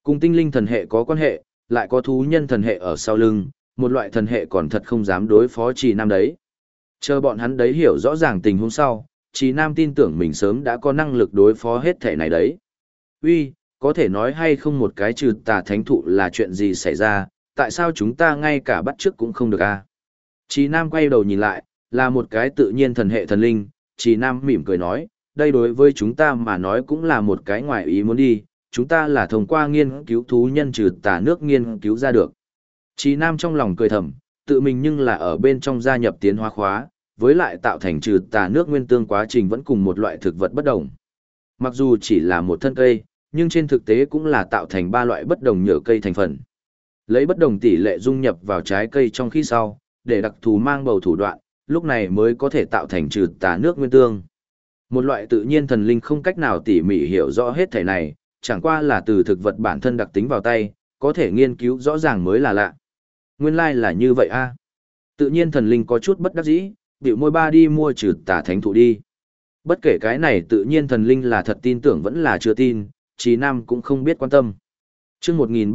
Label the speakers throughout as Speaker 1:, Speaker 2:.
Speaker 1: Cùng tinh linh thần hệ có quan hệ, lại có thú nhân thần hệ ở sau lưng, một loại thần hệ còn thật không dám đối phó Trì Nam đấy. Chờ bọn hắn đấy hiểu rõ ràng tình huống sau, Trì Nam tin tưởng mình sớm đã có năng lực đối phó hết thể này đấy. Uy, có thể nói hay không một cái trừ tà thánh thụ là chuyện gì xảy ra, tại sao chúng ta ngay cả bắt chước cũng không được a? Trì Nam quay đầu nhìn lại, là một cái tự nhiên thần hệ thần linh, Trì Nam mỉm cười nói, đây đối với chúng ta mà nói cũng là một cái ngoài ý muốn đi, chúng ta là thông qua nghiên cứu thú nhân trừ tà nước nghiên cứu ra được. Trì Nam trong lòng cười thầm, tự mình nhưng là ở bên trong gia nhập tiến hóa khóa, với lại tạo thành trừ tà nước nguyên tương quá trình vẫn cùng một loại thực vật bất đồng. Mặc dù chỉ là một thân cây, nhưng trên thực tế cũng là tạo thành ba loại bất đồng nhựa cây thành phần. Lấy bất đồng tỷ lệ dung nhập vào trái cây trong khi sau, để đặc thù mang bầu thủ đoạn, lúc này mới có thể tạo thành trừ tà nước nguyên tương. Một loại tự nhiên thần linh không cách nào tỉ mỉ hiểu rõ hết thể này, chẳng qua là từ thực vật bản thân đặc tính vào tay, có thể nghiên cứu rõ ràng mới là lạ. Nguyên lai là như vậy a. Tự nhiên thần linh có chút bất đắc dĩ, bĩu môi ba đi mua trừ tà thánh thụ đi. Bất kể cái này tự nhiên thần linh là thật tin tưởng vẫn là chưa tin, Trì Nam cũng không biết quan tâm. Chương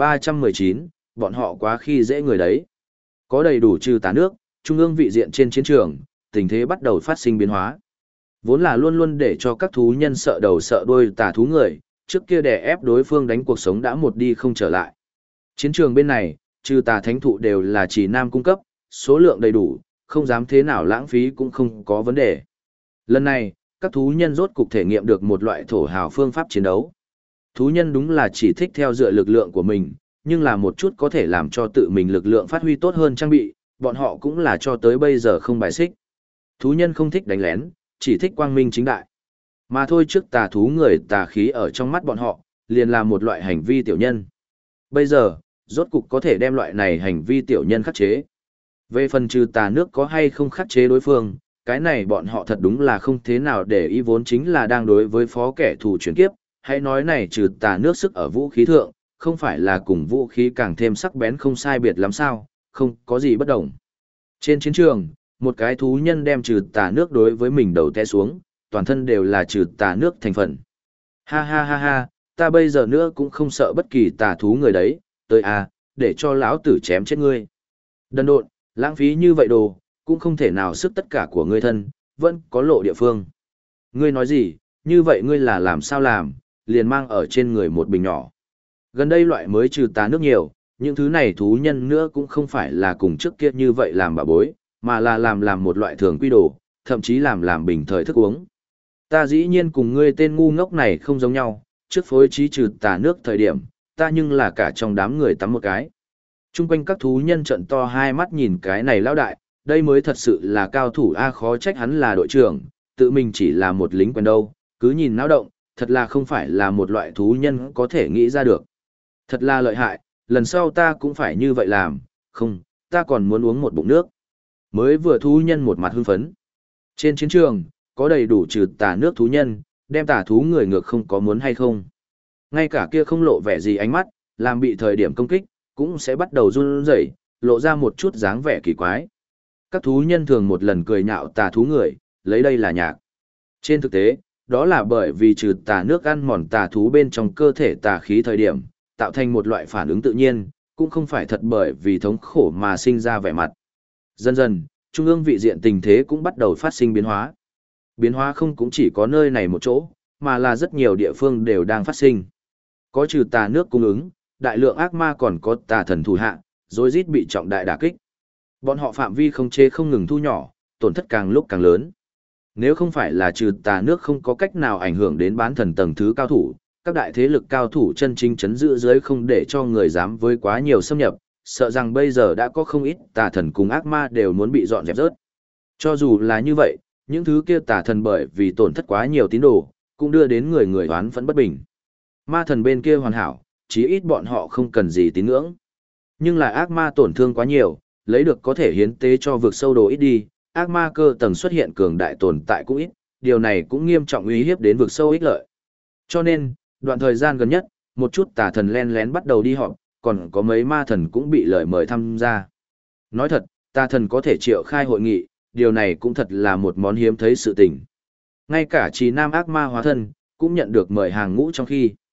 Speaker 1: 1319, bọn họ quá khi dễ người đấy. Có đầy đủ trừ tà nước, trung ương vị diện trên chiến trường, tình thế bắt đầu phát sinh biến hóa. Vốn là luôn luôn để cho các thú nhân sợ đầu sợ đuôi tà thú người, trước kia đè ép đối phương đánh cuộc sống đã một đi không trở lại. Chiến trường bên này, trừ tà thánh thụ đều là Trì Nam cung cấp, số lượng đầy đủ, không dám thế nào lãng phí cũng không có vấn đề. Lần này, các thú nhân rốt cục thể nghiệm được một loại thổ hào phương pháp chiến đấu. Thú nhân đúng là chỉ thích theo dựa lực lượng của mình, nhưng là một chút có thể làm cho tự mình lực lượng phát huy tốt hơn trang bị, bọn họ cũng là cho tới bây giờ không bài xích. Thú nhân không thích đánh lén, chỉ thích quang minh chính đại. Mà thôi trước tà thú người tà khí ở trong mắt bọn họ, liền là một loại hành vi tiểu nhân. Bây giờ, rốt cục có thể đem loại này hành vi tiểu nhân khắc chế. Về phần trừ tà nước có hay không khắc chế đối phương, cái này bọn họ thật đúng là không thế nào để ý vốn chính là đang đối với phó kẻ thù chuyển kiếp. Hãy nói này trừ tà nước sức ở vũ khí thượng, không phải là cùng vũ khí càng thêm sắc bén không sai biệt lắm sao, không có gì bất đồng. Trên chiến trường, một cái thú nhân đem trừ tà nước đối với mình đầu té xuống, toàn thân đều là trừ tà nước thành phần. Ha ha ha ha, ta bây giờ nữa cũng không sợ bất kỳ tà thú người đấy, tới à, để cho lão tử chém chết ngươi. Đần độn, lãng phí như vậy đồ, cũng không thể nào sức tất cả của ngươi thân, vẫn có lộ địa phương. Ngươi nói gì, như vậy ngươi là làm sao làm, liền mang ở trên người một bình nhỏ. Gần đây loại mới trừ tà nước nhiều, những thứ này thú nhân nữa cũng không phải là cùng trước kia như vậy làm bà bối, mà là làm một loại thường quy đồ, thậm chí làm bình thời thức uống. Ta dĩ nhiên cùng ngươi tên ngu ngốc này không giống nhau, trước phối trí trừ tà nước thời điểm, ta nhưng là cả trong đám người tắm một cái. Trung quanh các thú nhân trận to hai mắt nhìn cái này lão đại, đây mới thật sự là cao thủ a, khó trách hắn là đội trưởng, tự mình chỉ là một lính quen đâu, cứ nhìn náo động, thật là không phải là một loại thú nhân có thể nghĩ ra được. Thật là lợi hại, lần sau ta cũng phải như vậy làm, không, ta còn muốn uống một bụng nước. Mới vừa thú nhân một mặt hưng phấn. Trên chiến trường, có đầy đủ trừ tà nước thú nhân, đem tà thú người ngược không có muốn hay không. Ngay cả kia không lộ vẻ gì ánh mắt, làm bị thời điểm công kích, cũng sẽ bắt đầu run rẩy, lộ ra một chút dáng vẻ kỳ quái. Các thú nhân thường một lần cười nhạo tà thú người, lấy đây là nhạc. Trên thực tế, đó là bởi vì trừ tà nước ăn mòn tà thú bên trong cơ thể tà khí thời điểm, tạo thành một loại phản ứng tự nhiên, cũng không phải thật bởi vì thống khổ mà sinh ra vẻ mặt. Dần dần, trung ương vị diện tình thế cũng bắt đầu phát sinh biến hóa. Biến hóa không cũng chỉ có nơi này một chỗ, mà là rất nhiều địa phương đều đang phát sinh. Có trừ tà nước cung ứng, đại lượng ác ma còn có tà thần thủ hạ, rồi rít bị trọng đại đả kích. Bọn họ phạm vi không chế không ngừng thu nhỏ, tổn thất càng lúc càng lớn. Nếu không phải là trừ tà nước không có cách nào ảnh hưởng đến bán thần tầng thứ cao thủ, các đại thế lực cao thủ chân chính chấn giữ dưới không để cho người dám với quá nhiều xâm nhập, sợ rằng bây giờ đã có không ít tà thần cùng ác ma đều muốn bị dọn dẹp rớt. Cho dù là như vậy, những thứ kia tà thần bởi vì tổn thất quá nhiều tín đồ, cũng đưa đến người người oán phẫn bất bình. Ma thần bên kia hoàn hảo, chí ít bọn họ không cần gì tín ngưỡng. Nhưng là ác ma tổn thương quá nhiều, lấy được có thể hiến tế cho vực sâu đồ ít đi, ác ma cơ tầng xuất hiện cường đại tồn tại cũng ít, điều này cũng nghiêm trọng uy hiếp đến vực sâu ích lợi. Cho nên, đoạn thời gian gần nhất, một chút tà thần len lén bắt đầu đi họp, còn có mấy ma thần cũng bị lời mời tham gia. Nói thật, tà thần có thể triệu khai hội nghị, điều này cũng thật là một món hiếm thấy sự tình. Ngay cả Trì Nam ác ma hóa thân, cũng nhận được mời hàng ngũ trong khi.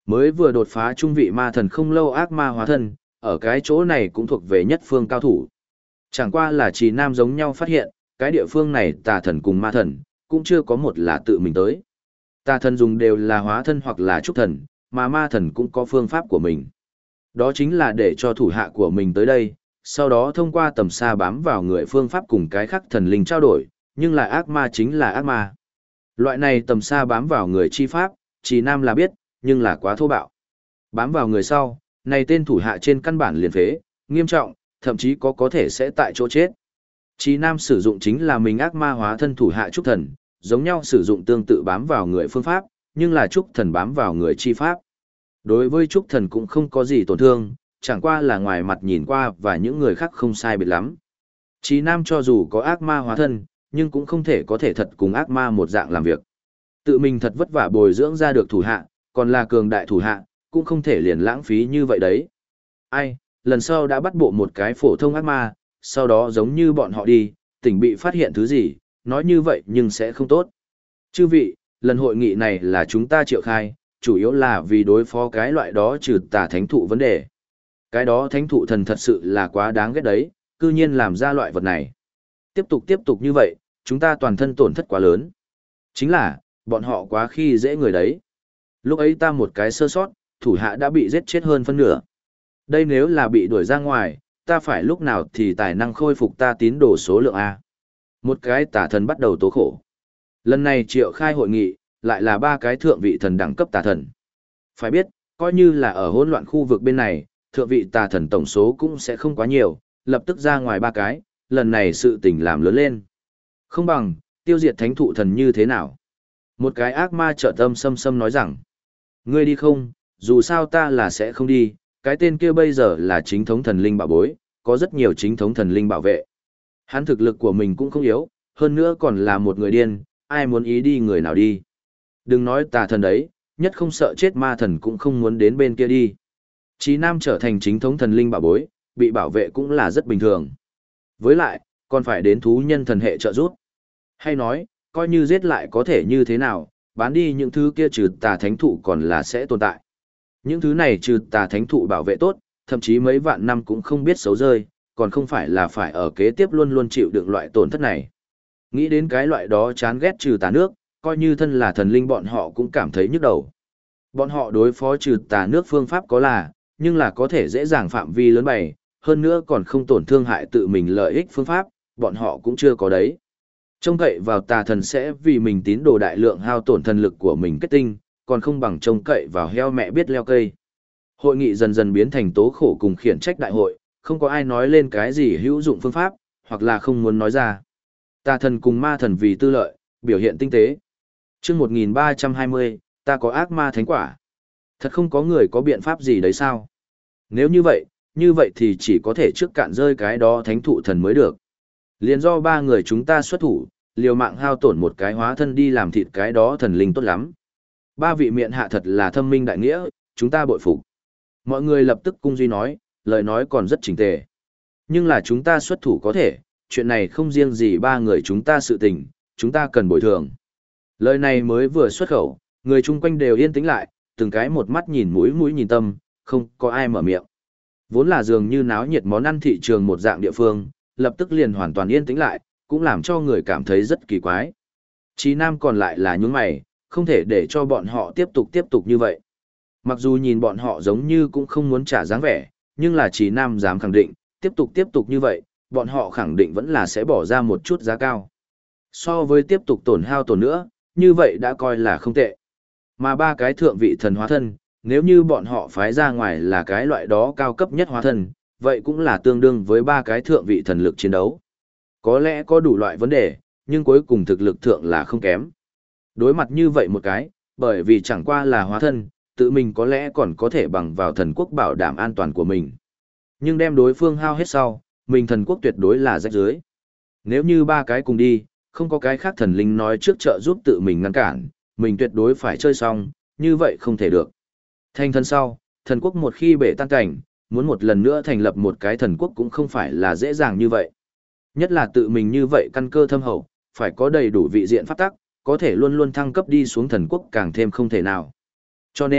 Speaker 1: Mới vừa đột phá trung vị ma thần không lâu ác ma hóa thân, ở cái chỗ này cũng thuộc về nhất phương cao thủ. Chẳng qua là Trì Nam giống nhau phát hiện, cái địa phương này tà thần cùng ma thần, cũng chưa có một là tự mình tới. Tà thần dùng đều là hóa thân hoặc là trúc thần, mà ma thần cũng có phương pháp của mình. Đó chính là để cho thủ hạ của mình tới đây, sau đó thông qua tầm xa bám vào người phương pháp cùng cái khác thần linh trao đổi, nhưng là ác ma chính là ác ma. Loại này tầm xa bám vào người chi pháp, Trì Nam là biết, nhưng là quá thô bạo. Bám vào người sau, này tên thủ hạ trên căn bản liền phế, nghiêm trọng, thậm chí có thể sẽ tại chỗ chết. Trì Nam sử dụng chính là mình ác ma hóa thân thủ hạ trúc thần, giống nhau sử dụng tương tự bám vào người phương pháp, nhưng là trúc thần bám vào người chi pháp. Đối với trúc thần cũng không có gì tổn thương, chẳng qua là ngoài mặt nhìn qua và những người khác không sai biệt lắm. Trì Nam cho dù có ác ma hóa thân, nhưng cũng không thể có thể thật cùng ác ma một dạng làm việc. Tự mình thật vất vả bồi dưỡng ra được thủ hạ, còn là cường đại thủ hạ, cũng không thể liền lãng phí như vậy đấy. Ai, lần sau đã bắt bộ một cái phổ thông ác ma, sau đó giống như bọn họ đi, tỉnh bị phát hiện thứ gì, nói như vậy nhưng sẽ không tốt. Chư vị, lần hội nghị này là chúng ta triệu khai, chủ yếu là vì đối phó cái loại đó trừ tà thánh thụ vấn đề. Cái đó thánh thụ thần thật sự là quá đáng ghét đấy, cư nhiên làm ra loại vật này. Tiếp tục như vậy, chúng ta toàn thân tổn thất quá lớn. Chính là, bọn họ quá khi dễ người đấy. Lúc ấy ta một cái sơ sót, thủ hạ đã bị giết chết hơn phân nửa. Đây nếu là bị đuổi ra ngoài, ta phải lúc nào thì tài năng khôi phục ta tín đồ số lượng A. Một cái tà thần bắt đầu tố khổ. Lần này triệu khai hội nghị, lại là 3 cái thượng vị thần đẳng cấp tà thần. Phải biết, coi như là ở hỗn loạn khu vực bên này, thượng vị tà thần tổng số cũng sẽ không quá nhiều, lập tức ra ngoài 3 cái, lần này sự tình làm lớn lên. Không bằng, tiêu diệt thánh thụ thần như thế nào? Một cái ác ma trợ tâm xâm nói rằng, ngươi đi không, dù sao ta là sẽ không đi, cái tên kia bây giờ là chính thống thần linh bảo bối, có rất nhiều chính thống thần linh bảo vệ. Hắn thực lực của mình cũng không yếu, hơn nữa còn là một người điên, ai muốn ý đi người nào đi. Đừng nói tà thần đấy, nhất không sợ chết ma thần cũng không muốn đến bên kia đi. Chí Nam trở thành chính thống thần linh bảo bối, bị bảo vệ cũng là rất bình thường. Với lại, còn phải đến thú nhân thần hệ trợ giúp. Hay nói, coi như giết lại có thể như thế nào, bán đi những thứ kia trừ tà thánh thụ còn là sẽ tồn tại. Những thứ này trừ tà thánh thụ bảo vệ tốt, thậm chí mấy vạn năm cũng không biết xấu rơi, còn không phải là phải ở kế tiếp luôn luôn chịu đựng loại tổn thất này. Nghĩ đến cái loại đó chán ghét trừ tà nước, coi như thân là thần linh bọn họ cũng cảm thấy nhức đầu. Bọn họ đối phó trừ tà nước phương pháp có là, nhưng là có thể dễ dàng phạm vi lớn bày, hơn nữa còn không tổn thương hại tự mình lợi ích phương pháp, bọn họ cũng chưa có đấy. Trông cậy vào tà thần sẽ vì mình tín đồ đại lượng hao tổn thần lực của mình kết tinh, còn không bằng trông cậy vào heo mẹ biết leo cây. Hội nghị dần dần biến thành tố khổ cùng khiển trách đại hội, không có ai nói lên cái gì hữu dụng phương pháp, hoặc là không muốn nói ra. Tà thần cùng ma thần vì tư lợi, biểu hiện tinh tế. Chương 1320, ta có ác ma thánh quả. Thật không có người có biện pháp gì đấy sao? Nếu như vậy thì chỉ có thể trước cạn rơi cái đó thánh thụ thần mới được. Liền do 3 người chúng ta xuất thủ, liều mạng hao tổn một cái hóa thân đi làm thịt cái đó thần linh tốt lắm. 3 vị miệng hạ thật là thâm minh đại nghĩa, chúng ta bội phục. Mọi người lập tức cung duy nói, lời nói còn rất chỉnh tề. Nhưng là chúng ta xuất thủ có thể, chuyện này không riêng gì 3 người chúng ta sự tình, chúng ta cần bồi thường. Lời này mới vừa xuất khẩu, người chung quanh đều yên tĩnh lại, từng cái một mắt nhìn mũi nhìn tâm, không có ai mở miệng. Vốn là dường như náo nhiệt món ăn thị trường một dạng địa phương, lập tức liền hoàn toàn yên tĩnh lại, cũng làm cho người cảm thấy rất kỳ quái. Chí Nam còn lại là nhướng mày, không thể để cho bọn họ tiếp tục như vậy. Mặc dù nhìn bọn họ giống như cũng không muốn trả dáng vẻ, nhưng là Chí Nam dám khẳng định, tiếp tục như vậy, bọn họ khẳng định vẫn là sẽ bỏ ra một chút giá cao. So với tiếp tục tổn hao tổn nữa, như vậy đã coi là không tệ. Mà 3 cái thượng vị thần hóa thân, nếu như bọn họ phái ra ngoài là cái loại đó cao cấp nhất hóa thân, vậy cũng là tương đương với 3 cái thượng vị thần lực chiến đấu. Có lẽ có đủ loại vấn đề, nhưng cuối cùng thực lực thượng là không kém. Đối mặt như vậy một cái, bởi vì chẳng qua là hóa thân, tự mình có lẽ còn có thể bằng vào thần quốc bảo đảm an toàn của mình. Nhưng đem đối phương hao hết sau, mình thần quốc tuyệt đối là rách rưới. Nếu như 3 cái cùng đi, không có cái khác thần linh nói trước trợ giúp tự mình ngăn cản, mình tuyệt đối phải chơi xong, như vậy không thể được. Thành thân sau, thần quốc một khi bể tan cảnh, muốn một lần nữa thành lập một cái thần quốc cũng không phải là dễ dàng như vậy. Nhất là tự mình như vậy căn cơ thâm hậu, phải có đầy đủ vị diện pháp tắc, có thể luôn luôn thăng cấp đi xuống thần quốc càng thêm không thể nào. Cho nên,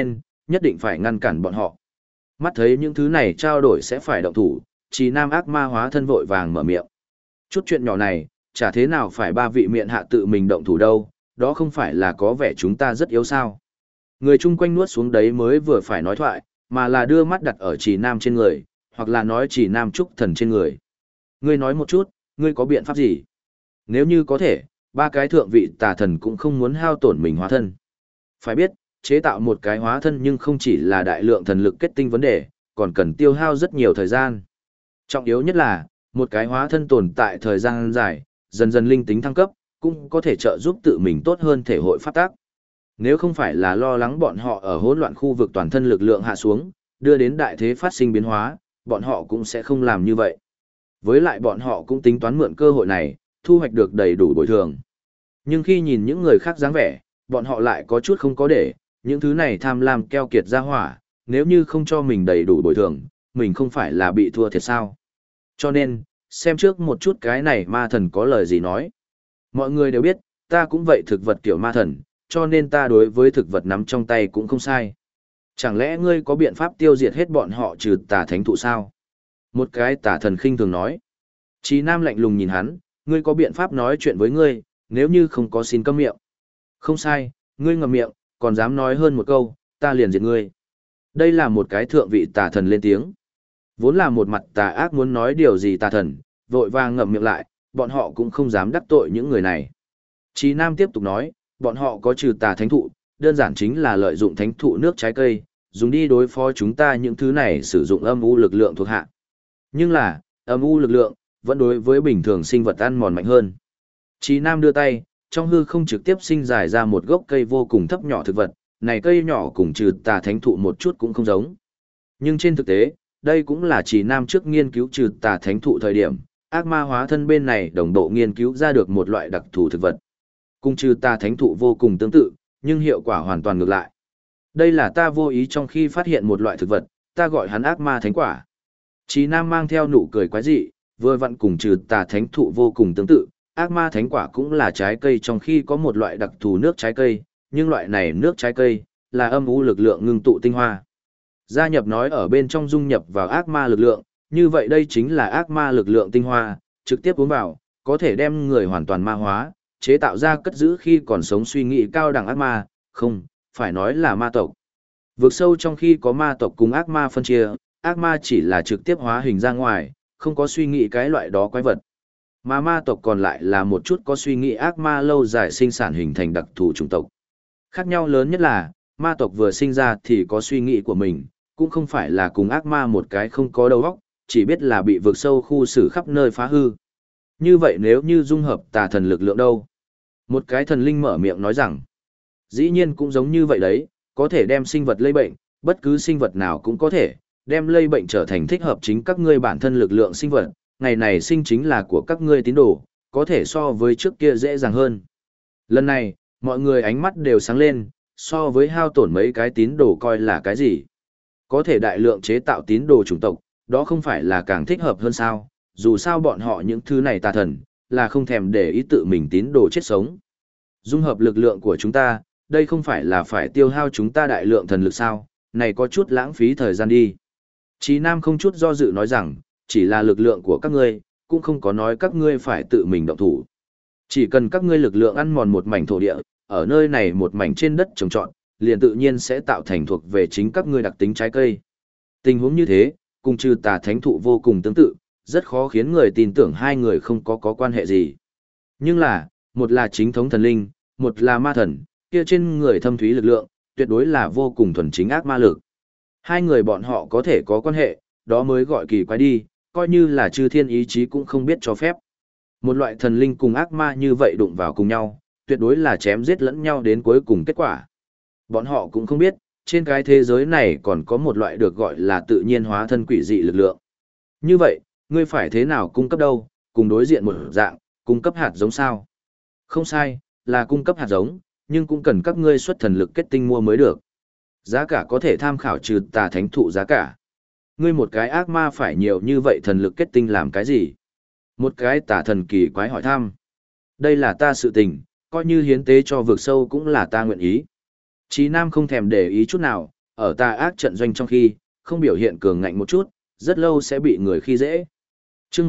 Speaker 1: nhất định phải ngăn cản bọn họ. Mắt thấy những thứ này trao đổi sẽ phải động thủ, Trì Nam ác ma hóa thân vội vàng mở miệng. Chút chuyện nhỏ này, chả thế nào phải ba vị miện hạ tự mình động thủ đâu, đó không phải là có vẻ chúng ta rất yếu sao. Người chung quanh nuốt xuống đấy mới vừa phải nói thoại, mà là đưa mắt đặt ở Trì Nam trên người, hoặc là nói Trì Nam trúc thần trên người. Ngươi nói một chút, ngươi có biện pháp gì? Nếu như có thể, ba cái thượng vị tà thần cũng không muốn hao tổn mình hóa thân. Phải biết, chế tạo một cái hóa thân nhưng không chỉ là đại lượng thần lực kết tinh vấn đề, còn cần tiêu hao rất nhiều thời gian. Trọng yếu nhất là, một cái hóa thân tồn tại thời gian dài, dần dần linh tính thăng cấp, cũng có thể trợ giúp tự mình tốt hơn thể hội pháp tác. Nếu không phải là lo lắng bọn họ ở hỗn loạn khu vực toàn thân lực lượng hạ xuống, đưa đến đại thế phát sinh biến hóa, bọn họ cũng sẽ không làm như vậy. Với lại bọn họ cũng tính toán mượn cơ hội này, thu hoạch được đầy đủ bồi thường. Nhưng khi nhìn những người khác dáng vẻ, bọn họ lại có chút không có để, những thứ này tham lam keo kiệt ra hỏa, nếu như không cho mình đầy đủ bồi thường, mình không phải là bị thua thiệt sao. Cho nên, xem trước một chút cái này ma thần có lời gì nói. Mọi người đều biết, ta cũng vậy thực vật kiểu ma thần, cho nên ta đối với thực vật nắm trong tay cũng không sai. Chẳng lẽ ngươi có biện pháp tiêu diệt hết bọn họ trừ tà thánh thụ sao? Một cái tà thần khinh thường nói. Chí Nam lạnh lùng nhìn hắn, ngươi có biện pháp nói chuyện với ngươi, nếu như không có xin câm miệng. Không sai, ngươi ngậm miệng, còn dám nói hơn một câu, ta liền diệt ngươi. Đây là một cái thượng vị tà thần lên tiếng. Vốn là một mặt tà ác muốn nói điều gì tà thần, vội vàng ngậm miệng lại, bọn họ cũng không dám đắc tội những người này. Chí Nam tiếp tục nói, bọn họ có trừ tà thánh thụ, đơn giản chính là lợi dụng thánh thụ nước trái cây, dùng đi đối phó chúng ta những thứ này sử dụng âm u lực lượng thuộc hạ. Nhưng là, âm u lực lượng, vẫn đối với bình thường sinh vật ăn mòn mạnh hơn. Chí Nam đưa tay, trong hư không trực tiếp sinh dài ra một gốc cây vô cùng thấp nhỏ thực vật, này cây nhỏ cùng trừ tà thánh thụ một chút cũng không giống. Nhưng trên thực tế, đây cũng là Chí Nam trước nghiên cứu trừ tà thánh thụ thời điểm, ác ma hóa thân bên này đồng độ nghiên cứu ra được một loại đặc thù thực vật. Cùng trừ tà thánh thụ vô cùng tương tự, nhưng hiệu quả hoàn toàn ngược lại. Đây là ta vô ý trong khi phát hiện một loại thực vật, ta gọi hắn ác ma thánh quả. Chí Nam mang theo nụ cười quái dị, vừa vặn cùng trừ tà thánh thụ vô cùng tương tự, ác ma thánh quả cũng là trái cây trong khi có một loại đặc thù nước trái cây, nhưng loại này nước trái cây là âm u lực lượng ngưng tụ tinh hoa. Gia nhập nói ở bên trong dung nhập vào ác ma lực lượng, như vậy đây chính là ác ma lực lượng tinh hoa, trực tiếp uống vào, có thể đem người hoàn toàn ma hóa, chế tạo ra cất giữ khi còn sống suy nghĩ cao đẳng ác ma, không, phải nói là ma tộc. Vượt sâu trong khi có ma tộc cùng ác ma phân chia, ác ma chỉ là trực tiếp hóa hình ra ngoài, không có suy nghĩ cái loại đó quái vật. Mà ma tộc còn lại là một chút có suy nghĩ ác ma lâu dài sinh sản hình thành đặc thù chủng tộc. Khác nhau lớn nhất là, ma tộc vừa sinh ra thì có suy nghĩ của mình, cũng không phải là cùng ác ma một cái không có đầu óc, chỉ biết là bị vượt sâu khu xử khắp nơi phá hư. Như vậy nếu như dung hợp tà thần lực lượng đâu? Một cái thần linh mở miệng nói rằng, dĩ nhiên cũng giống như vậy đấy, có thể đem sinh vật lây bệnh, bất cứ sinh vật nào cũng có thể, đem lây bệnh trở thành thích hợp chính các ngươi bản thân lực lượng sinh vật, ngày này sinh chính là của các ngươi tín đồ, có thể so với trước kia dễ dàng hơn. Lần này, mọi người ánh mắt đều sáng lên, so với hao tổn mấy cái tín đồ coi là cái gì. Có thể đại lượng chế tạo tín đồ chủng tộc, đó không phải là càng thích hợp hơn sao, dù sao bọn họ những thứ này tà thần, là không thèm để ý tự mình tín đồ chết sống. Dung hợp lực lượng của chúng ta, đây không phải là phải tiêu hao chúng ta đại lượng thần lực sao, này có chút lãng phí thời gian đi. Chí Nam không chút do dự nói rằng, chỉ là lực lượng của các ngươi, cũng không có nói các ngươi phải tự mình động thủ. Chỉ cần các ngươi lực lượng ăn mòn một mảnh thổ địa, ở nơi này một mảnh trên đất trồng trọt, liền tự nhiên sẽ tạo thành thuộc về chính các ngươi đặc tính trái cây. Tình huống như thế, cùng trừ tà thánh thụ vô cùng tương tự, rất khó khiến người tin tưởng hai người không có quan hệ gì. Nhưng là, một là chính thống thần linh, một là ma thần, kia trên người thâm thúy lực lượng, tuyệt đối là vô cùng thuần chính ác ma lực. Hai người bọn họ có thể có quan hệ, đó mới gọi kỳ quái đi, coi như là chư thiên ý chí cũng không biết cho phép. Một loại thần linh cùng ác ma như vậy đụng vào cùng nhau, tuyệt đối là chém giết lẫn nhau đến cuối cùng kết quả. Bọn họ cũng không biết, trên cái thế giới này còn có một loại được gọi là tự nhiên hóa thân quỷ dị lực lượng. Như vậy, ngươi phải thế nào cung cấp đâu, cùng đối diện một dạng, cung cấp hạt giống sao? Không sai, là cung cấp hạt giống, nhưng cũng cần các ngươi xuất thần lực kết tinh mua mới được. Giá cả có thể tham khảo trừ tà thánh thụ giá cả. Ngươi một cái ác ma phải nhiều như vậy thần lực kết tinh làm cái gì? Một cái tà thần kỳ quái hỏi thăm. Đây là ta sự tình, coi như hiến tế cho vực sâu cũng là ta nguyện ý. Chí Nam không thèm để ý chút nào, ở tà ác trận doanh trong khi, không biểu hiện cường ngạnh một chút, rất lâu sẽ bị người khi dễ. Chương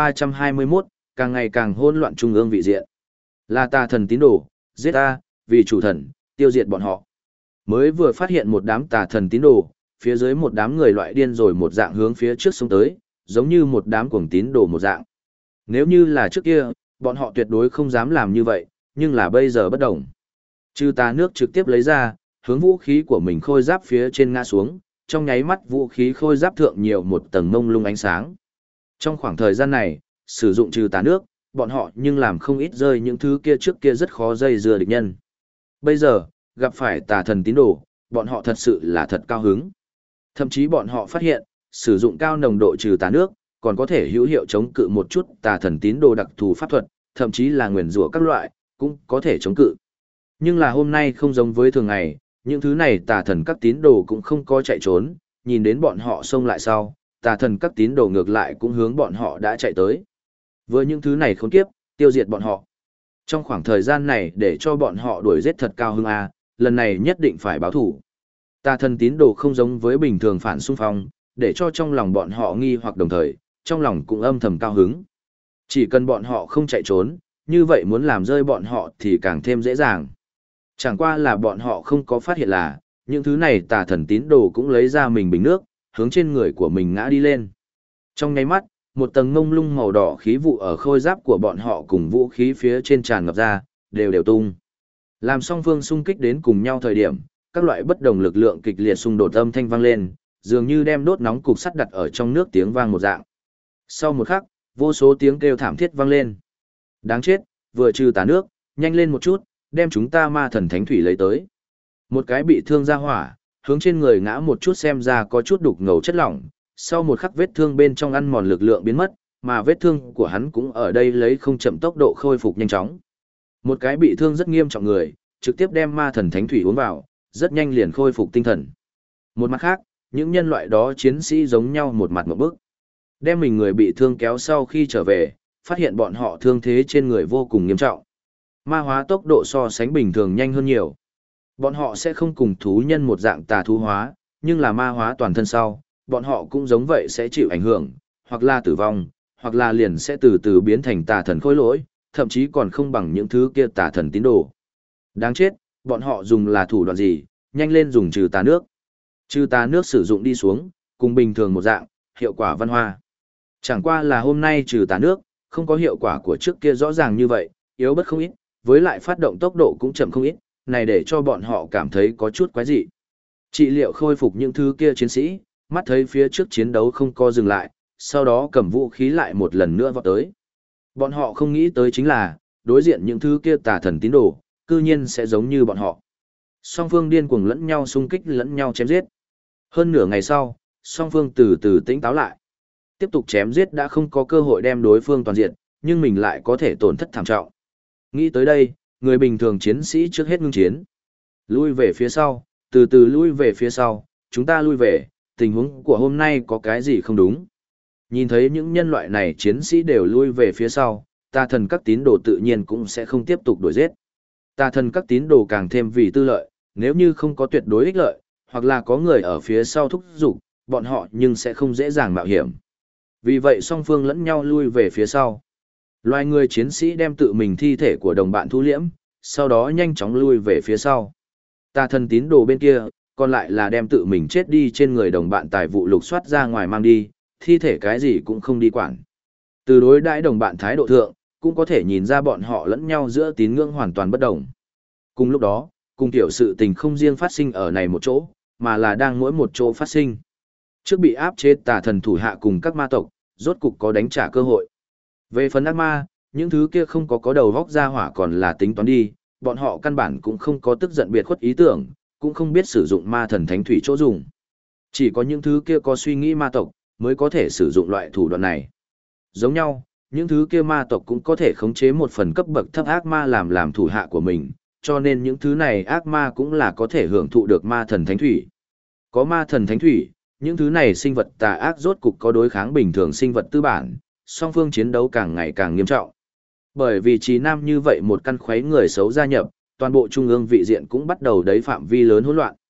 Speaker 1: 1321, càng ngày càng hỗn loạn trung ương vị diện. Là tà thần tín đồ, giết ta, vì chủ thần, tiêu diệt bọn họ. Mới vừa phát hiện một đám tà thần tín đồ, phía dưới một đám người loại điên rồi một dạng hướng phía trước xuống tới, giống như một đám cuồng tín đồ một dạng. Nếu như là trước kia, bọn họ tuyệt đối không dám làm như vậy, nhưng là bây giờ bất đồng. Trừ tà nước trực tiếp lấy ra, hướng vũ khí của mình khôi giáp phía trên ngã xuống, trong nháy mắt vũ khí khôi giáp thượng nhiều một tầng mông lung ánh sáng. Trong khoảng thời gian này, sử dụng trừ tà nước, bọn họ nhưng làm không ít rơi những thứ kia trước kia rất khó dây dưa địch nhân. Bây giờ, gặp phải tà thần tín đồ, bọn họ thật sự là thật cao hứng. Thậm chí bọn họ phát hiện, sử dụng cao nồng độ trừ tà nước, còn có thể hữu hiệu chống cự một chút tà thần tín đồ đặc thù pháp thuật, thậm chí là nguyền rủa các loại, cũng có thể chống cự. Nhưng là hôm nay không giống với thường ngày, những thứ này tà thần các tín đồ cũng không có chạy trốn, nhìn đến bọn họ xông lại sau, tà thần các tín đồ ngược lại cũng hướng bọn họ đã chạy tới. Với những thứ này khốn kiếp, tiêu diệt bọn họ. Trong khoảng thời gian này để cho bọn họ đuổi giết thật cao hứng A, lần này nhất định phải báo thủ. Tà thần tín đồ không giống với bình thường phản xung phong, để cho trong lòng bọn họ nghi hoặc đồng thời, trong lòng cũng âm thầm cao hứng. Chỉ cần bọn họ không chạy trốn, như vậy muốn làm rơi bọn họ thì càng thêm dễ dàng. Chẳng qua là bọn họ không có phát hiện là, những thứ này tà thần tín đồ cũng lấy ra mình bình nước, hướng trên người của mình ngã đi lên. Trong nháy mắt, một tầng mông lung màu đỏ khí vụ ở khôi giáp của bọn họ cùng vũ khí phía trên tràn ngập ra, đều tung. Làm song phương xung kích đến cùng nhau thời điểm, các loại bất đồng lực lượng kịch liệt xung đột âm thanh vang lên, dường như đem đốt nóng cục sắt đặt ở trong nước tiếng vang một dạng. Sau một khắc, vô số tiếng kêu thảm thiết vang lên. Đáng chết, vừa trừ tà nước, nhanh lên một chút, đem chúng ta ma thần thánh thủy lấy tới. Một cái bị thương ra hỏa, hướng trên người ngã một chút xem ra có chút đục ngầu chất lỏng, sau một khắc vết thương bên trong ăn mòn lực lượng biến mất, mà vết thương của hắn cũng ở đây lấy không chậm tốc độ khôi phục nhanh chóng. Một cái bị thương rất nghiêm trọng người, trực tiếp đem ma thần thánh thủy uống vào, rất nhanh liền khôi phục tinh thần. Một mặt khác, những nhân loại đó chiến sĩ giống nhau một mặt một bức. Đem mình người bị thương kéo sau khi trở về, phát hiện bọn họ thương thế trên người vô cùng nghiêm trọng. Ma hóa tốc độ so sánh bình thường nhanh hơn nhiều. Bọn họ sẽ không cùng thú nhân một dạng tà thú hóa, nhưng là ma hóa toàn thân sau, bọn họ cũng giống vậy sẽ chịu ảnh hưởng, hoặc là tử vong, hoặc là liền sẽ từ từ biến thành tà thần khôi lỗi, thậm chí còn không bằng những thứ kia tà thần tín đồ. Đáng chết, bọn họ dùng là thủ đoạn gì, nhanh lên dùng trừ tà nước. Trừ tà nước sử dụng đi xuống, cùng bình thường một dạng, hiệu quả văn hoa. Chẳng qua là hôm nay trừ tà nước, không có hiệu quả của trước kia rõ ràng như vậy, yếu bất không ít, với lại phát động tốc độ cũng chậm không ít, này để cho bọn họ cảm thấy có chút quái dị. Trị liệu khôi phục những thứ kia chiến sĩ, mắt thấy phía trước chiến đấu không co dừng lại, sau đó cầm vũ khí lại một lần nữa vọt tới. Bọn họ không nghĩ tới chính là, đối diện những thứ kia tà thần tín đồ, cư nhiên sẽ giống như bọn họ. Song phương điên cuồng lẫn nhau xung kích lẫn nhau chém giết. Hơn nửa ngày sau, song phương từ từ tĩnh táo lại. Tiếp tục chém giết đã không có cơ hội đem đối phương toàn diện, nhưng mình lại có thể tổn thất thảm trọng. Nghĩ tới đây, người bình thường chiến sĩ trước hết ngưng chiến. Lui về phía sau, từ từ lui về phía sau, chúng ta lui về, tình huống của hôm nay có cái gì không đúng. Nhìn thấy những nhân loại này chiến sĩ đều lui về phía sau, tà thần các tín đồ tự nhiên cũng sẽ không tiếp tục đuổi giết. Tà thần các tín đồ càng thêm vì tư lợi, nếu như không có tuyệt đối ích lợi, hoặc là có người ở phía sau thúc giục, bọn họ nhưng sẽ không dễ dàng mạo hiểm. Vì vậy song phương lẫn nhau lui về phía sau. Loài người chiến sĩ đem tự mình thi thể của đồng bạn thu liễm, sau đó nhanh chóng lui về phía sau. Tà thần tín đồ bên kia, còn lại là đem tự mình chết đi trên người đồng bạn tài vụ lục soát ra ngoài mang đi, thi thể cái gì cũng không đi quản. Từ đối đãi đồng bạn thái độ thượng, cũng có thể nhìn ra bọn họ lẫn nhau giữa tín ngưỡng hoàn toàn bất đồng. Cùng lúc đó, cùng tiểu sự tình không riêng phát sinh ở này một chỗ, mà là đang mỗi một chỗ phát sinh. Trước bị áp chế tà thần thủ hạ cùng các ma tộc, rốt cục có đánh trả cơ hội. Về phần ác ma, những thứ kia không có đầu góc ra hỏa còn là tính toán đi, bọn họ căn bản cũng không có tức giận biệt khuất ý tưởng, cũng không biết sử dụng ma thần thánh thủy chỗ dùng. Chỉ có những thứ kia có suy nghĩ ma tộc, mới có thể sử dụng loại thủ đoạn này. Giống nhau, những thứ kia ma tộc cũng có thể khống chế một phần cấp bậc thấp ác ma làm thủ hạ của mình, cho nên những thứ này ác ma cũng là có thể hưởng thụ được ma thần thánh thủy. Có ma thần thánh thủy, những thứ này sinh vật tà ác rốt cục có đối kháng bình thường sinh vật tư bản, song phương chiến đấu càng ngày càng nghiêm trọng. Bởi vì Trì Nam như vậy một căn khuấy người xấu gia nhập, toàn bộ trung ương vị diện cũng bắt đầu đấy phạm vi lớn hỗn loạn.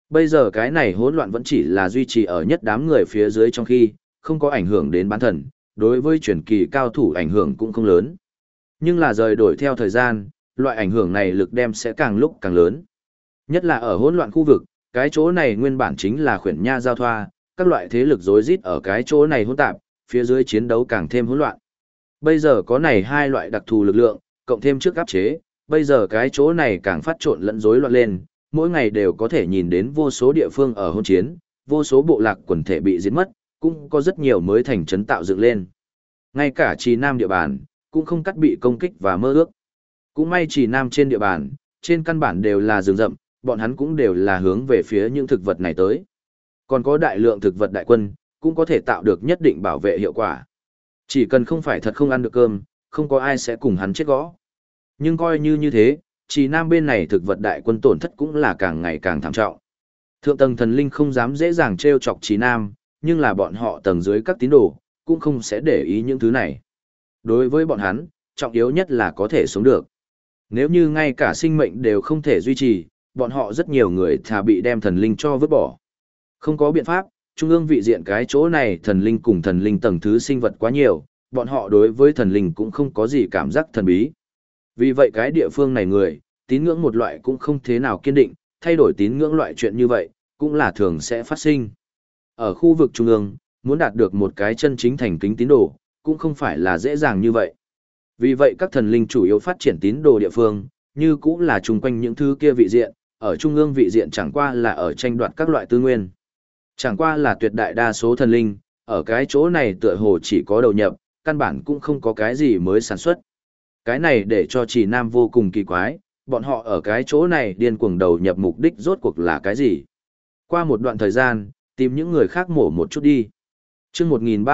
Speaker 1: Bây giờ cái này hỗn loạn vẫn chỉ là duy trì ở nhất đám người phía dưới trong khi, không có ảnh hưởng đến bán thần, đối với truyền kỳ cao thủ ảnh hưởng cũng không lớn. Nhưng là rời đổi theo thời gian, loại ảnh hưởng này lực đem sẽ càng lúc càng lớn. Nhất là ở hỗn loạn khu vực, cái chỗ này nguyên bản chính là khuyển nha giao thoa, các loại thế lực rối rít ở cái chỗ này hỗn tạp, phía dưới chiến đấu càng thêm hỗn loạn. Bây giờ có này hai loại đặc thù lực lượng, cộng thêm trước áp chế, bây giờ cái chỗ này càng phát trộn lẫn rối loạn lên, mỗi ngày đều có thể nhìn đến vô số địa phương ở hỗn chiến, vô số bộ lạc quần thể bị giết mất, cũng có rất nhiều mới thành trấn tạo dựng lên. Ngay cả Trì Nam địa bàn, cũng không cắt bị công kích và mơ ước. Cũng may Trì Nam trên địa bàn, trên căn bản đều là rừng rậm, bọn hắn cũng đều là hướng về phía những thực vật này tới. Còn có đại lượng thực vật đại quân, cũng có thể tạo được nhất định bảo vệ hiệu quả. Chỉ cần không phải thật không ăn được cơm, không có ai sẽ cùng hắn chết gõ. Nhưng coi như thế, Trì Nam bên này thực vật đại quân tổn thất cũng là càng ngày càng thảm trọng. Thượng tầng thần linh không dám dễ dàng trêu chọc Trì Nam, nhưng là bọn họ tầng dưới các tín đồ, cũng không sẽ để ý những thứ này. Đối với bọn hắn, trọng yếu nhất là có thể sống được. Nếu như ngay cả sinh mệnh đều không thể duy trì, bọn họ rất nhiều người thà bị đem thần linh cho vứt bỏ. Không có biện pháp, trung ương vị diện cái chỗ này thần linh cùng thần linh tầng thứ sinh vật quá nhiều, bọn họ đối với thần linh cũng không có gì cảm giác thần bí. Vì vậy cái địa phương này người, tín ngưỡng một loại cũng không thế nào kiên định, thay đổi tín ngưỡng loại chuyện như vậy, cũng là thường sẽ phát sinh. Ở khu vực trung ương, muốn đạt được một cái chân chính thành kính tín đồ, cũng không phải là dễ dàng như vậy. Vì vậy các thần linh chủ yếu phát triển tín đồ địa phương, như cũng là chung quanh những thứ kia vị diện, ở trung ương vị diện chẳng qua là ở tranh đoạt các loại tư nguyên. Chẳng qua là tuyệt đại đa số thần linh, ở cái chỗ này tựa hồ chỉ có đầu nhập, căn bản cũng không có cái gì mới sản xuất. Cái này để cho Trì Nam vô cùng kỳ quái, bọn họ ở cái chỗ này điên cuồng đầu nhập mục đích rốt cuộc là cái gì. Qua một đoạn thời gian, tìm những người khác mổ một chút đi. Chương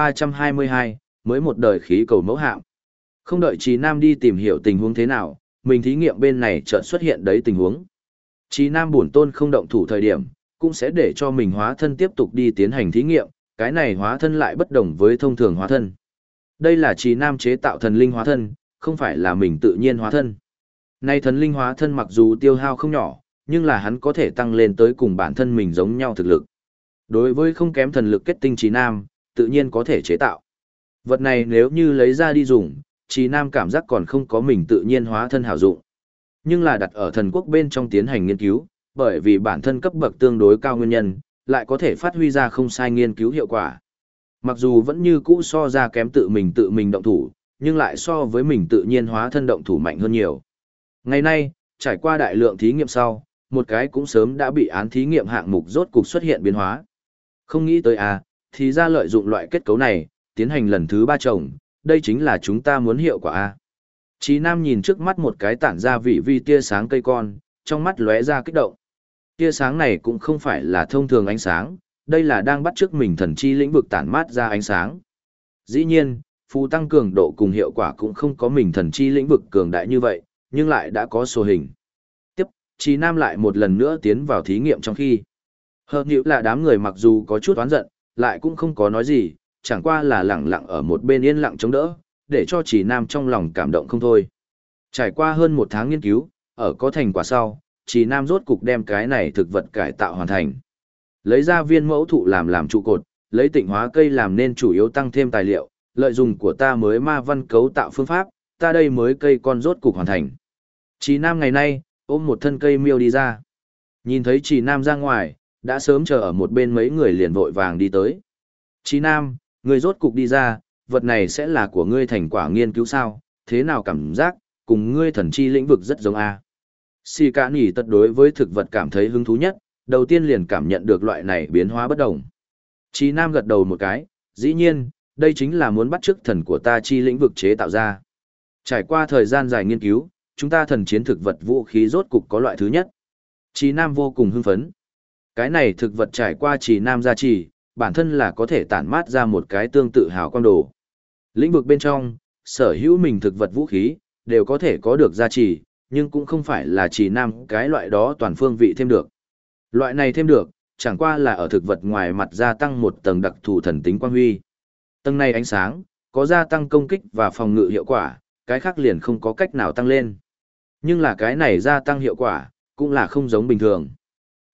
Speaker 1: 1322, mới một đời khí cầu mẫu hạm. Không đợi Trì Nam đi tìm hiểu tình huống thế nào, mình thí nghiệm bên này chợt xuất hiện đấy tình huống. Trì Nam bổn tôn không động thủ thời điểm, cũng sẽ để cho mình hóa thân tiếp tục đi tiến hành thí nghiệm, cái này hóa thân lại bất đồng với thông thường hóa thân. Đây là Trì Nam chế tạo thần linh hóa thân, không phải là mình tự nhiên hóa thân. Nay thần linh hóa thân mặc dù tiêu hao không nhỏ, nhưng là hắn có thể tăng lên tới cùng bản thân mình giống nhau thực lực. Đối với không kém thần lực kết tinh Trì Nam, tự nhiên có thể chế tạo. Vật này nếu như lấy ra đi dùng, Trì Nam cảm giác còn không có mình tự nhiên hóa thân hảo dụng. Nhưng là đặt ở thần quốc bên trong tiến hành nghiên cứu, bởi vì bản thân cấp bậc tương đối cao nguyên nhân, lại có thể phát huy ra không sai nghiên cứu hiệu quả. Mặc dù vẫn như cũ so ra kém tự mình động thủ, nhưng lại so với mình tự nhiên hóa thân động thủ mạnh hơn nhiều. Ngày nay, trải qua đại lượng thí nghiệm sau, một cái cũng sớm đã bị án thí nghiệm hạng mục rốt cục xuất hiện biến hóa. Không nghĩ tới thì ra lợi dụng loại kết cấu này, tiến hành lần thứ 3 trồng, đây chính là chúng ta muốn hiệu quả a. Chí Nam nhìn trước mắt một cái tản ra vị vi tia sáng cây con, trong mắt lóe ra kích động. Tia sáng này cũng không phải là thông thường ánh sáng, đây là đang bắt chước mình thần chi lĩnh vực tản mát ra ánh sáng. Dĩ nhiên, phù tăng cường độ cùng hiệu quả cũng không có mình thần chi lĩnh vực cường đại như vậy, nhưng lại đã có số hình. Tiếp, Chí Nam lại một lần nữa tiến vào thí nghiệm trong khi. Hợp nhữ là đám người mặc dù có chút oán giận, lại cũng không có nói gì, chẳng qua là lẳng lặng ở một bên yên lặng chống đỡ, để cho Chí Nam trong lòng cảm động không thôi. Trải qua hơn 1 tháng nghiên cứu, ở có thành quả sau, Chí Nam rốt cục đem cái này thực vật cải tạo hoàn thành. Lấy ra viên mẫu thụ làm trụ cột, lấy tịnh hóa cây làm nên chủ yếu tăng thêm tài liệu, lợi dụng của ta mới ma văn cấu tạo phương pháp, ta đây mới cây con rốt cục hoàn thành. Chí Nam ngày nay, ôm một thân cây miêu đi ra. Nhìn thấy Chí Nam ra ngoài, đã sớm chờ ở một bên mấy người liền vội vàng đi tới. Chí Nam, người rốt cục đi ra, vật này sẽ là của ngươi thành quả nghiên cứu sao, thế nào cảm giác, cùng ngươi thần chi lĩnh vực rất giống a. Xì cả nỉ tật đối với thực vật cảm thấy hứng thú nhất, đầu tiên liền cảm nhận được loại này biến hóa bất đồng. Chí Nam gật đầu một cái, dĩ nhiên, đây chính là muốn bắt chước thần của ta chi lĩnh vực chế tạo ra. Trải qua thời gian dài nghiên cứu, chúng ta thần chiến thực vật vũ khí rốt cục có loại thứ nhất. Chí Nam vô cùng hưng phấn. Cái này thực vật trải qua Chí Nam gia trì, bản thân là có thể tản mát ra một cái tương tự hào quang đồ. Lĩnh vực bên trong, sở hữu mình thực vật vũ khí, đều có thể có được gia trì, nhưng cũng không phải là Chí Nam cái loại đó toàn phương vị thêm được. Loại này thêm được, chẳng qua là ở thực vật ngoài mặt gia tăng một tầng đặc thù thần tính quang huy. Tầng này ánh sáng, có gia tăng công kích và phòng ngự hiệu quả, cái khác liền không có cách nào tăng lên. Nhưng là cái này gia tăng hiệu quả, cũng là không giống bình thường.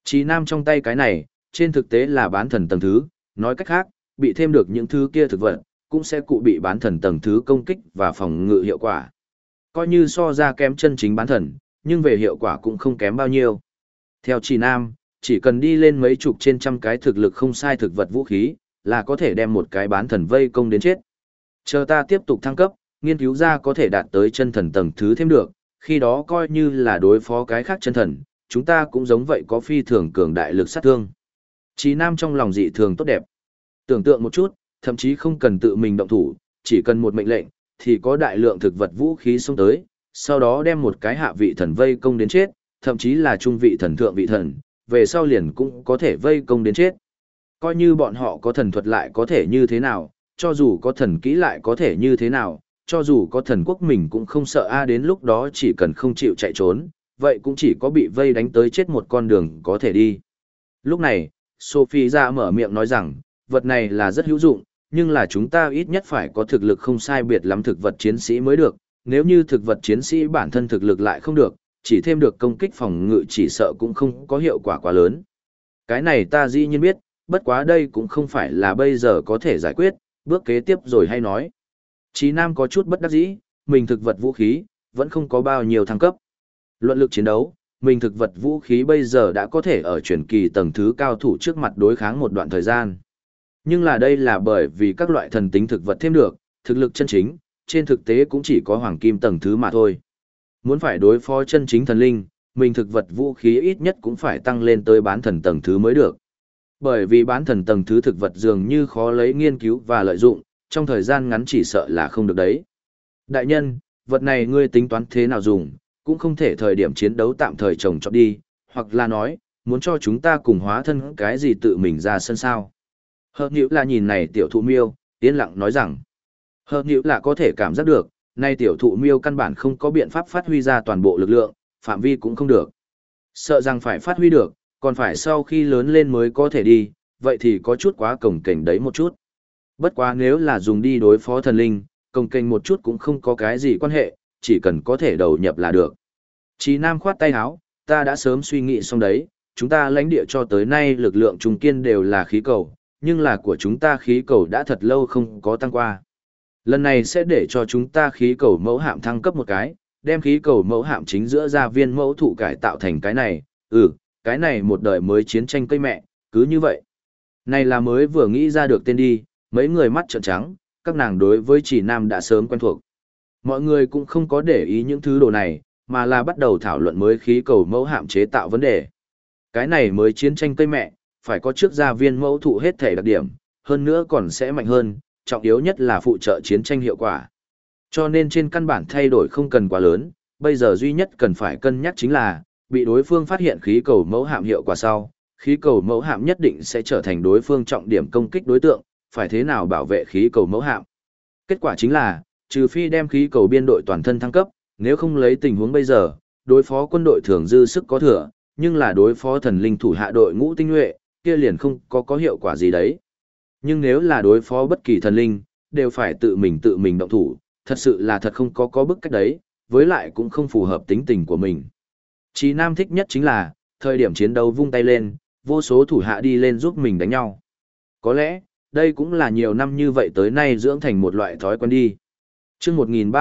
Speaker 1: Chí Nam trong tay cái này, trên thực tế là bán thần tầng thứ, nói cách khác, bị thêm được những thứ kia thực vật, cũng sẽ cụ bị bán thần tầng thứ công kích và phòng ngự hiệu quả. Coi như so ra kém chân chính bán thần, nhưng về hiệu quả cũng không kém bao nhiêu. Theo Chí Nam, chỉ cần đi lên mấy chục trên trăm cái thực lực không sai thực vật vũ khí, là có thể đem một cái bán thần vây công đến chết. Chờ ta tiếp tục thăng cấp, nghiên cứu ra có thể đạt tới chân thần tầng thứ thêm được, khi đó coi như là đối phó cái khác chân thần, chúng ta cũng giống vậy có phi thường cường đại lực sát thương. Chí Nam trong lòng dị thường tốt đẹp. Tưởng tượng một chút, thậm chí không cần tự mình động thủ, chỉ cần một mệnh lệnh, thì có đại lượng thực vật vũ khí xông tới, sau đó đem một cái hạ vị thần vây công đến chết, thậm chí là trung vị thần thượng vị thần, về sau liền cũng có thể vây công đến chết. Coi như bọn họ có thần thuật lại có thể như thế nào, cho dù có thần kỹ lại có thể như thế nào, cho dù có thần quốc mình cũng không sợ đến lúc đó chỉ cần không chịu chạy trốn, vậy cũng chỉ có bị vây đánh tới chết một con đường có thể đi. Lúc này, Sophie ra mở miệng nói rằng, vật này là rất hữu dụng, nhưng là chúng ta ít nhất phải có thực lực không sai biệt lắm thực vật chiến sĩ mới được, nếu như thực vật chiến sĩ bản thân thực lực lại không được, chỉ thêm được công kích phòng ngự chỉ sợ cũng không có hiệu quả quá lớn. Cái này ta dĩ nhiên biết, bất quá đây cũng không phải là bây giờ có thể giải quyết, bước kế tiếp rồi hay nói. Chí Nam có chút bất đắc dĩ, mình thực vật vũ khí, vẫn không có bao nhiêu thăng cấp. Luận lực chiến đấu, mình thực vật vũ khí bây giờ đã có thể ở chuyển kỳ tầng thứ cao thủ trước mặt đối kháng một đoạn thời gian. Nhưng là đây là bởi vì các loại thần tính thực vật thêm được, thực lực chân chính, trên thực tế cũng chỉ có hoàng kim tầng thứ mà thôi. Muốn phải đối phó chân chính thần linh, mình thực vật vũ khí ít nhất cũng phải tăng lên tới bán thần tầng thứ mới được. Bởi vì bán thần tầng thứ thực vật dường như khó lấy nghiên cứu và lợi dụng, trong thời gian ngắn chỉ sợ là không được đấy. Đại nhân, vật này ngươi tính toán thế nào dùng, cũng không thể thời điểm chiến đấu tạm thời trồng trọt đi, hoặc là nói, muốn cho chúng ta cùng hóa thân cái gì tự mình ra sân sao. Hợp nhữ là nhìn này tiểu thụ miêu, yên lặng nói rằng, hợp nhữ là có thể cảm giác được, nay tiểu thụ miêu căn bản không có biện pháp phát huy ra toàn bộ lực lượng, phạm vi cũng không được. Sợ rằng phải phát huy được, còn phải sau khi lớn lên mới có thể đi, vậy thì có chút quá cồng kềnh đấy một chút. Bất quá nếu là dùng đi đối phó thần linh, cồng kềnh một chút cũng không có cái gì quan hệ, chỉ cần có thể đầu nhập là được. Chí Nam khoát tay áo, ta đã sớm suy nghĩ xong đấy, chúng ta lãnh địa cho tới nay lực lượng trung kiên đều là khí cầu, nhưng là của chúng ta khí cầu đã thật lâu không có tăng qua. Lần này sẽ để cho chúng ta khí cầu mẫu hạm thăng cấp một cái, đem khí cầu mẫu hạm chính giữa gia viên mẫu thụ cải tạo thành cái này, cái này một đời mới chiến tranh cây mẹ, cứ như vậy. Này là mới vừa nghĩ ra được tên đi, mấy người mắt trợn trắng, các nàng đối với Chỉ Nam đã sớm quen thuộc. Mọi người cũng không có để ý những thứ đồ này, mà là bắt đầu thảo luận mới khí cầu mẫu hạm chế tạo vấn đề. Cái này mới chiến tranh cây mẹ, phải có trước gia viên mẫu thụ hết thể đặc điểm, hơn nữa còn sẽ mạnh hơn, trọng yếu nhất là phụ trợ chiến tranh hiệu quả. Cho nên trên căn bản thay đổi không cần quá lớn, bây giờ duy nhất cần phải cân nhắc chính là, bị đối phương phát hiện khí cầu mẫu hạm hiệu quả sau, khí cầu mẫu hạm nhất định sẽ trở thành đối phương trọng điểm công kích đối tượng, phải thế nào bảo vệ khí cầu mẫu hạm. Kết quả chính là, trừ phi đem khí cầu biên đội toàn thân thăng cấp, nếu không lấy tình huống bây giờ, đối phó quân đội thường dư sức có thừa, nhưng là đối phó thần linh thủ hạ đội ngũ tinh nhuệ, kia liền không có hiệu quả gì đấy. Nhưng nếu là đối phó bất kỳ thần linh, đều phải tự mình động thủ, thật sự là thật không có bức cách đấy, với lại cũng không phù hợp tính tình của mình. Chí Nam thích nhất chính là, thời điểm chiến đấu vung tay lên, vô số thủ hạ đi lên giúp mình đánh nhau. Có lẽ, đây cũng là nhiều năm như vậy tới nay dưỡng thành một loại thói quen đi. Trước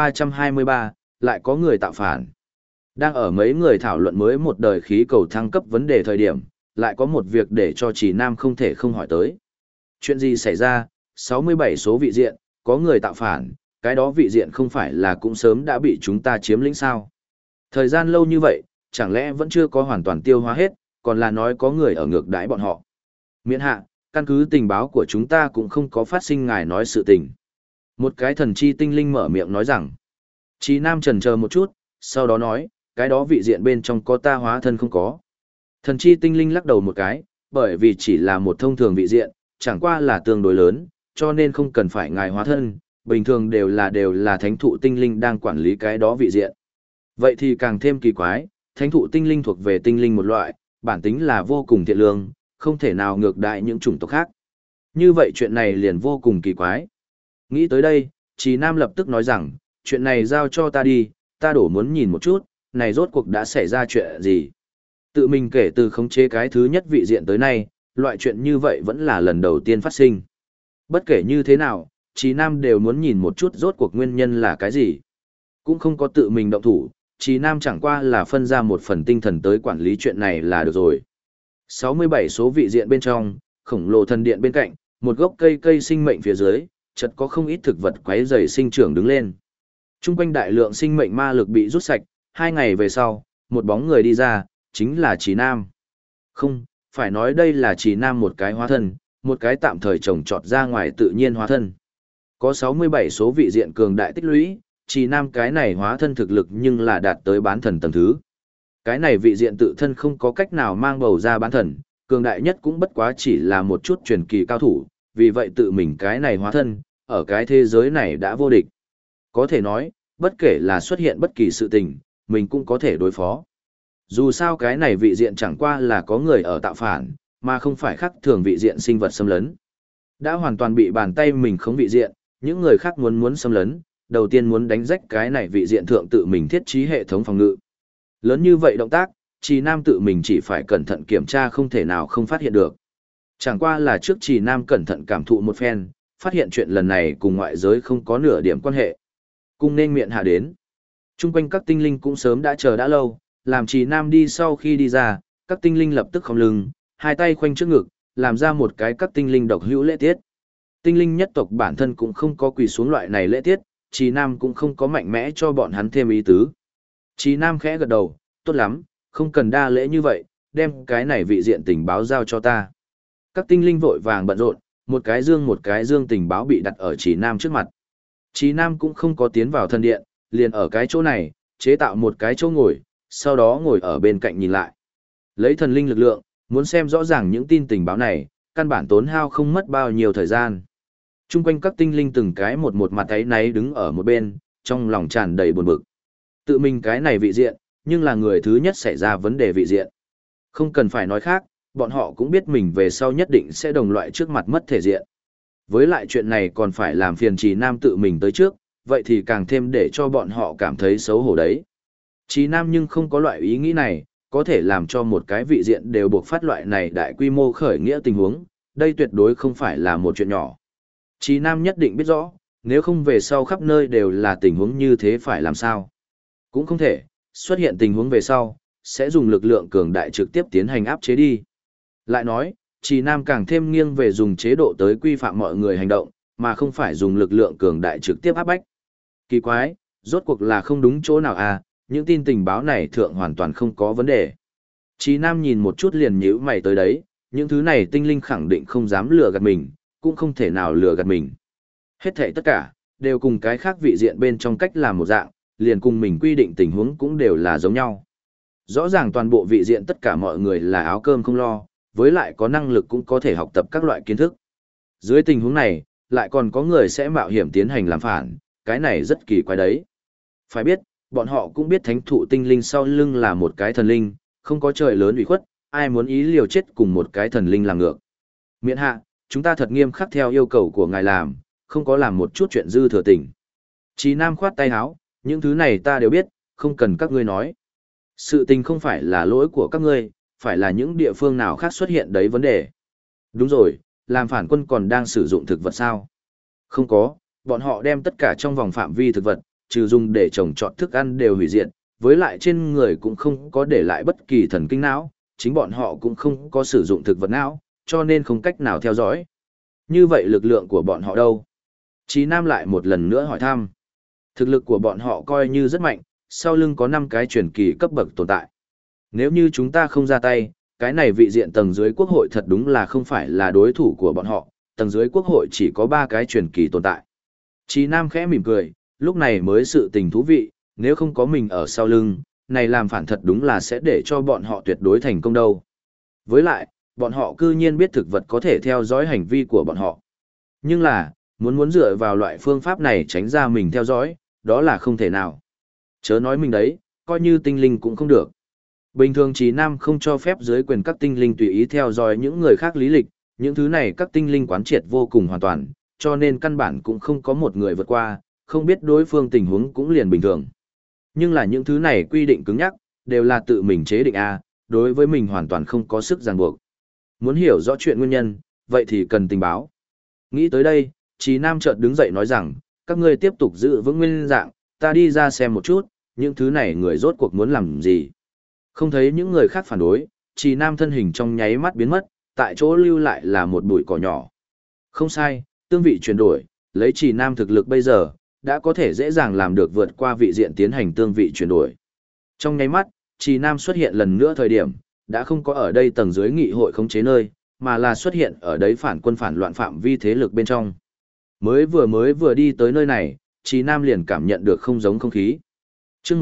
Speaker 1: 1323, lại có người tạo phản. Đang ở mấy người thảo luận mới một đời khí cầu thăng cấp vấn đề thời điểm, lại có một việc để cho Chỉ Nam không thể không hỏi tới. Chuyện gì xảy ra, 67 số vị diện, có người tạo phản, cái đó vị diện không phải là cũng sớm đã bị chúng ta chiếm lĩnh sao? Thời gian lâu như vậy, chẳng lẽ vẫn chưa có hoàn toàn tiêu hóa hết, còn là nói có người ở ngược đãi bọn họ. Miễn hạ, căn cứ tình báo của chúng ta cũng không có phát sinh ngài nói sự tình. Một cái thần chi tinh linh mở miệng nói rằng, Chí Nam chần chờ một chút, sau đó nói, cái đó vị diện bên trong có ta hóa thân không có. Thần chi tinh linh lắc đầu một cái, bởi vì chỉ là một thông thường vị diện, chẳng qua là tương đối lớn, cho nên không cần phải ngài hóa thân, bình thường đều là thánh thụ tinh linh đang quản lý cái đó vị diện. Vậy thì càng thêm kỳ quái, thánh thụ tinh linh thuộc về tinh linh một loại, bản tính là vô cùng thiện lương, không thể nào ngược đại những chủng tộc khác. Như vậy chuyện này liền vô cùng kỳ quái. Nghĩ tới đây, Chí Nam lập tức nói rằng, chuyện này giao cho ta đi, ta đổ muốn nhìn một chút, này rốt cuộc đã xảy ra chuyện gì. Tự mình kể từ khống chế cái thứ nhất vị diện tới nay, loại chuyện như vậy vẫn là lần đầu tiên phát sinh. Bất kể như thế nào, Trí Nam đều muốn nhìn một chút rốt cuộc nguyên nhân là cái gì. Cũng không có tự mình động thủ, Trí Nam chẳng qua là phân ra một phần tinh thần tới quản lý chuyện này là được rồi. 67 số vị diện bên trong, khổng lồ thần điện bên cạnh, một gốc cây sinh mệnh phía dưới, chợt có không ít thực vật quấy rầy sinh trưởng đứng lên. Trung quanh đại lượng sinh mệnh ma lực bị rút sạch, 2 ngày về sau, một bóng người đi ra, chính là Trí Nam. Không, phải nói đây là Trí Nam một cái hóa thân, một cái tạm thời trồng trọt ra ngoài tự nhiên hóa thân. Có 67 số vị diện cường đại tích lũy, Trí Nam cái này hóa thân thực lực nhưng là đạt tới bán thần tầng thứ. Cái này vị diện tự thân không có cách nào mang bầu ra bán thần, cường đại nhất cũng bất quá chỉ là một chút truyền kỳ cao thủ, vì vậy tự mình cái này hóa thân, ở cái thế giới này đã vô địch. Có thể nói, bất kể là xuất hiện bất kỳ sự tình, mình cũng có thể đối phó. Dù sao cái này vị diện chẳng qua là có người ở tạo phản, mà không phải khác thường vị diện sinh vật xâm lấn. Đã hoàn toàn bị bàn tay mình khống vị diện, những người khác muốn xâm lấn, đầu tiên muốn đánh rách cái này vị diện thượng tự mình thiết trí hệ thống phòng ngự. Lớn như vậy động tác, Trì Nam tự mình chỉ phải cẩn thận kiểm tra không thể nào không phát hiện được. Chẳng qua là trước Trì Nam cẩn thận cảm thụ một phen, phát hiện chuyện lần này cùng ngoại giới không có nửa điểm quan hệ. Cung nên miệng hạ đến. Trung quanh các tinh linh cũng sớm đã chờ đã lâu, làm Trì Nam đi sau khi đi ra, các tinh linh lập tức khom lưng, hai tay khoanh trước ngực, làm ra một cái các tinh linh độc hữu lễ tiết. Tinh linh nhất tộc bản thân cũng không có quỳ xuống loại này lễ tiết, Trì Nam cũng không có mạnh mẽ cho bọn hắn thêm ý tứ. Trì Nam khẽ gật đầu, tốt lắm, không cần đa lễ như vậy, đem cái này vị diện tình báo giao cho ta. Các tinh linh vội vàng bận rộn, một cái dương tình báo bị đặt ở Trì Nam trước mặt. Trì Nam cũng không có tiến vào thần điện, liền ở cái chỗ này, chế tạo một cái chỗ ngồi, sau đó ngồi ở bên cạnh nhìn lại. Lấy thần linh lực lượng, muốn xem rõ ràng những tin tình báo này, căn bản tốn hao không mất bao nhiêu thời gian. Trung quanh các tinh linh từng cái một mặt ấy náy đứng ở một bên, trong lòng tràn đầy buồn bực. Tự mình cái này vị diện, nhưng là người thứ nhất xảy ra vấn đề vị diện. Không cần phải nói khác, bọn họ cũng biết mình về sau nhất định sẽ đồng loại trước mặt mất thể diện. Với lại chuyện này còn phải làm phiền Trì Nam tự mình tới trước, vậy thì càng thêm để cho bọn họ cảm thấy xấu hổ đấy. Trì Nam nhưng không có loại ý nghĩ này, có thể làm cho một cái vị diện đều buộc phát loại này đại quy mô khởi nghĩa tình huống, đây tuyệt đối không phải là một chuyện nhỏ. Trì Nam nhất định biết rõ, nếu không về sau khắp nơi đều là tình huống như thế phải làm sao. Cũng không thể, xuất hiện tình huống về sau, sẽ dùng lực lượng cường đại trực tiếp tiến hành áp chế đi. Lại nói, Trì Nam càng thêm nghiêng về dùng chế độ tới quy phạm mọi người hành động, mà không phải dùng lực lượng cường đại trực tiếp áp bách. Kỳ quái, rốt cuộc là không đúng chỗ nào à, những tin tình báo này thượng hoàn toàn không có vấn đề. Trì Nam nhìn một chút liền nhíu mày tới đấy, những thứ này tinh linh khẳng định không dám lừa gạt mình, cũng không thể nào lừa gạt mình. Hết thảy tất cả, đều cùng cái khác vị diện bên trong cách làm một dạng, liền cùng mình quy định tình huống cũng đều là giống nhau. Rõ ràng toàn bộ vị diện tất cả mọi người là áo cơm không lo, với lại có năng lực cũng có thể học tập các loại kiến thức. Dưới tình huống này, lại còn có người sẽ mạo hiểm tiến hành làm phản, cái này rất kỳ quái đấy. Phải biết, bọn họ cũng biết thánh thụ tinh linh sau lưng là một cái thần linh, không có trời lớn ủy khuất, ai muốn ý liều chết cùng một cái thần linh làm ngược. Miễn hạ, chúng ta thật nghiêm khắc theo yêu cầu của ngài làm, không có làm một chút chuyện dư thừa tình. Chí Nam khoát tay áo, những thứ này ta đều biết, không cần các ngươi nói. Sự tình không phải là lỗi của các ngươi, phải là những địa phương nào khác xuất hiện đấy vấn đề. Đúng rồi, làm phản quân còn đang sử dụng thực vật sao? Không có, bọn họ đem tất cả trong vòng phạm vi thực vật, trừ dùng để trồng trọt thức ăn đều hủy diệt, với lại trên người cũng không có để lại bất kỳ thần kinh não, chính bọn họ cũng không có sử dụng thực vật não, cho nên không cách nào theo dõi. Như vậy lực lượng của bọn họ đâu? Chí Nam lại một lần nữa hỏi thăm. Thực lực của bọn họ coi như rất mạnh, sau lưng có 5 cái truyền kỳ cấp bậc tồn tại. Nếu như chúng ta không ra tay, cái này vị diện tầng dưới quốc hội thật đúng là không phải là đối thủ của bọn họ, tầng dưới quốc hội chỉ có 3 cái truyền kỳ tồn tại. Chí Nam khẽ mỉm cười, lúc này mới sự tình thú vị, nếu không có mình ở sau lưng, này làm phản thật đúng là sẽ để cho bọn họ tuyệt đối thành công đâu. Với lại, bọn họ cư nhiên biết thực vật có thể theo dõi hành vi của bọn họ. Nhưng là, muốn dựa vào loại phương pháp này tránh ra mình theo dõi, đó là không thể nào. Chớ nói mình đấy, coi như tinh linh cũng không được. Bình thường Chí Nam không cho phép dưới quyền các tinh linh tùy ý theo dõi những người khác lý lịch, những thứ này các tinh linh quán triệt vô cùng hoàn toàn, cho nên căn bản cũng không có một người vượt qua, không biết đối phương tình huống cũng liền bình thường. Nhưng là những thứ này quy định cứng nhắc, đều là tự mình chế định A, đối với mình hoàn toàn không có sức ràng buộc. Muốn hiểu rõ chuyện nguyên nhân, vậy thì cần tình báo. Nghĩ tới đây, Trì Nam chợt đứng dậy nói rằng, các ngươi tiếp tục giữ vững nguyên dạng, ta đi ra xem một chút, những thứ này người rốt cuộc muốn làm gì. Không thấy những người khác phản đối, Trì Nam thân hình trong nháy mắt biến mất, tại chỗ lưu lại là một bụi cỏ nhỏ. Không sai, tương vị chuyển đổi, lấy Trì Nam thực lực bây giờ, đã có thể dễ dàng làm được vượt qua vị diện tiến hành tương vị chuyển đổi. Trong nháy mắt, Trì Nam xuất hiện lần nữa thời điểm, đã không có ở đây tầng dưới nghị hội khống chế nơi, mà là xuất hiện ở đấy phản quân phản loạn phạm vi thế lực bên trong. Mới vừa đi tới nơi này, Trì Nam liền cảm nhận được không giống không khí. Chương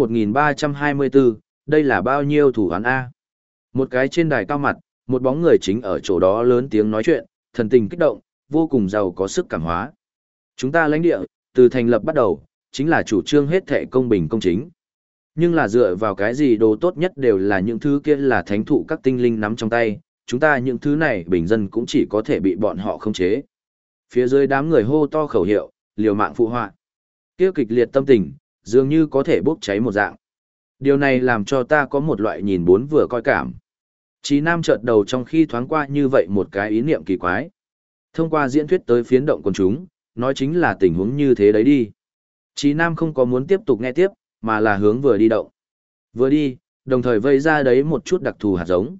Speaker 1: 1324, đây là bao nhiêu thủ án A? Một cái trên đài cao mặt, một bóng người chính ở chỗ đó lớn tiếng nói chuyện, thần tình kích động, vô cùng giàu có sức cảm hóa. Chúng ta lãnh địa, từ thành lập bắt đầu, chính là chủ trương hết thệ công bình công chính. Nhưng là dựa vào cái gì đồ tốt nhất đều là những thứ kia là thánh thụ các tinh linh nắm trong tay, chúng ta những thứ này bình dân cũng chỉ có thể bị bọn họ khống chế. Phía dưới đám người hô to khẩu hiệu, liều mạng phụ họa. Kia kịch liệt tâm tình, dường như có thể bốc cháy một dạng. Điều này làm cho ta có một loại nhìn bốn vừa coi cảm. Chí Nam chợt đầu trong khi thoáng qua như vậy một cái ý niệm kỳ quái. Thông qua diễn thuyết tới phiến động quần chúng, nói chính là tình huống như thế đấy đi. Chí Nam không có muốn tiếp tục nghe tiếp, mà là hướng vừa đi động. Vừa đi, đồng thời vây ra đấy một chút đặc thù hạt giống.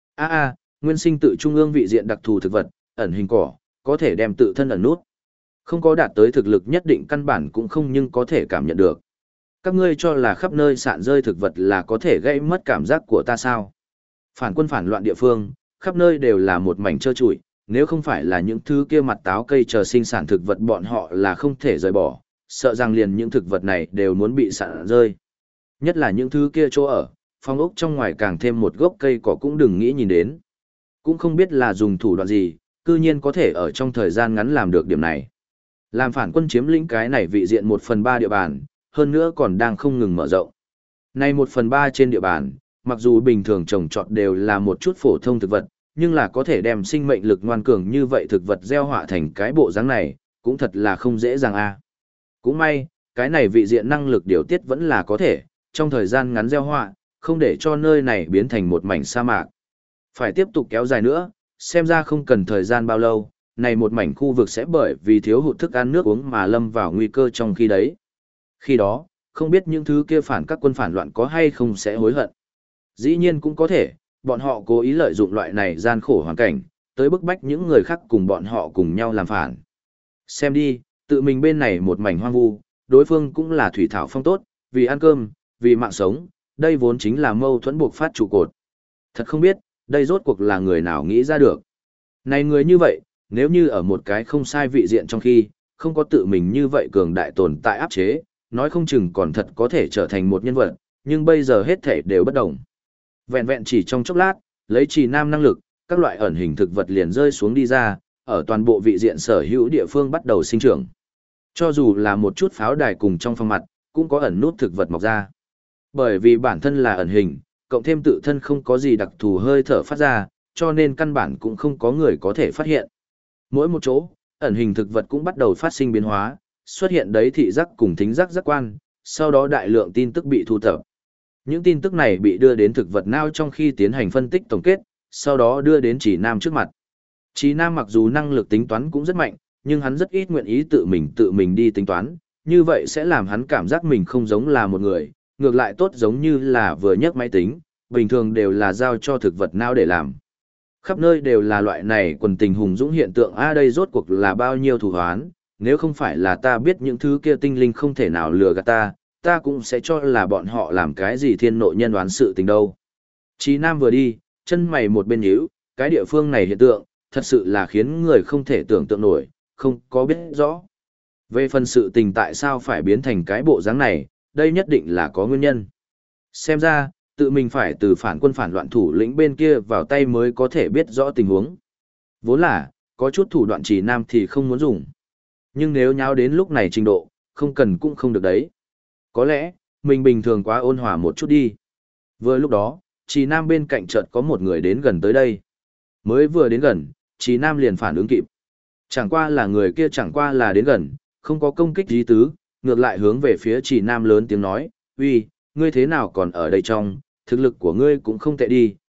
Speaker 1: Nguyên sinh tự trung ương vị diện đặc thù thực vật, ẩn hình cỏ, có thể đem tự thân ẩn nút. Không có đạt tới thực lực nhất định căn bản cũng không nhưng có thể cảm nhận được. Các ngươi cho là khắp nơi sạn rơi thực vật là có thể gây mất cảm giác của ta sao? Phản quân phản loạn địa phương, khắp nơi đều là một mảnh trơ trụi, nếu không phải là những thứ kia mặt táo cây chờ sinh sản thực vật bọn họ là không thể rời bỏ, sợ rằng liền những thực vật này đều muốn bị sạn rơi. Nhất là những thứ kia chỗ ở, phong ốc trong ngoài càng thêm một gốc cây cỏ cũng đừng nghĩ nhìn đến. Cũng không biết là dùng thủ đoạn gì, cư nhiên có thể ở trong thời gian ngắn làm được điểm này. Làm phản quân chiếm lĩnh cái này vị diện 1/3 địa bàn, hơn nữa còn đang không ngừng mở rộng. Nay 1/3 trên địa bàn, mặc dù bình thường trồng trọt đều là một chút phổ thông thực vật, nhưng là có thể đem sinh mệnh lực ngoan cường như vậy thực vật gieo họa thành cái bộ dáng này, cũng thật là không dễ dàng a. Cũng may, cái này vị diện năng lực điều tiết vẫn là có thể, trong thời gian ngắn gieo họa, không để cho nơi này biến thành một mảnh sa mạc. Phải tiếp tục kéo dài nữa, xem ra không cần thời gian bao lâu, này một mảnh khu vực sẽ bởi vì thiếu hụt thức ăn nước uống mà lâm vào nguy cơ trong khi đấy. Khi đó, không biết những thứ kia phản các quân phản loạn có hay không sẽ hối hận. Dĩ nhiên cũng có thể, bọn họ cố ý lợi dụng loại này gian khổ hoàn cảnh, tới bức bách những người khác cùng bọn họ cùng nhau làm phản. Xem đi, tự mình bên này một mảnh hoang vu, đối phương cũng là thủy thảo phong tốt, vì ăn cơm, vì mạng sống, đây vốn chính là mâu thuẫn buộc phát trụ cột. Thật không biết, đây rốt cuộc là người nào nghĩ ra được. Này người như vậy, nếu như ở một cái không sai vị diện trong khi, không có tự mình như vậy cường đại tồn tại áp chế, nói không chừng còn thật có thể trở thành một nhân vật, nhưng bây giờ hết thể đều bất đồng. Vẹn vẹn chỉ trong chốc lát, lấy Trì Nam năng lực, các loại ẩn hình thực vật liền rơi xuống đi ra, ở toàn bộ vị diện sở hữu địa phương bắt đầu sinh trưởng. Cho dù là một chút pháo đài cùng trong phong mặt, cũng có ẩn nút thực vật mọc ra. Bởi vì bản thân là ẩn hình, cộng thêm tự thân không có gì đặc thù hơi thở phát ra, cho nên căn bản cũng không có người có thể phát hiện. Mỗi một chỗ, ẩn hình thực vật cũng bắt đầu phát sinh biến hóa, xuất hiện đấy thị giác cùng thính giác giác quan, sau đó đại lượng tin tức bị thu thập. Những tin tức này bị đưa đến thực vật não trong khi tiến hành phân tích tổng kết, sau đó đưa đến Trì Nam trước mặt. Trì Nam mặc dù năng lực tính toán cũng rất mạnh, nhưng hắn rất ít nguyện ý tự mình đi tính toán, như vậy sẽ làm hắn cảm giác mình không giống là một người, ngược lại tốt giống như là vừa nhấc máy tính, bình thường đều là giao cho thực vật não để làm. Khắp nơi đều là loại này quần tình hùng dũng hiện tượng đây rốt cuộc là bao nhiêu thù hoán, nếu không phải là ta biết những thứ kia tinh linh không thể nào lừa gạt ta cũng sẽ cho là bọn họ làm cái gì thiên nội nhân đoán sự tình đâu. Chí Nam vừa đi, chân mày một bên nhíu, cái địa phương này hiện tượng, thật sự là khiến người không thể tưởng tượng nổi, không có biết rõ. Về phần sự tình tại sao phải biến thành cái bộ dáng này, đây nhất định là có nguyên nhân. Xem ra, tự mình phải từ phản quân phản loạn thủ lĩnh bên kia vào tay mới có thể biết rõ tình huống. Vốn là, có chút thủ đoạn Trì Nam thì không muốn dùng. Nhưng nếu nháo đến lúc này trình độ, không cần cũng không được đấy. Có lẽ, mình bình thường quá ôn hòa một chút đi. Vừa lúc đó, Trì Nam bên cạnh chợt có một người đến gần tới đây. Mới vừa đến gần, Trì Nam liền phản ứng kịp. Chẳng qua là người kia chẳng qua là đến gần, không có công kích ý tứ, ngược lại hướng về phía Trì Nam lớn tiếng nói, uy, ngươi thế nào còn ở đây trong, thực lực của ngươi cũng không tệ đi,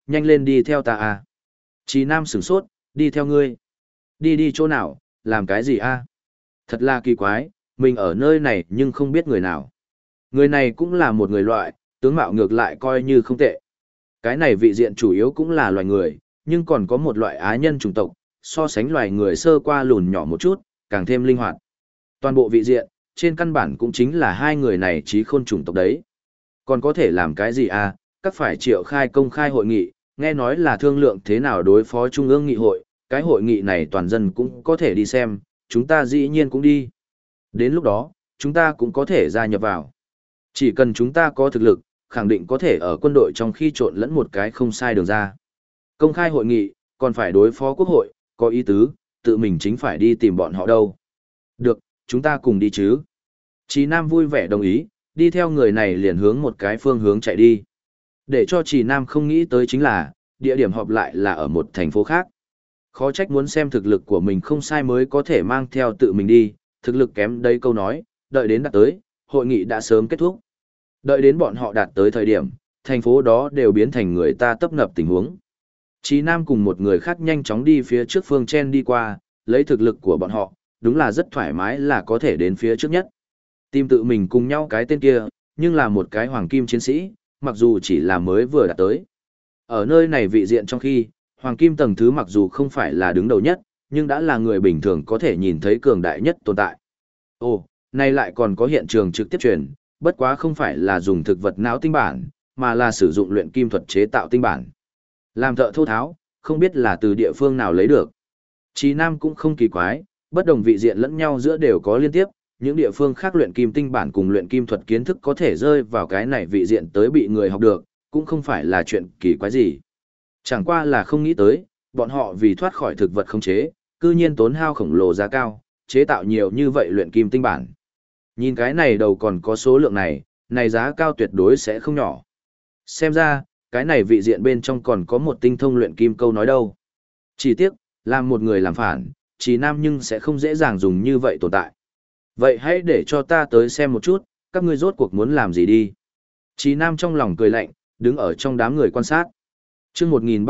Speaker 1: nhanh lên đi theo ta à. Chí Nam sửng sốt, đi theo ngươi. Đi chỗ nào, làm cái gì a? Thật là kỳ quái, mình ở nơi này nhưng không biết người nào. Người này cũng là một người loại, tướng mạo ngược lại coi như không tệ. Cái này vị diện chủ yếu cũng là loài người, nhưng còn có một loại á nhân chủng tộc, so sánh loài người sơ qua lùn nhỏ một chút, càng thêm linh hoạt. Toàn bộ vị diện, trên căn bản cũng chính là hai người này trí khôn chủng tộc đấy. Còn có thể làm cái gì à, các phải triệu khai công khai hội nghị, nghe nói là thương lượng thế nào đối phó trung ương nghị hội, cái hội nghị này toàn dân cũng có thể đi xem, chúng ta dĩ nhiên cũng đi. Đến lúc đó, chúng ta cũng có thể gia nhập vào. Chỉ cần chúng ta có thực lực, khẳng định có thể ở quân đội trong khi trộn lẫn một cái không sai đường ra. Công khai hội nghị, còn phải đối phó quốc hội, có ý tứ, tự mình chính phải đi tìm bọn họ đâu. Được, chúng ta cùng đi chứ. Chí Nam vui vẻ đồng ý, đi theo người này liền hướng một cái phương hướng chạy đi. Để cho Chí Nam không nghĩ tới chính là, địa điểm họp lại là ở một thành phố khác. Khó trách muốn xem thực lực của mình không sai mới có thể mang theo tự mình đi, thực lực kém đây câu nói, đợi đến đạt tới, hội nghị đã sớm kết thúc. Đợi đến bọn họ đạt tới thời điểm, thành phố đó đều biến thành người ta tấp nập tình huống. Chí Nam cùng một người khác nhanh chóng đi phía trước phương chen đi qua, lấy thực lực của bọn họ, đúng là rất thoải mái là có thể đến phía trước nhất. Tìm tự mình cùng nhau cái tên kia, nhưng là một cái hoàng kim chiến sĩ, mặc dù chỉ là mới vừa đạt tới. Ở nơi này vị diện trong khi, hoàng kim tầng thứ mặc dù không phải là đứng đầu nhất, nhưng đã là người bình thường có thể nhìn thấy cường đại nhất tồn tại. Ồ, nay lại còn có hiện trường trực tiếp truyền, bất quá không phải là dùng thực vật não tinh bản, mà là sử dụng luyện kim thuật chế tạo tinh bản. Làm thợ thô tháo, không biết là từ địa phương nào lấy được. Chí Nam cũng không kỳ quái, bất đồng vị diện lẫn nhau giữa đều có liên tiếp, những địa phương khác luyện kim tinh bản cùng luyện kim thuật kiến thức có thể rơi vào cái này vị diện tới bị người học được, cũng không phải là chuyện kỳ quái gì. Chẳng qua là không nghĩ tới, bọn họ vì thoát khỏi thực vật khống chế, cư nhiên tốn hao khổng lồ giá cao, chế tạo nhiều như vậy luyện kim tinh bản. Nhìn cái này đầu còn có số lượng này giá cao tuyệt đối sẽ không nhỏ. Xem ra, cái này vị diện bên trong còn có một tinh thông luyện kim câu nói đâu. Chỉ tiếc, làm một người làm phản, Chí Nam nhưng sẽ không dễ dàng dùng như vậy tồn tại. Vậy hãy để cho ta tới xem một chút, các ngươi rốt cuộc muốn làm gì đi. Chí Nam trong lòng cười lạnh, đứng ở trong đám người quan sát. Chương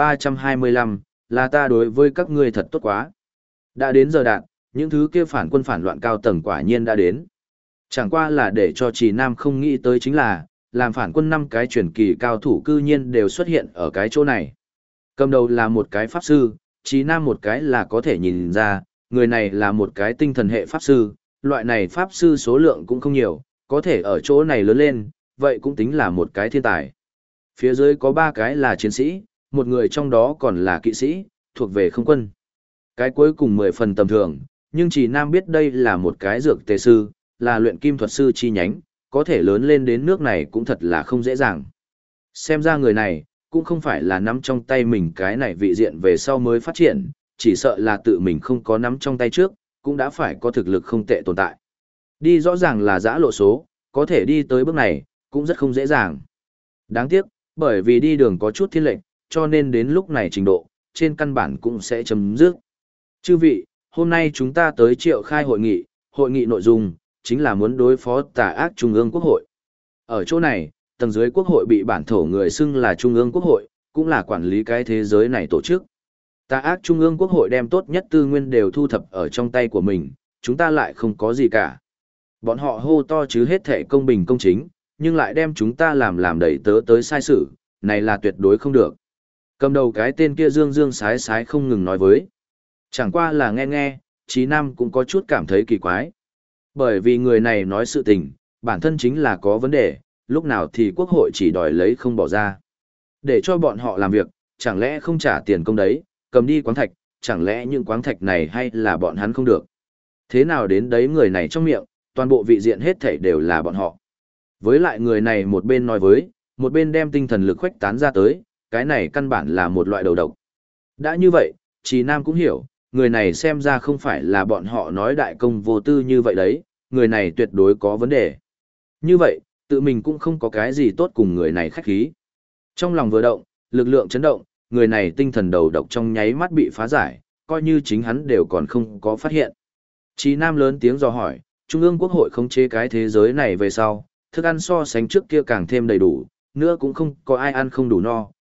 Speaker 1: 1325, là ta đối với các ngươi thật tốt quá. Đã đến giờ đạn, những thứ kia phản quân phản loạn cao tầng quả nhiên đã đến. Chẳng qua là để cho Chí Nam không nghĩ tới chính là, làm phản quân 5 cái truyền kỳ cao thủ cư nhiên đều xuất hiện ở cái chỗ này. Cầm đầu là một cái pháp sư, Chí Nam một cái là có thể nhìn ra, người này là một cái tinh thần hệ pháp sư, loại này pháp sư số lượng cũng không nhiều, có thể ở chỗ này lớn lên, vậy cũng tính là một cái thiên tài. Phía dưới có 3 cái là chiến sĩ, một người trong đó còn là kỵ sĩ, thuộc về không quân. Cái cuối cùng 10 phần tầm thường, nhưng Chí Nam biết đây là một cái dược tề sư, là luyện kim thuật sư chi nhánh, có thể lớn lên đến nước này cũng thật là không dễ dàng. Xem ra người này, cũng không phải là nắm trong tay mình cái này vị diện về sau mới phát triển, chỉ sợ là tự mình không có nắm trong tay trước, cũng đã phải có thực lực không tệ tồn tại. Đi rõ ràng là giã lộ số, có thể đi tới bước này, cũng rất không dễ dàng. Đáng tiếc, bởi vì đi đường có chút thiên lệnh, cho nên đến lúc này trình độ, trên căn bản cũng sẽ chấm dứt. Chư vị, hôm nay chúng ta tới triệu khai hội nghị nội dung, chính là muốn đối phó tà ác Trung ương Quốc hội. Ở chỗ này, tầng dưới Quốc hội bị bản thổ người xưng là Trung ương Quốc hội, cũng là quản lý cái thế giới này tổ chức. Tà ác Trung ương Quốc hội đem tốt nhất tư nguyên đều thu thập ở trong tay của mình, chúng ta lại không có gì cả. Bọn họ hô to chứ hết thể công bình công chính, nhưng lại đem chúng ta làm đẩy tớ tới sai sự, này là tuyệt đối không được. Cầm đầu cái tên kia dương dương sái sái không ngừng nói với. Chẳng qua là nghe, Chí Nam cũng có chút cảm thấy kỳ quái. Bởi vì người này nói sự tình, bản thân chính là có vấn đề, lúc nào thì quốc hội chỉ đòi lấy không bỏ ra. Để cho bọn họ làm việc, chẳng lẽ không trả tiền công đấy, cầm đi quáng thạch, chẳng lẽ những quáng thạch này hay là bọn hắn không được. Thế nào đến đấy người này trong miệng, toàn bộ vị diện hết thảy đều là bọn họ. Với lại người này một bên nói với, một bên đem tinh thần lực khuếch tán ra tới, cái này căn bản là một loại đầu độc. Đã như vậy, Chí Nam cũng hiểu, người này xem ra không phải là bọn họ nói đại công vô tư như vậy đấy, người này tuyệt đối có vấn đề. Như vậy, tự mình cũng không có cái gì tốt cùng người này khách khí. Trong lòng vừa động, lực lượng chấn động, người này tinh thần đầu độc trong nháy mắt bị phá giải, coi như chính hắn đều còn không có phát hiện. Chí Nam lớn tiếng dò hỏi, Trung ương Quốc hội khống chế cái thế giới này về sau, thức ăn so sánh trước kia càng thêm đầy đủ, nữa cũng không có ai ăn không đủ no,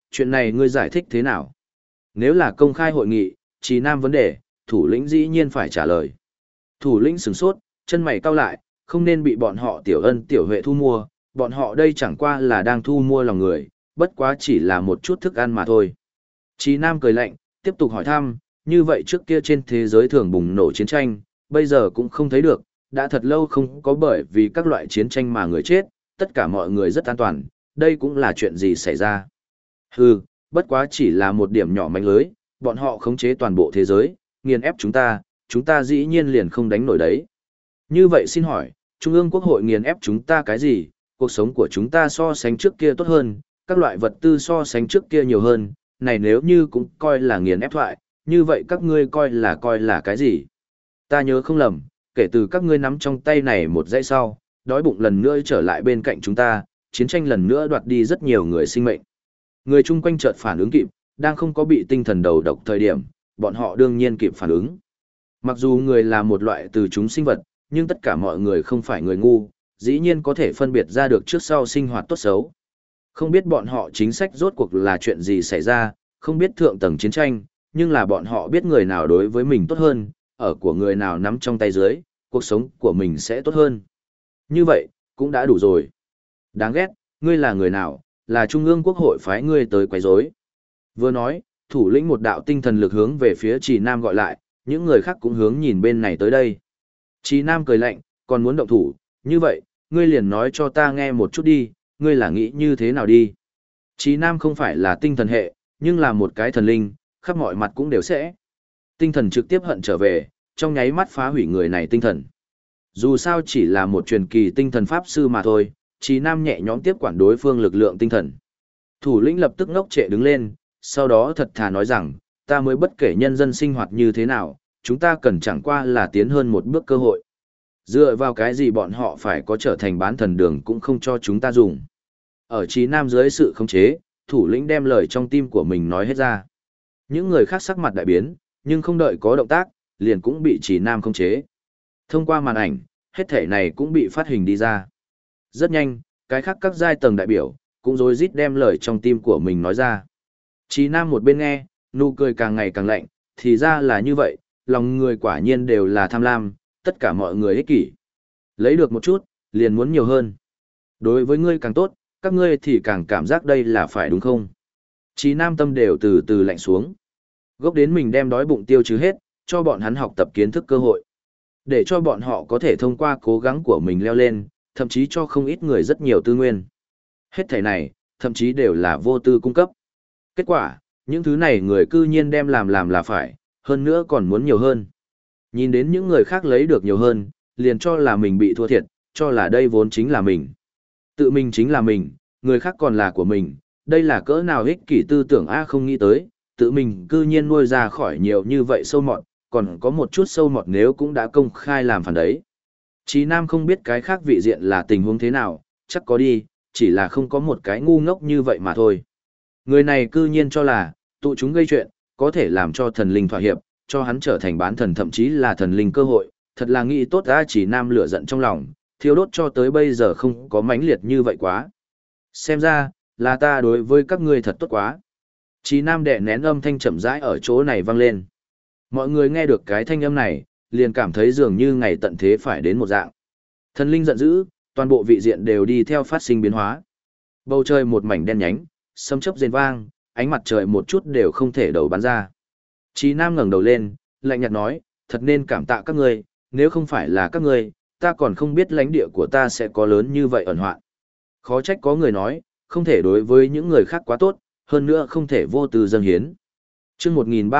Speaker 1: chuyện này ngươi giải thích thế nào? Nếu là công khai hội nghị, Trì Nam vấn đề, thủ lĩnh dĩ nhiên phải trả lời. Thủ lĩnh sửng sốt, chân mày cau lại, không nên bị bọn họ tiểu ân tiểu huệ thu mua, bọn họ đây chẳng qua là đang thu mua lòng người, bất quá chỉ là một chút thức ăn mà thôi. Trì Nam cười lạnh, tiếp tục hỏi thăm, như vậy trước kia trên thế giới thường bùng nổ chiến tranh, bây giờ cũng không thấy được, đã thật lâu không có bởi vì các loại chiến tranh mà người chết, tất cả mọi người rất an toàn, đây cũng là chuyện gì xảy ra. Hừ, bất quá chỉ là một điểm nhỏ manh lưới, bọn họ khống chế toàn bộ thế giới, nghiền ép chúng ta dĩ nhiên liền không đánh nổi đấy. Như vậy xin hỏi, Trung ương Quốc hội nghiền ép chúng ta cái gì, cuộc sống của chúng ta so sánh trước kia tốt hơn, các loại vật tư so sánh trước kia nhiều hơn, này nếu như cũng coi là nghiền ép thoại, như vậy các ngươi coi là cái gì? Ta nhớ không lầm, kể từ các ngươi nắm trong tay này một giây sau, đói bụng lần nữa trở lại bên cạnh chúng ta, chiến tranh lần nữa đoạt đi rất nhiều người sinh mệnh. Người chung quanh chợt phản ứng kịp, đang không có bị tinh thần đầu độc thời điểm, bọn họ đương nhiên kịp phản ứng. Mặc dù người là một loại từ chúng sinh vật, nhưng tất cả mọi người không phải người ngu, dĩ nhiên có thể phân biệt ra được trước sau sinh hoạt tốt xấu. Không biết bọn họ chính sách rốt cuộc là chuyện gì xảy ra, không biết thượng tầng chiến tranh, nhưng là bọn họ biết người nào đối với mình tốt hơn, ở của người nào nắm trong tay dưới, cuộc sống của mình sẽ tốt hơn. Như vậy, cũng đã đủ rồi. Đáng ghét, ngươi là người nào, là Trung ương Quốc hội phái ngươi tới quấy rối. Vừa nói, thủ lĩnh một đạo tinh thần lực hướng về phía Trì Nam gọi lại, những người khác cũng hướng nhìn bên này tới đây. Trì Nam cười lạnh, còn muốn động thủ, như vậy, ngươi liền nói cho ta nghe một chút đi, ngươi là nghĩ như thế nào đi. Trì Nam không phải là tinh thần hệ, nhưng là một cái thần linh, khắp mọi mặt cũng đều sẽ. Tinh thần trực tiếp hận trở về, trong nháy mắt phá hủy người này tinh thần. Dù sao chỉ là một truyền kỳ tinh thần pháp sư mà thôi, Trì Nam nhẹ nhõm tiếp quản đối phương lực lượng tinh thần. Thủ lĩnh lập tức ngốc trệ đứng lên, sau đó thật thà nói rằng, ta mới bất kể nhân dân sinh hoạt như thế nào, chúng ta cần chẳng qua là tiến hơn một bước cơ hội. Dựa vào cái gì bọn họ phải có trở thành bán thần đường cũng không cho chúng ta dùng. Ở Trì Nam dưới sự khống chế, thủ lĩnh đem lời trong tim của mình nói hết ra. Những người khác sắc mặt đại biến, nhưng không đợi có động tác, liền cũng bị Trì Nam khống chế. Thông qua màn ảnh, hết thể này cũng bị phát hình đi ra. Rất nhanh, cái khác các giai tầng đại biểu, cũng rối rít đem lời trong tim của mình nói ra. Trì Nam một bên nghe, nụ cười càng ngày càng lạnh, thì ra là như vậy, lòng người quả nhiên đều là tham lam, tất cả mọi người ích kỷ. Lấy được một chút, liền muốn nhiều hơn. Đối với ngươi càng tốt, các ngươi thì càng cảm giác đây là phải đúng không? Trì Nam tâm đều từ từ lạnh xuống. Gốc đến mình đem đói bụng tiêu trừ hết, cho bọn hắn học tập kiến thức cơ hội. Để cho bọn họ có thể thông qua cố gắng của mình leo lên, thậm chí cho không ít người rất nhiều tư nguyên. Hết thảy này, thậm chí đều là vô tư cung cấp. Kết quả, những thứ này người cư nhiên đem làm là phải, hơn nữa còn muốn nhiều hơn. Nhìn đến những người khác lấy được nhiều hơn, liền cho là mình bị thua thiệt, cho là đây vốn chính là mình. Tự mình chính là mình, người khác còn là của mình, đây là cỡ nào ích kỷ tư tưởng A không nghĩ tới, tự mình cư nhiên nuôi ra khỏi nhiều như vậy sâu mọt, còn có một chút sâu mọt nếu cũng đã công khai làm phản đấy. Chí Nam không biết cái khác vị diện là tình huống thế nào, chắc có đi, chỉ là không có một cái ngu ngốc như vậy mà thôi. Người này cư nhiên cho là, tụ chúng gây chuyện, có thể làm cho thần linh thỏa hiệp, cho hắn trở thành bán thần thậm chí là thần linh cơ hội, thật là nghĩ tốt ra. Chí Nam lửa giận trong lòng, thiêu đốt cho tới bây giờ không có mãnh liệt như vậy quá. Xem ra, là ta đối với các ngươi thật tốt quá. Chí Nam đè nén âm thanh chậm rãi ở chỗ này vang lên. Mọi người nghe được cái thanh âm này, liền cảm thấy dường như ngày tận thế phải đến một dạng. Thần linh giận dữ, toàn bộ vị diện đều đi theo phát sinh biến hóa. Bầu trời một mảnh đen nhánh, sấm chớp rền vang, ánh mặt trời một chút đều không thể đầu bắn ra. Chí Nam ngẩng đầu lên, lạnh nhạt nói, thật nên cảm tạ các ngươi, nếu không phải là các ngươi, ta còn không biết lãnh địa của ta sẽ có lớn như vậy ẩn hoạn. Khó trách có người nói, không thể đối với những người khác quá tốt, hơn nữa không thể vô tư dâng hiến. Chương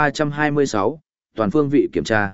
Speaker 1: 1326, toàn phương vị kiểm tra.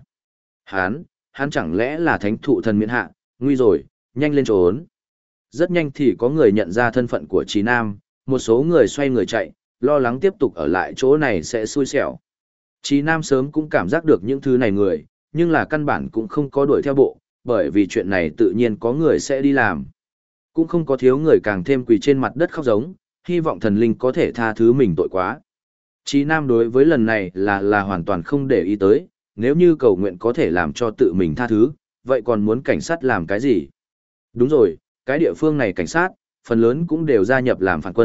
Speaker 1: Hắn chẳng lẽ là thánh thụ thần miễn hạ, nguy rồi, nhanh lên trốn. Rất nhanh thì có người nhận ra thân phận của Chí Nam, một số người xoay người chạy, lo lắng tiếp tục ở lại chỗ này sẽ xui xẻo. Chí Nam sớm cũng cảm giác được những thứ này người, nhưng là căn bản cũng không có đuổi theo bộ, bởi vì chuyện này tự nhiên có người sẽ đi làm. Cũng không có thiếu người càng thêm quỳ trên mặt đất khóc giống, hy vọng thần linh có thể tha thứ mình tội quá. Chí Nam đối với lần này là hoàn toàn không để ý tới, nếu như cầu nguyện có thể làm cho tự mình tha thứ, vậy còn muốn cảnh sát làm cái gì? Đúng rồi, cái địa phương này cảnh sát, phần lớn cũng đều gia nhập làm phản quân,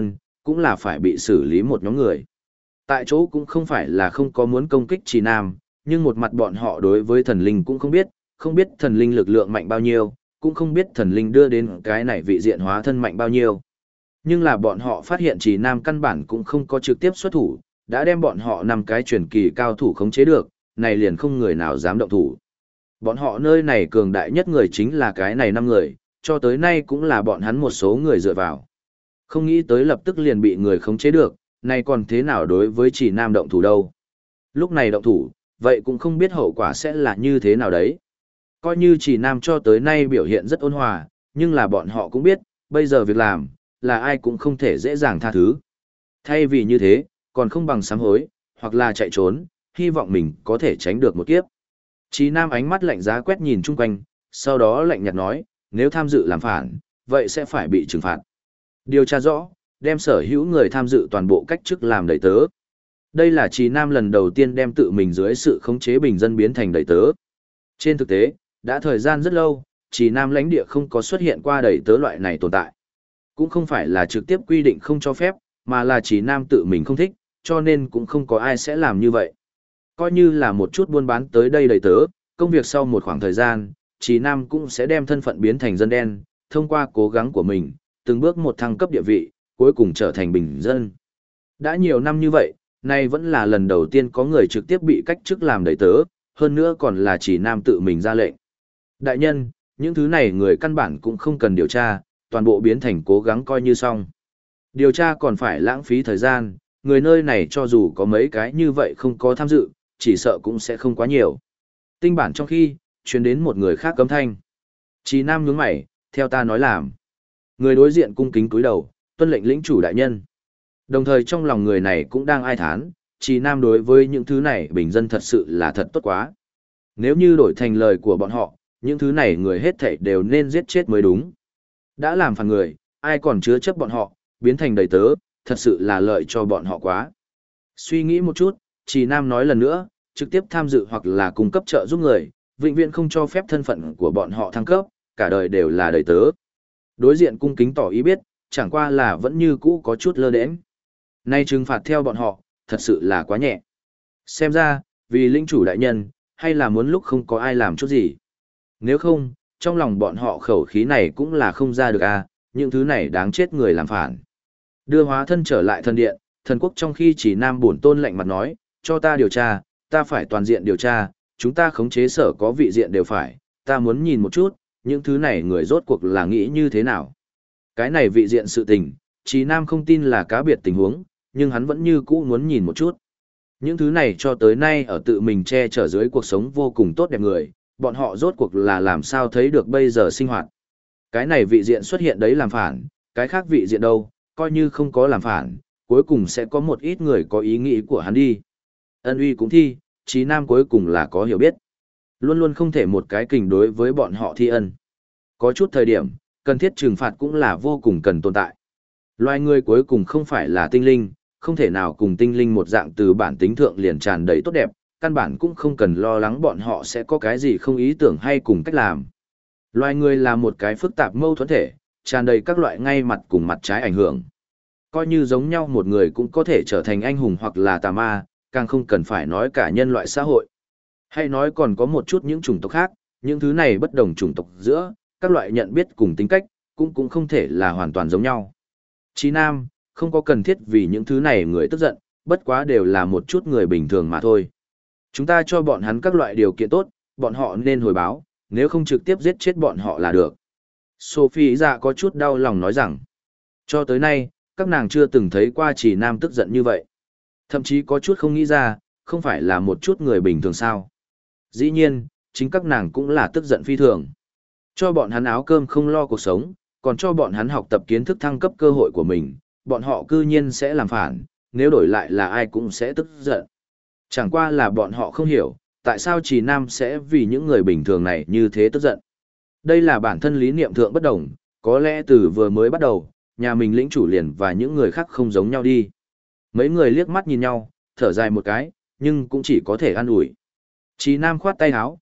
Speaker 1: cũng là phải bị xử lý một nhóm người. Tại chỗ cũng không phải là không có muốn công kích Trì Nam, nhưng một mặt bọn họ đối với thần linh cũng không biết thần linh lực lượng mạnh bao nhiêu, cũng không biết thần linh đưa đến cái này vị diện hóa thân mạnh bao nhiêu. Nhưng là bọn họ phát hiện Trì Nam căn bản cũng không có trực tiếp xuất thủ, đã đem bọn họ 5 cái truyền kỳ cao thủ khống chế được, này liền không người nào dám động thủ. Bọn họ nơi này cường đại nhất người chính là cái này 5 người, cho tới nay cũng là bọn hắn một số người dựa vào. Không nghĩ tới lập tức liền bị người khống chế được, này còn thế nào đối với Trì Nam động thủ đâu. Lúc này động thủ, vậy cũng không biết hậu quả sẽ là như thế nào đấy. Coi như Trì Nam cho tới nay biểu hiện rất ôn hòa, nhưng là bọn họ cũng biết, bây giờ việc làm, là ai cũng không thể dễ dàng tha thứ. Thay vì như thế, còn không bằng sám hối, hoặc là chạy trốn, hy vọng mình có thể tránh được một kiếp. Trì Nam ánh mắt lạnh giá quét nhìn chung quanh, sau đó lạnh nhạt nói, nếu tham dự làm phản, vậy sẽ phải bị trừng phạt. Điều tra rõ, đem sở hữu người tham dự toàn bộ cách chức làm đầy tớ. Đây là Trì Nam lần đầu tiên đem tự mình dưới sự khống chế bình dân biến thành đầy tớ. Trên thực tế, đã thời gian rất lâu, Trì Nam lãnh địa không có xuất hiện qua đầy tớ loại này tồn tại. Cũng không phải là trực tiếp quy định không cho phép, mà là Trì Nam tự mình không thích, cho nên cũng không có ai sẽ làm như vậy. Coi như là một chút buôn bán tới đây đầy tớ, công việc sau một khoảng thời gian, Trì Nam cũng sẽ đem thân phận biến thành dân đen, thông qua cố gắng của mình, từng bước một thăng cấp địa vị, cuối cùng trở thành bình dân. Đã nhiều năm như vậy, nay vẫn là lần đầu tiên có người trực tiếp bị cách chức làm đầy tớ, hơn nữa còn là Trì Nam tự mình ra lệnh. Đại nhân, những thứ này người căn bản cũng không cần điều tra, toàn bộ biến thành cố gắng coi như xong. Điều tra còn phải lãng phí thời gian, người nơi này cho dù có mấy cái như vậy không có tham dự, chỉ sợ cũng sẽ không quá nhiều. Tinh bản trong khi, truyền đến một người khác cấm thanh. Trì Nam nhướng mày, theo ta nói làm. Người đối diện cung kính cúi đầu, tuân lệnh lĩnh chủ đại nhân. Đồng thời trong lòng người này cũng đang ai thán, Trì Nam đối với những thứ này bình dân thật sự là thật tốt quá. Nếu như đổi thành lời của bọn họ, những thứ này người hết thảy đều nên giết chết mới đúng. Đã làm phản người, ai còn chứa chấp bọn họ, biến thành đầy tớ, thật sự là lợi cho bọn họ quá. Suy nghĩ một chút, Trì Nam nói lần nữa, trực tiếp tham dự hoặc là cung cấp trợ giúp người, vĩnh viễn không cho phép thân phận của bọn họ thăng cấp, cả đời đều là đầy tớ. Đối diện cung kính tỏ ý biết, chẳng qua là vẫn như cũ có chút lơ đễnh. Nay trừng phạt theo bọn họ, thật sự là quá nhẹ. Xem ra, vì lĩnh chủ đại nhân, hay là muốn lúc không có ai làm chút gì. Nếu không, trong lòng bọn họ khẩu khí này cũng là không ra được à, những thứ này đáng chết người làm phản. Đưa hóa thân trở lại thần điện, thần quốc trong khi Trì Nam bổn tôn lạnh mặt nói, cho ta điều tra, ta phải toàn diện điều tra, chúng ta khống chế sở có vị diện đều phải, ta muốn nhìn một chút, những thứ này người rốt cuộc là nghĩ như thế nào. Cái này vị diện sự tình, Trì Nam không tin là cá biệt tình huống, nhưng hắn vẫn như cũ muốn nhìn một chút. Những thứ này cho tới nay ở tự mình che chở dưới cuộc sống vô cùng tốt đẹp người, bọn họ rốt cuộc là làm sao thấy được bây giờ sinh hoạt. Cái này vị diện xuất hiện đấy làm phản, cái khác vị diện đâu, coi như không có làm phản, cuối cùng sẽ có một ít người có ý nghĩ của hắn đi. Ân uy cũng thi, Trì Nam cuối cùng là có hiểu biết. Luôn luôn không thể một cái kình đối với bọn họ thi ân. Có chút thời điểm, cần thiết trừng phạt cũng là vô cùng cần tồn tại. Loài người cuối cùng không phải là tinh linh, không thể nào cùng tinh linh một dạng từ bản tính thượng liền tràn đầy tốt đẹp, căn bản cũng không cần lo lắng bọn họ sẽ có cái gì không ý tưởng hay cùng cách làm. Loài người là một cái phức tạp mâu thuẫn thể, tràn đầy các loại ngay mặt cùng mặt trái ảnh hưởng. Coi như giống nhau một người cũng có thể trở thành anh hùng hoặc là tà ma, càng không cần phải nói cả nhân loại xã hội. Hay nói còn có một chút những chủng tộc khác, những thứ này bất đồng chủng tộc giữa, các loại nhận biết cùng tính cách, cũng không thể là hoàn toàn giống nhau. Chí Nam, không có cần thiết vì những thứ này người tức giận, bất quá đều là một chút người bình thường mà thôi. Chúng ta cho bọn hắn các loại điều kiện tốt, bọn họ nên hồi báo, nếu không trực tiếp giết chết bọn họ là được. Sophie dạ có chút đau lòng nói rằng, cho tới nay, các nàng chưa từng thấy qua Chỉ Nam tức giận như vậy. Thậm chí có chút không nghĩ ra, không phải là một chút người bình thường sao. Dĩ nhiên, chính các nàng cũng là tức giận phi thường. Cho bọn hắn áo cơm không lo cuộc sống, còn cho bọn hắn học tập kiến thức thăng cấp cơ hội của mình, bọn họ cư nhiên sẽ làm phản, nếu đổi lại là ai cũng sẽ tức giận. Chẳng qua là bọn họ không hiểu, tại sao Chỉ Nam sẽ vì những người bình thường này như thế tức giận. Đây là bản thân lý niệm thượng bất đồng, có lẽ từ vừa mới bắt đầu, nhà mình lĩnh chủ liền và những người khác không giống nhau đi. Mấy người liếc mắt nhìn nhau, thở dài một cái, nhưng cũng chỉ có thể an ủi. Chỉ Nam khoát tay áo,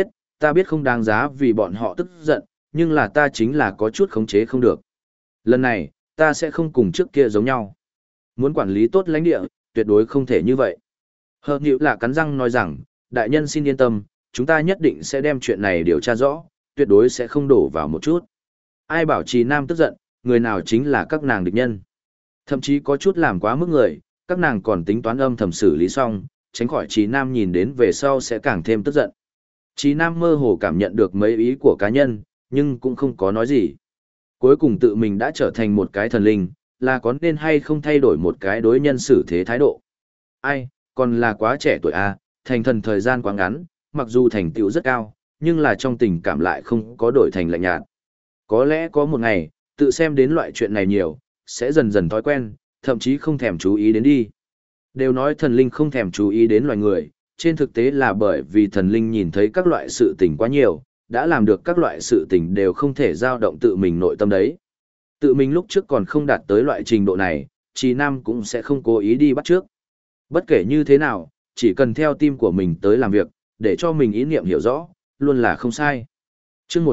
Speaker 1: ta biết không đáng giá vì bọn họ tức giận, nhưng là ta chính là có chút khống chế không được. Lần này, ta sẽ không cùng trước kia giống nhau. Muốn quản lý tốt lãnh địa, tuyệt đối không thể như vậy. Hợp nhữ là cắn răng nói rằng, đại nhân xin yên tâm, chúng ta nhất định sẽ đem chuyện này điều tra rõ, tuyệt đối sẽ không đổ vào một chút. Ai bảo Trì Nam tức giận, người nào chính là các nàng địch nhân. Thậm chí có chút làm quá mức người, các nàng còn tính toán âm thầm xử lý xong, tránh khỏi Trì Nam nhìn đến về sau sẽ càng thêm tức giận. Trì Nam mơ hồ cảm nhận được mấy ý của cá nhân, nhưng cũng không có nói gì. Cuối cùng tự mình đã trở thành một cái thần linh, là có nên hay không thay đổi một cái đối nhân xử thế thái độ. Ai, còn là quá trẻ tuổi à, thành thần thời gian quá ngắn, mặc dù thành tựu rất cao, nhưng là trong tình cảm lại không có đổi thành lạnh nhạt. Có lẽ có một ngày, tự xem đến loại chuyện này nhiều, sẽ dần dần thói quen, thậm chí không thèm chú ý đến đi. Đều nói thần linh không thèm chú ý đến loài người, trên thực tế là bởi vì thần linh nhìn thấy các loại sự tình quá nhiều, đã làm được các loại sự tình đều không thể dao động tự mình nội tâm đấy. Tự mình lúc trước còn không đạt tới loại trình độ này, Trì Nam cũng sẽ không cố ý đi bắt trước. Bất kể như thế nào, chỉ cần theo tim của mình tới làm việc, để cho mình ý niệm hiểu rõ, luôn là không sai. Chương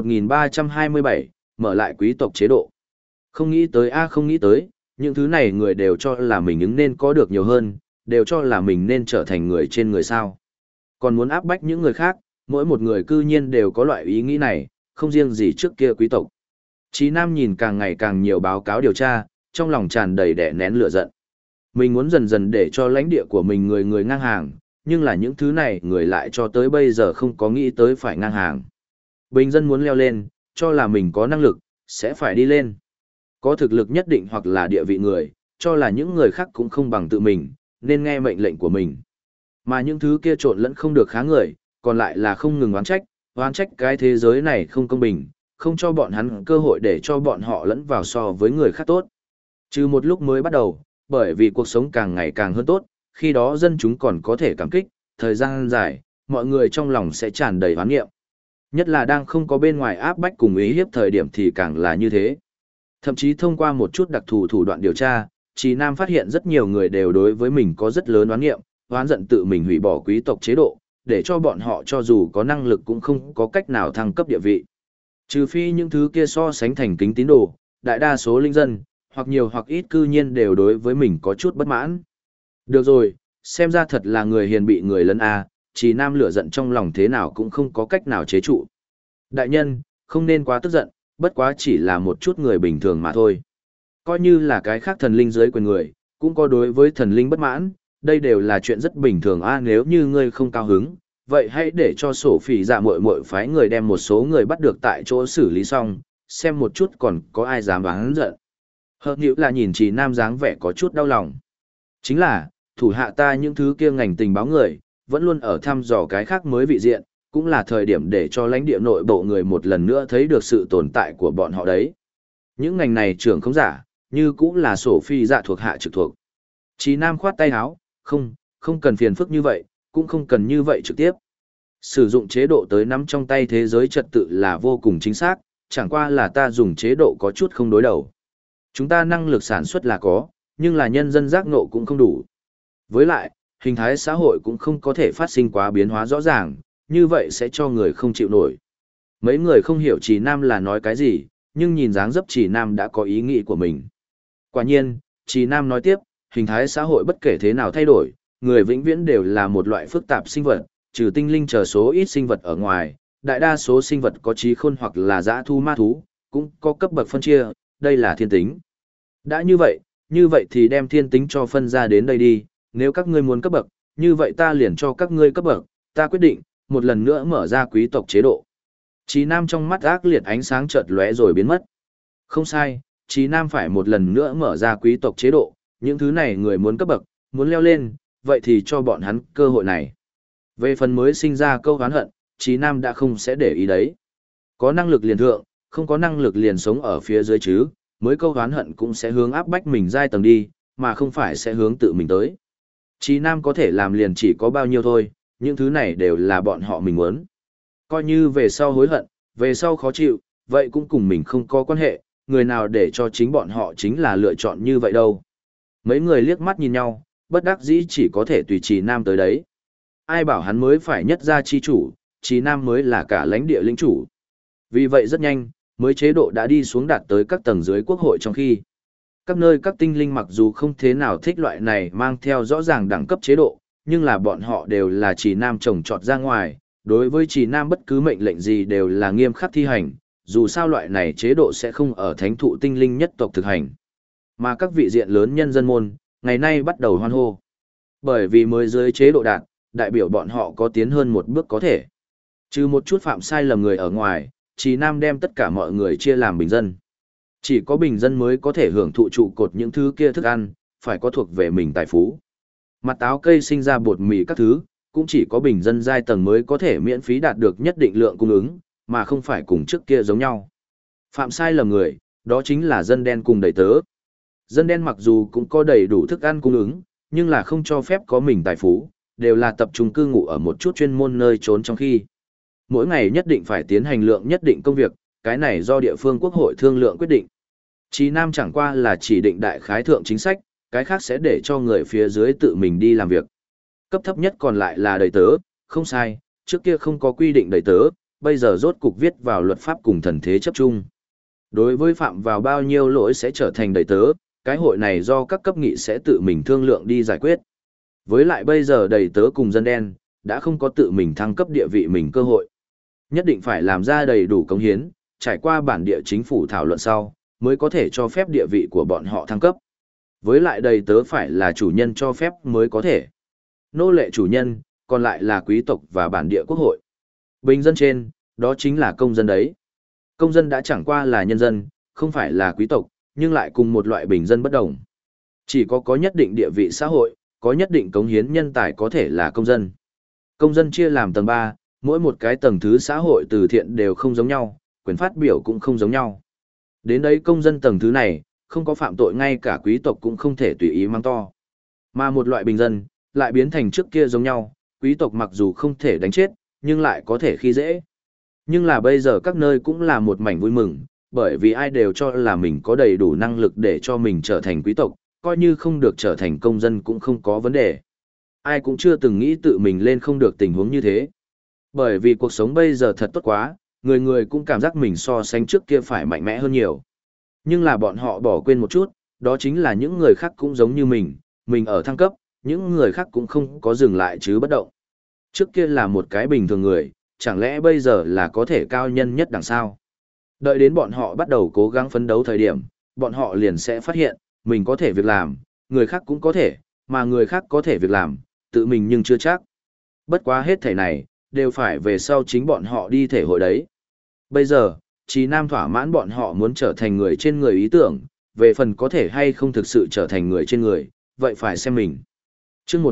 Speaker 1: 1327, mở lại quý tộc chế độ. Không nghĩ tới không nghĩ tới, những thứ này người đều cho là mình ứng nên có được nhiều hơn, đều cho là mình nên trở thành người trên người sao. Còn muốn áp bách những người khác, mỗi một người cư nhiên đều có loại ý nghĩ này, không riêng gì trước kia quý tộc. Chí Nam nhìn càng ngày càng nhiều báo cáo điều tra, trong lòng tràn đầy đè nén lửa giận. Mình muốn dần dần để cho lãnh địa của mình người người ngang hàng, nhưng là những thứ này người lại cho tới bây giờ không có nghĩ tới phải ngang hàng. Bình dân muốn leo lên, cho là mình có năng lực, sẽ phải đi lên. Có thực lực nhất định hoặc là địa vị người, cho là những người khác cũng không bằng tự mình, nên nghe mệnh lệnh của mình. Mà những thứ kia trộn lẫn không được khá người, còn lại là không ngừng oán trách cái thế giới này không công bình, không cho bọn hắn cơ hội để cho bọn họ lẫn vào so với người khác tốt. Trừ một lúc mới bắt đầu, bởi vì cuộc sống càng ngày càng hơn tốt, khi đó dân chúng còn có thể cảm kích, thời gian dài, mọi người trong lòng sẽ tràn đầy oán nghiệm. Nhất là đang không có bên ngoài áp bách cùng ý hiếp thời điểm thì càng là như thế. Thậm chí thông qua một chút đặc thù thủ đoạn điều tra, Trì Nam phát hiện rất nhiều người đều đối với mình có rất lớn oán nghiệm, oán giận tự mình hủy bỏ quý tộc chế độ, để cho bọn họ cho dù có năng lực cũng không có cách nào thăng cấp địa vị. Trừ phi những thứ kia so sánh thành kính tín đồ, đại đa số linh dân, hoặc nhiều hoặc ít cư nhiên đều đối với mình có chút bất mãn. Được rồi, xem ra thật là người hiền bị người lấn Trì Nam lửa giận trong lòng thế nào cũng không có cách nào chế trụ. Đại nhân, không nên quá tức giận, bất quá chỉ là một chút người bình thường mà thôi. Coi như là cái khác thần linh dưới quyền người, cũng có đối với thần linh bất mãn, đây đều là chuyện rất bình thường nếu như ngươi không cao hứng, vậy hãy để cho sổ phỉ dạ muội muội phái người đem một số người bắt được tại chỗ xử lý xong, xem một chút còn có ai dám oán giận. Hợp nhữ là nhìn Trì Nam dáng vẻ có chút đau lòng. Chính là, thủ hạ ta những thứ kia ngành tình báo người, vẫn luôn ở thăm dò cái khác mới vị diện, cũng là thời điểm để cho lãnh địa nội bộ người một lần nữa thấy được sự tồn tại của bọn họ đấy. Những ngành này trưởng không giả, như cũng là sổ phi dạ thuộc hạ trực thuộc. Trì Nam khoát tay áo, không cần phiền phức như vậy, cũng không cần như vậy trực tiếp. Sử dụng chế độ tới nắm trong tay thế giới trật tự là vô cùng chính xác, chẳng qua là ta dùng chế độ có chút không đối đầu. Chúng ta năng lực sản xuất là có, nhưng là nhân dân giác ngộ cũng không đủ. Với lại, hình thái xã hội cũng không có thể phát sinh quá biến hóa rõ ràng, như vậy sẽ cho người không chịu nổi. Mấy người không hiểu Trì Nam là nói cái gì, nhưng nhìn dáng dấp Trì Nam đã có ý nghĩ của mình. Quả nhiên, Trì Nam nói tiếp, hình thái xã hội bất kể thế nào thay đổi, người vĩnh viễn đều là một loại phức tạp sinh vật, trừ tinh linh chờ số ít sinh vật ở ngoài, đại đa số sinh vật có trí khôn hoặc là dã thu ma thú, cũng có cấp bậc phân chia, đây là thiên tính. Đã như vậy thì đem thiên tính cho phân ra đến đây đi, nếu các ngươi muốn cấp bậc, như vậy ta liền cho các ngươi cấp bậc, ta quyết định, một lần nữa mở ra quý tộc chế độ. Trì Nam trong mắt ác liệt ánh sáng chợt lóe rồi biến mất. Không sai, Trì Nam phải một lần nữa mở ra quý tộc chế độ, những thứ này người muốn cấp bậc, muốn leo lên, vậy thì cho bọn hắn cơ hội này. Về phần mới sinh ra câu oán hận, Trì Nam đã không sẽ để ý đấy. Có năng lực liền thượng, không có năng lực liền sống ở phía dưới chứ, mới câu oán hận cũng sẽ hướng áp bách mình giai tầng đi, mà không phải sẽ hướng tự mình tới. Trì Nam có thể làm liền chỉ có bao nhiêu thôi, những thứ này đều là bọn họ mình muốn. Coi như về sau hối hận, về sau khó chịu, vậy cũng cùng mình không có quan hệ, người nào để cho chính bọn họ chính là lựa chọn như vậy đâu. Mấy người liếc mắt nhìn nhau, bất đắc dĩ chỉ có thể tùy Trì Nam tới đấy. Ai bảo hắn mới phải nhất gia chi chủ, Trì Nam mới là cả lãnh địa lĩnh chủ. Vì vậy rất nhanh, mới chế độ đã đi xuống đạt tới các tầng dưới quốc hội trong khi. Các nơi các tinh linh mặc dù không thế nào thích loại này mang theo rõ ràng đẳng cấp chế độ, nhưng là bọn họ đều là chỉ nam trồng trọt ra ngoài, đối với chỉ nam bất cứ mệnh lệnh gì đều là nghiêm khắc thi hành, dù sao loại này chế độ sẽ không ở thánh thụ tinh linh nhất tộc thực hành. Mà các vị diện lớn nhân dân môn, ngày nay bắt đầu hoan hô. Bởi vì mới dưới chế độ đạt, đại biểu bọn họ có tiến hơn một bước có thể. Trừ một chút phạm sai lầm người ở ngoài, chỉ nam đem tất cả mọi người chia làm bình dân. Chỉ có bình dân mới có thể hưởng thụ trụ cột những thứ kia thức ăn, phải có thuộc về mình tài phú. Mặt táo cây sinh ra bột mì các thứ, cũng chỉ có bình dân giai tầng mới có thể miễn phí đạt được nhất định lượng cung ứng, mà không phải cùng trước kia giống nhau. Phạm sai lầm người, đó chính là dân đen cùng đầy tớ. Dân đen mặc dù cũng có đầy đủ thức ăn cung ứng, nhưng là không cho phép có mình tài phú, đều là tập trung cư ngụ ở một chút chuyên môn nơi trốn trong khi. Mỗi ngày nhất định phải tiến hành lượng nhất định công việc, cái này do địa phương quốc hội thương lượng quyết định. Chí Nam chẳng qua là chỉ định đại khái thượng chính sách, cái khác sẽ để cho người phía dưới tự mình đi làm việc. Cấp thấp nhất còn lại là đầy tớ, không sai, trước kia không có quy định đầy tớ, bây giờ rốt cục viết vào luật pháp cùng thần thế chấp chung. Đối với phạm vào bao nhiêu lỗi sẽ trở thành đầy tớ, cái hội này do các cấp nghị sẽ tự mình thương lượng đi giải quyết. Với lại bây giờ đầy tớ cùng dân đen, đã không có tự mình thăng cấp địa vị mình cơ hội. Nhất định phải làm ra đầy đủ cống hiến, trải qua bản địa chính phủ thảo luận sau, mới có thể cho phép địa vị của bọn họ thăng cấp. Với lại đầy tớ phải là chủ nhân cho phép mới có thể. Nô lệ chủ nhân, còn lại là quý tộc và bản địa quốc hội. Bình dân trên, đó chính là công dân đấy. Công dân đã chẳng qua là nhân dân, không phải là quý tộc, nhưng lại cùng một loại bình dân bất đồng. Chỉ có nhất định địa vị xã hội, có nhất định cống hiến nhân tài có thể là công dân. Công dân chia làm tầng 3, mỗi một cái tầng thứ xã hội từ thiện đều không giống nhau, quyền phát biểu cũng không giống nhau. Đến đấy công dân tầng thứ này, không có phạm tội ngay cả quý tộc cũng không thể tùy ý mang to. Mà một loại bình dân, lại biến thành trước kia giống nhau, quý tộc mặc dù không thể đánh chết, nhưng lại có thể khi dễ. Nhưng là bây giờ các nơi cũng là một mảnh vui mừng, bởi vì ai đều cho là mình có đầy đủ năng lực để cho mình trở thành quý tộc, coi như không được trở thành công dân cũng không có vấn đề. Ai cũng chưa từng nghĩ tự mình lên không được tình huống như thế. Bởi vì cuộc sống bây giờ thật tốt quá, người người cũng cảm giác mình so sánh trước kia phải mạnh mẽ hơn nhiều. Nhưng là bọn họ bỏ quên một chút, đó chính là những người khác cũng giống như mình ở thăng cấp, những người khác cũng không có dừng lại chứ bất động. Trước kia là một cái bình thường người, chẳng lẽ bây giờ là có thể cao nhân nhất đằng sau. Đợi đến bọn họ bắt đầu cố gắng phấn đấu thời điểm, bọn họ liền sẽ phát hiện, mình có thể việc làm, người khác cũng có thể, mà người khác có thể việc làm, tự mình nhưng chưa chắc. Bất quá hết thảy này, đều phải về sau chính bọn họ đi thể hội đấy. Bây giờ, Chí Nam thỏa mãn bọn họ muốn trở thành người trên người ý tưởng, về phần có thể hay không thực sự trở thành người trên người, vậy phải xem mình. Chương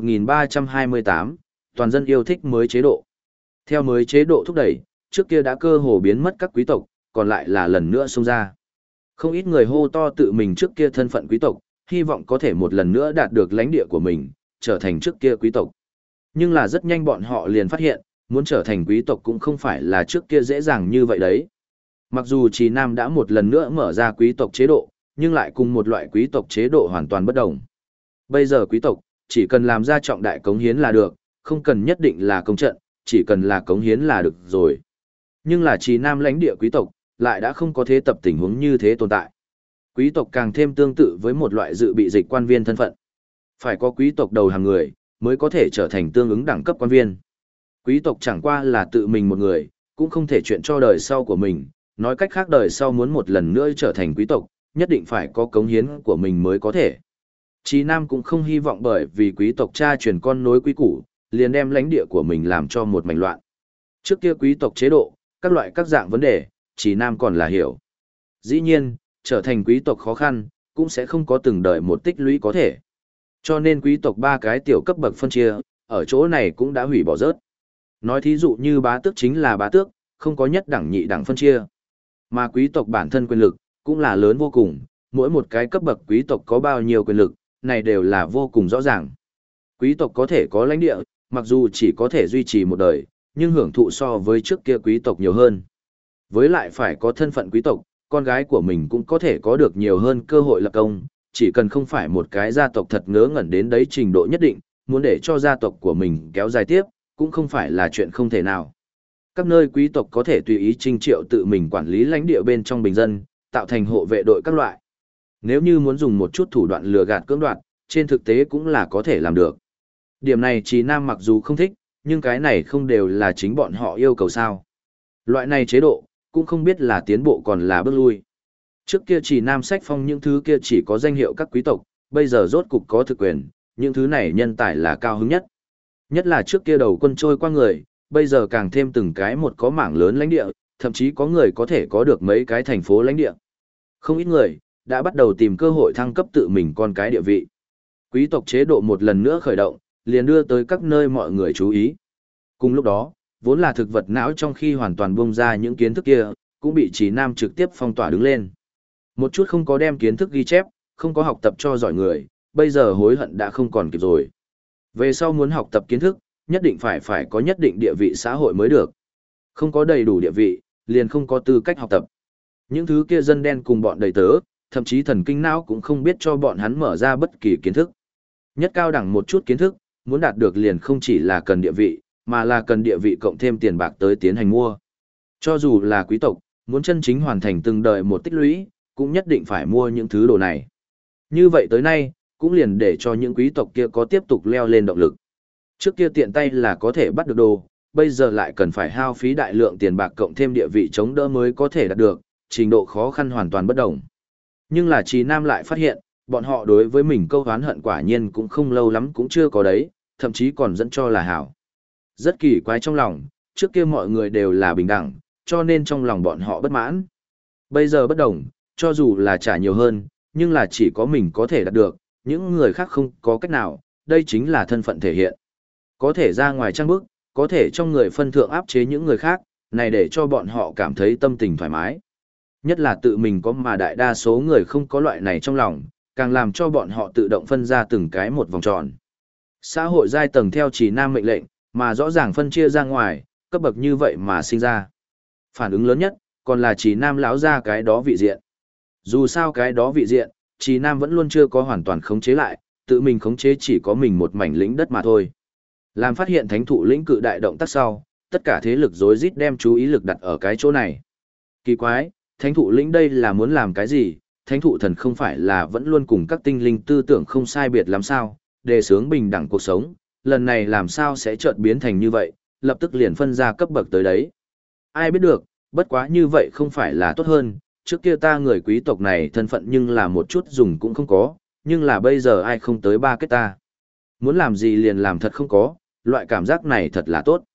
Speaker 1: 1328, toàn dân yêu thích mới chế độ. Theo mới chế độ thúc đẩy, trước kia đã cơ hồ biến mất các quý tộc, còn lại là lần nữa xông ra. Không ít người hô to tự mình trước kia thân phận quý tộc, hy vọng có thể một lần nữa đạt được lãnh địa của mình, trở thành trước kia quý tộc. Nhưng là rất nhanh bọn họ liền phát hiện, muốn trở thành quý tộc cũng không phải là trước kia dễ dàng như vậy đấy. Mặc dù Chí Nam đã một lần nữa mở ra quý tộc chế độ, nhưng lại cùng một loại quý tộc chế độ hoàn toàn bất đồng. Bây giờ quý tộc, chỉ cần làm ra trọng đại cống hiến là được, không cần nhất định là công trận, chỉ cần là cống hiến là được rồi. Nhưng là Chí Nam lãnh địa quý tộc, lại đã không có thế tập tình huống như thế tồn tại. Quý tộc càng thêm tương tự với một loại dự bị dịch quan viên thân phận. Phải có quý tộc đầu hàng người, mới có thể trở thành tương ứng đẳng cấp quan viên. Quý tộc chẳng qua là tự mình một người, cũng không thể chuyện cho đời sau của mình, nói cách khác đời sau muốn một lần nữa trở thành quý tộc, nhất định phải có cống hiến của mình mới có thể. Chí Nam cũng không hy vọng bởi vì quý tộc cha truyền con nối quý củ, liền đem lãnh địa của mình làm cho một mảnh loạn. Trước kia quý tộc chế độ, các loại các dạng vấn đề, Chí Nam còn là hiểu. Dĩ nhiên, trở thành quý tộc khó khăn, cũng sẽ không có từng đời một tích lũy có thể. Cho nên quý tộc ba cái tiểu cấp bậc phân chia, ở chỗ này cũng đã hủy bỏ rớt. Nói thí dụ như bá tước chính là bá tước, không có nhất đẳng nhị đẳng phân chia. Mà quý tộc bản thân quyền lực, cũng là lớn vô cùng, mỗi một cái cấp bậc quý tộc có bao nhiêu quyền lực, này đều là vô cùng rõ ràng. Quý tộc có thể có lãnh địa, mặc dù chỉ có thể duy trì một đời, nhưng hưởng thụ so với trước kia quý tộc nhiều hơn. Với lại phải có thân phận quý tộc, con gái của mình cũng có thể có được nhiều hơn cơ hội lập công, chỉ cần không phải một cái gia tộc thật ngớ ngẩn đến đấy trình độ nhất định, muốn để cho gia tộc của mình kéo dài tiếp, cũng không phải là chuyện không thể nào. Các nơi quý tộc có thể tùy ý trinh triệu tự mình quản lý lãnh địa bên trong bình dân, tạo thành hộ vệ đội các loại. Nếu như muốn dùng một chút thủ đoạn lừa gạt cưỡng đoạt, trên thực tế cũng là có thể làm được. Điểm này Trì Nam mặc dù không thích, nhưng cái này không đều là chính bọn họ yêu cầu sao. Loại này chế độ, cũng không biết là tiến bộ còn là bước lui. Trước kia Trì Nam sách phong những thứ kia chỉ có danh hiệu các quý tộc, bây giờ rốt cục có thực quyền, những thứ này nhân tài là cao hứng nhất. Nhất là trước kia đầu quân trôi qua người, bây giờ càng thêm từng cái một có mảng lớn lãnh địa, thậm chí có người có thể có được mấy cái thành phố lãnh địa. Không ít người, đã bắt đầu tìm cơ hội thăng cấp tự mình con cái địa vị. Quý tộc chế độ một lần nữa khởi động, liền đưa tới các nơi mọi người chú ý. Cùng lúc đó, vốn là thực vật não trong khi hoàn toàn bung ra những kiến thức kia, cũng bị Trì Nam trực tiếp phong tỏa đứng lên. Một chút không có đem kiến thức ghi chép, không có học tập cho giỏi người, bây giờ hối hận đã không còn kịp rồi. Về sau muốn học tập kiến thức, nhất định phải có nhất định địa vị xã hội mới được. Không có đầy đủ địa vị, liền không có tư cách học tập. Những thứ kia dân đen cùng bọn đầy tớ, thậm chí thần kinh não cũng không biết cho bọn hắn mở ra bất kỳ kiến thức. Nhất cao đẳng một chút kiến thức, muốn đạt được liền không chỉ là cần địa vị, mà là cần địa vị cộng thêm tiền bạc tới tiến hành mua. Cho dù là quý tộc, muốn chân chính hoàn thành từng đời một tích lũy, cũng nhất định phải mua những thứ đồ này. Như vậy tới nay, cũng liền để cho những quý tộc kia có tiếp tục leo lên động lực. Trước kia tiện tay là có thể bắt được đồ, bây giờ lại cần phải hao phí đại lượng tiền bạc cộng thêm địa vị chống đỡ mới có thể đạt được, trình độ khó khăn hoàn toàn bất đồng. Nhưng là Trì Nam lại phát hiện, bọn họ đối với mình câu oán hận quả nhiên cũng không lâu lắm cũng chưa có đấy, thậm chí còn dẫn cho là hảo. Rất kỳ quái trong lòng, trước kia mọi người đều là bình đẳng, cho nên trong lòng bọn họ bất mãn. Bây giờ bất đồng, cho dù là trả nhiều hơn, nhưng là chỉ có mình có thể đạt được, những người khác không có cách nào, đây chính là thân phận thể hiện. Có thể ra ngoài trang bức, có thể trong người phân thượng áp chế những người khác, này để cho bọn họ cảm thấy tâm tình thoải mái. Nhất là tự mình có mà đại đa số người không có loại này trong lòng, càng làm cho bọn họ tự động phân ra từng cái một vòng tròn. Xã hội giai tầng theo Trì Nam mệnh lệnh, mà rõ ràng phân chia ra ngoài, cấp bậc như vậy mà sinh ra. Phản ứng lớn nhất, còn là Trì Nam lão ra cái đó vị diện. Dù sao cái đó vị diện, Trì Nam vẫn luôn chưa có hoàn toàn khống chế lại, tự mình khống chế chỉ có mình một mảnh lĩnh đất mà thôi. Làm phát hiện thánh thụ lĩnh cự đại động tác sau, tất cả thế lực rối rít đem chú ý lực đặt ở cái chỗ này. Kỳ quái, thánh thụ lĩnh đây là muốn làm cái gì? Thánh thụ thần không phải là vẫn luôn cùng các tinh linh tư tưởng không sai biệt làm sao, đề xướng bình đẳng cuộc sống, lần này làm sao sẽ chợt biến thành như vậy, lập tức liền phân ra cấp bậc tới đấy. Ai biết được, bất quá như vậy không phải là tốt hơn, trước kia ta người quý tộc này thân phận nhưng là một chút dùng cũng không có, nhưng là bây giờ ai không tới ba kết ta. Muốn làm gì liền làm thật không có, loại cảm giác này thật là tốt.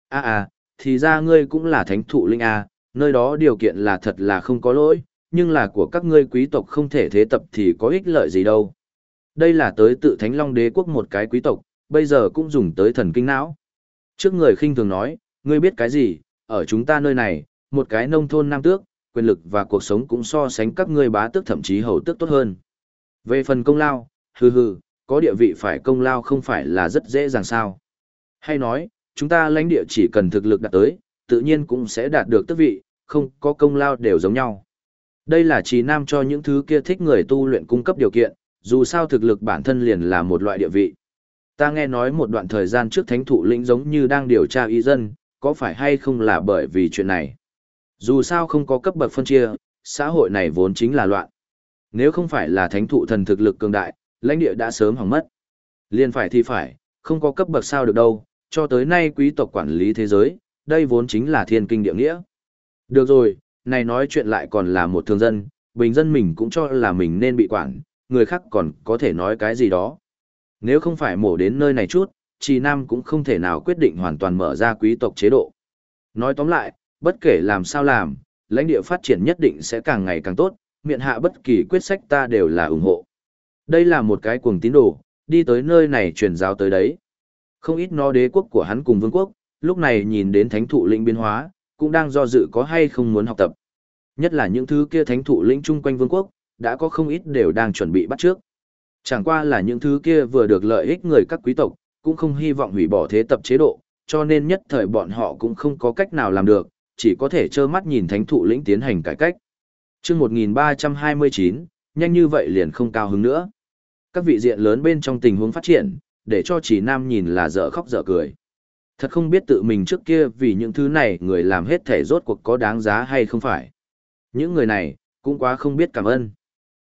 Speaker 1: Thì ra ngươi cũng là thánh thụ linh à, nơi đó điều kiện là thật là không có lỗi, nhưng là của các ngươi quý tộc không thể thế tập thì có ích lợi gì đâu. Đây là tới tự Thánh Long Đế quốc một cái quý tộc, bây giờ cũng dùng tới thần kinh não. Trước người khinh thường nói, ngươi biết cái gì, ở chúng ta nơi này, một cái nông thôn nam tước, quyền lực và cuộc sống cũng so sánh các ngươi bá tước thậm chí hầu tước tốt hơn. Về phần công lao, có địa vị phải công lao không phải là rất dễ dàng sao. Hay nói, chúng ta lãnh địa chỉ cần thực lực đạt tới, tự nhiên cũng sẽ đạt được tước vị, không có công lao đều giống nhau. Đây là Trì Nam cho những thứ kia thích người tu luyện cung cấp điều kiện, dù sao thực lực bản thân liền là một loại địa vị. Ta nghe nói một đoạn thời gian trước thánh thụ lĩnh giống như đang điều tra y dân, có phải hay không là bởi vì chuyện này. Dù sao không có cấp bậc phân chia, xã hội này vốn chính là loạn. Nếu không phải là thánh thụ thần thực lực cường đại, lãnh địa đã sớm hỏng mất. Liên phải thì phải, không có cấp bậc sao được đâu, cho tới nay quý tộc quản lý thế giới, đây vốn chính là thiên kinh địa nghĩa. Được rồi, này nói chuyện lại còn là một thường dân, bình dân mình cũng cho là mình nên bị quản, người khác còn có thể nói cái gì đó. Nếu không phải mổ đến nơi này chút, Trì Nam cũng không thể nào quyết định hoàn toàn mở ra quý tộc chế độ. Nói tóm lại, bất kể làm sao làm, lãnh địa phát triển nhất định sẽ càng ngày càng tốt, miện hạ bất kỳ quyết sách ta đều là ủng hộ. Đây là một cái cuồng tín đồ, đi tới nơi này truyền giáo tới đấy. Không ít nó đế quốc của hắn cùng vương quốc, lúc này nhìn đến thánh thụ lĩnh biến hóa, cũng đang do dự có hay không muốn học tập. Nhất là những thứ kia thánh thụ lĩnh chung quanh vương quốc, đã có không ít đều đang chuẩn bị bắt trước. Chẳng qua là những thứ kia vừa được lợi ích người các quý tộc, cũng không hy vọng hủy bỏ thế tập chế độ, cho nên nhất thời bọn họ cũng không có cách nào làm được, chỉ có thể trơ mắt nhìn thánh thụ lĩnh tiến hành cải cách. Chương 1329, nhanh như vậy liền không cao hứng nữa. Các vị diện lớn bên trong tình huống phát triển, để cho Trì Nam nhìn là dở khóc dở cười. Thật không biết tự mình trước kia vì những thứ này người làm hết thể rốt cuộc có đáng giá hay không phải. Những người này, cũng quá không biết cảm ơn.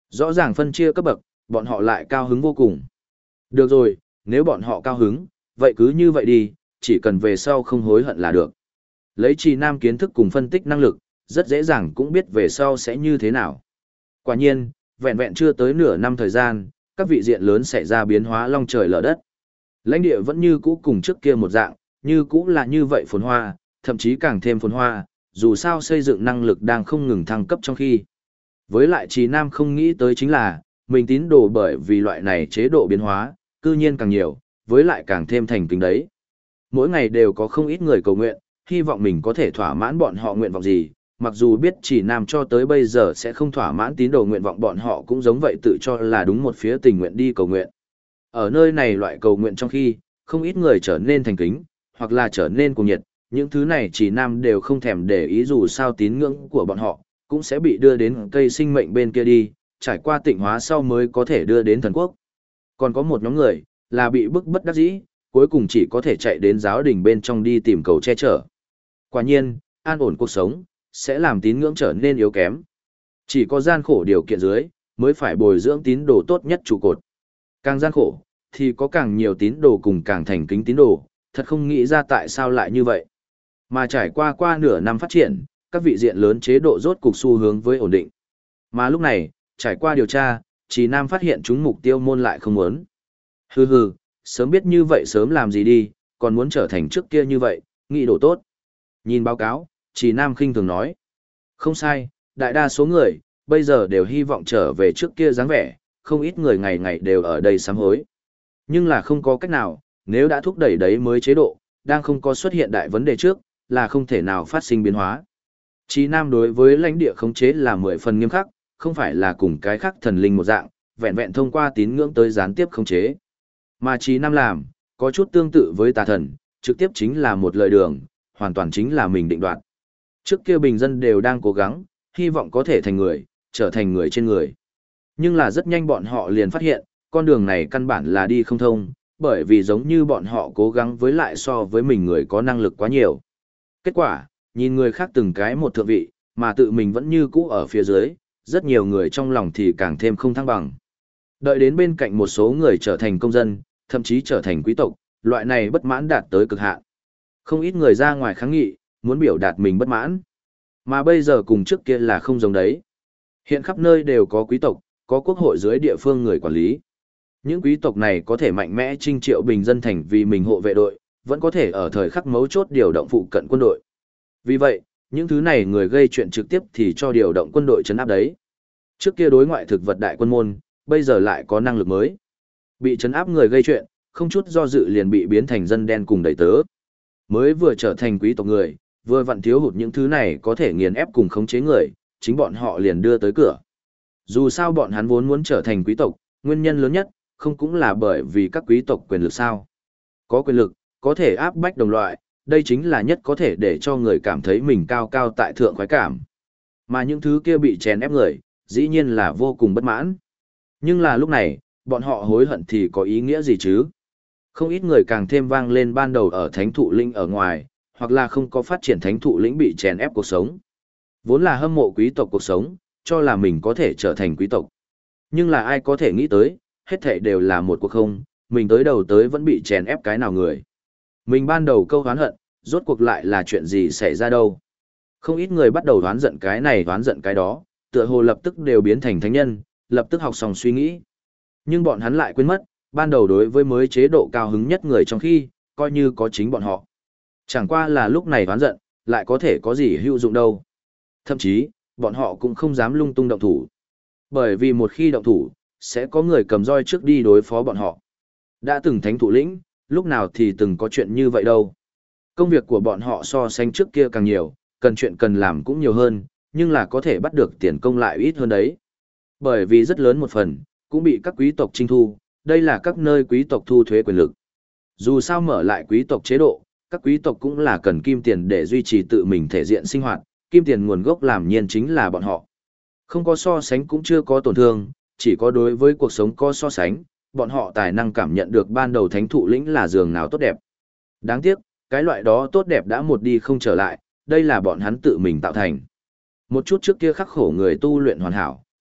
Speaker 1: Rõ ràng phân chia cấp bậc, bọn họ lại cao hứng vô cùng. Được rồi, nếu bọn họ cao hứng, vậy cứ như vậy đi, chỉ cần về sau không hối hận là được. Lấy Trì Nam kiến thức cùng phân tích năng lực, rất dễ dàng cũng biết về sau sẽ như thế nào. Quả nhiên, vẹn vẹn chưa tới nửa năm thời gian, các vị diện lớn xảy ra biến hóa long trời lở đất. Lãnh địa vẫn như cũ cùng trước kia một dạng, như cũ là như vậy phồn hoa, thậm chí càng thêm phồn hoa, dù sao xây dựng năng lực đang không ngừng thăng cấp trong khi. Với lại Trì Nam không nghĩ tới chính là, mình tín đồ bởi vì loại này chế độ biến hóa, cư nhiên càng nhiều, với lại càng thêm thành kính đấy. Mỗi ngày đều có không ít người cầu nguyện, hy vọng mình có thể thỏa mãn bọn họ nguyện vọng gì, mặc dù biết Trì Nam cho tới bây giờ sẽ không thỏa mãn tín đồ nguyện vọng, bọn họ cũng giống vậy tự cho là đúng một phía tình nguyện đi cầu nguyện. Ở nơi này loại cầu nguyện trong khi, không ít người trở nên thành kính, hoặc là trở nên cuồng nhiệt, những thứ này Trì Nam đều không thèm để ý, dù sao tín ngưỡng của bọn họ cũng sẽ bị đưa đến cây sinh mệnh bên kia đi, trải qua tịnh hóa sau mới có thể đưa đến thần quốc. Còn có một nhóm người, là bị bức bất đắc dĩ, cuối cùng chỉ có thể chạy đến giáo đình bên trong đi tìm cầu che chở. Quả nhiên, an ổn cuộc sống, sẽ làm tín ngưỡng trở nên yếu kém. Chỉ có gian khổ điều kiện dưới, mới phải bồi dưỡng tín đồ tốt nhất trụ cột. Càng gian khổ, thì có càng nhiều tín đồ cùng càng thành kính tín đồ, thật không nghĩ ra tại sao lại như vậy. Mà trải qua nửa năm phát triển, các vị diện lớn chế độ rốt cục xu hướng với ổn định. Mà lúc này, trải qua điều tra, Trì Nam phát hiện chúng mục tiêu môn lại không muốn. Hừ hừ, sớm biết như vậy sớm làm gì đi, còn muốn trở thành trước kia như vậy, nghị độ tốt. Nhìn báo cáo, Trì Nam khinh thường nói. Không sai, đại đa số người, bây giờ đều hy vọng trở về trước kia dáng vẻ, không ít người ngày ngày đều ở đây sám hối. Nhưng là không có cách nào, nếu đã thúc đẩy đấy mới chế độ, đang không có xuất hiện đại vấn đề trước, là không thể nào phát sinh biến hóa. Trì Nam đối với lãnh địa khống chế là 10 phần nghiêm khắc, không phải là cùng cái khác thần linh một dạng, vẹn vẹn thông qua tín ngưỡng tới gián tiếp khống chế. Mà Trì Nam làm, có chút tương tự với tà thần, trực tiếp chính là một lời đường, hoàn toàn chính là mình định đoạt. Trước kia bình dân đều đang cố gắng, hy vọng có thể thành người, trở thành người trên người. Nhưng là rất nhanh bọn họ liền phát hiện, con đường này căn bản là đi không thông, bởi vì giống như bọn họ cố gắng với lại so với mình người có năng lực quá nhiều. Kết quả, nhìn người khác từng cái một thượng vị, mà tự mình vẫn như cũ ở phía dưới, rất nhiều người trong lòng thì càng thêm không thăng bằng. Đợi đến bên cạnh một số người trở thành công dân, thậm chí trở thành quý tộc, loại này bất mãn đạt tới cực hạn. Không ít người ra ngoài kháng nghị, muốn biểu đạt mình bất mãn. Mà bây giờ cùng trước kia là không giống đấy. Hiện khắp nơi đều có quý tộc, có quốc hội dưới địa phương người quản lý. Những quý tộc này có thể mạnh mẽ trinh triệu bình dân thành vì mình hộ vệ đội, vẫn có thể ở thời khắc mấu chốt điều động phụ cận quân đội. Vì vậy, những thứ này người gây chuyện trực tiếp thì cho điều động quân đội trấn áp đấy. Trước kia đối ngoại thực vật đại quân môn, bây giờ lại có năng lực mới. Bị trấn áp người gây chuyện, không chút do dự liền bị biến thành dân đen cùng đầy tớ. Mới vừa trở thành quý tộc người, vừa vặn thiếu hụt những thứ này có thể nghiền ép cùng khống chế người, chính bọn họ liền đưa tới cửa. Dù sao bọn hắn vốn muốn trở thành quý tộc, nguyên nhân lớn nhất, không cũng là bởi vì các quý tộc quyền lực sao. Có quyền lực, có thể áp bách đồng loại, đây chính là nhất có thể để cho người cảm thấy mình cao cao tại thượng khoái cảm. Mà những thứ kia bị chèn ép người, dĩ nhiên là vô cùng bất mãn. Nhưng là lúc này, bọn họ hối hận thì có ý nghĩa gì chứ? Không ít người càng thêm vang lên ban đầu ở thánh thụ lĩnh ở ngoài, hoặc là không có phát triển thánh thụ lĩnh bị chèn ép cuộc sống. Vốn là hâm mộ quý tộc cuộc sống, cho là mình có thể trở thành quý tộc. Nhưng là ai có thể nghĩ tới, hết thảy đều là một cuộc không, mình tới đầu tới vẫn bị chèn ép cái nào người. Mình ban đầu câu oán hận, rốt cuộc lại là chuyện gì xảy ra đâu. Không ít người bắt đầu oán giận cái này oán giận cái đó, tựa hồ lập tức đều biến thành thánh nhân, lập tức học xong suy nghĩ. Nhưng bọn hắn lại quên mất, ban đầu đối với mới chế độ cao hứng nhất người trong khi, coi như có chính bọn họ. Chẳng qua là lúc này oán giận, lại có thể có gì hữu dụng đâu. Thậm chí, bọn họ cũng không dám lung tung động thủ. Bởi vì một khi động thủ, sẽ có người cầm roi trước đi đối phó bọn họ. Đã từng thánh thủ lĩnh, lúc nào thì từng có chuyện như vậy đâu. Công việc của bọn họ so sánh trước kia càng nhiều, cần chuyện cần làm cũng nhiều hơn, nhưng là có thể bắt được tiền công lại ít hơn đấy. Bởi vì rất lớn một phần, cũng bị các quý tộc trinh thu, đây là các nơi quý tộc thu thuế quyền lực. Dù sao mở lại quý tộc chế độ, các quý tộc cũng là cần kim tiền để duy trì tự mình thể diện sinh hoạt, kim tiền nguồn gốc làm nhiên chính là bọn họ. Không có so sánh cũng chưa có tổn thương, chỉ có đối với cuộc sống có so sánh, bọn họ tài năng cảm nhận được ban đầu thánh thụ lĩnh là giường nào tốt đẹp. Đáng tiếc, cái loại đó tốt đẹp đã một đi không trở lại, đây là bọn hắn tự mình tạo thành. Một chút trước kia khắc khổ người tu luyện hoàn hảo,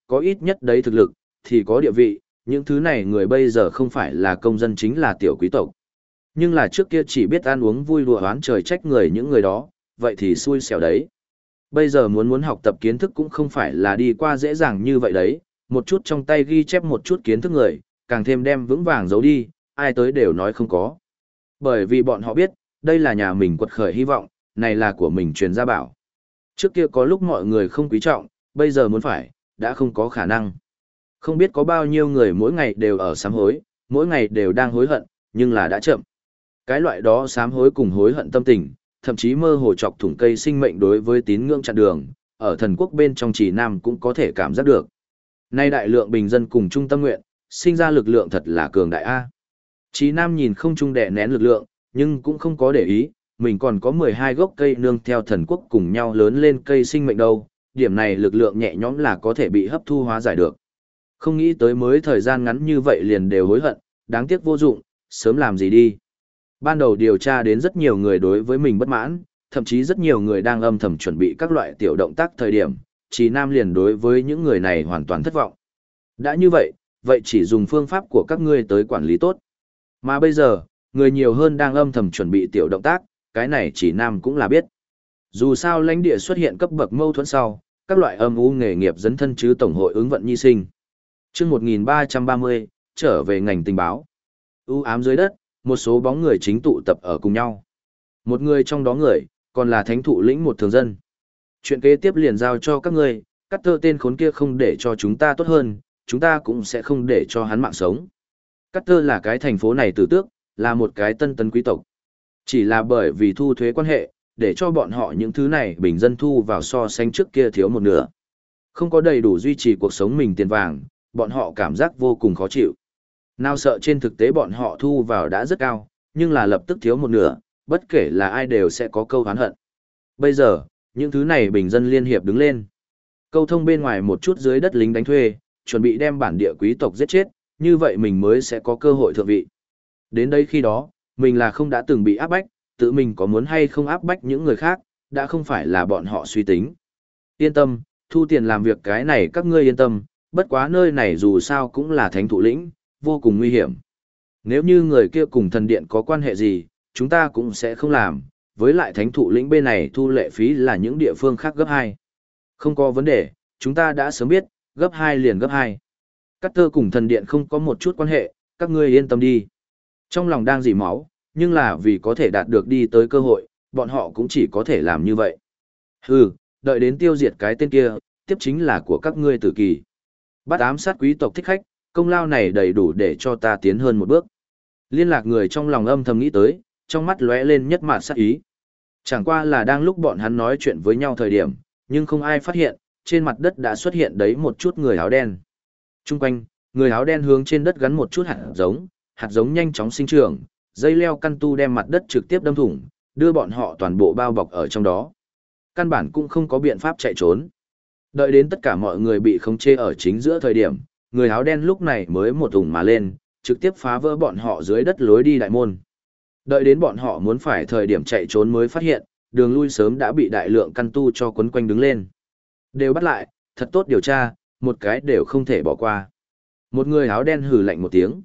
Speaker 1: có ít nhất đấy thực lực, thì có địa vị, những thứ này người bây giờ không phải là công dân chính là tiểu quý tộc. Nhưng là trước kia chỉ biết ăn uống vui đùa oán trời trách người những người đó, vậy thì xui xẻo đấy. Bây giờ muốn học tập kiến thức cũng không phải là đi qua dễ dàng như vậy đấy, một chút trong tay ghi chép một chút kiến thức người, càng thêm đem vững vàng giấu đi, ai tới đều nói không có. Bởi vì bọn họ biết, đây là nhà mình quật khởi hy vọng, này là của mình truyền gia bảo. Trước kia có lúc mọi người không quý trọng, bây giờ muốn phải, đã không có khả năng. Không biết có bao nhiêu người mỗi ngày đều ở sám hối, mỗi ngày đều đang hối hận, nhưng là đã chậm. Cái loại đó sám hối cùng hối hận tâm tình, thậm chí mơ hồ chọc thủng cây sinh mệnh đối với tín ngưỡng chặn đường, ở thần quốc bên trong Chỉ Nam cũng có thể cảm giác được. Nay đại lượng bình dân cùng chung tâm nguyện, sinh ra lực lượng thật là cường đại A. Chỉ Nam nhìn không trung đè nén lực lượng, nhưng cũng không có để ý, mình còn có 12 gốc cây nương theo thần quốc cùng nhau lớn lên cây sinh mệnh đâu, điểm này lực lượng nhẹ nhõm là có thể bị hấp thu hóa giải được. Không nghĩ tới mới thời gian ngắn như vậy liền đều hối hận, đáng tiếc vô dụng, sớm làm gì đi. Ban đầu điều tra đến rất nhiều người đối với mình bất mãn, thậm chí rất nhiều người đang âm thầm chuẩn bị các loại tiểu động tác thời điểm, Chỉ Nam liền đối với những người này hoàn toàn thất vọng. Đã như vậy, vậy chỉ dùng phương pháp của các ngươi tới quản lý tốt. Mà bây giờ, người nhiều hơn đang âm thầm chuẩn bị tiểu động tác, cái này Chỉ Nam cũng là biết. Dù sao lãnh địa xuất hiện cấp bậc mâu thuẫn sau, các loại âm u nghề nghiệp dấn thân chứ tổng hội ứng vận nhi sinh. Chương 1330, trở về ngành tình báo. U ám dưới đất, một số bóng người chính tụ tập ở cùng nhau. Một người trong đó người, còn là thánh thụ lĩnh một thường dân. Chuyện kế tiếp liền giao cho các ngươi, cắt tơ tên khốn kia không để cho chúng ta tốt hơn, chúng ta cũng sẽ không để cho hắn mạng sống. Cắt tơ là cái thành phố này tử tước, là một cái tân tấn quý tộc. Chỉ là bởi vì thu thuế quan hệ, để cho bọn họ những thứ này bình dân thu vào so sánh trước kia thiếu một nửa. Không có đầy đủ duy trì cuộc sống mình tiền vàng, bọn họ cảm giác vô cùng khó chịu. Nào sợ trên thực tế bọn họ thu vào đã rất cao, nhưng là lập tức thiếu một nửa, bất kể là ai đều sẽ có câu oán hận. Bây giờ, những thứ này bình dân liên hiệp đứng lên. Câu thông bên ngoài một chút dưới đất lính đánh thuê, chuẩn bị đem bản địa quý tộc giết chết, như vậy mình mới sẽ có cơ hội thượng vị. Đến đây khi đó, mình là không đã từng bị áp bách, tự mình có muốn hay không áp bách những người khác, đã không phải là bọn họ suy tính. Yên tâm, thu tiền làm việc cái này các ngươi yên tâm, bất quá nơi này dù sao cũng là thánh thụ lĩnh, vô cùng nguy hiểm. Nếu như người kia cùng thần điện có quan hệ gì, chúng ta cũng sẽ không làm, với lại thánh thụ lĩnh bên này thu lệ phí là những địa phương khác gấp 2. Không có vấn đề, chúng ta đã sớm biết, gấp 2 liền gấp 2. Cắt tơ cùng thần điện không có một chút quan hệ, các ngươi yên tâm đi. Trong lòng đang dỉ máu, nhưng là vì có thể đạt được đi tới cơ hội, bọn họ cũng chỉ có thể làm như vậy. Hừ, đợi đến tiêu diệt cái tên kia, tiếp chính là của các ngươi tử kỳ. Bắt ám sát quý tộc thích khách, công lao này đầy đủ để cho ta tiến hơn một bước. Liên lạc người trong lòng âm thầm nghĩ tới, trong mắt lóe lên nhất mạt sát ý. Chẳng qua là đang lúc bọn hắn nói chuyện với nhau thời điểm, nhưng không ai phát hiện, trên mặt đất đã xuất hiện đấy một chút người áo đen. Trung quanh, người áo đen hướng trên đất gắn một chút hạt giống nhanh chóng sinh trưởng, dây leo căn tu đem mặt đất trực tiếp đâm thủng, đưa bọn họ toàn bộ bao bọc ở trong đó. Căn bản cũng không có biện pháp chạy trốn. Đợi đến tất cả mọi người bị khống chế ở chính giữa thời điểm, người áo đen lúc này mới một ủng mà lên, trực tiếp phá vỡ bọn họ dưới đất lối đi đại môn. Đợi đến bọn họ muốn phải thời điểm chạy trốn mới phát hiện, đường lui sớm đã bị đại lượng căn tu cho quấn quanh đứng lên. Đều bắt lại, thật tốt điều tra, một cái đều không thể bỏ qua. Một người áo đen hừ lạnh một tiếng.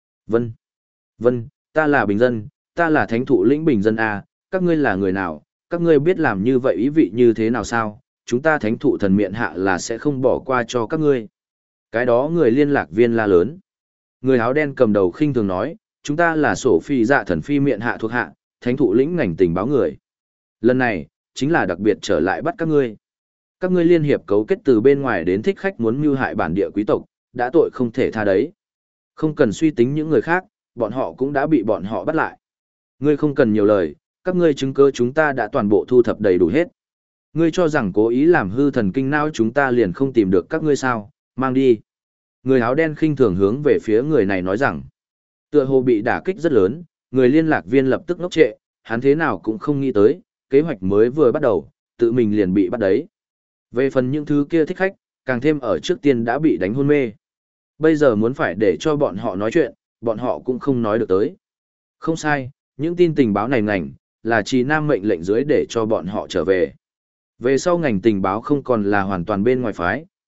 Speaker 1: Vân, ta là bình dân, ta là thánh thụ lĩnh bình dân A, các ngươi là người nào, các ngươi biết làm như vậy ý vị như thế nào sao, chúng ta thánh thụ thần miện hạ là sẽ không bỏ qua cho các ngươi. Cái đó người liên lạc viên la lớn. Người áo đen cầm đầu khinh thường nói, chúng ta là sổ phi dạ thần phi miện hạ thuộc hạ, thánh thụ lĩnh ngành tình báo người. Lần này, chính là đặc biệt trở lại bắt các ngươi. Các ngươi liên hiệp cấu kết từ bên ngoài đến thích khách muốn mưu hại bản địa quý tộc, đã tội không thể tha đấy. Không cần suy tính những người khác, bọn họ cũng đã bị bọn họ bắt lại. Ngươi không cần nhiều lời, các ngươi chứng cứ chúng ta đã toàn bộ thu thập đầy đủ hết. Ngươi cho rằng cố ý làm hư thần kinh não chúng ta liền không tìm được các ngươi sao, mang đi. Người áo đen khinh thường hướng về phía người này nói rằng, tựa hồ bị đả kích rất lớn, người liên lạc viên lập tức ngốc trệ, hắn thế nào cũng không nghĩ tới, kế hoạch mới vừa bắt đầu, tự mình liền bị bắt đấy. Về phần những thứ kia thích khách, càng thêm ở trước tiên đã bị đánh hôn mê. Bây giờ muốn phải để cho bọn họ nói chuyện, bọn họ cũng không nói được tới. Không sai, những tin tình báo này ngành, là Trì Nam mệnh lệnh dưới để cho bọn họ trở về. Về sau ngành tình báo không còn là hoàn toàn bên ngoài phái,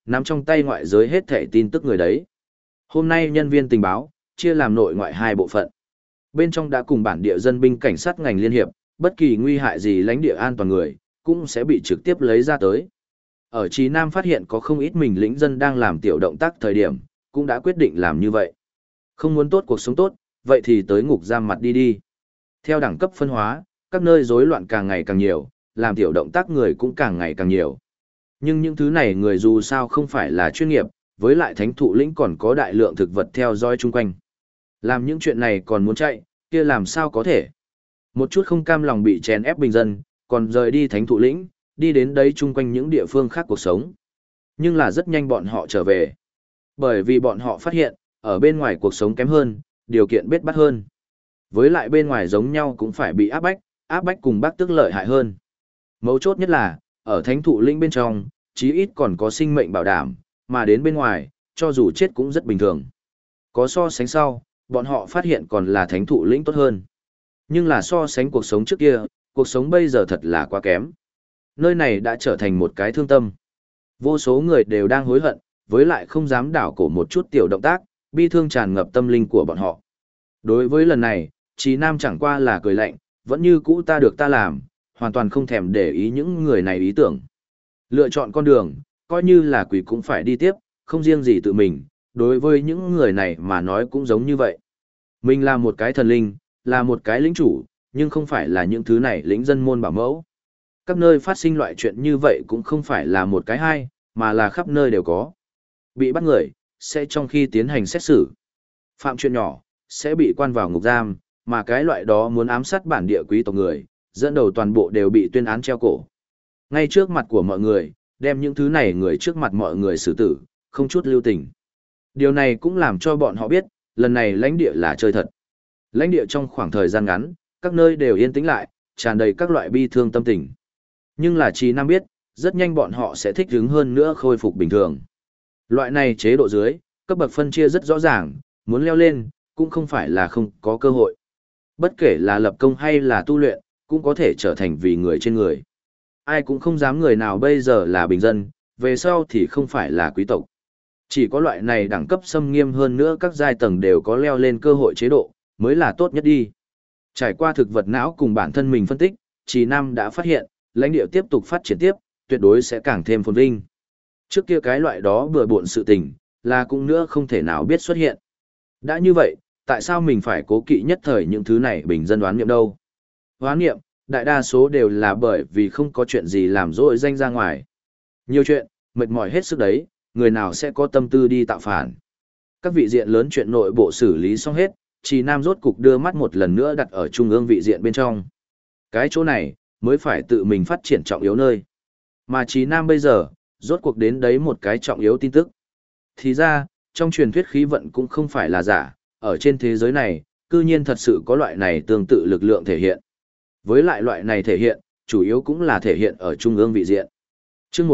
Speaker 1: nắm trong tay ngoại giới hết thảy tin tức người đấy. Hôm nay nhân viên tình báo, chia làm nội ngoại hai bộ phận. Bên trong đã cùng bản địa dân binh cảnh sát ngành liên hiệp, bất kỳ nguy hại gì lãnh địa an toàn người, cũng sẽ bị trực tiếp lấy ra tới. Ở Chí Nam phát hiện có không ít mình lĩnh dân đang làm tiểu động tác thời điểm, cũng đã quyết định làm như vậy. Không muốn tốt cuộc sống tốt, vậy thì tới ngục giam mặt đi đi. Theo đẳng cấp phân hóa, các nơi rối loạn càng ngày càng nhiều, làm tiểu động tác người cũng càng ngày càng nhiều. Nhưng những thứ này người dù sao không phải là chuyên nghiệp, với lại thánh thụ lĩnh còn có đại lượng thực vật theo dõi chung quanh. Làm những chuyện này còn muốn chạy, kia làm sao có thể. Một chút không cam lòng bị chèn ép bình dân, còn rời đi thánh thụ lĩnh, đi đến đấy chung quanh những địa phương khác cuộc sống. Nhưng là rất nhanh bọn họ trở về. Bởi vì bọn họ phát hiện, ở bên ngoài cuộc sống kém hơn, điều kiện bết bát hơn. Với lại bên ngoài giống nhau cũng phải bị áp bách cùng bác tức lợi hại hơn. Mấu chốt nhất là, ở thánh thụ lĩnh bên trong, chí ít còn có sinh mệnh bảo đảm, mà đến bên ngoài, cho dù chết cũng rất bình thường. Có so sánh sau, bọn họ phát hiện còn là thánh thụ lĩnh tốt hơn. Nhưng là so sánh cuộc sống trước kia, cuộc sống bây giờ thật là quá kém. Nơi này đã trở thành một cái thương tâm. Vô số người đều đang hối hận, với lại không dám đảo cổ một chút tiểu động tác, bi thương tràn ngập tâm linh của bọn họ. Đối với lần này, Chí Nam chẳng qua là cười lạnh, vẫn như cũ ta được ta làm, hoàn toàn không thèm để ý những người này ý tưởng. Lựa chọn con đường, coi như là quỷ cũng phải đi tiếp, không riêng gì tự mình, đối với những người này mà nói cũng giống như vậy. Mình là một cái thần linh, là một cái lĩnh chủ, nhưng không phải là những thứ này lĩnh dân môn bảo mẫu. Các nơi phát sinh loại chuyện như vậy cũng không phải là một cái hay, mà là khắp nơi đều có. Bị bắt người, sẽ trong khi tiến hành xét xử. Phạm chuyện nhỏ, sẽ bị quan vào ngục giam, mà cái loại đó muốn ám sát bản địa quý tộc người, dẫn đầu toàn bộ đều bị tuyên án treo cổ. Ngay trước mặt của mọi người, đem những thứ này người trước mặt mọi người xử tử, không chút lưu tình. Điều này cũng làm cho bọn họ biết, lần này lãnh địa là chơi thật. Lãnh địa trong khoảng thời gian ngắn, các nơi đều yên tĩnh lại, tràn đầy các loại bi thương tâm tình. Nhưng là Chí Nam biết, rất nhanh bọn họ sẽ thích ứng hơn nữa khôi phục bình thường. Loại này chế độ dưới, cấp bậc phân chia rất rõ ràng, muốn leo lên, cũng không phải là không có cơ hội. Bất kể là lập công hay là tu luyện, cũng có thể trở thành vì người trên người. Ai cũng không dám người nào bây giờ là bình dân, về sau thì không phải là quý tộc. Chỉ có loại này đẳng cấp xâm nghiêm hơn nữa các giai tầng đều có leo lên cơ hội chế độ, mới là tốt nhất đi. Trải qua thực vật não cùng bản thân mình phân tích, Chí Nam đã phát hiện, lãnh địa tiếp tục phát triển tiếp, tuyệt đối sẽ càng thêm phồn vinh. Trước kia cái loại đó bừa bộn sự tình, là cũng nữa không thể nào biết xuất hiện. Đã như vậy, tại sao mình phải cố kỵ nhất thời những thứ này bình dân đoán niệm đâu? Đoán niệm, đại đa số đều là bởi vì không có chuyện gì làm dội danh ra ngoài. Nhiều chuyện, mệt mỏi hết sức đấy, người nào sẽ có tâm tư đi tạo phản. Các vị diện lớn chuyện nội bộ xử lý xong hết, Chí Nam rốt cục đưa mắt một lần nữa đặt ở trung ương vị diện bên trong. Cái chỗ này, mới phải tự mình phát triển trọng yếu nơi. Mà Chí Nam bây giờ, rốt cuộc đến đấy một cái trọng yếu tin tức. Thì ra, trong truyền thuyết khí vận cũng không phải là giả, ở trên thế giới này, cư nhiên thật sự có loại này tương tự lực lượng thể hiện. Với lại loại này thể hiện, chủ yếu cũng là thể hiện ở trung ương vị diện. Chương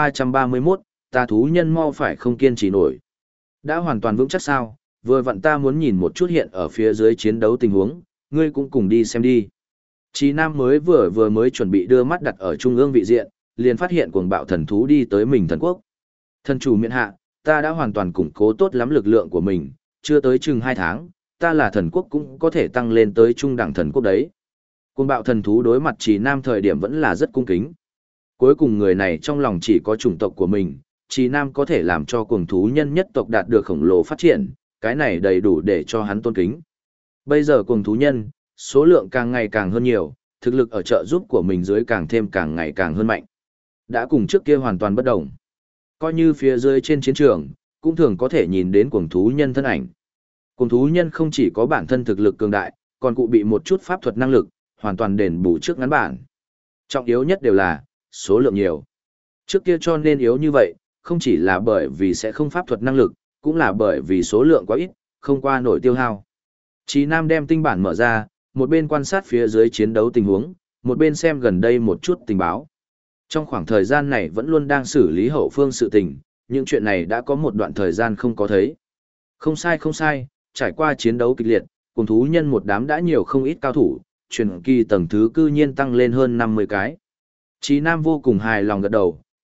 Speaker 1: 1331, ta thú nhân mau phải không kiên trì nổi. Đã hoàn toàn vững chắc sao, vừa vặn ta muốn nhìn một chút hiện ở phía dưới chiến đấu tình huống, ngươi cũng cùng đi xem đi. Chí Nam vừa mới chuẩn bị đưa mắt đặt ở trung ương vị diện, liền phát hiện cuồng bạo thần thú đi tới mình thần quốc. Thần chủ miện hạ, ta đã hoàn toàn củng cố tốt lắm lực lượng của mình, chưa tới chừng 2 tháng, ta là thần quốc cũng có thể tăng lên tới trung đẳng thần quốc đấy. Cuồng bạo thần thú đối mặt Chí Nam thời điểm vẫn là rất cung kính. Cuối cùng người này trong lòng chỉ có chủng tộc của mình, Chí Nam có thể làm cho cuồng thú nhân nhất tộc đạt được khổng lồ phát triển, cái này đầy đủ để cho hắn tôn kính. Bây giờ cuồng thú nhân, số lượng càng ngày càng hơn nhiều, thực lực ở trợ giúp của mình dưới càng ngày càng hơn mạnh. Đã cùng trước kia hoàn toàn bất đồng. Coi như phía dưới trên chiến trường, cũng thường có thể nhìn đến cuồng thú nhân thân ảnh. Cuồng thú nhân không chỉ có bản thân thực lực cường đại, còn cụ bị một chút pháp thuật năng lực, hoàn toàn đền bù trước ngắn bản. Trọng yếu nhất đều là, số lượng nhiều. Trước kia cho nên yếu như vậy, không chỉ là bởi vì sẽ không pháp thuật năng lực, cũng là bởi vì số lượng quá ít, không qua nổi tiêu hao. Chí Nam đem tinh bản mở ra, một bên quan sát phía dưới chiến đấu tình huống, một bên xem gần đây một chút tình báo. Trong khoảng thời gian này vẫn luôn đang xử lý hậu phương sự tình, những chuyện này đã có một đoạn thời gian không có thấy. Không sai, trải qua chiến đấu kịch liệt, cùng thú nhân một đám đã nhiều không ít cao thủ, truyền kỳ tầng thứ cư nhiên tăng lên hơn 50 cái. Chí Nam vô cùng hài lòng gật đầu,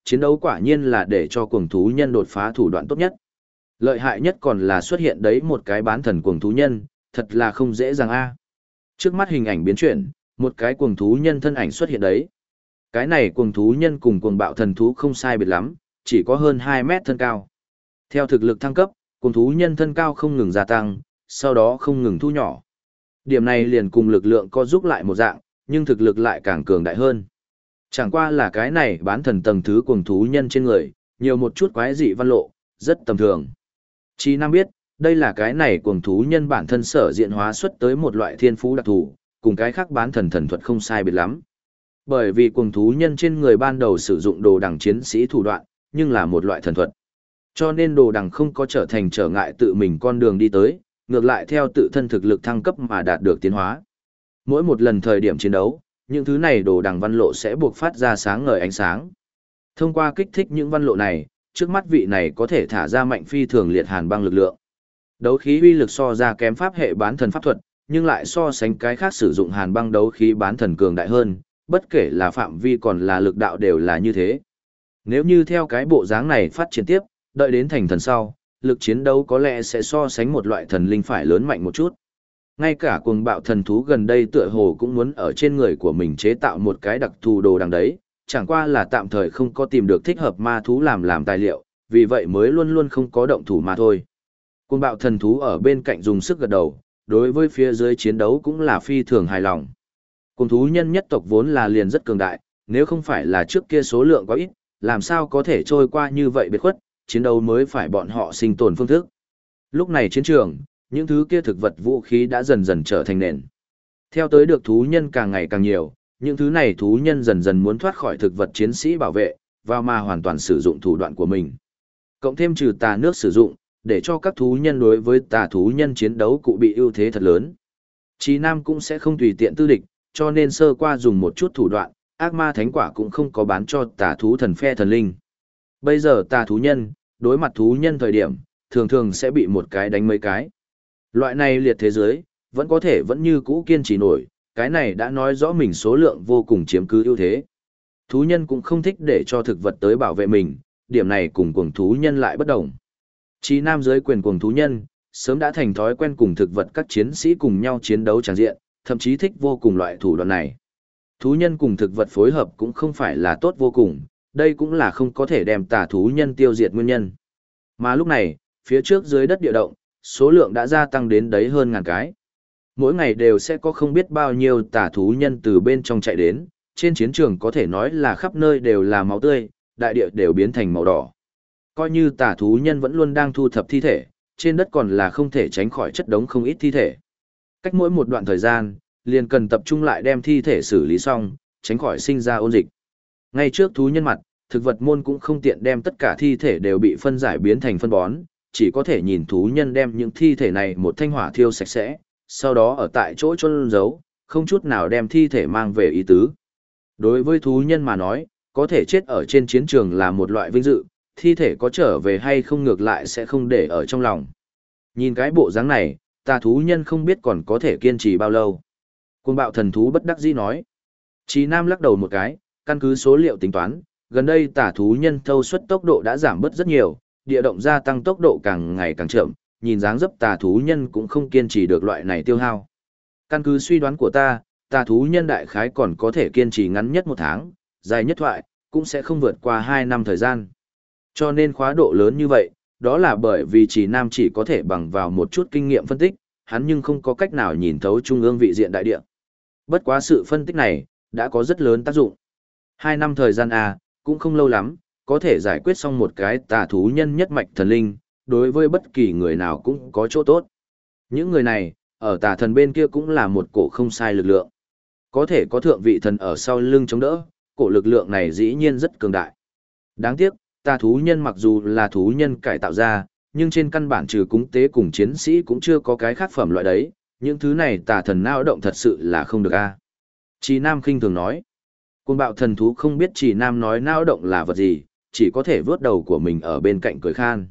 Speaker 1: chiến đấu quả nhiên là để cho cuồng thú nhân đột phá thủ đoạn tốt nhất. Lợi hại nhất còn là xuất hiện đấy một cái bán thần cuồng thú nhân, thật là không dễ dàng a. Trước mắt hình ảnh biến chuyển, một cái cuồng thú nhân thân ảnh xuất hiện đấy. Cái này cuồng thú nhân cùng cuồng bạo thần thú không sai biệt lắm, chỉ có hơn 2 mét thân cao. Theo thực lực thăng cấp, cuồng thú nhân thân cao không ngừng gia tăng, sau đó không ngừng thu nhỏ. Điểm này liền cùng lực lượng co giúp lại một dạng, nhưng thực lực lại càng cường đại hơn. Chẳng qua là cái này bán thần tầng thứ cuồng thú nhân trên người, nhiều một chút quái dị văn lộ, rất tầm thường. Chí Nam biết, đây là cái này cuồng thú nhân bản thân sở diện hóa xuất tới một loại thiên phú đặc thù, cùng cái khác bán thần thần thuật không sai biệt lắm. Bởi vì cuồng thú nhân trên người ban đầu sử dụng đồ đằng chiến sĩ thủ đoạn, nhưng là một loại thần thuật. Cho nên đồ đằng không có trở thành trở ngại tự mình con đường đi tới, ngược lại theo tự thân thực lực thăng cấp mà đạt được tiến hóa. Mỗi một lần thời điểm chiến đấu, những thứ này đồ đằng văn lộ sẽ buộc phát ra sáng ngời ánh sáng. Thông qua kích thích những văn lộ này, trước mắt vị này có thể thả ra mạnh phi thường liệt hàn băng lực lượng. Đấu khí uy lực so ra kém pháp hệ bán thần pháp thuật, nhưng lại so sánh cái khác sử dụng hàn băng đấu khí bán thần cường đại hơn, bất kể là phạm vi còn là lực đạo đều là như thế. Nếu như theo cái bộ dáng này phát triển tiếp, đợi đến thành thần sau, lực chiến đấu có lẽ sẽ so sánh một loại thần linh phải lớn mạnh một chút. Ngay cả cuồng bạo thần thú gần đây tựa hồ cũng muốn ở trên người của mình chế tạo một cái đặc thù đồ đằng đấy, chẳng qua là tạm thời không có tìm được thích hợp ma thú làm tài liệu, vì vậy mới luôn luôn không có động thủ mà thôi. Cuồng bạo thần thú ở bên cạnh dùng sức gật đầu, đối với phía dưới chiến đấu cũng là phi thường hài lòng. Cuồng thú nhân nhất tộc vốn là liền rất cường đại, nếu không phải là trước kia số lượng quá ít, làm sao có thể trôi qua như vậy biệt khuất, chiến đấu mới phải bọn họ sinh tồn phương thức. Lúc này chiến trường, những thứ kia thực vật vũ khí đã dần dần trở thành nền. Theo tới được thú nhân càng ngày càng nhiều, những thứ này thú nhân dần dần muốn thoát khỏi thực vật chiến sĩ bảo vệ, và mà hoàn toàn sử dụng thủ đoạn của mình. Cộng thêm trừ tà nước sử dụng, để cho các thú nhân đối với tà thú nhân chiến đấu cụ bị ưu thế thật lớn. Chí Nam cũng sẽ không tùy tiện tư địch, cho nên sơ qua dùng một chút thủ đoạn, ác ma thánh quả cũng không có bán cho tà thú thần phe thần linh. Bây giờ tà thú nhân, đối mặt thú nhân thời điểm, thường thường sẽ bị một cái đánh mấy cái. Loại này liệt thế giới, vẫn có thể vẫn như cũ kiên trì nổi, cái này đã nói rõ mình số lượng vô cùng chiếm cứ ưu thế. Thú nhân cũng không thích để cho thực vật tới bảo vệ mình, điểm này cùng cuồng thú nhân lại bất đồng. Chí Nam dưới quyền cuồng thú nhân, sớm đã thành thói quen cùng thực vật các chiến sĩ cùng nhau chiến đấu tràn diện, thậm chí thích vô cùng loại thủ đoạn này. Thú nhân cùng thực vật phối hợp cũng không phải là tốt vô cùng, đây cũng là không có thể đem tà thú nhân tiêu diệt nguyên nhân. Mà lúc này, phía trước dưới đất địa động, số lượng đã gia tăng đến đấy hơn ngàn cái. Mỗi ngày đều sẽ có không biết bao nhiêu tà thú nhân từ bên trong chạy đến, trên chiến trường có thể nói là khắp nơi đều là máu tươi, đại địa đều biến thành màu đỏ. Coi như tà thú nhân vẫn luôn đang thu thập thi thể, trên đất còn là không thể tránh khỏi chất đống không ít thi thể. Cách mỗi một đoạn thời gian, liền cần tập trung lại đem thi thể xử lý xong, tránh khỏi sinh ra ôn dịch. Ngay trước thú nhân mặt, thực vật môn cũng không tiện đem tất cả thi thể đều bị phân giải biến thành phân bón, chỉ có thể nhìn thú nhân đem những thi thể này một thanh hỏa thiêu sạch sẽ, sau đó ở tại chỗ chôn giấu, không chút nào đem thi thể mang về ý tứ. Đối với thú nhân mà nói, có thể chết ở trên chiến trường là một loại vinh dự, thi thể có trở về hay không ngược lại sẽ không để ở trong lòng. Nhìn cái bộ dáng này, tà thú nhân không biết còn có thể kiên trì bao lâu. Cuồng bạo thần thú bất đắc dĩ nói. Chí Nam lắc đầu một cái, căn cứ số liệu tính toán, gần đây tà thú nhân thâu suất tốc độ đã giảm bớt rất nhiều, địa động gia tăng tốc độ càng ngày càng chậm, nhìn dáng dấp tà thú nhân cũng không kiên trì được loại này tiêu hao. Căn cứ suy đoán của ta, tà thú nhân đại khái còn có thể kiên trì ngắn nhất 1 tháng, dài nhất thoại, cũng sẽ không vượt qua 2 năm thời gian. Cho nên khóa độ lớn như vậy, đó là bởi vì Chí Nam chỉ có thể bằng vào một chút kinh nghiệm phân tích, hắn nhưng không có cách nào nhìn thấu trung ương vị diện đại địa. Bất quá sự phân tích này, đã có rất lớn tác dụng. 2 năm thời gian cũng không lâu lắm, có thể giải quyết xong một cái tà thú nhân nhất mạch thần linh, đối với bất kỳ người nào cũng có chỗ tốt. Những người này, ở tà thần bên kia cũng là một cổ không sai lực lượng. Có thể có thượng vị thần ở sau lưng chống đỡ, cổ lực lượng này dĩ nhiên rất cường đại. Đáng tiếc, tà thú nhân mặc dù là thú nhân cải tạo ra, nhưng trên căn bản trừ cúng tế cùng chiến sĩ cũng chưa có cái khác phẩm loại đấy, những thứ này tà thần não động thật sự là không được Chí Nam khinh thường nói. Cuồng bạo thần thú không biết Chí Nam nói não động là vật gì, chỉ có thể vớt đầu của mình ở bên cạnh cười khan.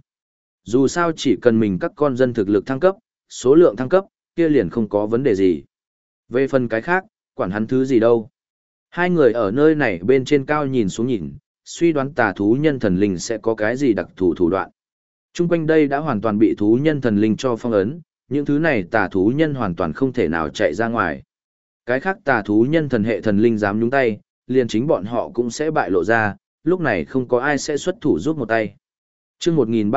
Speaker 1: Dù sao chỉ cần mình các con dân thực lực thăng cấp, số lượng thăng cấp, kia liền không có vấn đề gì. Về phần cái khác, quản hắn thứ gì đâu. Hai người ở nơi này bên trên cao nhìn xuống nhìn, suy đoán tà thú nhân thần linh sẽ có cái gì đặc thù thủ đoạn. Trung quanh đây đã hoàn toàn bị thú nhân thần linh cho phong ấn, những thứ này tà thú nhân hoàn toàn không thể nào chạy ra ngoài. Cái khác tà thú nhân thần hệ thần linh dám nhúng tay, liền chính bọn họ cũng sẽ bại lộ ra, lúc này không có ai sẽ xuất thủ giúp một tay. Chương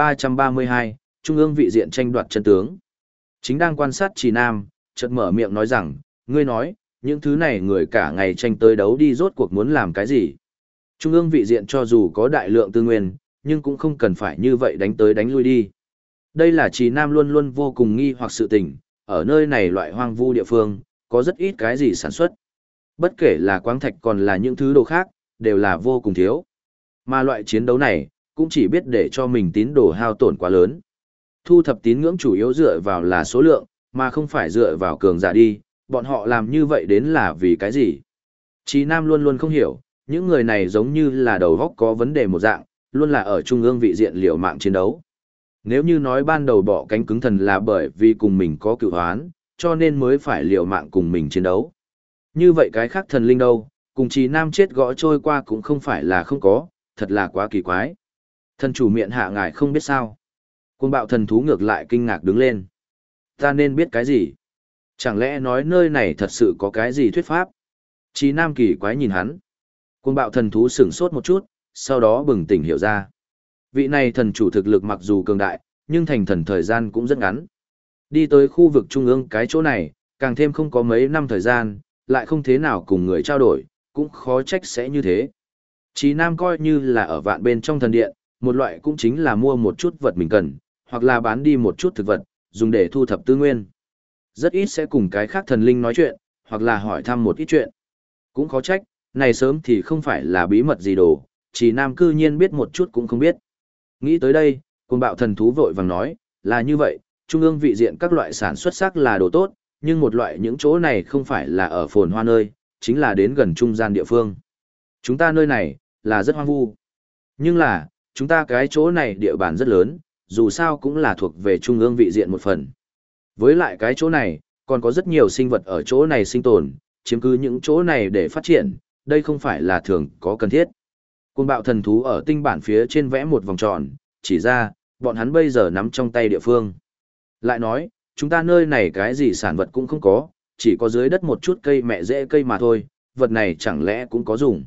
Speaker 1: 1332, Trung ương vị diện tranh đoạt chân tướng. Chính đang quan sát Trì Nam, chợt mở miệng nói rằng, ngươi nói, những thứ này người cả ngày tranh tới đấu đi rốt cuộc muốn làm cái gì. Trung ương vị diện cho dù có đại lượng tư nguyên, nhưng cũng không cần phải như vậy đánh tới đánh lui đi. Đây là Trì Nam luôn luôn vô cùng nghi hoặc sự tình, ở nơi này loại hoang vu địa phương, có rất ít cái gì sản xuất. Bất kể là quáng thạch còn là những thứ đồ khác, đều là vô cùng thiếu. Mà loại chiến đấu này, cũng chỉ biết để cho mình tín đồ hao tổn quá lớn. Thu thập tín ngưỡng chủ yếu dựa vào là số lượng, mà không phải dựa vào cường giả đi, bọn họ làm như vậy đến là vì cái gì? Chí Nam luôn luôn không hiểu, những người này giống như là đầu óc có vấn đề một dạng, luôn là ở trung ương vị diện liều mạng chiến đấu. Nếu như nói ban đầu bỏ cánh cứng thần là bởi vì cùng mình có cựu hoán, cho nên mới phải liều mạng cùng mình chiến đấu. Như vậy cái khác thần linh đâu, cùng Chí Nam chết gõ trôi qua cũng không phải là không có, thật là quá kỳ quái. Thần chủ miệng hạ ngài không biết sao. Cuồng bạo thần thú ngược lại kinh ngạc đứng lên. Ta nên biết cái gì? Chẳng lẽ nói nơi này thật sự có cái gì thuyết pháp? Chí Nam kỳ quái nhìn hắn. Cuồng bạo thần thú sửng sốt một chút, sau đó bừng tỉnh hiểu ra. Vị này thần chủ thực lực mặc dù cường đại, nhưng thành thần thời gian cũng rất ngắn. Đi tới khu vực trung ương cái chỗ này, càng thêm không có mấy năm thời gian, lại không thế nào cùng người trao đổi, cũng khó trách sẽ như thế. Chí Nam coi như là ở vạn bên trong thần điện, một loại cũng chính là mua một chút vật mình cần, hoặc là bán đi một chút thực vật, dùng để thu thập tư nguyên. Rất ít sẽ cùng cái khác thần linh nói chuyện, hoặc là hỏi thăm một ít chuyện. Cũng khó trách, này sớm thì không phải là bí mật gì đồ, Chí Nam cư nhiên biết một chút cũng không biết. Nghĩ tới đây, cuồng bạo thần thú vội vàng nói, là như vậy, trung ương vị diện các loại sản xuất sắc là đồ tốt, nhưng một loại những chỗ này không phải là ở phồn hoa nơi, chính là đến gần trung gian địa phương. Chúng ta nơi này, là rất hoang vu. Nhưng là, chúng ta cái chỗ này địa bàn rất lớn, dù sao cũng là thuộc về trung ương vị diện một phần. Với lại cái chỗ này, còn có rất nhiều sinh vật ở chỗ này sinh tồn, chiếm cứ những chỗ này để phát triển, đây không phải là thường có cần thiết. Cuồng bạo thần thú ở tinh bản phía trên vẽ một vòng tròn, chỉ ra, bọn hắn bây giờ nắm trong tay địa phương. Lại nói, chúng ta nơi này cái gì sản vật cũng không có, chỉ có dưới đất một chút cây mẹ rễ cây mà thôi, vật này chẳng lẽ cũng có dùng.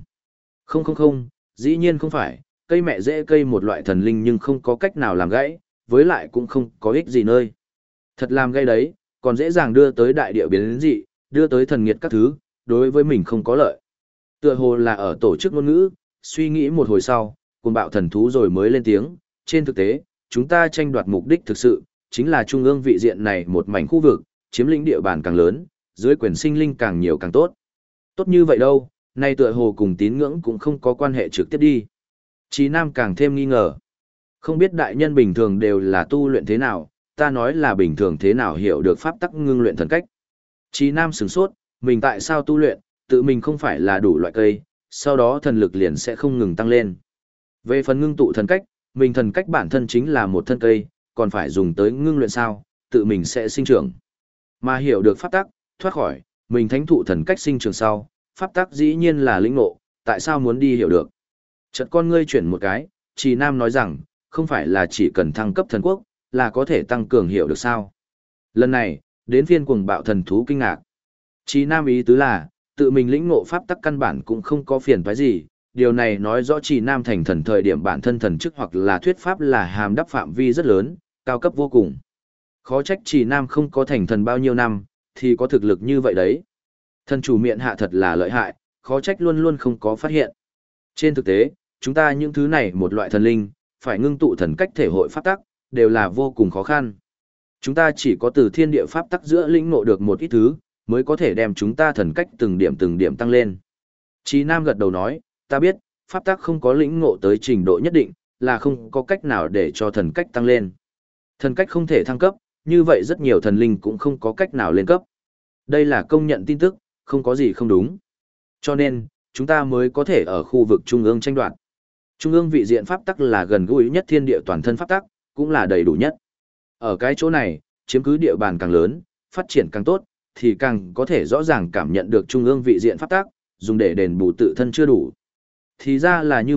Speaker 1: Không, dĩ nhiên không phải, cây mẹ rễ cây một loại thần linh nhưng không có cách nào làm gãy, với lại cũng không có ích gì nơi. Thật làm gãy đấy, còn dễ dàng đưa tới đại địa biến dị, đưa tới thần nghiệt các thứ, đối với mình không có lợi. Tựa hồ là ở tổ chức ngôn ngữ, suy nghĩ một hồi sau, cuồng bạo thần thú rồi mới lên tiếng, trên thực tế, chúng ta tranh đoạt mục đích thực sự, chính là trung ương vị diện này một mảnh khu vực, chiếm lĩnh địa bàn càng lớn, dưới quyền sinh linh càng nhiều càng tốt. Tốt như vậy đâu, nay tựa hồ cùng tín ngưỡng cũng không có quan hệ trực tiếp đi. Chí Nam càng thêm nghi ngờ. Không biết đại nhân bình thường đều là tu luyện thế nào, ta nói là bình thường thế nào hiểu được pháp tắc ngưng luyện thần cách. Chí Nam sửng sốt, mình tại sao tu luyện, tự mình không phải là đủ loại cây, sau đó thần lực liền sẽ không ngừng tăng lên. Về phần ngưng tụ thần cách, mình thần cách bản thân chính là một thân cây, còn phải dùng tới ngưng luyện sao, tự mình sẽ sinh trưởng. Mà hiểu được pháp tắc, thoát khỏi, mình thánh thụ thần cách sinh trưởng sau, pháp tắc dĩ nhiên là lĩnh ngộ, tại sao muốn đi hiểu được. Chợt con ngươi chuyển một cái, Trì Nam nói rằng, không phải là chỉ cần thăng cấp thần quốc, là có thể tăng cường hiểu được sao. Lần này, đến phiên cuồng bạo thần thú kinh ngạc. Trì Nam ý tứ là, tự mình lĩnh ngộ pháp tắc căn bản cũng không có phiền toái gì, điều này nói rõ Trì Nam thành thần thời điểm bản thân thần chức hoặc là thuyết pháp là hàm đắp phạm vi rất lớn, cao cấp vô cùng. Khó trách Trì Nam không có thành thần bao nhiêu năm, thì có thực lực như vậy đấy. Thần chủ miệng hạ thật là lợi hại, khó trách luôn luôn không có phát hiện. Trên thực tế, chúng ta những thứ này một loại thần linh, phải ngưng tụ thần cách thể hội pháp tắc, đều là vô cùng khó khăn. Chúng ta chỉ có từ thiên địa pháp tắc giữa lĩnh ngộ được một ít thứ, mới có thể đem chúng ta thần cách từng điểm tăng lên. Chí Nam gật đầu nói, ta biết, pháp tắc không có lĩnh ngộ tới trình độ nhất định, là không có cách nào để cho thần cách tăng lên. Thần cách không thể thăng cấp, như vậy rất nhiều thần linh cũng không có cách nào lên cấp. Đây là công nhận tin tức, không có gì không đúng. Cho nên, chúng ta mới có thể ở khu vực trung ương tranh đoạt. Trung ương vị diện pháp tắc là gần gũi nhất thiên địa toàn thân pháp tắc, cũng là đầy đủ nhất. Ở cái chỗ này, chiếm cứ địa bàn càng lớn, phát triển càng tốt, thì càng có thể rõ ràng cảm nhận được trung ương vị diện pháp tắc, dùng để đền bù tự thân chưa đủ. Thì ra là như vậy,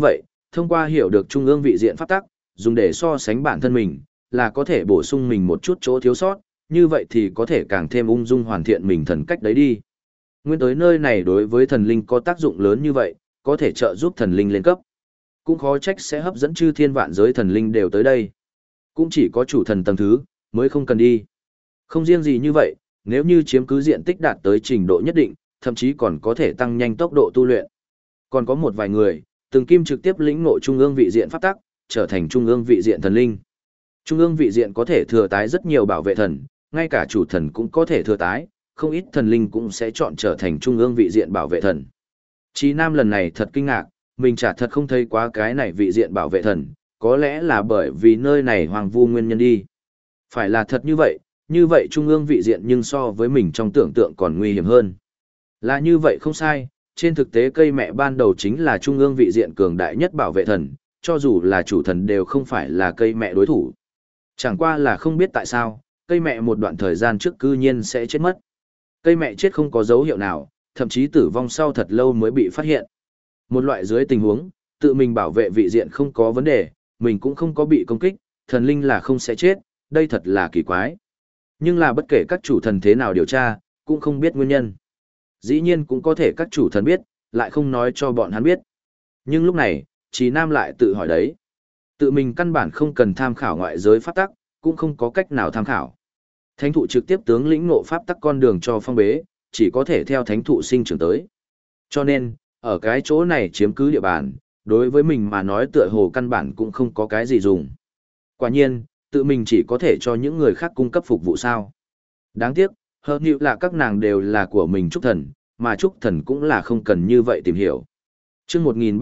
Speaker 1: thông qua hiểu được trung ương vị diện pháp tắc, dùng để so sánh bản thân mình, là có thể bổ sung mình một chút chỗ thiếu sót, như vậy thì có thể càng thêm ung dung hoàn thiện mình thần cách đấy đi. Nguyên tới nơi này đối với thần linh có tác dụng lớn như vậy, có thể trợ giúp thần linh lên cấp. Cũng khó trách sẽ hấp dẫn chư thiên vạn giới thần linh đều tới đây. Cũng chỉ có chủ thần tầng thứ, mới không cần đi. Không riêng gì như vậy, nếu như chiếm cứ diện tích đạt tới trình độ nhất định, thậm chí còn có thể tăng nhanh tốc độ tu luyện. Còn có một vài người, từng kim trực tiếp lĩnh ngộ trung ương vị diện pháp tắc, trở thành trung ương vị diện thần linh. Trung ương vị diện có thể thừa tái rất nhiều bảo vệ thần, ngay cả chủ thần cũng có thể thừa tái, không ít thần linh cũng sẽ chọn trở thành trung ương vị diện bảo vệ thần. Chí Nam lần này thật kinh ngạc, mình chả thật không thấy quá cái này vị diện bảo vệ thần, có lẽ là bởi vì nơi này hoàng vu nguyên nhân đi. Phải là thật như vậy trung ương vị diện nhưng so với mình trong tưởng tượng còn nguy hiểm hơn. Là như vậy không sai, trên thực tế cây mẹ ban đầu chính là trung ương vị diện cường đại nhất bảo vệ thần, cho dù là chủ thần đều không phải là cây mẹ đối thủ. Chẳng qua là không biết tại sao, cây mẹ một đoạn thời gian trước cư nhiên sẽ chết mất. Cây mẹ chết không có dấu hiệu nào, thậm chí tử vong sau thật lâu mới bị phát hiện. Một loại dưới tình huống, tự mình bảo vệ vị diện không có vấn đề, mình cũng không có bị công kích, thần linh là không sẽ chết, đây thật là kỳ quái. Nhưng là bất kể các chủ thần thế nào điều tra, cũng không biết nguyên nhân. Dĩ nhiên cũng có thể các chủ thần biết, lại không nói cho bọn hắn biết. Nhưng lúc này, Chí Nam lại tự hỏi đấy. Tự mình căn bản không cần tham khảo ngoại giới pháp tắc, cũng không có cách nào tham khảo. Thánh thụ trực tiếp tướng lĩnh ngộ pháp tắc con đường cho phong bế, chỉ có thể theo thánh thụ sinh trưởng tới. Cho nên, ở cái chỗ này chiếm cứ địa bàn, đối với mình mà nói tựa hồ căn bản cũng không có cái gì dùng. Quả nhiên, tự mình chỉ có thể cho những người khác cung cấp phục vụ sao. Đáng tiếc, hơn nhiều là các nàng đều là của mình trúc thần, mà trúc thần cũng là không cần như vậy tìm hiểu. Trước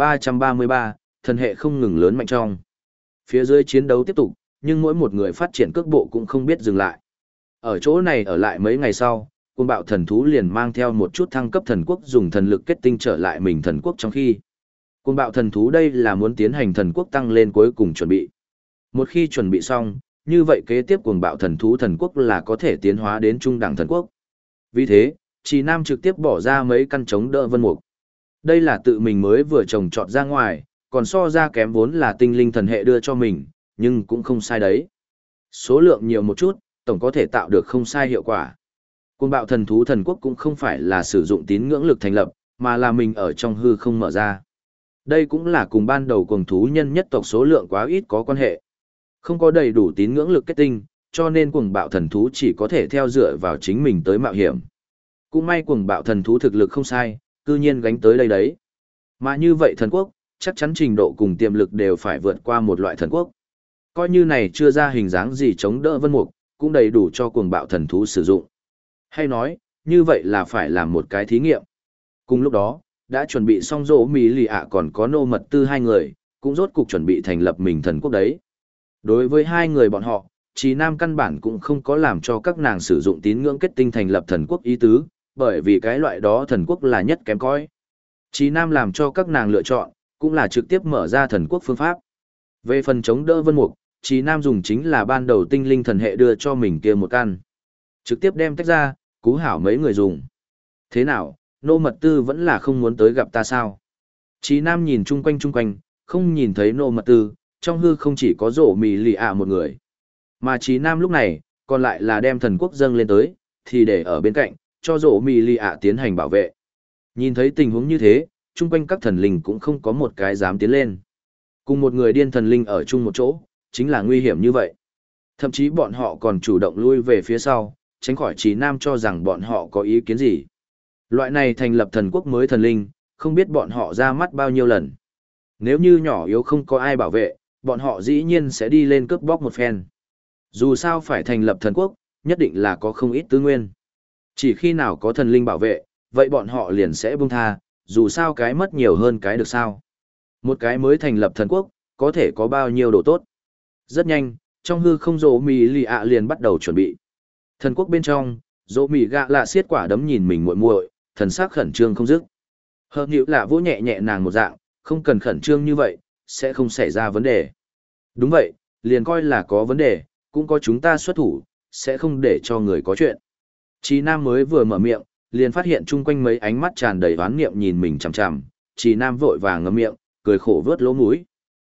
Speaker 1: 1333, thần hệ không ngừng lớn mạnh trong. Phía dưới chiến đấu tiếp tục, nhưng mỗi một người phát triển cước bộ cũng không biết dừng lại. Ở chỗ này ở lại mấy ngày sau, Cuồng Bạo Thần Thú liền mang theo một chút thăng cấp thần quốc dùng thần lực kết tinh trở lại mình thần quốc trong khi. Cuồng Bạo Thần Thú đây là muốn tiến hành thần quốc tăng lên cuối cùng chuẩn bị. Một khi chuẩn bị xong, như vậy kế tiếp Cuồng Bạo Thần Thú thần quốc là có thể tiến hóa đến trung đẳng thần quốc. Vì thế, Chí Nam trực tiếp bỏ ra mấy căn chống đỡ vân mục. Đây là tự mình mới vừa trồng trọt ra ngoài, còn so ra kém vốn là tinh linh thần hệ đưa cho mình, nhưng cũng không sai đấy. Số lượng nhiều một chút, tổng có thể tạo được không sai hiệu quả. Cuồng Bạo Thần Thú thần quốc cũng không phải là sử dụng tín ngưỡng lực thành lập, mà là mình ở trong hư không mở ra. Đây cũng là cùng ban đầu cuồng thú nhân nhất tộc số lượng quá ít có quan hệ. Không có đầy đủ tín ngưỡng lực kết tinh, cho nên Cuồng Bạo Thần Thú chỉ có thể theo dựa vào chính mình tới mạo hiểm. Cũng may Cuồng Bạo Thần Thú thực lực không sai, cư nhiên gánh tới đây đấy. Mà như vậy thần quốc, chắc chắn trình độ cùng tiềm lực đều phải vượt qua một loại thần quốc. Coi như này chưa ra hình dáng gì chống đỡ vân mục, cũng đầy đủ cho Cuồng Bạo Thần Thú sử dụng. Hay nói, như vậy là phải làm một cái thí nghiệm. Cùng lúc đó, đã chuẩn bị xong rỗ mì lì ạ còn có nô mật tư hai người, cũng rốt cục chuẩn bị thành lập mình thần quốc đấy. Đối với hai người bọn họ, Chí Nam căn bản cũng không có làm cho các nàng sử dụng tín ngưỡng kết tinh thành lập thần quốc ý tứ, bởi vì cái loại đó thần quốc là nhất kém cỏi. Chí Nam làm cho các nàng lựa chọn, cũng là trực tiếp mở ra thần quốc phương pháp. Về phần chống đỡ vân mục, Chí Nam dùng chính là ban đầu tinh linh thần hệ đưa cho mình kia một căn. Trực tiếp đem tách ra, cú hảo mấy người dùng. Thế nào, nô mật tư vẫn là không muốn tới gặp ta sao? Chí Nam nhìn chung quanh, không nhìn thấy nô mật tư, trong hư không chỉ có rổ mì lì ạ một người. Mà Chí Nam lúc này, còn lại là đem thần quốc dâng lên tới, thì để ở bên cạnh, cho rổ mì lì ạ tiến hành bảo vệ. Nhìn thấy tình huống như thế, chung quanh các thần linh cũng không có một cái dám tiến lên. Cùng một người điên thần linh ở chung một chỗ, chính là nguy hiểm như vậy. Thậm chí bọn họ còn chủ động lui về phía sau, tránh khỏi Chí Nam cho rằng bọn họ có ý kiến gì. Loại này thành lập thần quốc mới thần linh, không biết bọn họ ra mắt bao nhiêu lần. Nếu như nhỏ yếu không có ai bảo vệ, bọn họ dĩ nhiên sẽ đi lên cướp bóc một phen. Dù sao phải thành lập thần quốc, nhất định là có không ít tư nguyên. Chỉ khi nào có thần linh bảo vệ, vậy bọn họ liền sẽ buông tha, dù sao cái mất nhiều hơn cái được sao. Một cái mới thành lập thần quốc, có thể có bao nhiêu độ tốt. Rất nhanh, trong hư không rỗ mì lì ạ liền bắt đầu chuẩn bị. Thần quốc bên trong, rỗ mì gạ lạ xiết quả đấm nhìn mình muội muội, thần sắc khẩn trương không dứt. Hợp nhịu lạ vỗ nhẹ nhẹ nàng một dạng, không cần khẩn trương như vậy, sẽ không xảy ra vấn đề. Đúng vậy, liền coi là có vấn đề, cũng có chúng ta xuất thủ, sẽ không để cho người có chuyện. Chí Nam mới vừa mở miệng, liền phát hiện chung quanh mấy ánh mắt tràn đầy oán niệm nhìn mình chằm chằm, Chí Nam vội vàng ngậm miệng, cười khổ vớt lỗ mũi,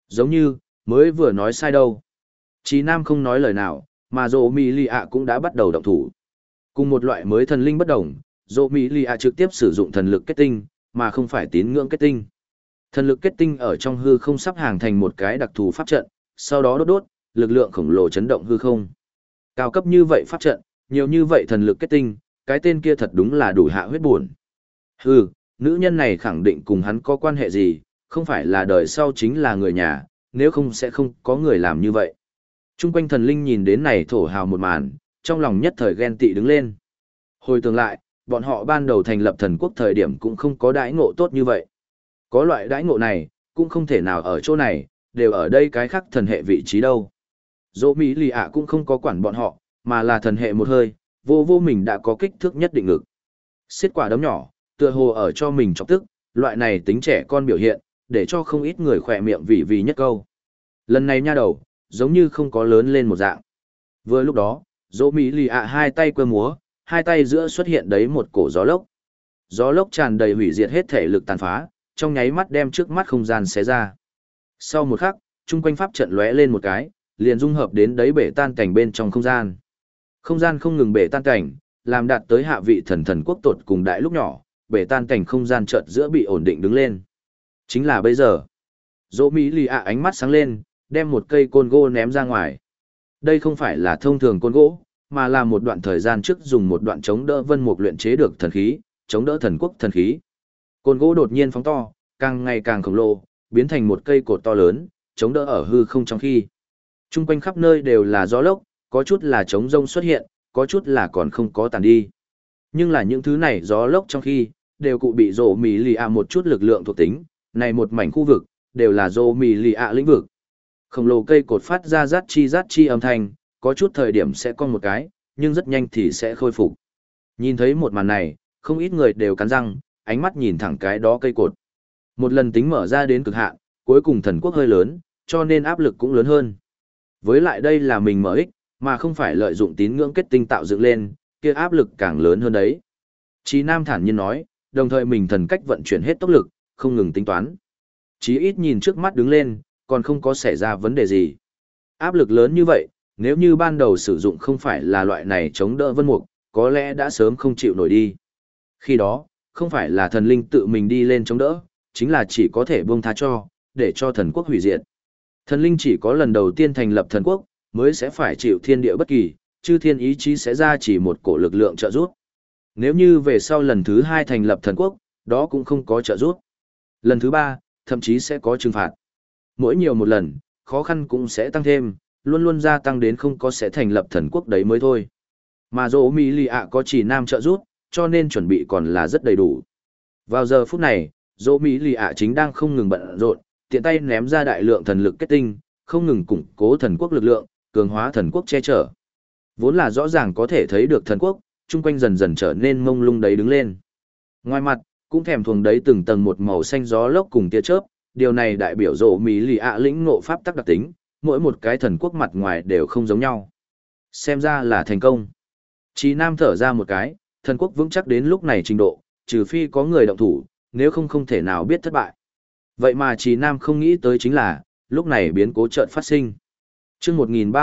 Speaker 1: Giống như, mới vừa nói sai đâu. Chí Nam không nói lời nào, mà Dỗ Mỹ Lì ạ cũng đã bắt đầu động thủ. Cùng một loại mới thần linh bất đồng, Dỗ Mỹ Lì ạ trực tiếp sử dụng thần lực kết tinh, mà không phải tín ngưỡng kết tinh. Thần lực kết tinh ở trong hư không sắp hàng thành một cái đặc thù pháp trận, sau đó đốt đốt, lực lượng khổng lồ chấn động hư không. Cao cấp như vậy pháp trận, nhiều như vậy thần lực kết tinh, cái tên kia thật đúng là đủ hạ huyết buồn. Hừ, nữ nhân này khẳng định cùng hắn có quan hệ gì, không phải là đời sau chính là người nhà, nếu không sẽ không có người làm như vậy. Trung quanh thần linh nhìn đến này thổ hào một màn, trong lòng nhất thời ghen tị đứng lên. Hồi tưởng lại, bọn họ ban đầu thành lập thần quốc thời điểm cũng không có đãi ngộ tốt như vậy. Có loại đãi ngộ này, cũng không thể nào ở chỗ này, đều ở đây cái khác thần hệ vị trí đâu. Dỗ Mỹ Lì ạ cũng không có quản bọn họ, mà là thần hệ một hơi, vô vô mình đã có kích thước nhất định ngực. Xiết quả đấm nhỏ, tựa hồ ở cho mình chọc tức, loại này tính trẻ con biểu hiện, để cho không ít người khỏe miệng vì nhất câu. Lần này nha đầu, giống như không có lớn lên một dạng. Vừa lúc đó, Dỗ Mỹ Lì ạ hai tay quơ múa, hai tay giữa xuất hiện đấy một cổ gió lốc. Gió lốc tràn đầy hủy diệt hết thể lực tàn phá, trong nháy mắt đem trước mắt không gian xé ra. Sau một khắc, chung quanh pháp trận lóe lên một cái, liền dung hợp đến đấy bể tan cảnh bên trong không gian. Không gian không ngừng bể tan cảnh, làm đạt tới hạ vị thần quốc tột cùng đại lúc nhỏ, bể tan cảnh không gian chợt giữa bị ổn định đứng lên. Chính là bây giờ. Dỗ Mỹ Lì ạ ánh mắt sáng lên, đem một cây côn gỗ ném ra ngoài. Đây không phải là thông thường côn gỗ, mà là một đoạn thời gian trước dùng một đoạn chống đỡ vân mục luyện chế được thần khí, chống đỡ thần quốc thần khí. Côn gỗ đột nhiên phóng to, càng ngày càng khổng lồ, biến thành một cây cột to lớn, chống đỡ ở hư không trong khi. Trung quanh khắp nơi đều là gió lốc, có chút là trống rông xuất hiện, có chút là còn không có tàn đi. Nhưng là những thứ này gió lốc trong khi, đều cụ bị Dỗ Mỹ Lì ạ một chút lực lượng thuộc tính, này một mảnh khu vực, đều là Dỗ Mỹ Lì ạ lĩnh vực. Khổng lồ cây cột phát ra rát chi âm thanh, có chút thời điểm sẽ cong một cái, nhưng rất nhanh thì sẽ khôi phục. Nhìn thấy một màn này, không ít người đều cắn răng, ánh mắt nhìn thẳng cái đó cây cột. Một lần tính mở ra đến cực hạn, cuối cùng thần quốc hơi lớn, cho nên áp lực cũng lớn hơn. Với lại đây là mình mở ích, mà không phải lợi dụng tín ngưỡng kết tinh tạo dựng lên, kia áp lực càng lớn hơn đấy. Chí Nam thản nhiên nói, đồng thời mình thần cách vận chuyển hết tốc lực, không ngừng tính toán. Chí ít nhìn trước mắt đứng lên, còn không có xảy ra vấn đề gì. Áp lực lớn như vậy, nếu như ban đầu sử dụng không phải là loại này chống đỡ vân mục, có lẽ đã sớm không chịu nổi đi. Khi đó, không phải là thần linh tự mình đi lên chống đỡ, chính là chỉ có thể buông tha cho, để cho thần quốc hủy diệt. Thần linh chỉ có lần đầu tiên thành lập thần quốc, mới sẽ phải chịu thiên địa bất kỳ, chư thiên ý chí sẽ ra chỉ một cổ lực lượng trợ giúp. Nếu như về sau lần thứ hai thành lập thần quốc, đó cũng không có trợ giúp. Lần thứ ba, thậm chí sẽ có trừng phạt. Mỗi nhiều một lần, khó khăn cũng sẽ tăng thêm, luôn luôn gia tăng đến không có sẽ thành lập thần quốc đấy mới thôi. Mà Dỗ Mỹ Lì ạ có chỉ Nam trợ giúp, cho nên chuẩn bị còn là rất đầy đủ. Vào giờ phút này, Dỗ Mỹ Lì ạ chính đang không ngừng bận rộn, tiện tay ném ra đại lượng thần lực kết tinh, không ngừng củng cố thần quốc lực lượng, cường hóa thần quốc che chở. Vốn là rõ ràng có thể thấy được thần quốc, chung quanh dần dần trở nên mông lung đấy đứng lên. Ngoài mặt, cũng thèm thuồng đấy từng tầng một màu xanh gió lốc cùng tia chớp, điều này đại biểu Dỗ Mỹ Lì ạ lĩnh ngộ pháp tắc đặc tính, mỗi một cái thần quốc mặt ngoài đều không giống nhau. Xem ra là thành công. Chí Nam thở ra một cái, thần quốc vững chắc đến lúc này trình độ, trừ phi có người động thủ, nếu không không thể nào biết thất bại. Vậy mà Chí Nam không nghĩ tới chính là, lúc này biến cố chợt phát sinh. Chương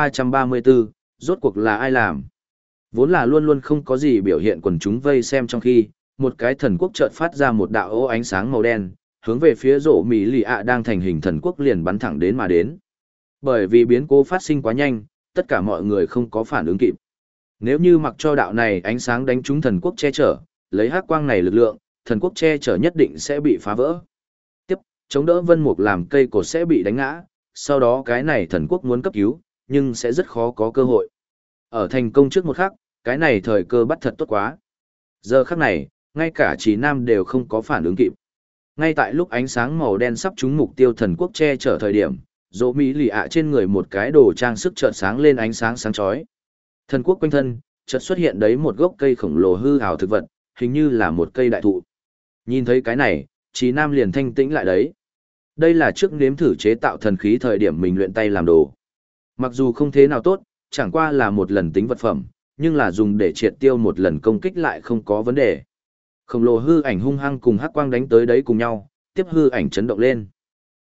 Speaker 1: 1334, rốt cuộc là ai làm? Vốn là luôn luôn không có gì biểu hiện quần chúng vây xem trong khi, một cái thần quốc chợt phát ra một đạo ô ánh sáng màu đen, hướng về phía Dỗ Mỹ Lì ạ đang thành hình thần quốc liền bắn thẳng đến mà đến. Bởi vì biến cố phát sinh quá nhanh, tất cả mọi người không có phản ứng kịp. Nếu như mặc cho đạo này ánh sáng đánh trúng thần quốc che chở, lấy hắc quang này lực lượng, thần quốc che chở nhất định sẽ bị phá vỡ. Tiếp, chống đỡ vân mục làm cây cột sẽ bị đánh ngã, sau đó cái này thần quốc muốn cấp cứu, nhưng sẽ rất khó có cơ hội. Ở thành công trước một khắc, cái này thời cơ bắt thật tốt quá. Giờ khắc này, ngay cả Chí Nam đều không có phản ứng kịp. Ngay tại lúc ánh sáng màu đen sắp trúng mục tiêu thần quốc che chở thời điểm, Dỗ Mỹ Lì ạ trên người một cái đồ trang sức chợt sáng lên ánh sáng sáng chói. Thần quốc quanh thân, chợt xuất hiện đấy một gốc cây khổng lồ hư ảo thực vật, hình như là một cây đại thụ. Nhìn thấy cái này, Chí Nam liền thanh tĩnh lại đấy. Đây là trước nếm thử chế tạo thần khí thời điểm mình luyện tay làm đồ. Mặc dù không thế nào tốt, chẳng qua là một lần tính vật phẩm, nhưng là dùng để triệt tiêu một lần công kích lại không có vấn đề. Khổng lồ hư ảnh hung hăng cùng hắc quang đánh tới đấy cùng nhau, tiếp hư ảnh chấn động lên.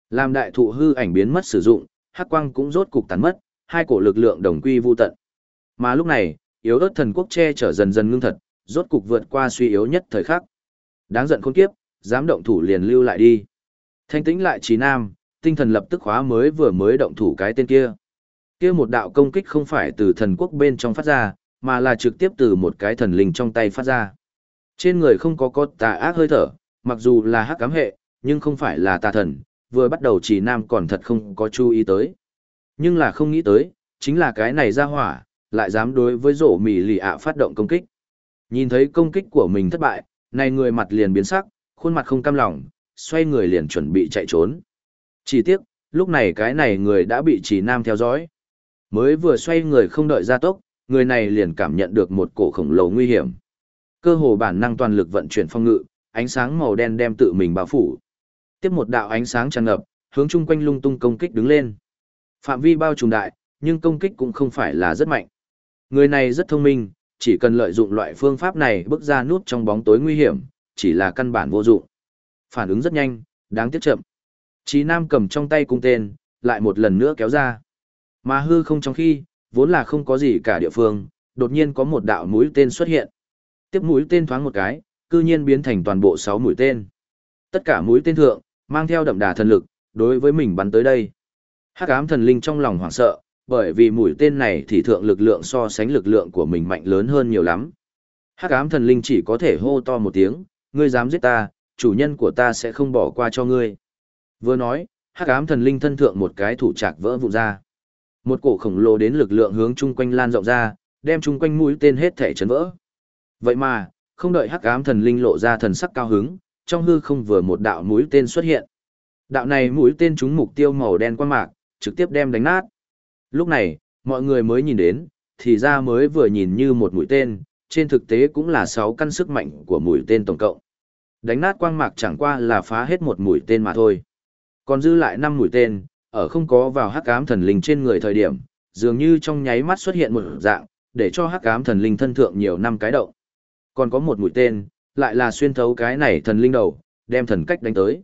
Speaker 1: Làm đại thụ hư ảnh biến mất sử dụng, hắc quang cũng rốt cục tán mất, hai cổ lực lượng đồng quy vu tận. Mà lúc này, yếu ớt thần quốc che chở dần dần ngưng thật, rốt cục vượt qua suy yếu nhất thời khắc. Đáng giận khốn kiếp, dám động thủ liền lưu lại đi. Thanh tĩnh lại Trí Nam, tinh thần lập tức khóa mới động thủ cái tên kia. Kia một đạo công kích không phải từ thần quốc bên trong phát ra, mà là trực tiếp từ một cái thần linh trong tay phát ra. Trên người không có tà ác hơi thở, mặc dù là hắc ám hệ, nhưng không phải là tà thần, vừa bắt đầu Trí Nam còn thật không có chú ý tới. Nhưng là không nghĩ tới, chính là cái này ra hỏa, lại dám đối với rổ mì lì ạ phát động công kích. Nhìn thấy công kích của mình thất bại, này người mặt liền biến sắc, khuôn mặt không cam lòng, xoay người liền chuẩn bị chạy trốn. Chỉ tiếc, lúc này cái này người đã bị Trí Nam theo dõi. Mới vừa xoay người không đợi ra tốc, người này liền cảm nhận được một cổ khổng lồ nguy hiểm. Cơ hồ bản năng toàn lực vận chuyển phong ngự, ánh sáng màu đen đem tự mình bao phủ. Tiếp một đạo ánh sáng tràn ngập, hướng chung quanh lung tung công kích đứng lên. Phạm vi bao trùm đại, nhưng công kích cũng không phải là rất mạnh. Người này rất thông minh, chỉ cần lợi dụng loại phương pháp này bước ra nút trong bóng tối nguy hiểm, chỉ là căn bản vô dụng. Phản ứng rất nhanh, đáng tiếc chậm. Trí Nam cầm trong tay cung tên, lại một lần nữa kéo ra. Mà hư không trong khi, vốn là không có gì cả địa phương, đột nhiên có một đạo mũi tên xuất hiện. Tiếp mũi tên thoáng một cái, cư nhiên biến thành toàn bộ 6 mũi tên. Tất cả mũi tên thượng, mang theo đậm đà thần lực, đối với mình bắn tới đây. Hắc ám thần linh trong lòng hoảng sợ, bởi vì mũi tên này thì thượng lực lượng so sánh lực lượng của mình mạnh lớn hơn nhiều lắm. Hắc ám thần linh chỉ có thể hô to một tiếng, ngươi dám giết ta, chủ nhân của ta sẽ không bỏ qua cho ngươi. Vừa nói, hắc ám thần linh thân thượng một cái thủ trạc vỡ vụn ra. Một cổ khổng lồ đến lực lượng hướng chung quanh lan rộng ra, đem chung quanh mũi tên hết thể chấn vỡ. Vậy mà, không đợi hắc ám thần linh lộ ra thần sắc cao hứng, trong hư không vừa một đạo mũi tên xuất hiện. Đạo này mũi tên trúng mục tiêu màu đen quang mạc, trực tiếp đem đánh nát. Lúc này, mọi người mới nhìn đến, thì ra mới vừa nhìn như một mũi tên, trên thực tế cũng là 6 căn sức mạnh của mũi tên tổng cộng. Đánh nát quang mạc chẳng qua là phá hết một mũi tên mà thôi. Còn dư lại 5 mũi tên, ở không có vào hắc ám thần linh trên người thời điểm, dường như trong nháy mắt xuất hiện một dạng, để cho hắc ám thần linh thân thượng nhiều 5 cái động. Còn có một mũi tên, lại là xuyên thấu cái này thần linh đầu, đem thần cách đánh tới.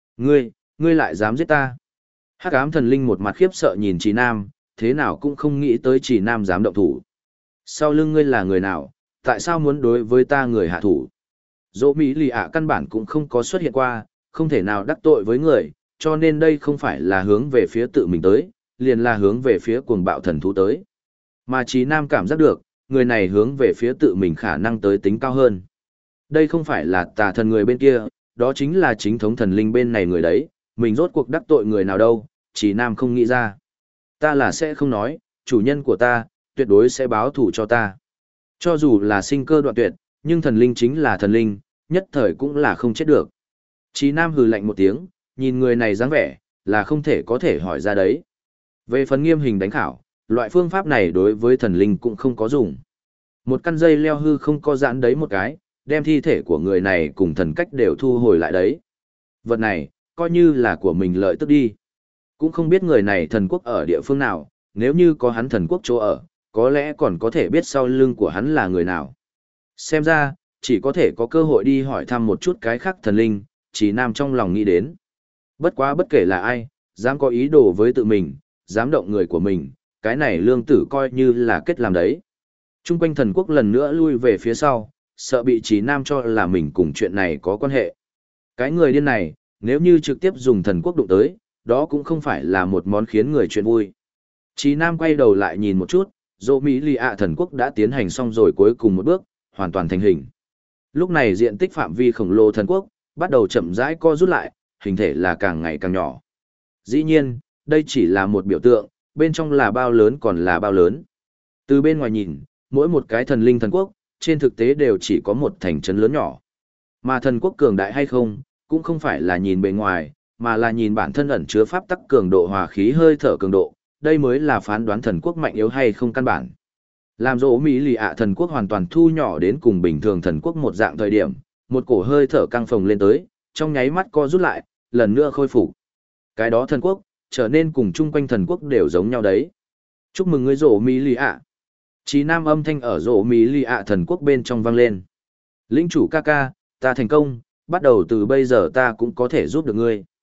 Speaker 1: Ngươi lại dám giết ta? Hắc ám thần linh một mặt khiếp sợ nhìn Trí Nam, thế nào cũng không nghĩ tới Trí Nam dám động thủ. Sau lưng ngươi là người nào, tại sao muốn đối với ta người hạ thủ? Dỗ Mỹ lì ạ căn bản cũng không có xuất hiện qua, không thể nào đắc tội với người, cho nên đây không phải là hướng về phía tự mình tới, liền là hướng về phía cuồng bạo thần thú tới. Mà Trí Nam cảm giác được, người này hướng về phía tự mình khả năng tới tính cao hơn. Đây không phải là tà thần người bên kia, đó chính là chính thống thần linh bên này người đấy, mình rốt cuộc đắc tội người nào đâu, Trí Nam không nghĩ ra. Ta là sẽ không nói, chủ nhân của ta, tuyệt đối sẽ báo thù cho ta. Cho dù là sinh cơ đoạn tuyệt, nhưng thần linh chính là thần linh, nhất thời cũng là không chết được. Trí Nam hừ lạnh một tiếng, nhìn người này dáng vẻ, là không thể có thể hỏi ra đấy. Về phần nghiêm hình đánh khảo, loại phương pháp này đối với thần linh cũng không có dùng. Một căn dây leo hư không có giãn đấy một cái, đem thi thể của người này cùng thần cách đều thu hồi lại đấy. Vật này, coi như là của mình lợi tức đi. Cũng không biết người này thần quốc ở địa phương nào, nếu như có hắn thần quốc chỗ ở, có lẽ còn có thể biết sau lưng của hắn là người nào. Xem ra, chỉ có thể có cơ hội đi hỏi thăm một chút cái khác thần linh, Trí Nam trong lòng nghĩ đến. Bất quá bất kể là ai, dám có ý đồ với tự mình, dám động người của mình, cái này lương tử coi như là kết làm đấy. Trung quanh thần quốc lần nữa lui về phía sau, sợ bị Trí Nam cho là mình cùng chuyện này có quan hệ. Cái người điên này, nếu như trực tiếp dùng thần quốc đụng tới, đó cũng không phải là một món khiến người chuyện vui. Trí Nam quay đầu lại nhìn một chút, dỗ Mỹ lì ạ thần quốc đã tiến hành xong rồi cuối cùng một bước, hoàn toàn thành hình. Lúc này diện tích phạm vi khổng lồ thần quốc, bắt đầu chậm rãi co rút lại, hình thể là càng ngày càng nhỏ. Dĩ nhiên, đây chỉ là một biểu tượng, bên trong là bao lớn còn là bao lớn. Từ bên ngoài nhìn, mỗi một cái thần linh thần quốc, trên thực tế đều chỉ có một thành trấn lớn nhỏ. Mà thần quốc cường đại hay không, cũng không phải là nhìn bề ngoài, mà là nhìn bản thân ẩn chứa pháp tắc cường độ hòa khí hơi thở cường độ, đây mới là phán đoán thần quốc mạnh yếu hay không căn bản. Làm dỗ Mỹ lì ạ thần quốc hoàn toàn thu nhỏ đến cùng bình thường thần quốc một dạng thời điểm, một cổ hơi thở căng phồng lên tới, trong nháy mắt co rút lại, lần nữa khôi phục. Cái đó thần quốc, trở nên cùng chung quanh thần quốc đều giống nhau đấy. Chúc mừng ngươi dỗ Mỹ lì ạ. Trí Nam âm thanh ở dỗ Mỹ lì ạ thần quốc bên trong vang lên. Lĩnh chủ ca ca, ta thành công, bắt đầu từ bây giờ ta cũng có thể giúp được ngươi.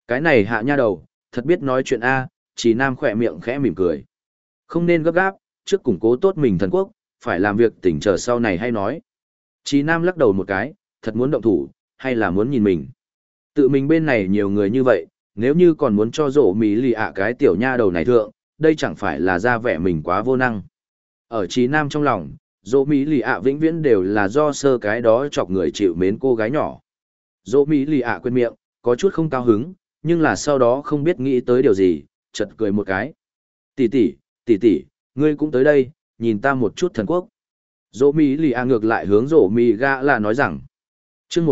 Speaker 1: Cái này hạ nha đầu, thật biết nói chuyện A, Trì Nam khỏe miệng khẽ mỉm cười. Không nên gấp gáp, trước củng cố tốt mình thần quốc, phải làm việc tỉnh chờ sau này hay nói. Trì Nam lắc đầu một cái, thật muốn động thủ, hay là muốn nhìn mình. Tự mình bên này nhiều người như vậy, nếu như còn muốn cho rổ mỹ lì ạ cái tiểu nha đầu này thượng, đây chẳng phải là ra vẻ mình quá vô năng. Ở Trì Nam trong lòng, rổ mỹ lì ạ vĩnh viễn đều là do sơ cái đó chọc người chịu mến cô gái nhỏ. Rổ mỹ lì ạ quên miệng, có chút không cao hứng, nhưng là sau đó không biết nghĩ tới điều gì, chợt cười một cái. Tỷ tỷ, ngươi cũng tới đây, nhìn ta một chút thần quốc. Rổ mỹ lì ạ ngược lại hướng rổ mỹ gã là nói rằng, chương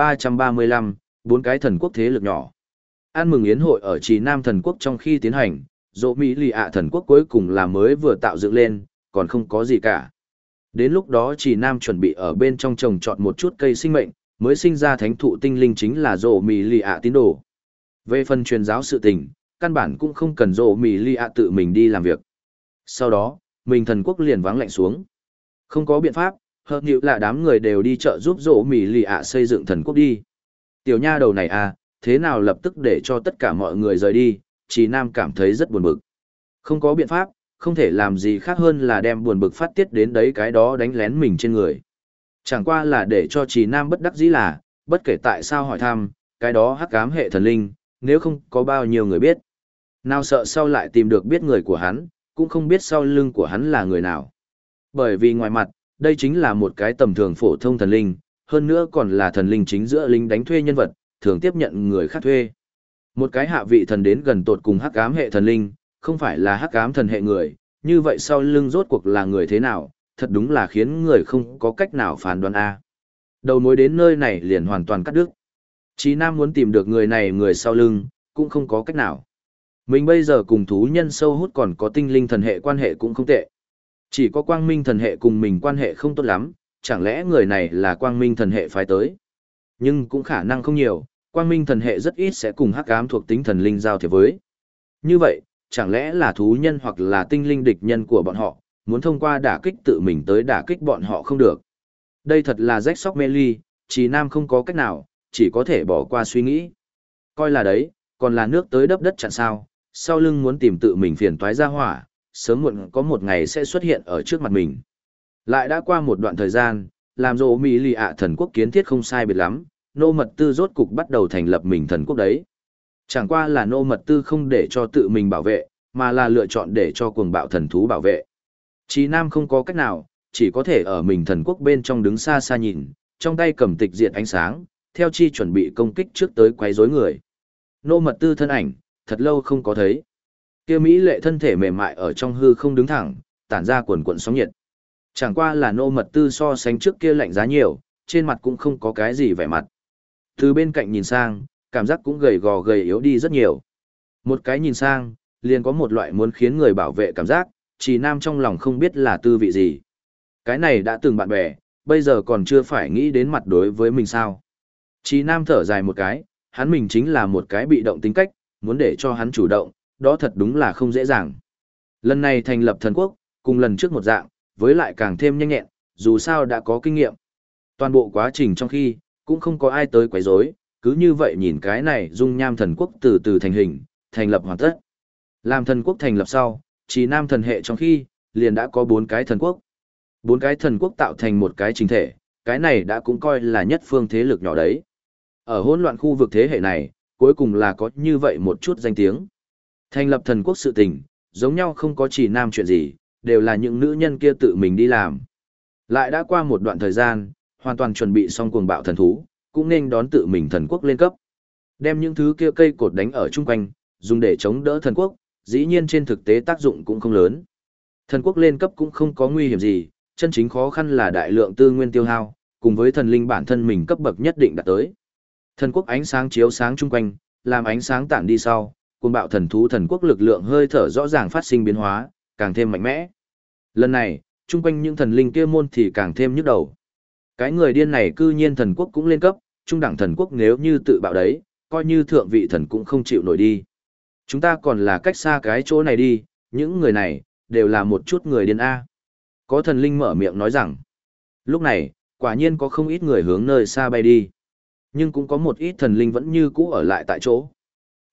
Speaker 1: 1335, bốn cái thần quốc thế lực nhỏ. Ăn mừng yến hội ở Trì Nam thần quốc trong khi tiến hành, rổ mỹ lì ạ thần quốc cuối cùng là mới vừa tạo dựng lên, còn không có gì cả. Đến lúc đó Trì Nam chuẩn bị ở bên trong trồng trọt một chút cây sinh mệnh, mới sinh ra thánh thụ tinh linh chính là rổ mỹ lì ạ tín đồ. Về phần truyền giáo sự tình, căn bản cũng không cần rổ mỹ lì ạ tự mình đi làm việc. Sau đó, mình thần quốc liền vắng lạnh xuống. Không có biện pháp, hợp nhịu là đám người đều đi chợ giúp rổ mỹ lì ạ xây dựng thần quốc đi. Tiểu nha đầu này à, thế nào lập tức để cho tất cả mọi người rời đi, Trì Nam cảm thấy rất buồn bực. Không có biện pháp, không thể làm gì khác hơn là đem buồn bực phát tiết đến đấy cái đó đánh lén mình trên người. Chẳng qua là để cho Trì Nam bất đắc dĩ là, bất kể tại sao hỏi thăm, cái đó hắc ám hệ thần linh, nếu không có bao nhiêu người biết. Nào sợ sau lại tìm được biết người của hắn, cũng không biết sau lưng của hắn là người nào. Bởi vì ngoài mặt, đây chính là một cái tầm thường phổ thông thần linh, hơn nữa còn là thần linh chính giữa lính đánh thuê nhân vật, thường tiếp nhận người khác thuê. Một cái hạ vị thần đến gần tột cùng hắc ám hệ thần linh, không phải là hắc ám thần hệ người, như vậy sau lưng rốt cuộc là người thế nào, thật đúng là khiến người không có cách nào phán đoán a. Đầu mối đến nơi này liền hoàn toàn cắt đứt. Chí Nam muốn tìm được người này người sau lưng, cũng không có cách nào. Mình bây giờ cùng thú nhân sâu hút còn có tinh linh thần hệ quan hệ cũng không tệ. Chỉ có quang minh thần hệ cùng mình quan hệ không tốt lắm, chẳng lẽ người này là quang minh thần hệ phái tới. Nhưng cũng khả năng không nhiều, quang minh thần hệ rất ít sẽ cùng hắc ám thuộc tính thần linh giao thiệp với. Như vậy, chẳng lẽ là thú nhân hoặc là tinh linh địch nhân của bọn họ, muốn thông qua đả kích tự mình tới đả kích bọn họ không được. Đây thật là rách sóc mê ly, Chí Nam không có cách nào, chỉ có thể bỏ qua suy nghĩ. Coi là đấy, còn là nước tới đấp đất chặn sao, sau lưng muốn tìm tự mình phiền toái ra hỏa, sớm muộn có một ngày sẽ xuất hiện ở trước mặt mình. Lại đã qua một đoạn thời gian, làm rộ mỹ lì ạ thần quốc kiến thiết không sai biệt lắm, nô mật tư rốt cục bắt đầu thành lập mình thần quốc đấy. Chẳng qua là nô mật tư không để cho tự mình bảo vệ, mà là lựa chọn để cho cuồng bạo thần thú bảo vệ. Chí Nam không có cách nào, chỉ có thể ở mình thần quốc bên trong đứng xa xa nhìn, trong tay cầm tịch diệt ánh sáng, theo chi chuẩn bị công kích trước tới quấy rối người. Nô mật tư thân ảnh, thật lâu không có thấy. Kia mỹ lệ thân thể mềm mại ở trong hư không đứng thẳng, tản ra quần quần sóng nhiệt. Chẳng qua là nô mật tư so sánh trước kia lạnh giá nhiều, trên mặt cũng không có cái gì vẻ mặt. Từ bên cạnh nhìn sang, cảm giác cũng gầy gò gầy yếu đi rất nhiều. Một cái nhìn sang, liền có một loại muốn khiến người bảo vệ cảm giác, Chí Nam trong lòng không biết là tư vị gì. Cái này đã từng bạn bè, bây giờ còn chưa phải nghĩ đến mặt đối với mình sao. Chí Nam thở dài một cái, hắn mình chính là một cái bị động tính cách, muốn để cho hắn chủ động, đó thật đúng là không dễ dàng. Lần này thành lập thần quốc, cùng lần trước một dạng, với lại càng thêm nhanh nhẹn, dù sao đã có kinh nghiệm. Toàn bộ quá trình trong khi, cũng không có ai tới quấy rối, cứ như vậy nhìn cái này dung nham thần quốc từ từ thành hình, thành lập hoàn tất. Làm thần quốc thành lập sau, Chí Nam thần hệ trong khi, liền đã có 4 cái thần quốc. 4 cái thần quốc tạo thành một cái chính thể, cái này đã cũng coi là nhất phương thế lực nhỏ đấy. Ở hỗn loạn khu vực thế hệ này, cuối cùng là có như vậy một chút danh tiếng. Thành lập thần quốc sự tình, giống nhau không có Chí Nam chuyện gì, đều là những nữ nhân kia tự mình đi làm. Lại đã qua một đoạn thời gian, hoàn toàn chuẩn bị xong cuồng bạo thần thú, cũng nên đón tự mình thần quốc lên cấp. Đem những thứ kia cây cột đánh ở chung quanh, dùng để chống đỡ thần quốc, dĩ nhiên trên thực tế tác dụng cũng không lớn. Thần quốc lên cấp cũng không có nguy hiểm gì, chân chính khó khăn là đại lượng tư nguyên tiêu hao, cùng với thần linh bản thân mình cấp bậc nhất định đạt tới. Thần quốc ánh sáng chiếu sáng chung quanh, làm ánh sáng tản đi sau, cuồng bạo thần thú thần quốc lực lượng hơi thở rõ ràng phát sinh biến hóa, càng thêm mạnh mẽ. Lần này, chung quanh những thần linh kia môn thì càng thêm nhức đầu. Cái người điên này cư nhiên thần quốc cũng lên cấp, trung đẳng thần quốc nếu như tự bạo đấy, coi như thượng vị thần cũng không chịu nổi đi. Chúng ta còn là cách xa cái chỗ này đi, những người này, đều là một chút người điên A. Có thần linh mở miệng nói rằng, lúc này, quả nhiên có không ít người hướng nơi xa bay đi. Nhưng cũng có một ít thần linh vẫn như cũ ở lại tại chỗ.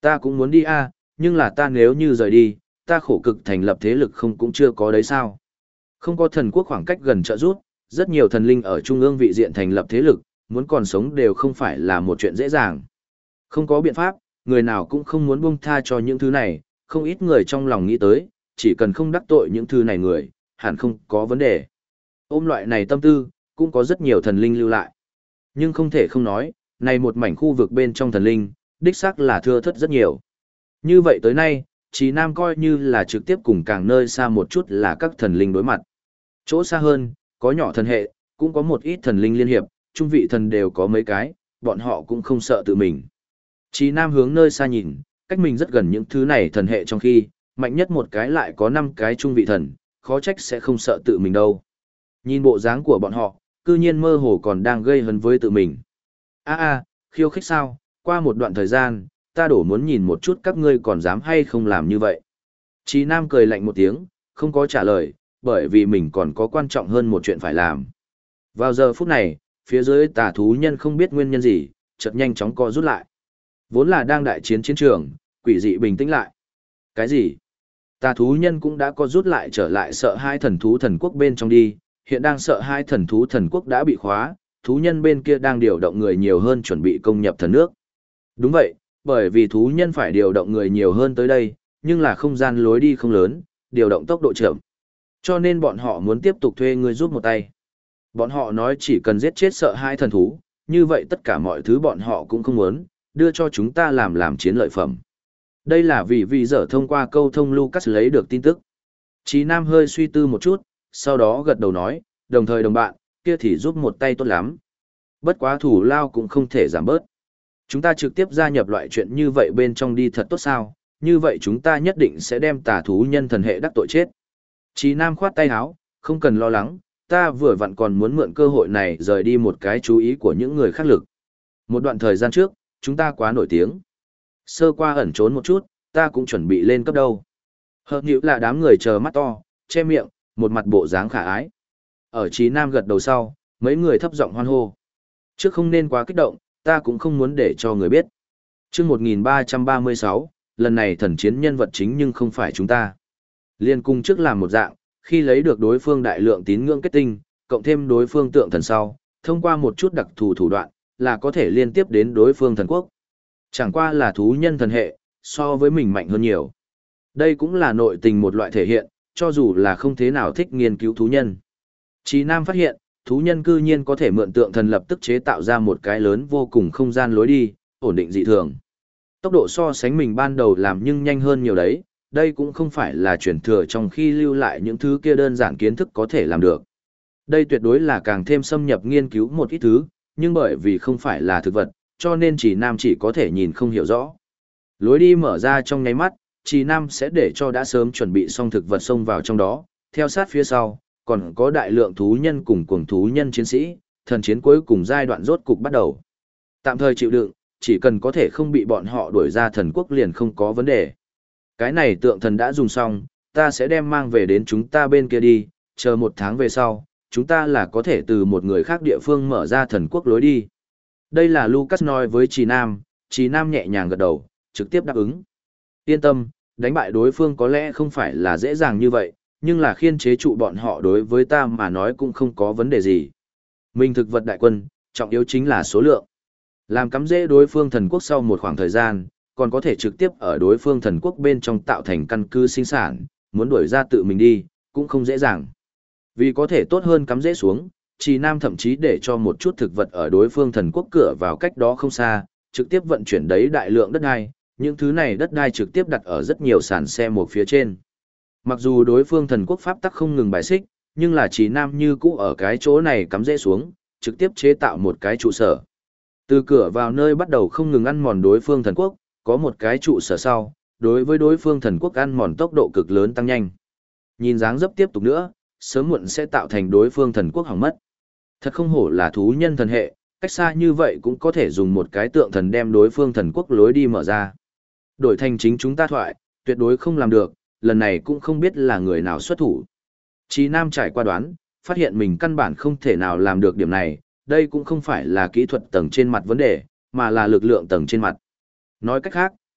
Speaker 1: Ta cũng muốn đi a, nhưng là ta nếu như rời đi, ta khổ cực thành lập thế lực không cũng chưa có đấy sao. Không có thần quốc khoảng cách gần trợ giúp, rất nhiều thần linh ở trung ương vị diện thành lập thế lực, muốn còn sống đều không phải là một chuyện dễ dàng. Không có biện pháp, người nào cũng không muốn buông tha cho những thứ này, không ít người trong lòng nghĩ tới, chỉ cần không đắc tội những thứ này người, hẳn không có vấn đề. Ôm loại này tâm tư, cũng có rất nhiều thần linh lưu lại. Nhưng không thể không nói, này một mảnh khu vực bên trong thần linh, đích xác là thưa thớt rất nhiều. Như vậy tới nay, Chí Nam coi như là trực tiếp cùng càng nơi xa một chút là các thần linh đối mặt. Chỗ xa hơn, có nhỏ thần hệ, cũng có một ít thần linh liên hiệp, trung vị thần đều có mấy cái, bọn họ cũng không sợ tự mình. Chí Nam hướng nơi xa nhìn, cách mình rất gần những thứ này thần hệ trong khi, mạnh nhất một cái lại có 5 cái trung vị thần, khó trách sẽ không sợ tự mình đâu. Nhìn bộ dáng của bọn họ, cư nhiên mơ hồ còn đang gây hấn với tự mình. Khiêu khích sao, qua một đoạn thời gian, ta đổ muốn nhìn một chút các ngươi còn dám hay không làm như vậy. Chí Nam cười lạnh một tiếng, không có trả lời, bởi vì mình còn có quan trọng hơn một chuyện phải làm. Vào giờ phút này, phía dưới tà thú nhân không biết nguyên nhân gì, chợt nhanh chóng co rút lại. Vốn là đang đại chiến chiến trường, quỷ dị bình tĩnh lại. Cái gì? Tà thú nhân cũng đã co rút lại trở lại sợ hai thần thú thần quốc bên trong đi, hiện đang sợ hai thần thú thần quốc đã bị khóa, thú nhân bên kia đang điều động người nhiều hơn chuẩn bị công nhập thần nước. Đúng vậy, bởi vì thú nhân phải điều động người nhiều hơn tới đây, nhưng là không gian lối đi không lớn, điều động tốc độ chậm. Cho nên bọn họ muốn tiếp tục thuê người giúp một tay. Bọn họ nói chỉ cần giết chết sợ hai thần thú, như vậy tất cả mọi thứ bọn họ cũng không muốn, đưa cho chúng ta làm chiến lợi phẩm. Đây là vì giờ thông qua câu thông Lucas lấy được tin tức. Chí Nam hơi suy tư một chút, sau đó gật đầu nói, đồng thời đồng bạn, kia thì giúp một tay tốt lắm. Bất quá thủ lao cũng không thể giảm bớt. Chúng ta trực tiếp gia nhập loại chuyện như vậy bên trong đi thật tốt sao, như vậy chúng ta nhất định sẽ đem tà thú nhân thần hệ đắc tội chết. Chí Nam khoát tay áo, không cần lo lắng, ta vừa vặn còn muốn mượn cơ hội này rời đi một cái chú ý của những người khác lực. Một đoạn thời gian trước, chúng ta quá nổi tiếng. Sơ qua ẩn trốn một chút, ta cũng chuẩn bị lên cấp đâu. Hợp nhữ là đám người chờ mắt to, che miệng, một mặt bộ dáng khả ái. Ở Chí Nam gật đầu sau, mấy người thấp giọng hoan hô. Trước không nên quá kích động, ta cũng không muốn để cho người biết. Trước 1336, lần này thần chiến nhân vật chính nhưng không phải chúng ta. Liên cung trước làm một dạng, khi lấy được đối phương đại lượng tín ngưỡng kết tinh, cộng thêm đối phương tượng thần sau, thông qua một chút đặc thù thủ đoạn, là có thể liên tiếp đến đối phương thần quốc. Chẳng qua là thú nhân thần hệ, so với mình mạnh hơn nhiều. Đây cũng là nội tình một loại thể hiện, cho dù là không thế nào thích nghiên cứu thú nhân. Chí Nam phát hiện, thú nhân cư nhiên có thể mượn tượng thần lập tức chế tạo ra một cái lớn vô cùng không gian lối đi, ổn định dị thường. Tốc độ so sánh mình ban đầu làm nhưng nhanh hơn nhiều đấy, đây cũng không phải là chuyển thừa trong khi lưu lại những thứ kia đơn giản kiến thức có thể làm được. Đây tuyệt đối là càng thêm xâm nhập nghiên cứu một ít thứ, nhưng bởi vì không phải là thực vật, cho nên Chí Nam chỉ có thể nhìn không hiểu rõ. Lối đi mở ra trong nháy mắt, Chí Nam sẽ để cho đã sớm chuẩn bị xong thực vật xông vào trong đó, theo sát phía sau, còn có đại lượng thú nhân cùng cuồng thú nhân chiến sĩ, thần chiến cuối cùng giai đoạn rốt cục bắt đầu. Tạm thời chịu đựng, chỉ cần có thể không bị bọn họ đuổi ra thần quốc liền không có vấn đề. Cái này tượng thần đã dùng xong, ta sẽ đem mang về đến chúng ta bên kia đi, chờ 1 tháng về sau, chúng ta là có thể từ một người khác địa phương mở ra thần quốc lối đi. Đây là Lucas nói với Chí Nam nhẹ nhàng gật đầu, trực tiếp đáp ứng. Yên tâm, đánh bại đối phương có lẽ không phải là dễ dàng như vậy, nhưng là khiên chế trụ bọn họ đối với ta mà nói cũng không có vấn đề gì. Mình thực vật đại quân, trọng yếu chính là số lượng. Làm cắm dễ đối phương thần quốc sau một khoảng thời gian, còn có thể trực tiếp ở đối phương thần quốc bên trong tạo thành căn cứ sinh sản, muốn đuổi ra tự mình đi, cũng không dễ dàng. Vì có thể tốt hơn cắm dễ xuống, Chí Nam thậm chí để cho một chút thực vật ở đối phương thần quốc cửa vào cách đó không xa, trực tiếp vận chuyển đấy đại lượng đất đai, những thứ này đất đai trực tiếp đặt ở rất nhiều sàn xe một phía trên. Mặc dù đối phương thần quốc pháp tắc không ngừng bài xích, nhưng là Chí Nam như cũ ở cái chỗ này cắm rễ xuống, trực tiếp chế tạo một cái trụ sở. Từ cửa vào nơi bắt đầu không ngừng ăn mòn đối phương thần quốc, có một cái trụ sở sau, đối với đối phương thần quốc ăn mòn tốc độ cực lớn tăng nhanh. Nhìn dáng dấp tiếp tục nữa, sớm muộn sẽ tạo thành đối phương thần quốc hỏng mất. Thật không hổ là thú nhân thần hệ, cách xa như vậy cũng có thể dùng một cái tượng thần đem đối phương thần quốc lối đi mở ra. Đổi thành chính chúng ta thoại, tuyệt đối không làm được, lần này cũng không biết là người nào xuất thủ. Chí Nam trải qua đoán, phát hiện mình căn bản không thể nào làm được điểm này, đây cũng không phải là kỹ thuật tầng trên mặt vấn đề, mà là lực lượng tầng trên mặt. Nói cách khác,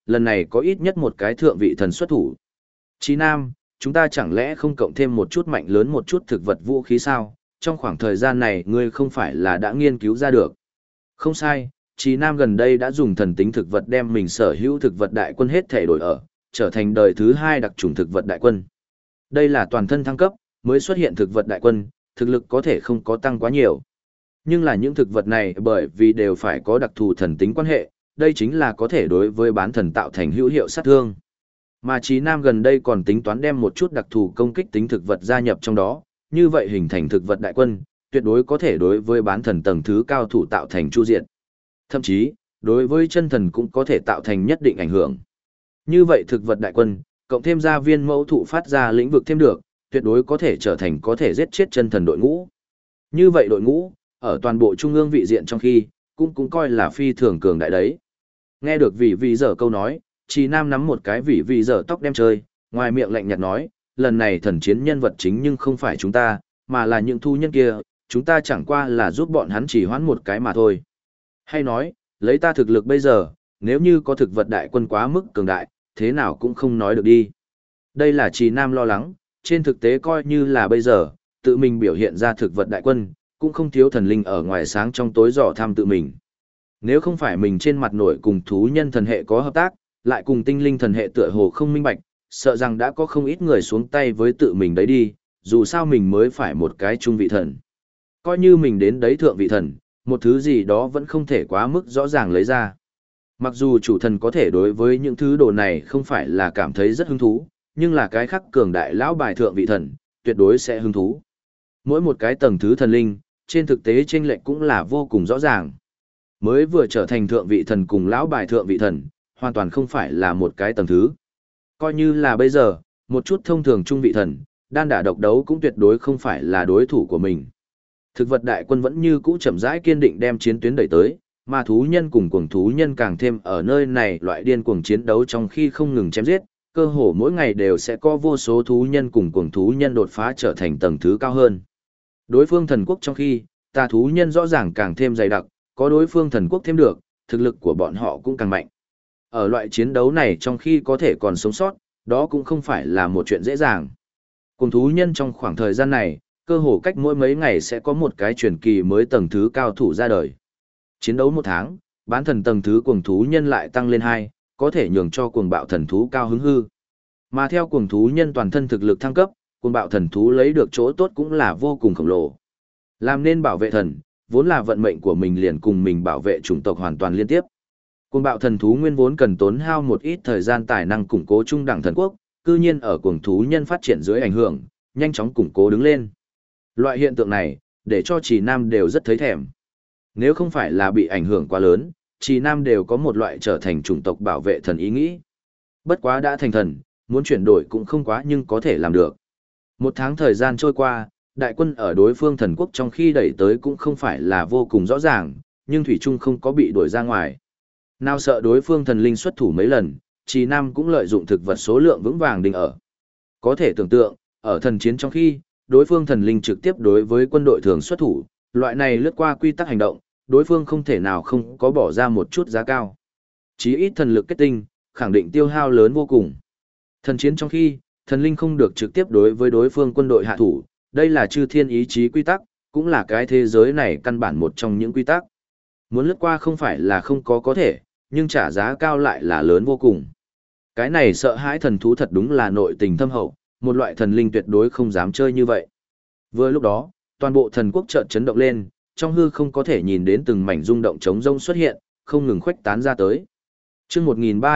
Speaker 1: lần này có ít nhất một cái thượng vị thần xuất thủ. Chí Nam, chúng ta chẳng lẽ không cộng thêm một chút mạnh lớn một chút thực vật vũ khí sao? Trong khoảng thời gian này ngươi không phải là đã nghiên cứu ra được. Không sai, Chí Nam gần đây đã dùng thần tính thực vật đem mình sở hữu thực vật đại quân hết thể đổi ở, trở thành đời thứ 2 đặc chủng thực vật đại quân. Đây là toàn thân thăng cấp, mới xuất hiện thực vật đại quân, thực lực có thể không có tăng quá nhiều. Nhưng là những thực vật này bởi vì đều phải có đặc thù thần tính quan hệ, đây chính là có thể đối với bán thần tạo thành hữu hiệu sát thương. Mà Chí Nam gần đây còn tính toán đem một chút đặc thù công kích tính thực vật gia nhập trong đó, như vậy hình thành thực vật đại quân, tuyệt đối có thể đối với bán thần tầng thứ cao thủ tạo thành chu diện. Thậm chí, đối với chân thần cũng có thể tạo thành nhất định ảnh hưởng. Như vậy thực vật đại quân, cộng thêm gia viên mẫu thụ phát ra lĩnh vực thêm được, tuyệt đối có thể trở thành có thể giết chết chân thần đội ngũ. Như vậy đội ngũ, ở toàn bộ trung ương vị diện trong khi, cũng coi là phi thường cường đại đấy. Nghe được vị dở câu nói, Chí Nam nắm một cái vị dở tóc đem chơi, ngoài miệng lạnh nhạt nói, lần này thần chiến nhân vật chính nhưng không phải chúng ta, mà là những thu nhân kia, chúng ta chẳng qua là giúp bọn hắn chỉ hoãn một cái mà thôi. Hay nói, lấy ta thực lực bây giờ, nếu như có thực vật đại quân quá mức cường đại, thế nào cũng không nói được đi. Đây là Chí Nam lo lắng, trên thực tế coi như là bây giờ, tự mình biểu hiện ra thực vật đại quân, cũng không thiếu thần linh ở ngoài sáng trong tối dò thăm tự mình. Nếu không phải mình trên mặt nổi cùng thú nhân thần hệ có hợp tác, lại cùng tinh linh thần hệ tựa hồ không minh bạch, sợ rằng đã có không ít người xuống tay với tự mình đấy đi, dù sao mình mới phải một cái trung vị thần. Coi như mình đến đấy thượng vị thần, một thứ gì đó vẫn không thể quá mức rõ ràng lấy ra. Mặc dù chủ thần có thể đối với những thứ đồ này không phải là cảm thấy rất hứng thú, nhưng là cái khắc cường đại lão bài thượng vị thần, tuyệt đối sẽ hứng thú. Mỗi một cái tầng thứ thần linh, trên thực tế chênh lệch cũng là vô cùng rõ ràng. Mới vừa trở thành thượng vị thần cùng lão bài thượng vị thần, hoàn toàn không phải là một cái tầng thứ. Coi như là bây giờ, một chút thông thường trung vị thần, đan đả độc đấu cũng tuyệt đối không phải là đối thủ của mình. Thực vật đại quân vẫn như cũ chậm rãi kiên định đem chiến tuyến đẩy tới, mà thú nhân cùng cuồng thú nhân càng thêm ở nơi này loại điên cuồng chiến đấu trong khi không ngừng chém giết, cơ hồ mỗi ngày đều sẽ có vô số thú nhân cùng cuồng thú nhân đột phá trở thành tầng thứ cao hơn. Đối phương thần quốc trong khi, tà thú nhân rõ ràng càng thêm dày đặc, có đối phương thần quốc thêm được, thực lực của bọn họ cũng càng mạnh. Ở loại chiến đấu này trong khi có thể còn sống sót, đó cũng không phải là một chuyện dễ dàng. Cùng thú nhân trong khoảng thời gian này, cơ hồ cách mỗi mấy ngày sẽ có một cái truyền kỳ mới tầng thứ cao thủ ra đời. Chiến đấu 1 tháng, bán thần tầng thứ cuồng thú nhân lại tăng lên 2, có thể nhường cho cuồng bạo thần thú cao hứng hư. Mà theo cuồng thú nhân toàn thân thực lực thăng cấp, cuồng bạo thần thú lấy được chỗ tốt cũng là vô cùng khổng lồ. Làm nên bảo vệ thần, vốn là vận mệnh của mình liền cùng mình bảo vệ chủng tộc hoàn toàn liên tiếp. Cuồng bạo thần thú nguyên vốn cần tốn hao một ít thời gian tài năng củng cố trung đẳng thần quốc, cư nhiên ở cuồng thú nhân phát triển dưới ảnh hưởng, nhanh chóng củng cố đứng lên. Loại hiện tượng này, để cho Trì Nam đều rất thấy thèm. Nếu không phải là bị ảnh hưởng quá lớn, Trì Nam đều có một loại trở thành chủng tộc bảo vệ thần ý nghĩ. Bất quá đã thành thần, muốn chuyển đổi cũng không quá nhưng có thể làm được. 1 tháng thời gian trôi qua, đại quân ở đối phương thần quốc trong khi đẩy tới cũng không phải là vô cùng rõ ràng, nhưng Thủy Trung không có bị đuổi ra ngoài. Nào sợ đối phương thần linh xuất thủ mấy lần, Trì Nam cũng lợi dụng thực vật số lượng vững vàng định ở. Có thể tưởng tượng, ở thần chiến trong khi, đối phương thần linh trực tiếp đối với quân đội thường xuất thủ, loại này lướt qua quy tắc hành động, đối phương không thể nào không có bỏ ra một chút giá cao. Chí ít thần lực kết tinh, khẳng định tiêu hao lớn vô cùng. Thần chiến trong khi, thần linh không được trực tiếp đối với đối phương quân đội hạ thủ, đây là chư thiên ý chí quy tắc, cũng là cái thế giới này căn bản một trong những quy tắc. Muốn lướt qua không phải là không có thể, nhưng trả giá cao lại là lớn vô cùng. Cái này sợ hãi thần thú thật đúng là nội tình thâm hậu, một loại thần linh tuyệt đối không dám chơi như vậy. Vừa lúc đó, toàn bộ thần quốc chợt chấn động lên, trong hư không có thể nhìn đến từng mảnh rung động trống rông xuất hiện, không ngừng khuếch tán ra tới. Chương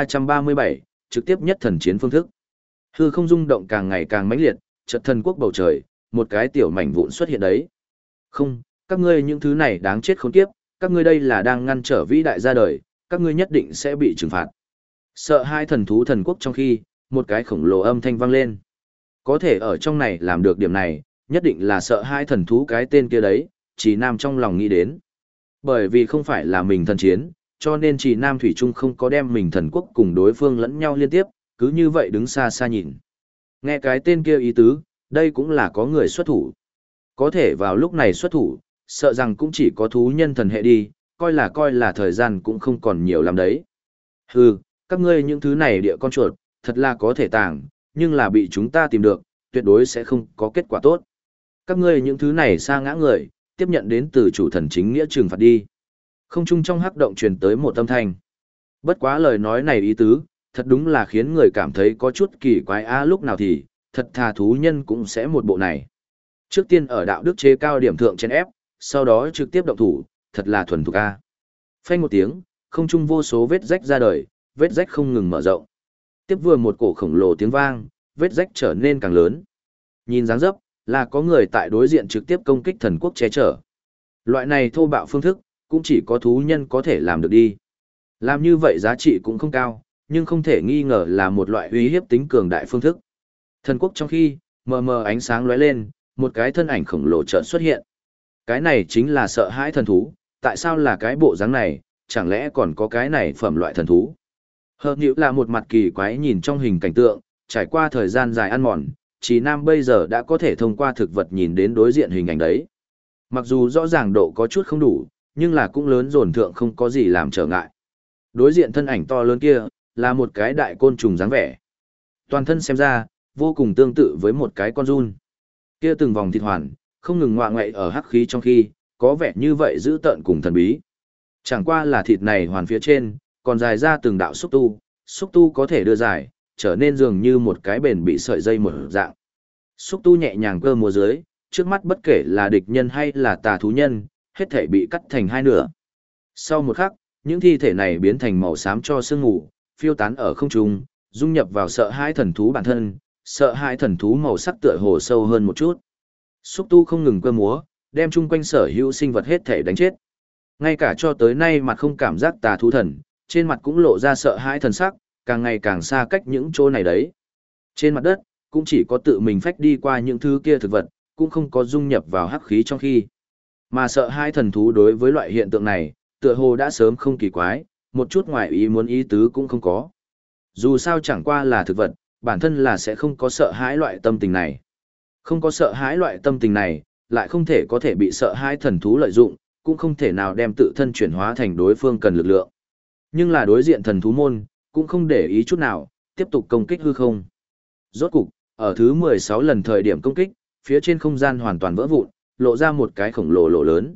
Speaker 1: 1337, trực tiếp nhất thần chiến phương thức. Hư không rung động càng ngày càng mãnh liệt, chợt thần quốc bầu trời, một cái tiểu mảnh vụn xuất hiện đấy. Không, các ngươi những thứ này đáng chết khốn kiếp, các ngươi đây là đang ngăn trở vĩ đại ra đời, các ngươi nhất định sẽ bị trừng phạt. Sợ hai thần thú thần quốc trong khi, một cái khổng lồ âm thanh vang lên. Có thể ở trong này làm được điểm này, nhất định là sợ hai thần thú cái tên kia đấy, Trì Nam trong lòng nghĩ đến. Bởi vì không phải là mình thần chiến, cho nên Trì Nam Thủy Trung không có đem mình thần quốc cùng đối phương lẫn nhau liên tiếp, cứ như vậy đứng xa xa nhìn. Nghe cái tên kia ý tứ, đây cũng là có người xuất thủ. Có thể vào lúc này xuất thủ, sợ rằng cũng chỉ có thú nhân thần hệ đi, coi là thời gian cũng không còn nhiều lắm đấy. Hừ, các ngươi những thứ này địa con chuột, thật là có thể tàng, nhưng là bị chúng ta tìm được, tuyệt đối sẽ không có kết quả tốt. Các ngươi những thứ này sa ngã người, tiếp nhận đến từ chủ thần chính nghĩa trừng phạt đi. Không trung trong hắc động truyền tới một âm thanh. Bất quá lời nói này ý tứ, thật đúng là khiến người cảm thấy có chút kỳ quái lúc nào thì, thật thà thú nhân cũng sẽ một bộ này. Trước tiên ở đạo đức chế cao điểm thượng trên ép, sau đó trực tiếp động thủ, thật là thuần thục a. Phanh một tiếng, không trung vô số vết rách ra đời, vết rách không ngừng mở rộng. Tiếp vừa một cổ khổng lồ tiếng vang, vết rách trở nên càng lớn. Nhìn dáng dấp, là có người tại đối diện trực tiếp công kích thần quốc che chở. Loại này thô bạo phương thức, cũng chỉ có thú nhân có thể làm được đi. Làm như vậy giá trị cũng không cao, nhưng không thể nghi ngờ là một loại uy hiếp tính cường đại phương thức. Thần quốc trong khi, mờ mờ ánh sáng lóe lên, một cái thân ảnh khổng lồ chợt xuất hiện. Cái này chính là sợ hãi thần thú, tại sao là cái bộ dáng này, chẳng lẽ còn có cái này phẩm loại thần thú? Hợp nhữ là một mặt kỳ quái nhìn trong hình cảnh tượng, trải qua thời gian dài ăn mòn, Trí Nam bây giờ đã có thể thông qua thực vật nhìn đến đối diện hình ảnh đấy. Mặc dù rõ ràng độ có chút không đủ, nhưng là cũng lớn dồn thượng không có gì làm trở ngại. Đối diện thân ảnh to lớn kia, là một cái đại côn trùng dáng vẻ. Toàn thân xem ra, vô cùng tương tự với một cái con giun. Kia từng vòng thịt hoàn, không ngừng ngoạ ngoại ở hắc khí trong khi, có vẻ như vậy giữ tợn cùng thần bí. Chẳng qua là thịt này hoàn phía trên, còn dài ra từng đạo xúc tu có thể đưa dài, trở nên dường như một cái bền bị sợi dây một dạng. Xúc tu nhẹ nhàng cơ múa dưới, trước mắt bất kể là địch nhân hay là tà thú nhân, hết thể bị cắt thành hai nửa. Sau một khắc, những thi thể này biến thành màu xám cho sương mù, phiêu tán ở không trung, dung nhập vào sợ hãi thần thú bản thân, sợ hãi thần thú màu sắc tựa hồ sâu hơn một chút. Xúc tu không ngừng cơ múa, đem chung quanh sở hữu sinh vật hết thể đánh chết. Ngay cả cho tới nay mặt không cảm giác tà thú thần, trên mặt cũng lộ ra sợ hãi thần sắc, càng ngày càng xa cách những chỗ này đấy. Trên mặt đất, cũng chỉ có tự mình phách đi qua những thứ kia thực vật, cũng không có dung nhập vào hắc khí trong khi. Mà sợ hãi thần thú đối với loại hiện tượng này, tựa hồ đã sớm không kỳ quái, một chút ngoài ý muốn ý tứ cũng không có. Dù sao chẳng qua là thực vật, bản thân là sẽ không có sợ hãi loại tâm tình này. Không có sợ hãi loại tâm tình này, lại không thể có thể bị sợ hãi thần thú lợi dụng, cũng không thể nào đem tự thân chuyển hóa thành đối phương cần lực lượng. Nhưng là đối diện thần thú môn, cũng không để ý chút nào, tiếp tục công kích hư không. Rốt cục, ở thứ 16 lần thời điểm công kích, phía trên không gian hoàn toàn vỡ vụn, lộ ra một cái khổng lồ lỗ lớn.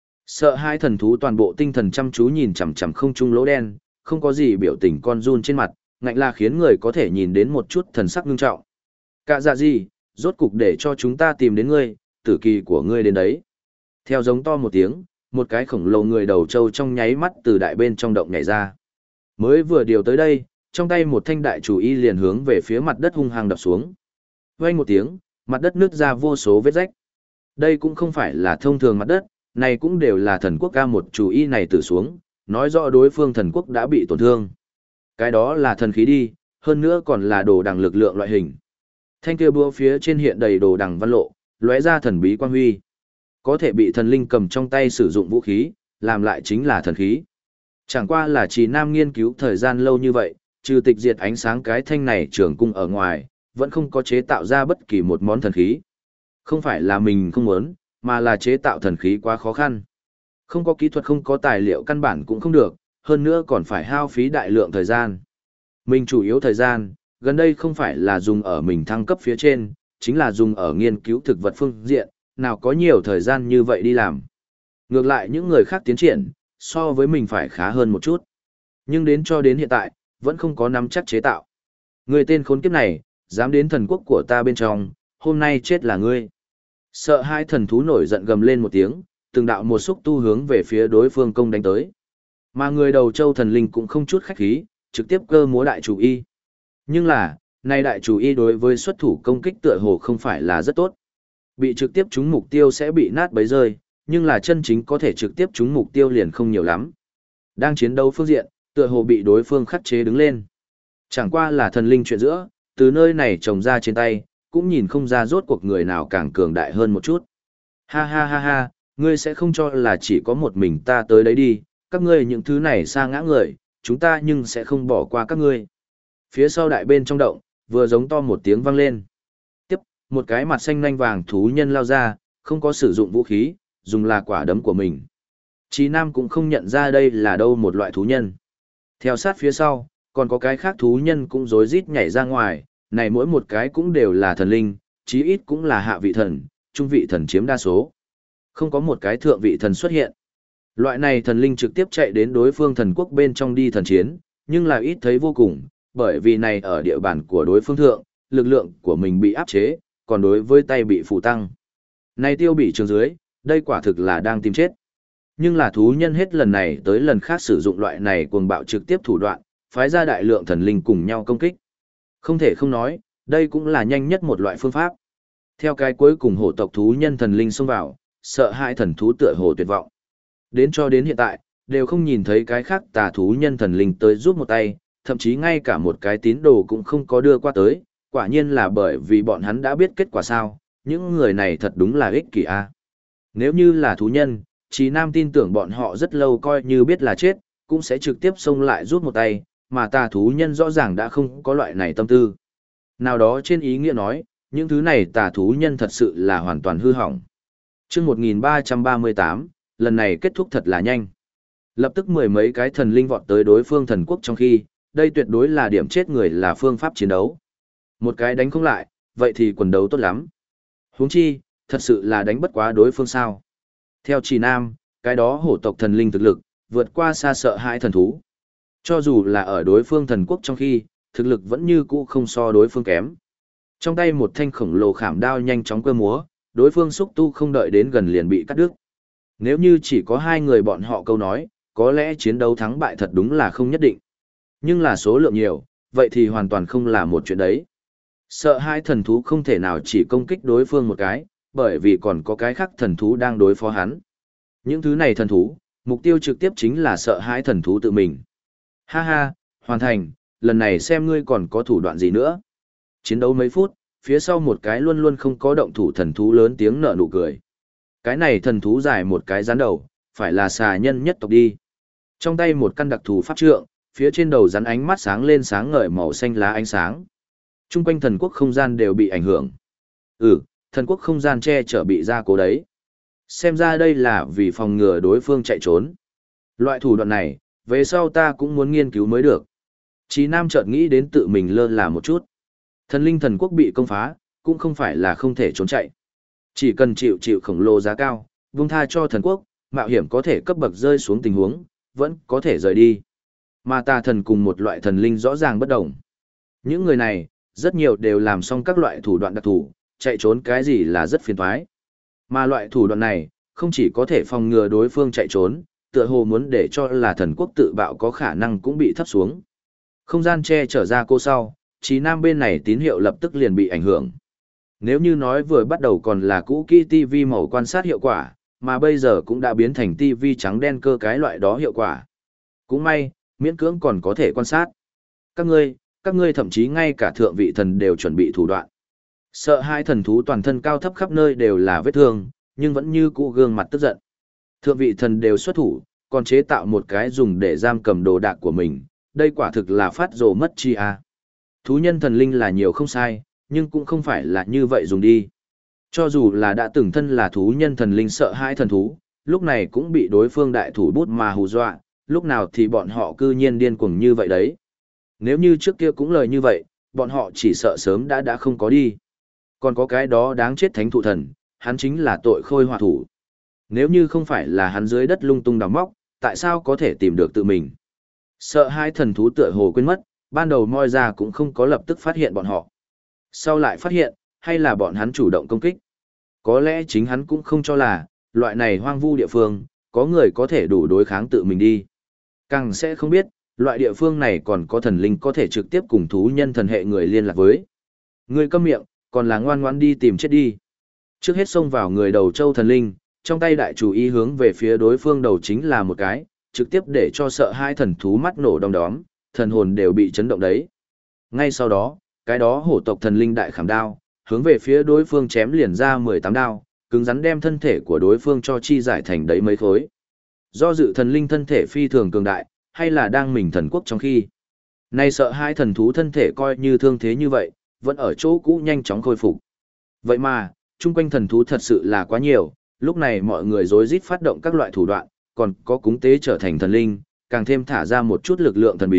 Speaker 1: Sợ hai thần thú toàn bộ tinh thần chăm chú nhìn chằm chằm không trung lỗ đen, không có gì biểu tình con run trên mặt, ngạnh là khiến người có thể nhìn đến một chút thần sắc ngưng trọng. Cả dạ gì, rốt cục để cho chúng ta tìm đến ngươi, tử kỳ của ngươi đến đấy. Theo giống to một tiếng, một cái khổng lồ người đầu trâu trong nháy mắt từ đại bên trong động nhảy ra. Mới vừa điều tới đây, trong tay một thanh đại chủ y liền hướng về phía mặt đất hung hăng đập xuống. Vang một tiếng, mặt đất nứt ra vô số vết rách. Đây cũng không phải là thông thường mặt đất, này cũng đều là thần quốc ca một chủ y này tử xuống, nói rõ đối phương thần quốc đã bị tổn thương. Cái đó là thần khí đi, hơn nữa còn là đồ đằng lực lượng loại hình. Thanh kia búa phía trên hiện đầy đồ đằng văn lộ, lóe ra thần bí quang huy. Có thể bị thần linh cầm trong tay sử dụng vũ khí, làm lại chính là thần khí. Chẳng qua là Trì Nam nghiên cứu thời gian lâu như vậy, trừ tịch diệt ánh sáng cái thanh này trường cung ở ngoài, vẫn không có chế tạo ra bất kỳ một món thần khí. Không phải là mình không muốn, mà là chế tạo thần khí quá khó khăn. Không có kỹ thuật, không có tài liệu căn bản cũng không được, hơn nữa còn phải hao phí đại lượng thời gian. Mình chủ yếu thời gian, gần đây không phải là dùng ở mình thăng cấp phía trên, chính là dùng ở nghiên cứu thực vật phương diện, nào có nhiều thời gian như vậy đi làm. Ngược lại những người khác tiến triển, so với mình phải khá hơn một chút. Nhưng cho đến hiện tại, vẫn không có nắm chắc chế tạo. Người tên khốn kiếp này, dám đến thần quốc của ta bên trong, hôm nay chết là ngươi. Sợ hai thần thú nổi giận gầm lên một tiếng, từng đạo một xúc tu hướng về phía đối phương công đánh tới. Mà người đầu châu thần linh cũng không chút khách khí, trực tiếp cơ múa đại chủ y. Nhưng là, nay đại chủ y đối với xuất thủ công kích tựa hồ không phải là rất tốt. Bị trực tiếp trúng mục tiêu sẽ bị nát bấy rơi, nhưng là chân chính có thể trực tiếp trúng mục tiêu liền không nhiều lắm. Đang chiến đấu phương diện, tựa hồ bị đối phương khắc chế đứng lên. Chẳng qua là thần linh chuyện giữa, từ nơi này trồng ra trên tay, cũng nhìn không ra rốt cuộc người nào càng cường đại hơn một chút. Ha ha ha ha, ngươi sẽ không cho là chỉ có một mình ta tới đấy đi, các ngươi những thứ này sa ngã người, chúng ta nhưng sẽ không bỏ qua các ngươi. Phía sau đại bên trong động, vừa giống to một tiếng vang lên. Tiếp, một cái mặt xanh nanh vàng thú nhân lao ra, không có sử dụng vũ khí, dùng là quả đấm của mình. Chí Nam cũng không nhận ra đây là đâu một loại thú nhân. Theo sát phía sau, Còn có cái khác thú nhân cũng rối rít nhảy ra ngoài, này mỗi một cái cũng đều là thần linh, chí ít cũng là hạ vị thần, trung vị thần chiếm đa số. Không có một cái thượng vị thần xuất hiện. Loại này thần linh trực tiếp chạy đến đối phương thần quốc bên trong đi thần chiến, nhưng là ít thấy vô cùng, bởi vì này ở địa bàn của đối phương thượng, lực lượng của mình bị áp chế, còn đối với tay bị phụ tăng. Này Tiêu Bỉ trường dưới, đây quả thực là đang tìm chết. Nhưng là thú nhân hết lần này tới lần khác sử dụng loại này cuồng bạo trực tiếp thủ đoạn, phái ra đại lượng thần linh cùng nhau công kích. Không thể không nói, đây cũng là nhanh nhất một loại phương pháp. Theo cái cuối cùng hổ tộc thú nhân thần linh xông vào, sợ hãi thần thú tựa hồ tuyệt vọng. Đến cho đến hiện tại, đều không nhìn thấy cái khác tà thú nhân thần linh tới giúp một tay, thậm chí ngay cả một cái tín đồ cũng không có đưa qua tới, quả nhiên là bởi vì bọn hắn đã biết kết quả sao, những người này thật đúng là ích kỷ a. Nếu như là thú nhân, Chí Nam tin tưởng bọn họ rất lâu coi như biết là chết, cũng sẽ trực tiếp xông lại giúp một tay, mà tà thú nhân rõ ràng đã không có loại này tâm tư. Nào đó trên ý nghĩa nói, những thứ này tà thú nhân thật sự là hoàn toàn hư hỏng. Chương 1338, lần này kết thúc thật là nhanh. Lập tức mười mấy cái thần linh vọt tới đối phương thần quốc trong khi, đây tuyệt đối là điểm chết người là phương pháp chiến đấu. Một cái đánh không lại, vậy thì quần đấu tốt lắm. Huống chi, thật sự là đánh bất quá đối phương sao. Theo Chỉ Nam, cái đó hổ tộc thần linh thực lực, vượt qua xa sợ hãi thần thú. Cho dù là ở đối phương thần quốc trong khi, thực lực vẫn như cũ không so đối phương kém. Trong tay một thanh khổng lồ khảm đao nhanh chóng quơ múa, đối phương xúc tu không đợi đến gần liền bị cắt đứt. Nếu như chỉ có hai người bọn họ câu nói, có lẽ chiến đấu thắng bại thật đúng là không nhất định. Nhưng là số lượng nhiều, vậy thì hoàn toàn không là một chuyện đấy. Sợ hai thần thú không thể nào chỉ công kích đối phương một cái, bởi vì còn có cái khác thần thú đang đối phó hắn. Những thứ này thần thú, mục tiêu trực tiếp chính là sợ hãi thần thú tự mình. Ha ha, hoàn thành, lần này xem ngươi còn có thủ đoạn gì nữa. Chiến đấu mấy phút, phía sau một cái luôn luôn không có động thủ thần thú lớn tiếng nở nụ cười. Cái này thần thú dài một cái rắn đầu, phải là xà nhân nhất tộc đi. Trong tay một căn đặc thù pháp trượng, phía trên đầu rắn ánh mắt sáng lên sáng ngời màu xanh lá ánh sáng. Trung quanh thần quốc không gian đều bị ảnh hưởng. Thần quốc không gian che chở bị gia cố đấy. Xem ra đây là vì phòng ngừa đối phương chạy trốn. Loại thủ đoạn này, về sau ta cũng muốn nghiên cứu mới được. Chí Nam chợt nghĩ đến tự mình lơ là một chút. Thần linh thần quốc bị công phá, cũng không phải là không thể trốn chạy. Chỉ cần chịu khổng lồ giá cao, vung tha cho thần quốc, mạo hiểm có thể cấp bậc rơi xuống tình huống, vẫn có thể rời đi. Mà tà thần cùng một loại thần linh rõ ràng bất đồng. Những người này, rất nhiều đều làm xong các loại thủ đoạn đặc thù, chạy trốn cái gì là rất phiền toái. Mà loại thủ đoạn này, không chỉ có thể phòng ngừa đối phương chạy trốn, tựa hồ muốn để cho là thần quốc tự bạo có khả năng cũng bị thấp xuống. Không gian che trở ra cô sau, Chí Nam bên này tín hiệu lập tức liền bị ảnh hưởng. Nếu như nói vừa bắt đầu còn là cũ kỹ TV màu quan sát hiệu quả, mà bây giờ cũng đã biến thành TV trắng đen cơ cái loại đó hiệu quả. Cũng may, miễn cưỡng còn có thể quan sát. Các ngươi thậm chí ngay cả thượng vị thần đều chuẩn bị thủ đoạn. Sợ hai thần thú toàn thân cao thấp khắp nơi đều là vết thương, nhưng vẫn như cũ gương mặt tức giận. Thượng vị thần đều xuất thủ, còn chế tạo một cái dùng để giam cầm đồ đạc của mình, đây quả thực là phát rồ mất chi a. Thú nhân thần linh là nhiều không sai, nhưng cũng không phải là như vậy dùng đi. Cho dù là đã từng thân là thú nhân thần linh sợ hãi thần thú, lúc này cũng bị đối phương đại thủ bút mà hù dọa, lúc nào thì bọn họ cư nhiên điên cuồng như vậy đấy. Nếu như trước kia cũng lời như vậy, bọn họ chỉ sợ sớm đã không có đi. Còn có cái đó đáng chết thánh thụ thần, hắn chính là tội khôi họa thủ. Nếu như không phải là hắn dưới đất lung tung đào móc, tại sao có thể tìm được tự mình? Sợ hai thần thú tựa hồ quên mất, ban đầu moi ra cũng không có lập tức phát hiện bọn họ. Sau lại phát hiện, hay là bọn hắn chủ động công kích. Có lẽ chính hắn cũng không cho là, loại này hoang vu địa phương, có người có thể đủ đối kháng tự mình đi. Càng sẽ không biết, loại địa phương này còn có thần linh có thể trực tiếp cùng thú nhân thần hệ người liên lạc với. Người câm miệng, còn là ngoan ngoan đi tìm chết đi. Trước hết xông vào người đầu châu thần linh, trong tay đại chủ ý hướng về phía đối phương đầu chính là một cái, trực tiếp để cho sợ hai thần thú mắt nổ đom đóm, thần hồn đều bị chấn động đấy. Ngay sau đó, cái đó hổ tộc thần linh đại khảm đao, hướng về phía đối phương chém liền ra 18 đao, cứng rắn đem thân thể của đối phương cho chi giải thành đấy mấy khối. Do dự thần linh thân thể phi thường cường đại, hay là đang mình thần quốc trong khi. Nay sợ hai thần thú thân thể coi như thương thế như vậy, vẫn ở chỗ cũ nhanh chóng khôi phục. Vậy mà, chung quanh thần thú thật sự là quá nhiều, lúc này mọi người rối rít phát động các loại thủ đoạn, còn có cúng tế trở thành thần linh, càng thêm thả ra một chút lực lượng thần bí,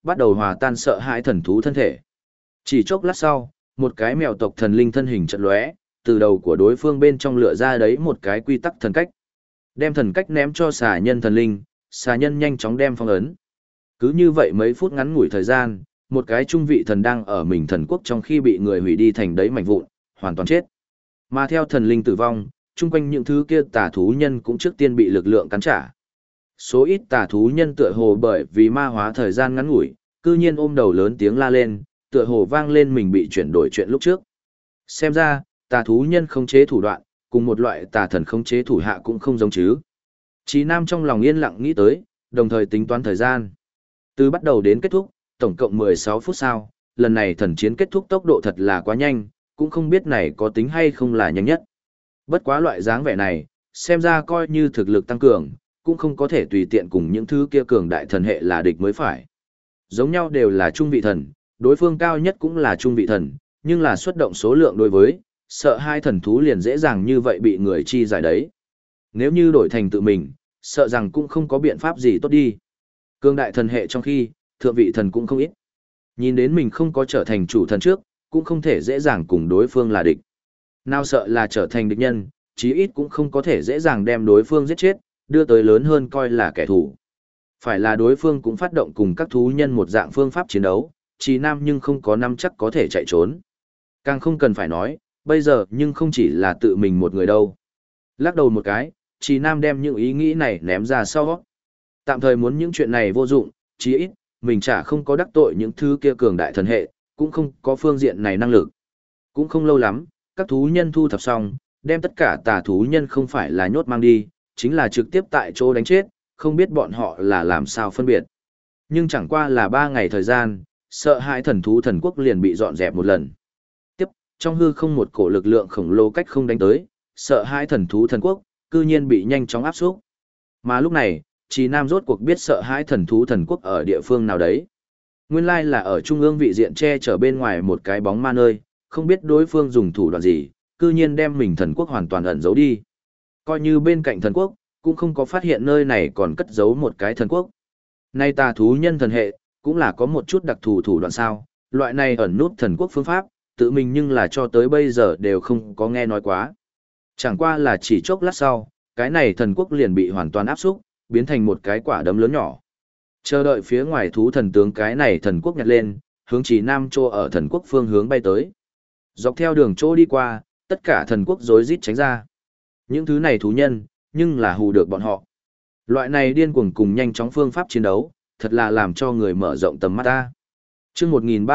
Speaker 1: bắt đầu hòa tan sợ hãi thần thú thân thể. Chỉ chốc lát sau, một cái mèo tộc thần linh thân hình chợt lóe, từ đầu của đối phương bên trong lựa ra đấy một cái quy tắc thần cách. Đem thần cách ném cho xà nhân thần linh, xà nhân nhanh chóng đem phong ấn. Cứ như vậy mấy phút ngắn ngủi thời gian, một cái trung vị thần đang ở mình thần quốc trong khi bị người hủy đi thành đấy mảnh vụn, hoàn toàn chết. Mà theo thần linh tử vong, chung quanh những thứ kia tà thú nhân cũng trước tiên bị lực lượng cắn trả. Số ít tà thú nhân tựa hồ bởi vì ma hóa thời gian ngắn ngủi, cư nhiên ôm đầu lớn tiếng la lên, tựa hồ vang lên mình bị chuyển đổi chuyện lúc trước. Xem ra, tà thú nhân khống chế thủ đoạn, cùng một loại tà thần khống chế thủ hạ cũng không giống chứ. Chí Nam trong lòng yên lặng nghĩ tới, đồng thời tính toán thời gian. Từ bắt đầu đến kết thúc, tổng cộng 16 phút sau, lần này thần chiến kết thúc tốc độ thật là quá nhanh, cũng không biết này có tính hay không là nhanh nhất. Bất quá loại dáng vẻ này, xem ra coi như thực lực tăng cường, cũng không có thể tùy tiện cùng những thứ kia cường đại thần hệ là địch mới phải. Giống nhau đều là trung vị thần, đối phương cao nhất cũng là trung vị thần, nhưng là xuất động số lượng đối với, sợ hai thần thú liền dễ dàng như vậy bị người chi giải đấy. Nếu như đổi thành tự mình, sợ rằng cũng không có biện pháp gì tốt đi. Cường đại thần hệ trong khi, thượng vị thần cũng không ít. Nhìn đến mình không có trở thành chủ thần trước, cũng không thể dễ dàng cùng đối phương là địch. Nào sợ là trở thành địch nhân, chí ít cũng không có thể dễ dàng đem đối phương giết chết, đưa tới lớn hơn coi là kẻ thù. Phải là đối phương cũng phát động cùng các thú nhân một dạng phương pháp chiến đấu, Chí Nam nhưng không có nắm chắc có thể chạy trốn. Càng không cần phải nói, bây giờ nhưng không chỉ là tự mình một người đâu. Lắc đầu một cái, Chí Nam đem những ý nghĩ này ném ra sau. Tạm thời muốn những chuyện này vô dụng, chí ít, mình chả không có đắc tội những thứ kia cường đại thần hệ, cũng không có phương diện này năng lực. Cũng không lâu lắm, các thú nhân thu thập xong, đem tất cả tà thú nhân không phải là nhốt mang đi, chính là trực tiếp tại chỗ đánh chết, không biết bọn họ là làm sao phân biệt. Nhưng chẳng qua là 3 ngày thời gian, sợ hãi thần thú thần quốc liền bị dọn dẹp một lần. Tiếp, trong hư không một cổ lực lượng khổng lồ cách không đánh tới, sợ hãi thần thú thần quốc, cư nhiên bị nhanh chóng áp xúc. Mà lúc này, Chí Nam rốt cuộc biết sợ hãi thần thú thần quốc ở địa phương nào đấy. Nguyên lai là ở trung ương vị diện che chở bên ngoài một cái bóng ma nơi, không biết đối phương dùng thủ đoạn gì, cư nhiên đem mình thần quốc hoàn toàn ẩn giấu đi. Coi như bên cạnh thần quốc, cũng không có phát hiện nơi này còn cất giấu một cái thần quốc. Nay tà thú nhân thần hệ, cũng là có một chút đặc thù thủ đoạn sao, loại này ẩn nút thần quốc phương pháp, tự mình nhưng là cho tới bây giờ đều không có nghe nói quá. Chẳng qua là chỉ chốc lát sau, cái này thần quốc liền bị hoàn toàn áp xúc, biến thành một cái quả đấm lớn nhỏ. Chờ đợi phía ngoài thú thần tướng cái này thần quốc nhặt lên, hướng Chí Nam Trô ở thần quốc phương hướng bay tới. Dọc theo đường chỗ đi qua, tất cả thần quốc rối rít tránh ra. Những thứ này thú nhân, nhưng là hù được bọn họ. Loại này điên cuồng cùng nhanh chóng phương pháp chiến đấu, thật là làm cho người mở rộng tầm mắt ta. Chương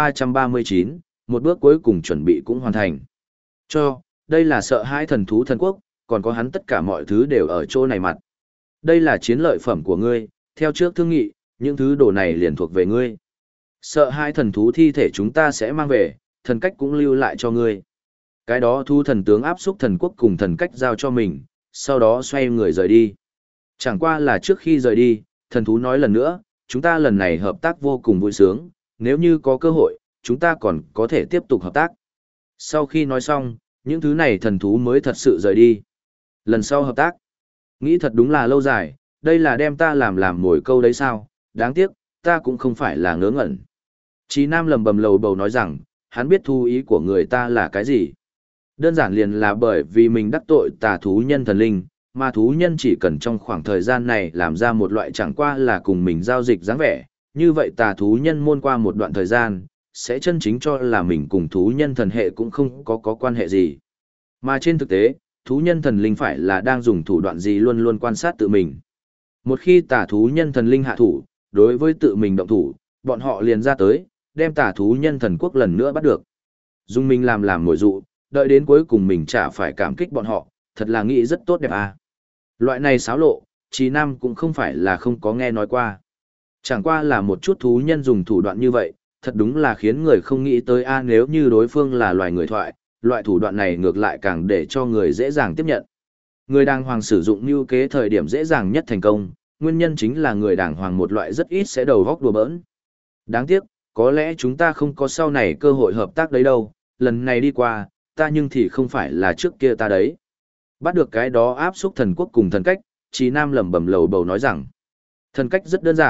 Speaker 1: 1339, một bước cuối cùng chuẩn bị cũng hoàn thành. Đây là sợ hãi thần thú thần quốc, còn có hắn tất cả mọi thứ đều ở chỗ này mặt. Đây là chiến lợi phẩm của ngươi, theo trước thương nghị, những thứ đồ này liền thuộc về ngươi. Sợ hãi thần thú thi thể chúng ta sẽ mang về, thần cách cũng lưu lại cho ngươi. Cái đó thu thần tướng áp xúc thần quốc cùng thần cách giao cho mình, sau đó xoay người rời đi. Chẳng qua là trước khi rời đi, thần thú nói lần nữa, chúng ta lần này hợp tác vô cùng vui sướng, nếu như có cơ hội, chúng ta còn có thể tiếp tục hợp tác. Sau khi nói xong, những thứ này thần thú mới thật sự rời đi. Lần sau hợp tác, nghĩ thật đúng là lâu dài, đây là đem ta làm mồi câu đấy sao, đáng tiếc, ta cũng không phải là ngớ ngẩn. Chí Nam lầm bầm lầu bầu nói rằng, hắn biết thu ý của người ta là cái gì. Đơn giản liền là bởi vì mình đắc tội tà thú nhân thần linh, mà thú nhân chỉ cần trong khoảng thời gian này làm ra một loại chẳng qua là cùng mình giao dịch dáng vẻ, như vậy tà thú nhân môn qua một đoạn thời gian, sẽ chân chính cho là mình cùng thú nhân thần hệ cũng không có quan hệ gì. Mà trên thực tế, thú nhân thần linh phải là đang dùng thủ đoạn gì luôn luôn quan sát tự mình. Một khi tà thú nhân thần linh hạ thủ, đối với tự mình động thủ, bọn họ liền ra tới, đem tà thú nhân thần quốc lần nữa bắt được. Dùng mình làm mồi dụ, đợi đến cuối cùng mình chả phải cảm kích bọn họ, thật là nghĩ rất tốt đẹp à. Loại này xáo lộ, Chí Nam cũng không phải là không có nghe nói qua. Chẳng qua là một chút thú nhân dùng thủ đoạn như vậy, thật đúng là khiến người không nghĩ tới a nếu như đối phương là loài người thoại, loại thủ đoạn này ngược lại càng để cho người dễ dàng tiếp nhận. Người đàng hoàng sử dụng mưu kế thời điểm dễ dàng nhất thành công, nguyên nhân chính là người đàng hoàng một loại rất ít sẽ đầu góc đùa bỡn. Đáng tiếc, có lẽ chúng ta không có sau này cơ hội hợp tác đấy đâu, lần này đi qua, ta nhưng thì không phải là trước kia ta đấy. Bắt được cái đó áp xúc thần quốc cùng thần cách, Chí Nam lẩm bẩm lầu bầu nói rằng, thần cách rất đơn giản,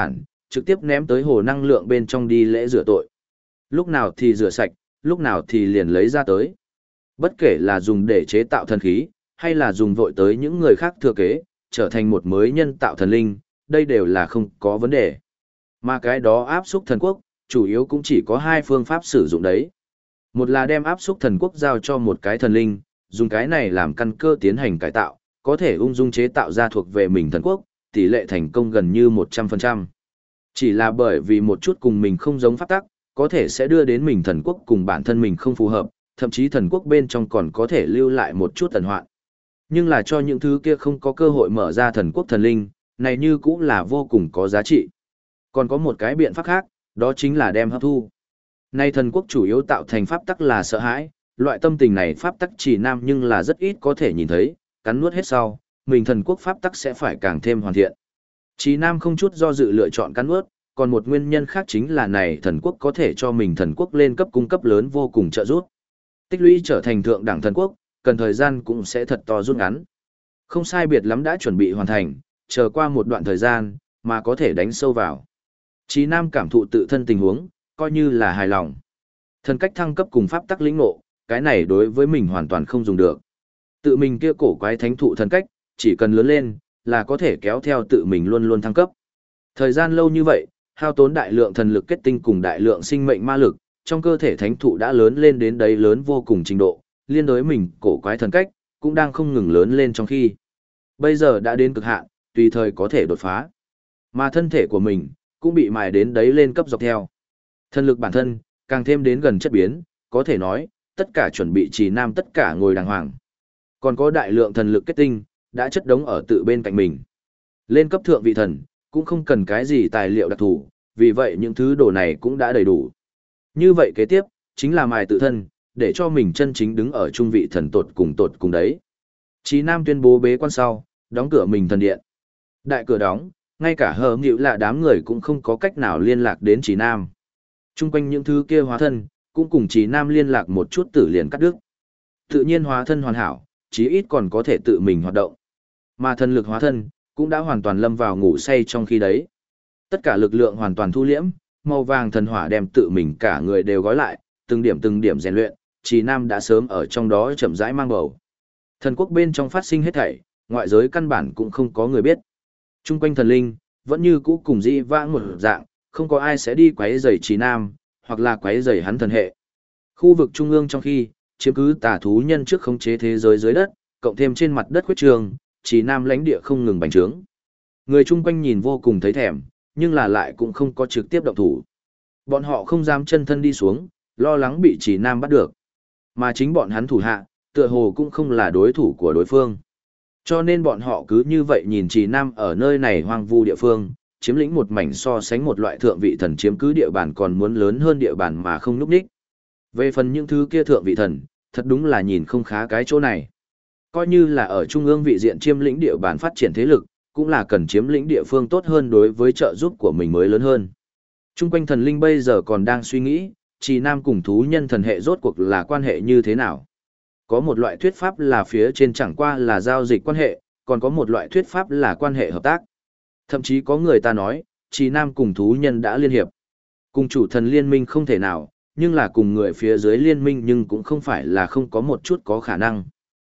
Speaker 1: trực tiếp ném tới hồ năng lượng bên trong đi lễ rửa tội. Lúc nào thì rửa sạch, lúc nào thì liền lấy ra tới. Bất kể là dùng để chế tạo thần khí, hay là dùng vội tới những người khác thừa kế, trở thành một mới nhân tạo thần linh, đây đều là không có vấn đề. Mà cái đó áp xúc thần quốc, chủ yếu cũng chỉ có hai phương pháp sử dụng đấy. Một là đem áp xúc thần quốc giao cho một cái thần linh, dùng cái này làm căn cơ tiến hành cải tạo, có thể ung dung chế tạo ra thuộc về mình thần quốc, tỷ lệ thành công gần như 100%. Chỉ là bởi vì một chút cùng mình không giống pháp tắc, có thể sẽ đưa đến mình thần quốc cùng bản thân mình không phù hợp, thậm chí thần quốc bên trong còn có thể lưu lại một chút tần hoạn. Nhưng là cho những thứ kia không có cơ hội mở ra thần quốc thần linh, này như cũng là vô cùng có giá trị. Còn có một cái biện pháp khác, đó chính là đem hấp thu. Nay thần quốc chủ yếu tạo thành pháp tắc là sợ hãi, loại tâm tình này pháp tắc chỉ nam nhưng là rất ít có thể nhìn thấy, cắn nuốt hết sau, mình thần quốc pháp tắc sẽ phải càng thêm hoàn thiện. Chỉ nam không chút do dự lựa chọn cắn nuốt, còn một nguyên nhân khác chính là này thần quốc có thể cho mình thần quốc lên cấp cung cấp lớn vô cùng trợ giúp. Tích lũy trở thành thượng đẳng thần quốc, cần thời gian cũng sẽ thật to rút ngắn. Không sai biệt lắm đã chuẩn bị hoàn thành, chờ qua một đoạn thời gian, mà có thể đánh sâu vào. Chí Nam cảm thụ tự thân tình huống, coi như là hài lòng. Thần cách thăng cấp cùng pháp tắc lĩnh ngộ, cái này đối với mình hoàn toàn không dùng được. Tự mình kia cổ quái thánh thụ thần cách, chỉ cần lớn lên, là có thể kéo theo tự mình luôn luôn thăng cấp. Thời gian lâu như vậy, hao tốn đại lượng thần lực kết tinh cùng đại lượng sinh mệnh ma lực, trong cơ thể thánh thụ đã lớn lên đến đấy lớn vô cùng trình độ, liên đối mình cổ quái thần cách, cũng đang không ngừng lớn lên trong khi. Bây giờ đã đến cực hạn, tùy thời có thể đột phá. Mà thân thể của mình, cũng bị mài đến đấy lên cấp dọc theo. Thần lực bản thân, càng thêm đến gần chất biến, có thể nói, tất cả chuẩn bị Trì Nam tất cả ngồi đàng hoàng. Còn có đại lượng thần lực kết tinh, đã chất đống ở tự bên cạnh mình. Lên cấp thượng vị thần, cũng không cần cái gì tài liệu đặc thù, vì vậy những thứ đồ này cũng đã đầy đủ. Như vậy kế tiếp, chính là mài tự thân, để cho mình chân chính đứng ở trung vị thần tột cùng đấy. Chí Nam tuyên bố bế quan sau, đóng cửa mình thần điện. Đại cửa đóng, ngay cả hờ nghịu là đám người cũng không có cách nào liên lạc đến Chí Nam. Trung quanh những thứ kia hóa thân, cũng cùng Chí Nam liên lạc một chút tử liền cắt đứt. Tự nhiên hóa thân hoàn hảo, chí ít còn có thể tự mình hoạt động. Mà thần lực hóa thân, cũng đã hoàn toàn lâm vào ngủ say trong khi đấy. Tất cả lực lượng hoàn toàn thu liễm, màu vàng thần hỏa đem tự mình cả người đều gói lại, từng điểm rèn luyện, Chí Nam đã sớm ở trong đó chậm rãi mang bầu. Thần quốc bên trong phát sinh hết thảy, ngoại giới căn bản cũng không có người biết. Trung quanh thần linh, vẫn như cũ cùng dĩ vãng một dạng, không có ai sẽ đi quấy rầy Chí Nam, hoặc là quấy rầy hắn thần hệ. Khu vực trung ương trong khi, chiếm cứ tà thú nhân trước khống chế thế giới dưới đất, cộng thêm trên mặt đất khuyết trường, Chí Nam lãnh địa không ngừng bành trướng. Người chung quanh nhìn vô cùng thấy thèm, nhưng là lại cũng không có trực tiếp động thủ. Bọn họ không dám chân thân đi xuống, lo lắng bị Chí Nam bắt được. Mà chính bọn hắn thủ hạ, tựa hồ cũng không là đối thủ của đối phương. Cho nên bọn họ cứ như vậy nhìn Chí Nam ở nơi này hoang vu địa phương, chiếm lĩnh một mảnh so sánh một loại thượng vị thần chiếm cứ địa bàn còn muốn lớn hơn địa bàn mà không núp đích. Về phần những thứ kia thượng vị thần, thật đúng là nhìn không khá cái chỗ này. Coi như là ở trung ương vị diện chiếm lĩnh địa bàn phát triển thế lực, cũng là cần chiếm lĩnh địa phương tốt hơn đối với trợ giúp của mình mới lớn hơn. Trung quanh thần linh bây giờ còn đang suy nghĩ, Chí Nam cùng thú nhân thần hệ rốt cuộc là quan hệ như thế nào. Có một loại thuyết pháp là phía trên chẳng qua là giao dịch quan hệ, còn có một loại thuyết pháp là quan hệ hợp tác. Thậm chí có người ta nói, Chí Nam cùng thú nhân đã liên hiệp. Cùng chủ thần liên minh không thể nào, nhưng là cùng người phía dưới liên minh nhưng cũng không phải là không có một chút có khả năng.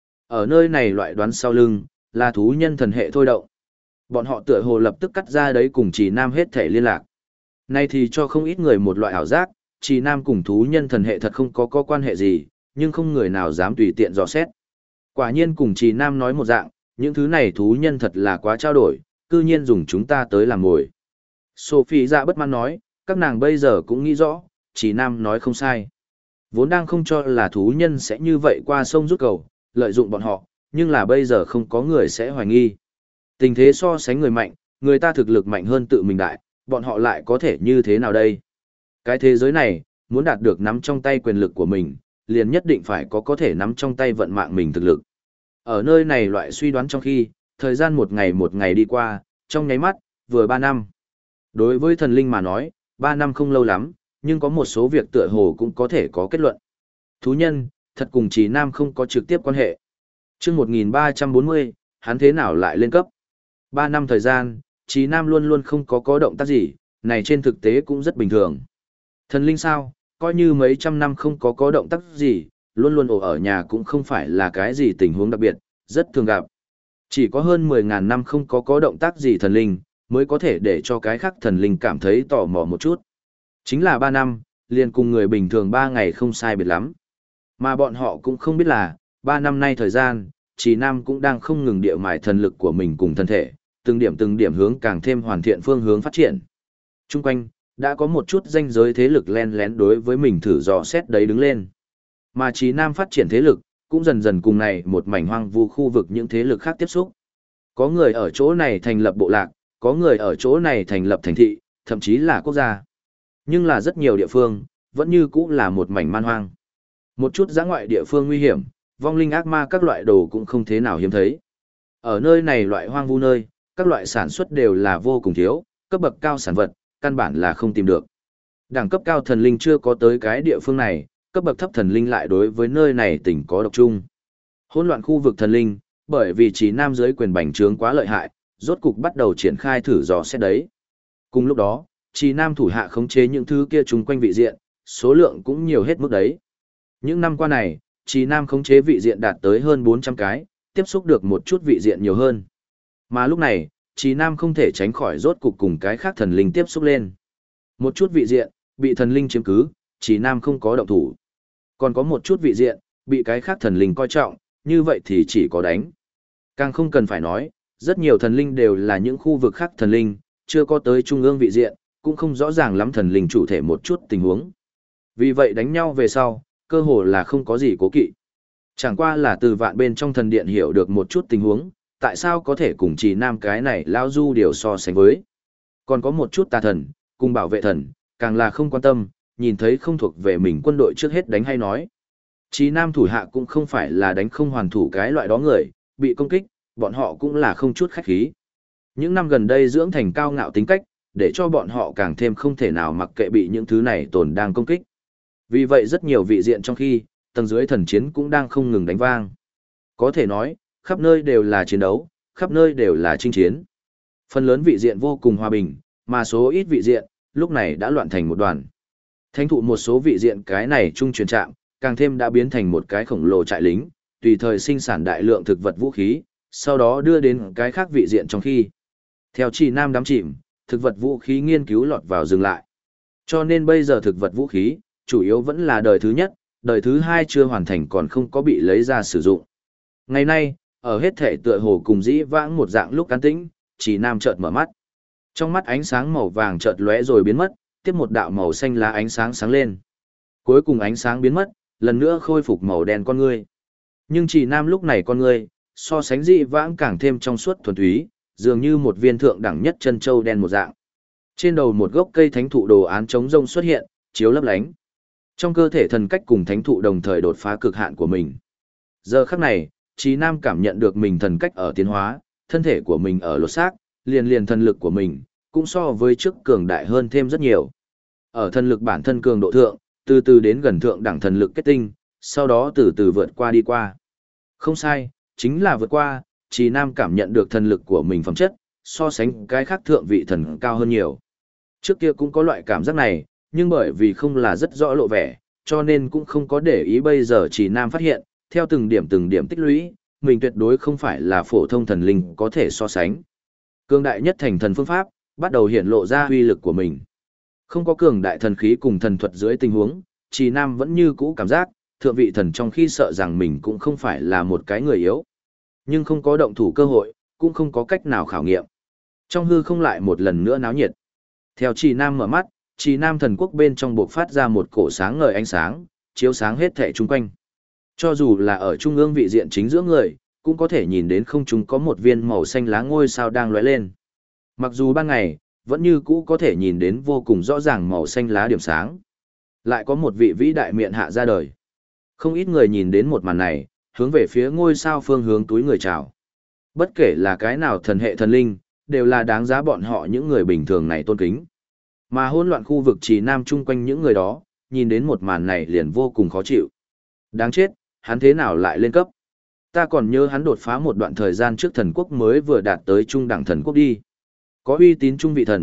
Speaker 1: Ở nơi này loại đoán sau lưng, là thú nhân thần hệ thôi động. Bọn họ tựa hồ lập tức cắt ra đấy cùng Chí Nam hết thể liên lạc. Nay thì cho không ít người một loại ảo giác, Chí Nam cùng thú nhân thần hệ thật không có quan hệ gì, nhưng không người nào dám tùy tiện dò xét. Quả nhiên cùng Chí Nam nói một dạng, những thứ này thú nhân thật là quá trao đổi, cư nhiên dùng chúng ta tới làm mồi. Sophie dạ bất mãn nói, các nàng bây giờ cũng nghĩ rõ, Chí Nam nói không sai. Vốn đang không cho là thú nhân sẽ như vậy qua sông rút cầu, lợi dụng bọn họ, nhưng là bây giờ không có người sẽ hoài nghi. Tình thế so sánh người mạnh, người ta thực lực mạnh hơn tự mình đại, bọn họ lại có thể như thế nào đây? Cái thế giới này, muốn đạt được nắm trong tay quyền lực của mình, liền nhất định phải có thể nắm trong tay vận mạng mình thực lực. Ở nơi này loại suy đoán trong khi, thời gian một ngày đi qua, trong nháy mắt, vừa 3 năm. Đối với thần linh mà nói, 3 năm không lâu lắm, nhưng có một số việc tựa hồ cũng có thể có kết luận. Thú nhân, thật cùng Chí Nam không có trực tiếp quan hệ. Chương 1340, hắn thế nào lại lên cấp? 3 năm thời gian, Chí Nam luôn luôn không có động tác gì, này trên thực tế cũng rất bình thường. Thần linh sao, coi như mấy trăm năm không có động tác gì, luôn luôn ổ ở nhà cũng không phải là cái gì tình huống đặc biệt, rất thường gặp. Chỉ có hơn 10.000 năm không có động tác gì thần linh, mới có thể để cho cái khác thần linh cảm thấy tò mò một chút. Chính là 3 năm, liền cùng người bình thường 3 ngày không sai biệt lắm. Mà bọn họ cũng không biết là, 3 năm nay thời gian, Trì Nam cũng đang không ngừng địa mài thần lực của mình cùng thân thể, từng điểm hướng càng thêm hoàn thiện phương hướng phát triển. Trung quanh, đã có một chút danh giới thế lực len lén đối với mình thử dò xét đấy đứng lên. Mà Trì Nam phát triển thế lực, cũng dần dần cùng này một mảnh hoang vu khu vực những thế lực khác tiếp xúc. Có người ở chỗ này thành lập bộ lạc, có người ở chỗ này thành lập thành thị, thậm chí là quốc gia. Nhưng là rất nhiều địa phương, vẫn như cũ là một mảnh man hoang. Một chút giã ngoại địa phương nguy hiểm, vong linh ác ma các loại đồ cũng không thế nào hiếm thấy. Ở nơi này loại hoang vu nơi, các loại sản xuất đều là vô cùng thiếu, cấp bậc cao sản vật, căn bản là không tìm được. Đẳng cấp cao thần linh chưa có tới cái địa phương này, cấp bậc thấp thần linh lại đối với nơi này tỉnh có độc chung. Hỗn loạn khu vực thần linh, bởi vì Trì Nam dưới quyền bành trướng quá lợi hại, rốt cục bắt đầu triển khai thử dò xét đấy. Cùng lúc đó, Trì Nam thủ hạ khống chế những thứ kia chung quanh vị diện, số lượng cũng nhiều hết mức đấy. Những năm qua này, Trì Nam khống chế vị diện đạt tới hơn 400 cái, tiếp xúc được một chút vị diện nhiều hơn. Mà lúc này, Trì Nam không thể tránh khỏi rốt cục cùng cái khác thần linh tiếp xúc lên. Một chút vị diện, bị thần linh chiếm cứ, Trì Nam không có động thủ. Còn có một chút vị diện, bị cái khác thần linh coi trọng, như vậy thì chỉ có đánh. Càng không cần phải nói, rất nhiều thần linh đều là những khu vực khác thần linh, chưa có tới trung ương vị diện, cũng không rõ ràng lắm thần linh chủ thể một chút tình huống. Vì vậy đánh nhau về sau, cơ hồ là không có gì cố kỵ. Chẳng qua là từ vạn bên trong thần điện hiểu được một chút tình huống, tại sao có thể cùng Trì Nam cái này lao du điều so sánh với. Còn có một chút tà thần, cùng bảo vệ thần, càng là không quan tâm, nhìn thấy không thuộc về mình quân đội trước hết đánh hay nói. Trì Nam thủ hạ cũng không phải là đánh không hoàn thủ cái loại đó người, bị công kích, bọn họ cũng là không chút khách khí. Những năm gần đây dưỡng thành cao ngạo tính cách, để cho bọn họ càng thêm không thể nào mặc kệ bị những thứ này tồn đang công kích. Vì vậy rất nhiều vị diện trong khi, tầng dưới thần chiến cũng đang không ngừng đánh vang. Có thể nói, khắp nơi đều là chiến đấu, khắp nơi đều là chinh chiến. Phần lớn vị diện vô cùng hòa bình, mà số ít vị diện, lúc này đã loạn thành một đoàn. Thánh thụ một số vị diện cái này trung truyền trạm, càng thêm đã biến thành một cái khổng lồ trại lính, tùy thời sinh sản đại lượng thực vật vũ khí, sau đó đưa đến cái khác vị diện trong khi. Theo Trì Nam đắm chìm, thực vật vũ khí nghiên cứu lọt vào dừng lại. Cho nên bây giờ thực vật vũ khí, chủ yếu vẫn là đời thứ nhất, đời thứ hai chưa hoàn thành còn không có bị lấy ra sử dụng. Ngày nay, ở hết thể tựa hồ cùng dĩ vãng một dạng lúc an tĩnh, Trì Nam chợt mở mắt. Trong mắt ánh sáng màu vàng chợt lóe rồi biến mất, tiếp một đạo màu xanh lá ánh sáng sáng lên. Cuối cùng ánh sáng biến mất, lần nữa khôi phục màu đen con ngươi. Nhưng Trì Nam lúc này con ngươi, so sánh dĩ vãng càng thêm trong suốt thuần túy, dường như một viên thượng đẳng nhất chân châu đen một dạng. Trên đầu một gốc cây thánh thụ đồ án trống rông xuất hiện, chiếu lấp lánh. Trong cơ thể thần cách cùng thánh thụ đồng thời đột phá cực hạn của mình. Giờ khắc này, Trì Nam cảm nhận được mình thần cách ở tiến hóa, thân thể của mình ở lột xác, liền thần lực của mình, cũng so với trước cường đại hơn thêm rất nhiều. Ở thần lực bản thân cường độ thượng, từ từ đến gần thượng đẳng thần lực kết tinh, sau đó từ từ vượt qua đi qua. Không sai, chính là vượt qua, Trì Nam cảm nhận được thần lực của mình phẩm chất, so sánh cái khác thượng vị thần cao hơn nhiều. Trước kia cũng có loại cảm giác này, nhưng bởi vì không là rất rõ lộ vẻ, cho nên cũng không có để ý bây giờ Trì Nam phát hiện, theo từng điểm tích lũy, mình tuyệt đối không phải là phổ thông thần linh có thể so sánh. Cường đại nhất thành thần phương pháp, bắt đầu hiển lộ ra uy lực của mình. Không có cường đại thần khí cùng thần thuật dưới tình huống, Trì Nam vẫn như cũ cảm giác, thượng vị thần trong khi sợ rằng mình cũng không phải là một cái người yếu. Nhưng không có động thủ cơ hội, cũng không có cách nào khảo nghiệm. Trong hư không lại một lần nữa náo nhiệt. Theo Trì Nam mở mắt, Trì Nam thần quốc bên trong bộc phát ra một cổ sáng ngời ánh sáng, chiếu sáng hết thảy chung quanh. Cho dù là ở trung ương vị diện chính giữa người, cũng có thể nhìn đến không trung có một viên màu xanh lá ngôi sao đang lóe lên. Mặc dù ban ngày, vẫn như cũ có thể nhìn đến vô cùng rõ ràng màu xanh lá điểm sáng. Lại có một vị vĩ đại miện hạ ra đời. Không ít người nhìn đến một màn này, hướng về phía ngôi sao phương hướng túi người chào. Bất kể là cái nào thần hệ thần linh, đều là đáng giá bọn họ những người bình thường này tôn kính. Mà hỗn loạn khu vực Trì Nam chung quanh những người đó, nhìn đến một màn này liền vô cùng khó chịu. Đáng chết, hắn thế nào lại lên cấp? Ta còn nhớ hắn đột phá một đoạn thời gian trước thần quốc mới vừa đạt tới trung đẳng thần quốc đi. Có uy tín trung vị thần,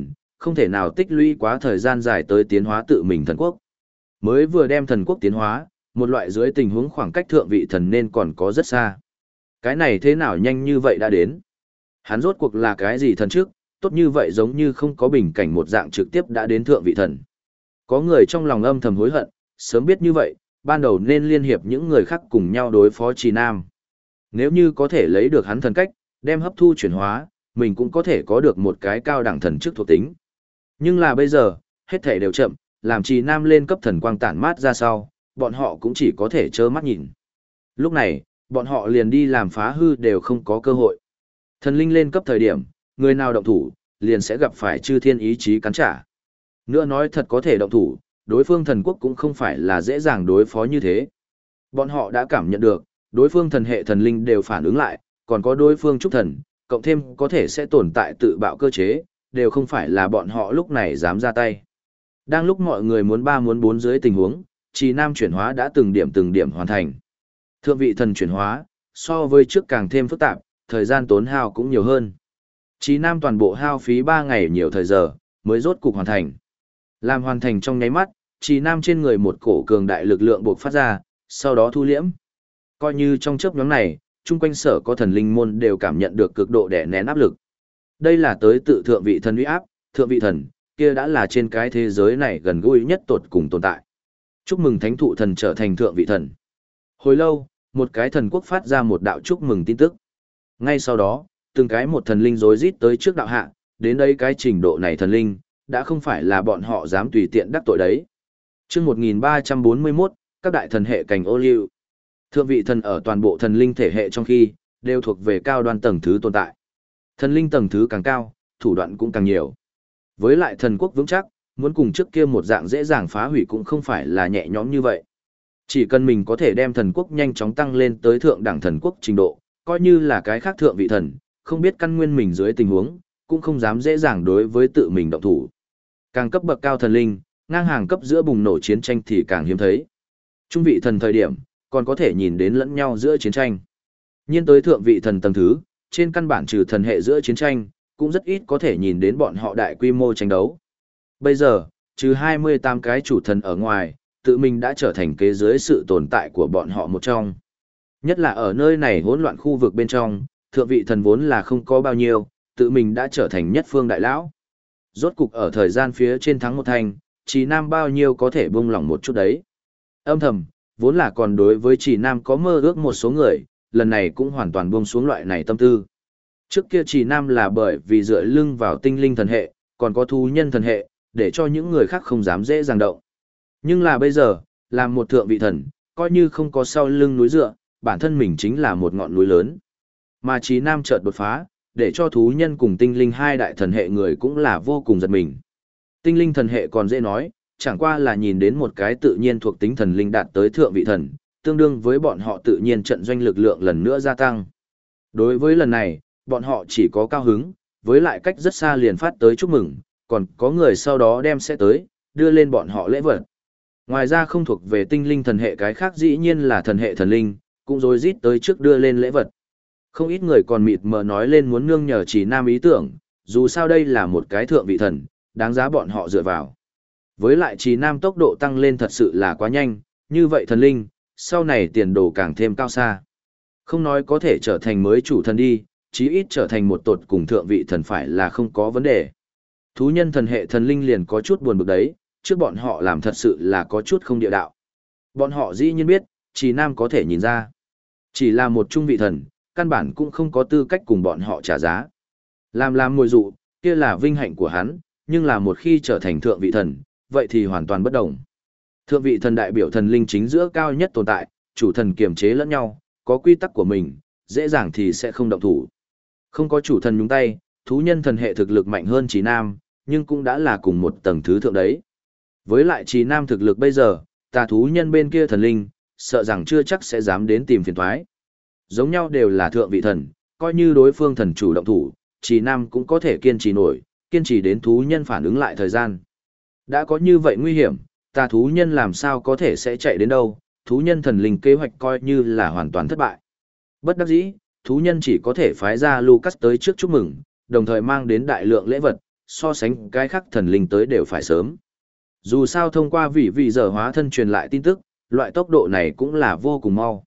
Speaker 1: không thể nào tích lũy quá thời gian dài tới tiến hóa tự mình thần quốc. Mới vừa đem thần quốc tiến hóa, một loại dưới tình huống khoảng cách thượng vị thần nên còn có rất xa. Cái này thế nào nhanh như vậy đã đến? Hắn rốt cuộc là cái gì thần trước, tốt như vậy giống như không có bình cảnh một dạng trực tiếp đã đến thượng vị thần. Có người trong lòng âm thầm hối hận, sớm biết như vậy, ban đầu nên liên hiệp những người khác cùng nhau đối phó Trì Nam. Nếu như có thể lấy được hắn thần cách, đem hấp thu chuyển hóa, mình cũng có thể có được một cái cao đẳng thần chức thuộc tính. Nhưng là bây giờ, hết thể đều chậm, làm Trì Nam lên cấp thần quang tản mát ra sau, bọn họ cũng chỉ có thể trơ mắt nhìn. Lúc này, bọn họ liền đi làm phá hư đều không có cơ hội. Thần linh lên cấp thời điểm, người nào động thủ, liền sẽ gặp phải chư thiên ý chí cắn trả. Nữa nói thật có thể động thủ, đối phương thần quốc cũng không phải là dễ dàng đối phó như thế. Bọn họ đã cảm nhận được, đối phương thần hệ thần linh đều phản ứng lại, còn có đối phương trúc thần, cộng thêm có thể sẽ tồn tại tự bạo cơ chế, đều không phải là bọn họ lúc này dám ra tay. Đang lúc mọi người muốn 3 muốn 4 dưới tình huống, Trì Nam chuyển hóa đã từng điểm hoàn thành. Thượng vị thần chuyển hóa, so với trước càng thêm phức tạp, thời gian tốn hao cũng nhiều hơn. Trì Nam toàn bộ hao phí 3 ngày nhiều thời giờ, mới rốt cục hoàn thành. Làm hoàn thành trong nháy mắt, Trì Nam trên người một cổ cường đại lực lượng buộc phát ra, sau đó thu liễm. Coi như trong chớp nhoáng này, chung quanh sở có thần linh môn đều cảm nhận được cực độ đè nén áp lực. Đây là tới tự thượng vị thần uy áp, thượng vị thần, kia đã là trên cái thế giới này gần gũi nhất tột cùng tồn tại. Chúc mừng thánh thụ thần trở thành thượng vị thần. Hồi lâu, một cái thần quốc phát ra một đạo chúc mừng tin tức. Ngay sau đó, từng cái một thần linh rối rít tới trước đạo hạ, đến đây cái trình độ này thần linh, đã không phải là bọn họ dám tùy tiện đắc tội đấy. Chương 1341, các đại thần hệ cảnh ô liu. Thượng vị thần ở toàn bộ thần linh thể hệ trong khi, đều thuộc về cao đoan tầng thứ tồn tại. Thần linh tầng thứ càng cao, thủ đoạn cũng càng nhiều. Với lại thần quốc vững chắc, muốn cùng trước kia một dạng dễ dàng phá hủy cũng không phải là nhẹ nhõm như vậy. Chỉ cần mình có thể đem thần quốc nhanh chóng tăng lên tới thượng đẳng thần quốc trình độ, coi như là cái khác thượng vị thần, không biết căn nguyên mình dưới tình huống, cũng không dám dễ dàng đối với tự mình động thủ. Càng cấp bậc cao thần linh, ngang hàng cấp giữa bùng nổ chiến tranh thì càng hiếm thấy. Trung vị thần thời điểm, còn có thể nhìn đến lẫn nhau giữa chiến tranh. Nhưng tới thượng vị thần tầng thứ, trên căn bản trừ thần hệ giữa chiến tranh, cũng rất ít có thể nhìn đến bọn họ đại quy mô tranh đấu. Bây giờ, trừ 28 cái chủ thần ở ngoài, tự mình đã trở thành kế dưới sự tồn tại của bọn họ một trong. Nhất là ở nơi này hỗn loạn khu vực bên trong, thượng vị thần vốn là không có bao nhiêu, tự mình đã trở thành nhất phương đại lão. Rốt cục ở thời gian phía trên thắng một thành, Trì Nam bao nhiêu có thể buông lỏng một chút đấy. Âm thầm, vốn là còn đối với Trì Nam có mơ ước một số người, lần này cũng hoàn toàn buông xuống loại này tâm tư. Trước kia Trì Nam là bởi vì dựa lưng vào tinh linh thần hệ, còn có thú nhân thần hệ, để cho những người khác không dám dễ dàng động. Nhưng là bây giờ, làm một thượng vị thần, coi như không có sau lưng núi dựa, bản thân mình chính là một ngọn núi lớn. Mà Trì Nam chợt đột phá, để cho thú nhân cùng tinh linh hai đại thần hệ người cũng là vô cùng giật mình. Tinh linh thần hệ còn dễ nói, chẳng qua là nhìn đến một cái tự nhiên thuộc tính thần linh đạt tới thượng vị thần, tương đương với bọn họ tự nhiên trận doanh lực lượng lần nữa gia tăng. Đối với lần này, bọn họ chỉ có cao hứng, với lại cách rất xa liền phát tới chúc mừng, còn có người sau đó đem sẽ tới, đưa lên bọn họ lễ vật. Ngoài ra không thuộc về tinh linh thần hệ cái khác dĩ nhiên là thần hệ thần linh, cũng rối rít tới trước đưa lên lễ vật. Không ít người còn mịt mờ nói lên muốn nương nhờ Trì Nam ý tưởng, dù sao đây là một cái thượng vị thần, đáng giá bọn họ dựa vào. Với lại Trì Nam tốc độ tăng lên thật sự là quá nhanh, như vậy thần linh, sau này tiền đồ càng thêm cao xa. Không nói có thể trở thành mới chủ thần đi, chí ít trở thành một tột cùng thượng vị thần phải là không có vấn đề. Thú nhân thần hệ thần linh liền có chút buồn bực đấy, trước bọn họ làm thật sự là có chút không địa đạo. Bọn họ dĩ nhiên biết, Trì Nam có thể nhìn ra. Chỉ là một trung vị thần, căn bản cũng không có tư cách cùng bọn họ trả giá. Làm mồi dụ, kia là vinh hạnh của hắn, nhưng là một khi trở thành thượng vị thần, vậy thì hoàn toàn bất đồng. Thượng vị thần đại biểu thần linh chính giữa cao nhất tồn tại, chủ thần kiềm chế lẫn nhau, có quy tắc của mình, dễ dàng thì sẽ không động thủ. Không có chủ thần nhúng tay, thú nhân thần hệ thực lực mạnh hơn Trì Nam, nhưng cũng đã là cùng một tầng thứ thượng đấy. Với lại Trì Nam thực lực bây giờ, tà thú nhân bên kia thần linh, sợ rằng chưa chắc sẽ dám đến tìm phiền toái. Giống nhau đều là thượng vị thần, coi như đối phương thần chủ động thủ, Trì Nam cũng có thể kiên trì nổi, kiên trì đến thú nhân phản ứng lại thời gian. Đã có như vậy nguy hiểm, tà thú nhân làm sao có thể sẽ chạy đến đâu, thú nhân thần linh kế hoạch coi như là hoàn toàn thất bại. Bất đắc dĩ, thú nhân chỉ có thể phái ra Lucas tới trước chúc mừng, đồng thời mang đến đại lượng lễ vật, so sánh cái khác thần linh tới đều phải sớm. Dù sao thông qua vị giờ hóa thân truyền lại tin tức, loại tốc độ này cũng là vô cùng mau.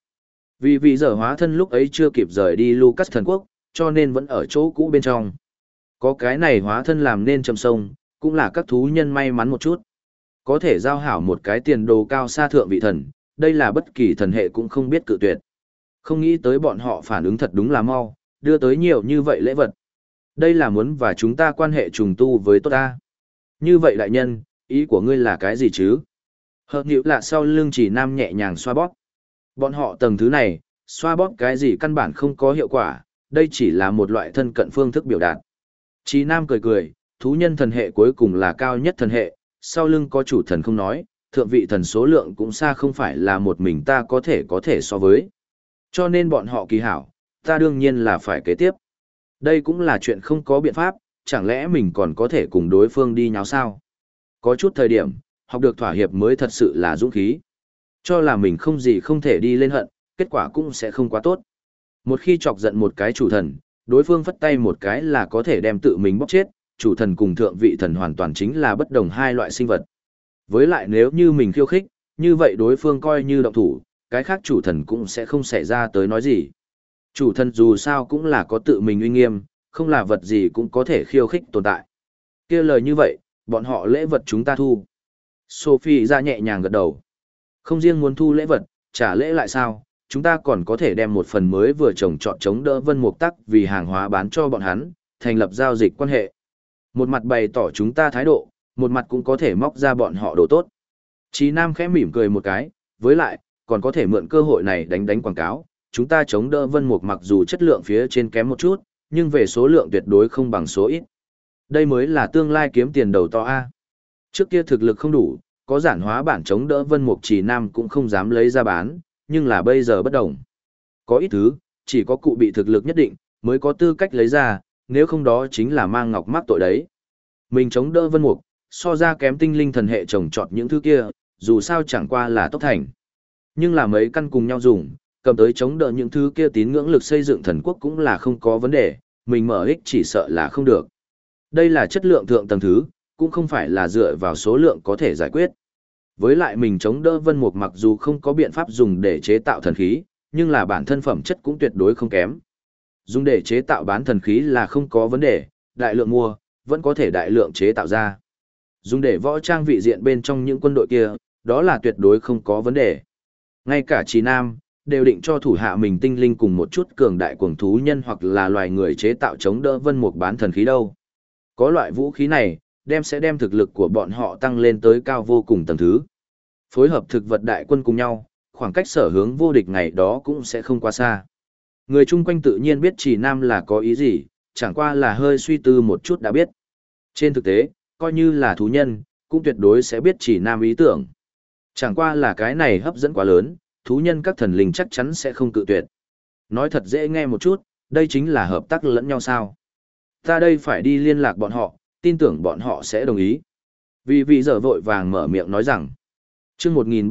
Speaker 1: Vị giờ hóa thân lúc ấy chưa kịp rời đi Lucas thần quốc, cho nên vẫn ở chỗ cũ bên trong. Có cái này hóa thân làm nên trầm sông, cũng là các thú nhân may mắn một chút. Có thể giao hảo một cái tiền đồ cao xa thượng vị thần, đây là bất kỳ thần hệ cũng không biết cự tuyệt. Không nghĩ tới bọn họ phản ứng thật đúng là mau, đưa tới nhiều như vậy lễ vật. Đây là muốn và chúng ta quan hệ trùng tu với tốt ta. Như vậy đại nhân, ý của ngươi là cái gì chứ? Hợp nhịu lạ sau lưng chỉ nam nhẹ nhàng xoa bóp. Bọn họ tầng thứ này, xoa bóp cái gì căn bản không có hiệu quả, đây chỉ là một loại thân cận phương thức biểu đạt. Chỉ nam cười cười, thú nhân thần hệ cuối cùng là cao nhất thần hệ, sau lưng có chủ thần không nói, thượng vị thần số lượng cũng xa không phải là một mình ta có thể so với. Cho nên bọn họ kỳ hảo, ta đương nhiên là phải kế tiếp. Đây cũng là chuyện không có biện pháp, chẳng lẽ mình còn có thể cùng đối phương đi nháo sao? Có chút thời điểm, học được thỏa hiệp mới thật sự là dũng khí. Cho là mình không gì không thể đi lên hận, kết quả cũng sẽ không quá tốt. Một khi chọc giận một cái chủ thần, đối phương phất tay một cái là có thể đem tự mình bóc chết, chủ thần cùng thượng vị thần hoàn toàn chính là bất đồng hai loại sinh vật. Với lại nếu như mình khiêu khích, như vậy đối phương coi như động thủ, cái khác chủ thần cũng sẽ không xảy ra tới nói gì. Chủ thần dù sao cũng là có tự mình uy nghiêm, không là vật gì cũng có thể khiêu khích tồn tại. Kia lời như vậy, bọn họ lễ vật chúng ta thu. Sophie ra nhẹ nhàng gật đầu. Không riêng muốn thu lễ vật, trả lễ lại sao, chúng ta còn có thể đem một phần mới vừa trồng trọt chống đỡ Vân Mục Tắc vì hàng hóa bán cho bọn hắn, thành lập giao dịch quan hệ. Một mặt bày tỏ chúng ta thái độ, một mặt cũng có thể móc ra bọn họ đồ tốt. Chí Nam khẽ mỉm cười một cái, với lại, còn có thể mượn cơ hội này đánh quảng cáo, chúng ta chống đỡ Vân Mục mặc dù chất lượng phía trên kém một chút, nhưng về số lượng tuyệt đối không bằng số ít. Đây mới là tương lai kiếm tiền đầu to A. Trước kia thực lực không đủ, có giản hóa bản chống đỡ Vân Mục Chỉ Nam cũng không dám lấy ra bán, nhưng là bây giờ bất đồng. Có ít thứ, chỉ có cụ bị thực lực nhất định, mới có tư cách lấy ra, nếu không đó chính là mang ngọc mắc tội đấy. Mình chống đỡ Vân Mục, so ra kém tinh linh thần hệ trồng trọt những thứ kia, dù sao chẳng qua là tốc thành. Nhưng là mấy căn cùng nhau dùng, cầm tới chống đỡ những thứ kia tín ngưỡng lực xây dựng thần quốc cũng là không có vấn đề, mình mở ích chỉ sợ là không được. Đây là chất lượng thượng tầng thứ, cũng không phải là dựa vào số lượng có thể giải quyết. Với lại mình chống đỡ Vân Mục mặc dù không có biện pháp dùng để chế tạo thần khí, nhưng là bản thân phẩm chất cũng tuyệt đối không kém. Dùng để chế tạo bán thần khí là không có vấn đề, đại lượng mua, vẫn có thể đại lượng chế tạo ra. Dùng để võ trang vị diện bên trong những quân đội kia, đó là tuyệt đối không có vấn đề. Ngay cả Chí Nam, đều định cho thủ hạ mình tinh linh cùng một chút cường đại cuồng thú nhân hoặc là loài người chế tạo chống đỡ Vân Mục bán thần khí đâu. Có loại vũ khí này, sẽ đem thực lực của bọn họ tăng lên tới cao vô cùng tầng thứ. Phối hợp thực vật đại quân cùng nhau, khoảng cách sở hướng vô địch ngày đó cũng sẽ không quá xa. Người chung quanh tự nhiên biết Chỉ Nam là có ý gì, chẳng qua là hơi suy tư một chút đã biết. Trên thực tế, coi như là thú nhân, cũng tuyệt đối sẽ biết Chỉ Nam ý tưởng. Chẳng qua là cái này hấp dẫn quá lớn, thú nhân các thần linh chắc chắn sẽ không cự tuyệt. Nói thật dễ nghe một chút, đây chính là hợp tác lẫn nhau sao. Ta đây phải đi liên lạc bọn họ, tin tưởng bọn họ sẽ đồng ý. Vì giờ vội vàng mở miệng nói rằng, chương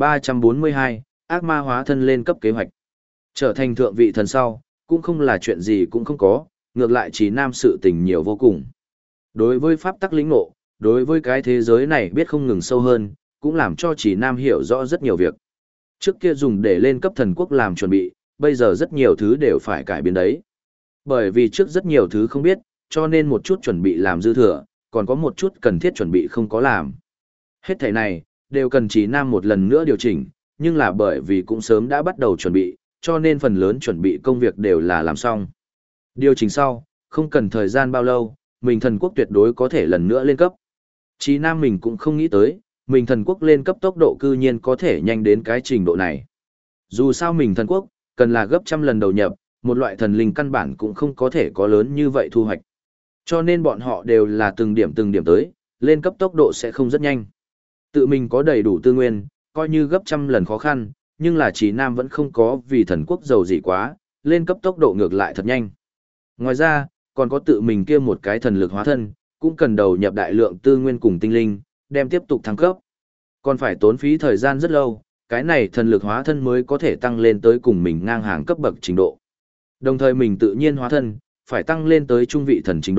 Speaker 1: 1342, ác ma hóa thân lên cấp kế hoạch. Trở thành thượng vị thần sau, cũng không là chuyện gì cũng không có, ngược lại Chỉ Nam sự tình nhiều vô cùng. Đối với pháp tắc lĩnh ngộ, đối với cái thế giới này biết không ngừng sâu hơn, cũng làm cho Chỉ Nam hiểu rõ rất nhiều việc. Trước kia dùng để lên cấp thần quốc làm chuẩn bị, bây giờ rất nhiều thứ đều phải cải biến đấy. Bởi vì trước rất nhiều thứ không biết, cho nên một chút chuẩn bị làm dư thừa, còn có một chút cần thiết chuẩn bị không có làm. Hết thảy này, đều cần Chỉ Nam một lần nữa điều chỉnh, nhưng là bởi vì cũng sớm đã bắt đầu chuẩn bị, cho nên phần lớn chuẩn bị công việc đều là làm xong. Điều chỉnh sau, không cần thời gian bao lâu, mình thần quốc tuyệt đối có thể lần nữa lên cấp. Chỉ Nam mình cũng không nghĩ tới, mình thần quốc lên cấp tốc độ cư nhiên có thể nhanh đến cái trình độ này. Dù sao mình thần quốc, cần là gấp trăm lần đầu nhập, một loại thần linh căn bản cũng không có thể có lớn như vậy thu hoạch. Cho nên bọn họ đều là từng điểm tới, lên cấp tốc độ sẽ không rất nhanh. Tự mình có đầy đủ tư nguyên, coi như gấp trăm lần khó khăn, nhưng là Chỉ Nam vẫn không có vì thần quốc giàu gì quá, lên cấp tốc độ ngược lại thật nhanh. Ngoài ra, còn có tự mình kia một cái thần lực hóa thân, cũng cần đầu nhập đại lượng tư nguyên cùng tinh linh, đem tiếp tục thăng cấp. Còn phải tốn phí thời gian rất lâu, cái này thần lực hóa thân mới có thể tăng lên tới cùng mình ngang hàng cấp bậc trình độ. Đồng thời mình tự nhiên hóa thân, phải tăng lên tới trung vị thần trình độ,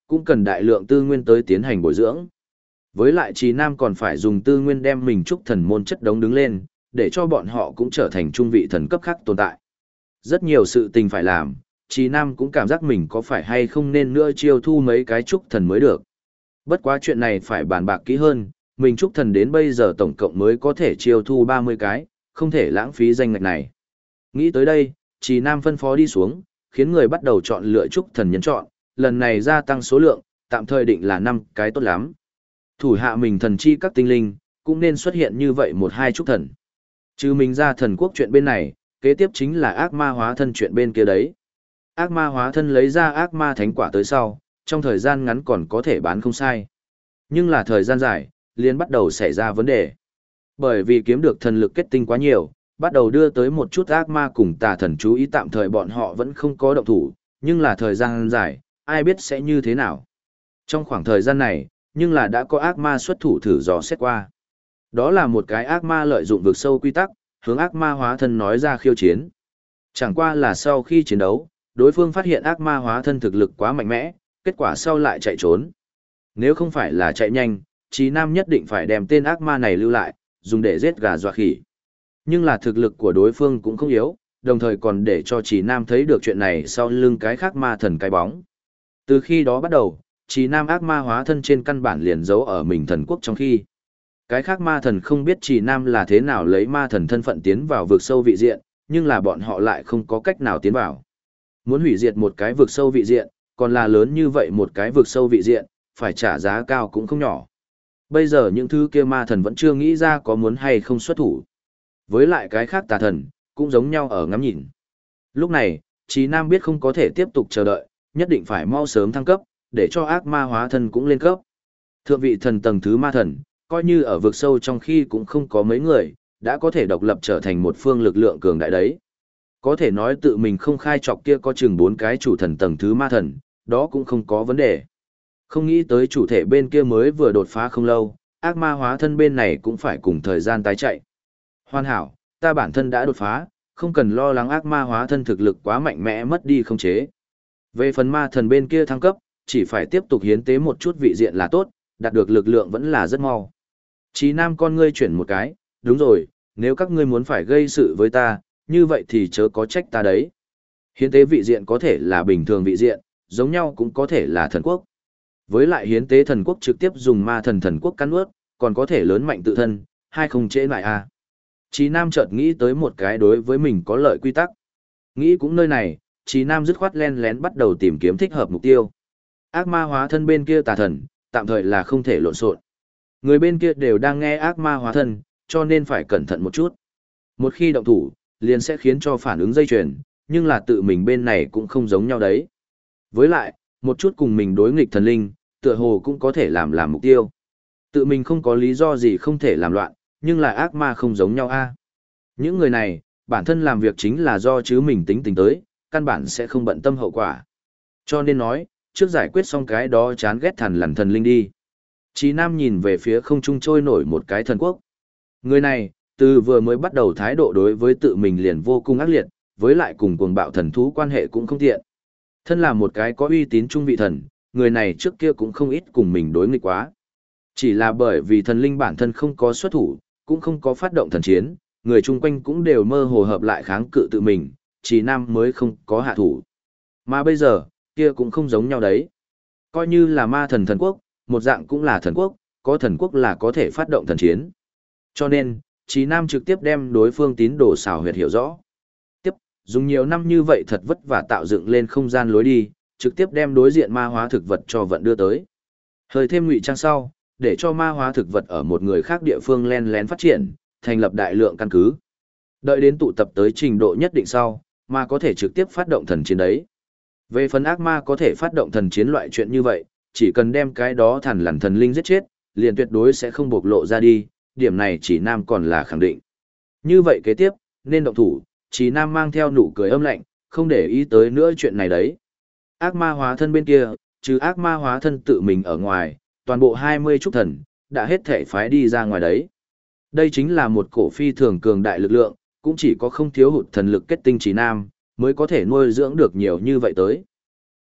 Speaker 1: cũng cần đại lượng tư nguyên tới tiến hành bồi dưỡng. Với lại Trì Nam còn phải dùng tư nguyên đem mình trúc thần môn chất đống đứng lên, để cho bọn họ cũng trở thành trung vị thần cấp khác tồn tại. Rất nhiều sự tình phải làm, Trì Nam cũng cảm giác mình có phải hay không nên nữa chiêu thu mấy cái trúc thần mới được. Bất quá chuyện này phải bàn bạc kỹ hơn, mình trúc thần đến bây giờ tổng cộng mới có thể chiêu thu 30 cái, không thể lãng phí danh ngạch này. Nghĩ tới đây, Trì Nam phân phó đi xuống, khiến người bắt đầu chọn lựa trúc thần nhân chọn, lần này gia tăng số lượng, tạm thời định là 5 cái tốt lắm. Thủ hạ mình thần chi các tinh linh, cũng nên xuất hiện như vậy một hai trúc thần. Trừ mình ra thần quốc chuyện bên này, kế tiếp chính là ác ma hóa thân chuyện bên kia đấy. Ác ma hóa thân lấy ra ác ma thánh quả tới sau, trong thời gian ngắn còn có thể bán không sai. Nhưng là thời gian dài, liền bắt đầu xảy ra vấn đề. Bởi vì kiếm được thần lực kết tinh quá nhiều, bắt đầu đưa tới một chút ác ma cùng tà thần chú ý, tạm thời bọn họ vẫn không có động thủ, nhưng là thời gian dài, ai biết sẽ như thế nào. Trong khoảng thời gian này, nhưng là đã có ác ma xuất thủ thử dò xét qua. Đó là một cái ác ma lợi dụng vực sâu quy tắc, hướng ác ma hóa thân nói ra khiêu chiến. Chẳng qua là sau khi chiến đấu, đối phương phát hiện ác ma hóa thân thực lực quá mạnh mẽ, kết quả sau lại chạy trốn. Nếu không phải là chạy nhanh, Chí Nam nhất định phải đem tên ác ma này lưu lại, dùng để giết gà dọa khỉ. Nhưng là thực lực của đối phương cũng không yếu, đồng thời còn để cho Chí Nam thấy được chuyện này sau lưng cái khác ma thần cái bóng. Từ khi đó bắt đầu, Chí Nam ác ma hóa thân trên căn bản liền giấu ở mình thần quốc, trong khi cái khác ma thần không biết Chí Nam là thế nào lấy ma thần thân phận tiến vào vực sâu vị diện, nhưng là bọn họ lại không có cách nào tiến vào. Muốn hủy diệt một cái vực sâu vị diện, còn là lớn như vậy một cái vực sâu vị diện, phải trả giá cao cũng không nhỏ. Bây giờ những thứ kia ma thần vẫn chưa nghĩ ra có muốn hay không xuất thủ. Với lại cái khác tà thần, cũng giống nhau ở ngắm nhìn. Lúc này, Chí Nam biết không có thể tiếp tục chờ đợi, nhất định phải mau sớm thăng cấp, để cho ác ma hóa thân cũng lên cấp. Thượng vị thần tầng thứ ma thần, coi như ở vực sâu trong khi cũng không có mấy người, đã có thể độc lập trở thành một phương lực lượng cường đại đấy. Có thể nói tự mình không khai trọc kia có chừng 4 cái chủ thần tầng thứ ma thần, đó cũng không có vấn đề. Không nghĩ tới chủ thể bên kia mới vừa đột phá không lâu, ác ma hóa thân bên này cũng phải cùng thời gian tái chạy. Hoàn hảo, ta bản thân đã đột phá, không cần lo lắng ác ma hóa thân thực lực quá mạnh mẽ mất đi không chế. Về phần ma thần bên kia thăng cấp, chỉ phải tiếp tục hiến tế một chút vị diện là tốt, đạt được lực lượng vẫn là rất mau. Chí Nam con ngươi chuyển một cái, đúng rồi, nếu các ngươi muốn phải gây sự với ta, như vậy thì chớ có trách ta đấy. Hiến tế vị diện có thể là bình thường vị diện, giống nhau cũng có thể là thần quốc. Với lại hiến tế thần quốc trực tiếp dùng ma thần thần quốc cắn ướt, còn có thể lớn mạnh tự thân, hay không trễ lại à. Chí Nam chợt nghĩ tới một cái đối với mình có lợi quy tắc. Nghĩ cũng nơi này, Chí Nam dứt khoát len lén bắt đầu tìm kiếm thích hợp mục tiêu. Ác ma hóa thân bên kia tà thần, tạm thời là không thể lộn xộn. Người bên kia đều đang nghe ác ma hóa thân, cho nên phải cẩn thận một chút. Một khi động thủ, liền sẽ khiến cho phản ứng dây chuyền, nhưng là tự mình bên này cũng không giống nhau đấy. Với lại, một chút cùng mình đối nghịch thần linh, tựa hồ cũng có thể làm mục tiêu. Tự mình không có lý do gì không thể làm loạn, nhưng là ác ma không giống nhau a. Những người này, bản thân làm việc chính là do chứ mình tính tình tới, căn bản sẽ không bận tâm hậu quả. Cho nên nói, trước giải quyết xong cái đó chán ghét thằn lằn thần linh đi. Chí Nam nhìn về phía không trung trôi nổi một cái thần quốc. Người này, từ vừa mới bắt đầu thái độ đối với tự mình liền vô cùng ác liệt, với lại cùng cuồng bạo thần thú quan hệ cũng không tiện. Thân là một cái có uy tín trung vị thần, người này trước kia cũng không ít cùng mình đối nghịch quá. Chỉ là bởi vì thần linh bản thân không có xuất thủ, cũng không có phát động thần chiến, người chung quanh cũng đều mơ hồ hợp lại kháng cự tự mình, Chí Nam mới không có hạ thủ. Mà bây giờ, kia cũng không giống nhau đấy. Coi như là ma thần thần quốc, một dạng cũng là thần quốc, có thần quốc là có thể phát động thần chiến. Cho nên, Chí Nam trực tiếp đem đối phương tín đồ xảo huyệt hiểu rõ. Tiếp, dùng nhiều năm như vậy thật vất vả tạo dựng lên không gian lối đi, trực tiếp đem đối diện ma hóa thực vật cho vận đưa tới. Hơi thêm ngụy trang sau, để cho ma hóa thực vật ở một người khác địa phương len lén phát triển, thành lập đại lượng căn cứ. Đợi đến tụ tập tới trình độ nhất định sau, ma có thể trực tiếp phát động thần chiến đấy. Về phần ác ma có thể phát động thần chiến loại chuyện như vậy, chỉ cần đem cái đó thằn lằn thần linh giết chết, liền tuyệt đối sẽ không bộc lộ ra đi, điểm này Chí Nam còn là khẳng định. Như vậy kế tiếp, nên động thủ, Chí Nam mang theo nụ cười âm lạnh, không để ý tới nữa chuyện này đấy. Ác ma hóa thân bên kia, trừ ác ma hóa thân tự mình ở ngoài, toàn bộ 20 trúc thần, đã hết thể phái đi ra ngoài đấy. Đây chính là một cổ phi thường cường đại lực lượng, cũng chỉ có không thiếu hụt thần lực kết tinh Chí Nam, mới có thể nuôi dưỡng được nhiều như vậy tới.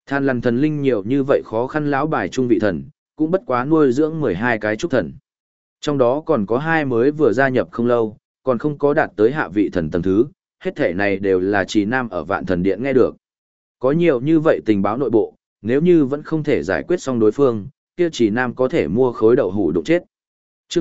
Speaker 1: Than lằn thần linh nhiều như vậy khó khăn lão bài trung vị thần, cũng bất quá nuôi dưỡng 12 cái trúc thần. Trong đó còn có 2 mới vừa gia nhập không lâu, còn không có đạt tới hạ vị thần tầng thứ, hết thể này đều là Trì Nam ở Vạn Thần Điện nghe được. Có nhiều như vậy tình báo nội bộ, nếu như vẫn không thể giải quyết xong đối phương, kia Trì Nam có thể mua khối đậu hủ đụng chết. Chương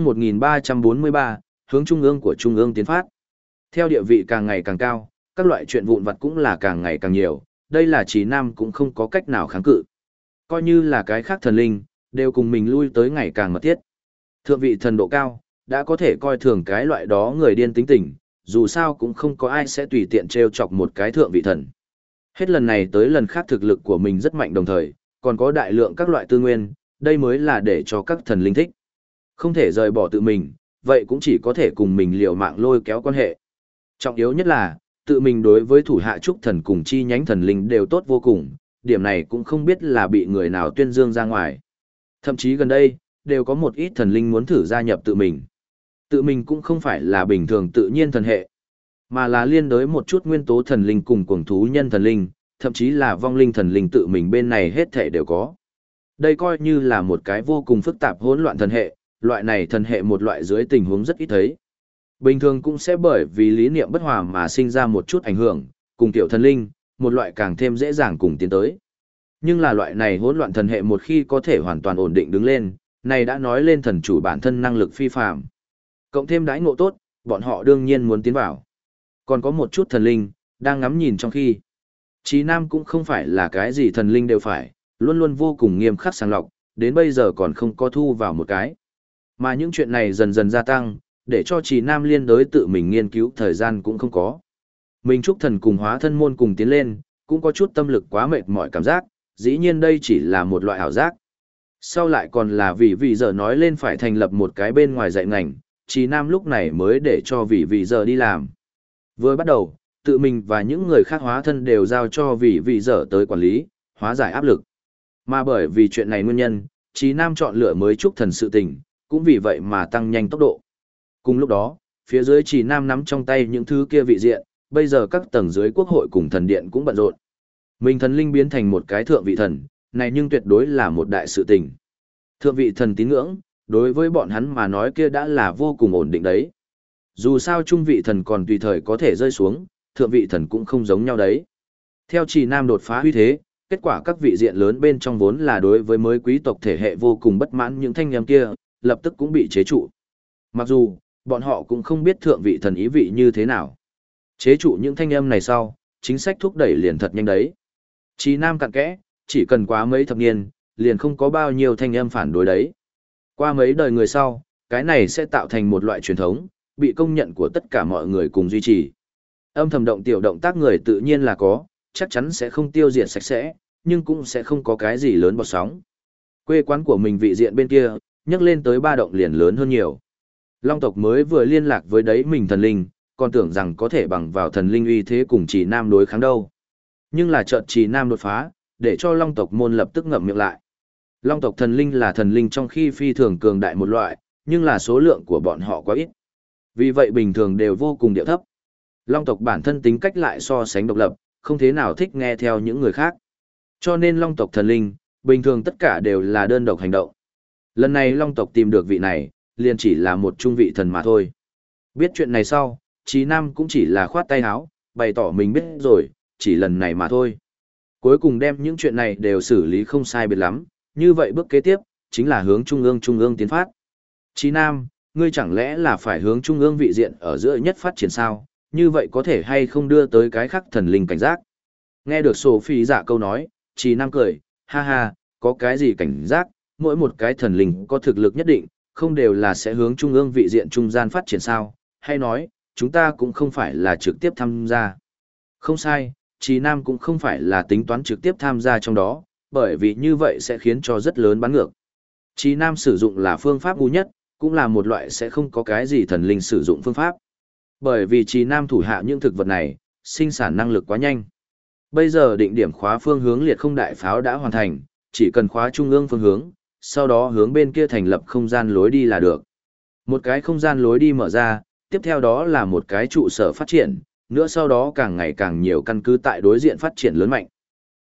Speaker 1: 1343, hướng trung ương của trung ương tiến phát. Theo địa vị càng ngày càng cao, các loại chuyện vụn vặt cũng là càng ngày càng nhiều, đây là Trì Nam cũng không có cách nào kháng cự. Coi như là cái khác thần linh, đều cùng mình lui tới ngày càng mật thiết. Thượng vị thần độ cao, đã có thể coi thường cái loại đó người điên tính tình, dù sao cũng không có ai sẽ tùy tiện trêu chọc một cái thượng vị thần. Hết lần này tới lần khác thực lực của mình rất mạnh đồng thời, còn có đại lượng các loại tư nguyên, đây mới là để cho các thần linh thích. Không thể rời bỏ tự mình, vậy cũng chỉ có thể cùng mình liều mạng lôi kéo quan hệ. Trọng yếu nhất là, tự mình đối với thủ hạ trúc thần cùng chi nhánh thần linh đều tốt vô cùng, điểm này cũng không biết là bị người nào tuyên dương ra ngoài. Thậm chí gần đây, đều có một ít thần linh muốn thử gia nhập tự mình. Tự mình cũng không phải là bình thường tự nhiên thần hệ, mà là liên đới một chút nguyên tố thần linh cùng cuồng thú nhân thần linh, thậm chí là vong linh thần linh tự mình bên này hết thể đều có. Đây coi như là một cái vô cùng phức tạp hỗn loạn thần hệ, loại này thần hệ một loại dưới tình huống rất ít thấy. Bình thường cũng sẽ bởi vì lý niệm bất hòa mà sinh ra một chút ảnh hưởng, cùng tiểu thần linh, một loại càng thêm dễ dàng cùng tiến tới. Nhưng là loại này hỗn loạn thần hệ một khi có thể hoàn toàn ổn định đứng lên, này đã nói lên thần chủ bản thân năng lực phi phàm. Cộng thêm đãi ngộ tốt, bọn họ đương nhiên muốn tiến vào. Còn có một chút thần linh, đang ngắm nhìn trong khi. Chí Nam cũng không phải là cái gì thần linh đều phải, luôn luôn vô cùng nghiêm khắc sàng lọc, đến bây giờ còn không có thu vào một cái. Mà những chuyện này dần dần gia tăng, để cho Chí Nam liên đối tự mình nghiên cứu thời gian cũng không có. Mình chúc thần cùng hóa thân môn cùng tiến lên, cũng có chút tâm lực quá mệt mỏi cảm giác, dĩ nhiên đây chỉ là một loại ảo giác. Sau lại còn là vì giờ nói lên phải thành lập một cái bên ngoài dạy ngành, Chí Nam lúc này mới để cho vì giờ đi làm. Vừa bắt đầu, tự mình và những người khác hóa thân đều giao cho vì giờ tới quản lý, hóa giải áp lực. Mà bởi vì chuyện này nguyên nhân, Chí Nam chọn lựa mới chúc thần sự tình, cũng vì vậy mà tăng nhanh tốc độ. Cùng lúc đó, phía dưới Chí Nam nắm trong tay những thứ kia vị diện, bây giờ các tầng dưới quốc hội cùng thần điện cũng bận rộn. Mình thần linh biến thành một cái thượng vị thần, này nhưng tuyệt đối là một đại sự tình. Thượng vị thần tín ngưỡng, đối với bọn hắn mà nói kia đã là vô cùng ổn định đấy. Dù sao trung vị thần còn tùy thời có thể rơi xuống, thượng vị thần cũng không giống nhau đấy. Theo Trì Nam đột phá uy thế, kết quả các vị diện lớn bên trong vốn là đối với mới quý tộc thể hệ vô cùng bất mãn những thanh âm kia, lập tức cũng bị chế trụ. Mặc dù, bọn họ cũng không biết thượng vị thần ý vị như thế nào. Chế trụ những thanh âm này sau, chính sách thúc đẩy liền thật nhanh đấy. Trì Nam cặn kẽ, chỉ cần quá mấy thập niên, liền không có bao nhiêu thanh âm phản đối đấy. Qua mấy đời người sau, cái này sẽ tạo thành một loại truyền thống, bị công nhận của tất cả mọi người cùng duy trì. Âm thầm động tiểu động tác người tự nhiên là có, chắc chắn sẽ không tiêu diệt sạch sẽ, nhưng cũng sẽ không có cái gì lớn bọt sóng. Quê quán của mình vị diện bên kia, nhắc lên tới 3 động liền lớn hơn nhiều. Long tộc mới vừa liên lạc với đấy mình thần linh, còn tưởng rằng có thể bằng vào thần linh uy thế cùng Trì Nam đối kháng đâu. Nhưng là chợt Trì Nam đột phá, để cho Long tộc môn lập tức ngậm miệng lại. Long tộc thần linh là thần linh trong khi phi thường cường đại một loại, nhưng là số lượng của bọn họ quá ít. Vì vậy bình thường đều vô cùng điệu thấp. Long tộc bản thân tính cách lại so sánh độc lập, không thế nào thích nghe theo những người khác. Cho nên Long tộc thần linh, bình thường tất cả đều là đơn độc hành động. Lần này Long tộc tìm được vị này, liền chỉ là một trung vị thần mà thôi. Biết chuyện này sau, Chí Nam cũng chỉ là khoát tay áo, bày tỏ mình biết rồi, chỉ lần này mà thôi. Cuối cùng đem những chuyện này đều xử lý không sai biệt lắm, như vậy bước kế tiếp, chính là hướng trung ương tiến phát. Chí Nam, ngươi chẳng lẽ là phải hướng trung ương vị diện ở giữa nhất phát triển sao, như vậy có thể hay không đưa tới cái khắc thần linh cảnh giác. Nghe được Sophie giả câu nói, Chí Nam cười, ha ha, có cái gì cảnh giác, mỗi một cái thần linh có thực lực nhất định, không đều là sẽ hướng trung ương vị diện trung gian phát triển sao, hay nói, chúng ta cũng không phải là trực tiếp tham gia. Không sai, Chí Nam cũng không phải là tính toán trực tiếp tham gia trong đó, bởi vì như vậy sẽ khiến cho rất lớn bắn ngược. Chí Nam sử dụng là phương pháp ngu nhất, cũng là một loại sẽ không có cái gì thần linh sử dụng phương pháp. Bởi vì Chí Nam thủ hạ những thực vật này, sinh sản năng lực quá nhanh. Bây giờ định điểm khóa phương hướng liệt không đại pháo đã hoàn thành, chỉ cần khóa trung ương phương hướng, sau đó hướng bên kia thành lập không gian lối đi là được. Một cái không gian lối đi mở ra, tiếp theo đó là một cái trụ sở phát triển, nữa sau đó càng ngày càng nhiều căn cứ tại đối diện phát triển lớn mạnh.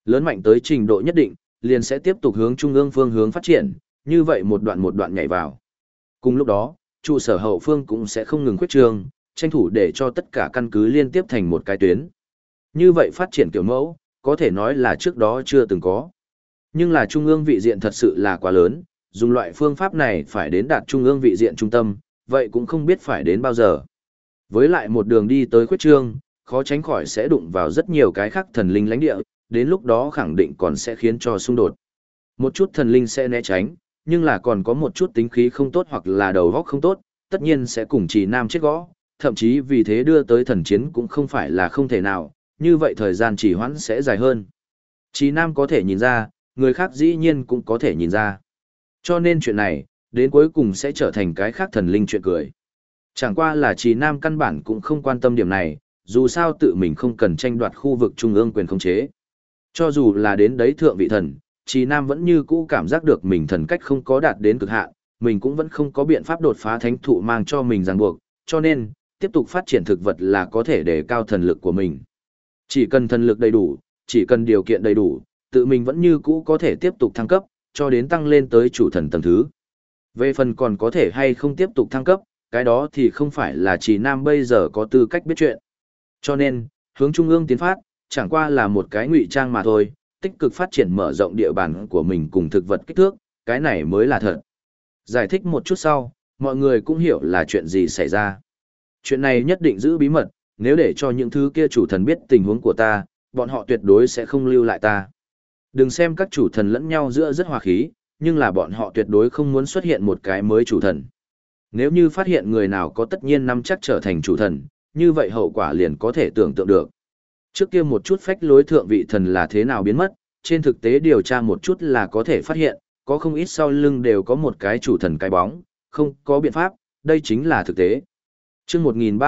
Speaker 1: Lớn mạnh tới trình độ nhất định, liền sẽ tiếp tục hướng trung ương phương hướng phát triển, như vậy một đoạn nhảy vào. Cùng lúc đó, trụ sở hậu phương cũng sẽ không ngừng khuyết trương, tranh thủ để cho tất cả căn cứ liên tiếp thành một cái tuyến. Như vậy phát triển kiểu mẫu, có thể nói là trước đó chưa từng có. Nhưng là trung ương vị diện thật sự là quá lớn, dùng loại phương pháp này phải đến đạt trung ương vị diện trung tâm, vậy cũng không biết phải đến bao giờ. Với lại một đường đi tới khuyết trương, khó tránh khỏi sẽ đụng vào rất nhiều cái khác thần linh lãnh địa, đến lúc đó khẳng định còn sẽ khiến cho xung đột. Một chút thần linh sẽ né tránh, nhưng là còn có một chút tính khí không tốt hoặc là đầu óc không tốt, tất nhiên sẽ cùng Trì Nam chết gõ, thậm chí vì thế đưa tới thần chiến cũng không phải là không thể nào, như vậy thời gian trì hoãn sẽ dài hơn. Trì Nam có thể nhìn ra, người khác dĩ nhiên cũng có thể nhìn ra. Cho nên chuyện này, đến cuối cùng sẽ trở thành cái khác thần linh chuyện cười. Chẳng qua là Trì Nam căn bản cũng không quan tâm điểm này, dù sao tự mình không cần tranh đoạt khu vực trung ương quyền khống chế. Cho dù là đến đấy thượng vị thần, Trì Nam vẫn như cũ cảm giác được mình thần cách không có đạt đến cực hạn, mình cũng vẫn không có biện pháp đột phá thánh thụ mang cho mình ràng buộc, cho nên, tiếp tục phát triển thực vật là có thể đề cao thần lực của mình. Chỉ cần thần lực đầy đủ, chỉ cần điều kiện đầy đủ, tự mình vẫn như cũ có thể tiếp tục thăng cấp, cho đến tăng lên tới chủ thần tầng thứ. Về phần còn có thể hay không tiếp tục thăng cấp, cái đó thì không phải là Trì Nam bây giờ có tư cách biết chuyện. Cho nên, hướng trung ương tiến phát, chẳng qua là một cái ngụy trang mà thôi, tích cực phát triển mở rộng địa bàn của mình cùng thực vật kích thước, cái này mới là thật. Giải thích một chút sau, mọi người cũng hiểu là chuyện gì xảy ra. Chuyện này nhất định giữ bí mật, nếu để cho những thứ kia chủ thần biết tình huống của ta, bọn họ tuyệt đối sẽ không lưu lại ta. Đừng xem các chủ thần lẫn nhau giữa rất hòa khí, nhưng là bọn họ tuyệt đối không muốn xuất hiện một cái mới chủ thần. Nếu như phát hiện người nào có tất nhiên nắm chắc trở thành chủ thần, như vậy hậu quả liền có thể tưởng tượng được. Trước kia một chút phách lối thượng vị thần là thế nào biến mất, trên thực tế điều tra một chút là có thể phát hiện, có không ít sau lưng đều có một cái chủ thần cái bóng, không có biện pháp, đây chính là thực tế. Chương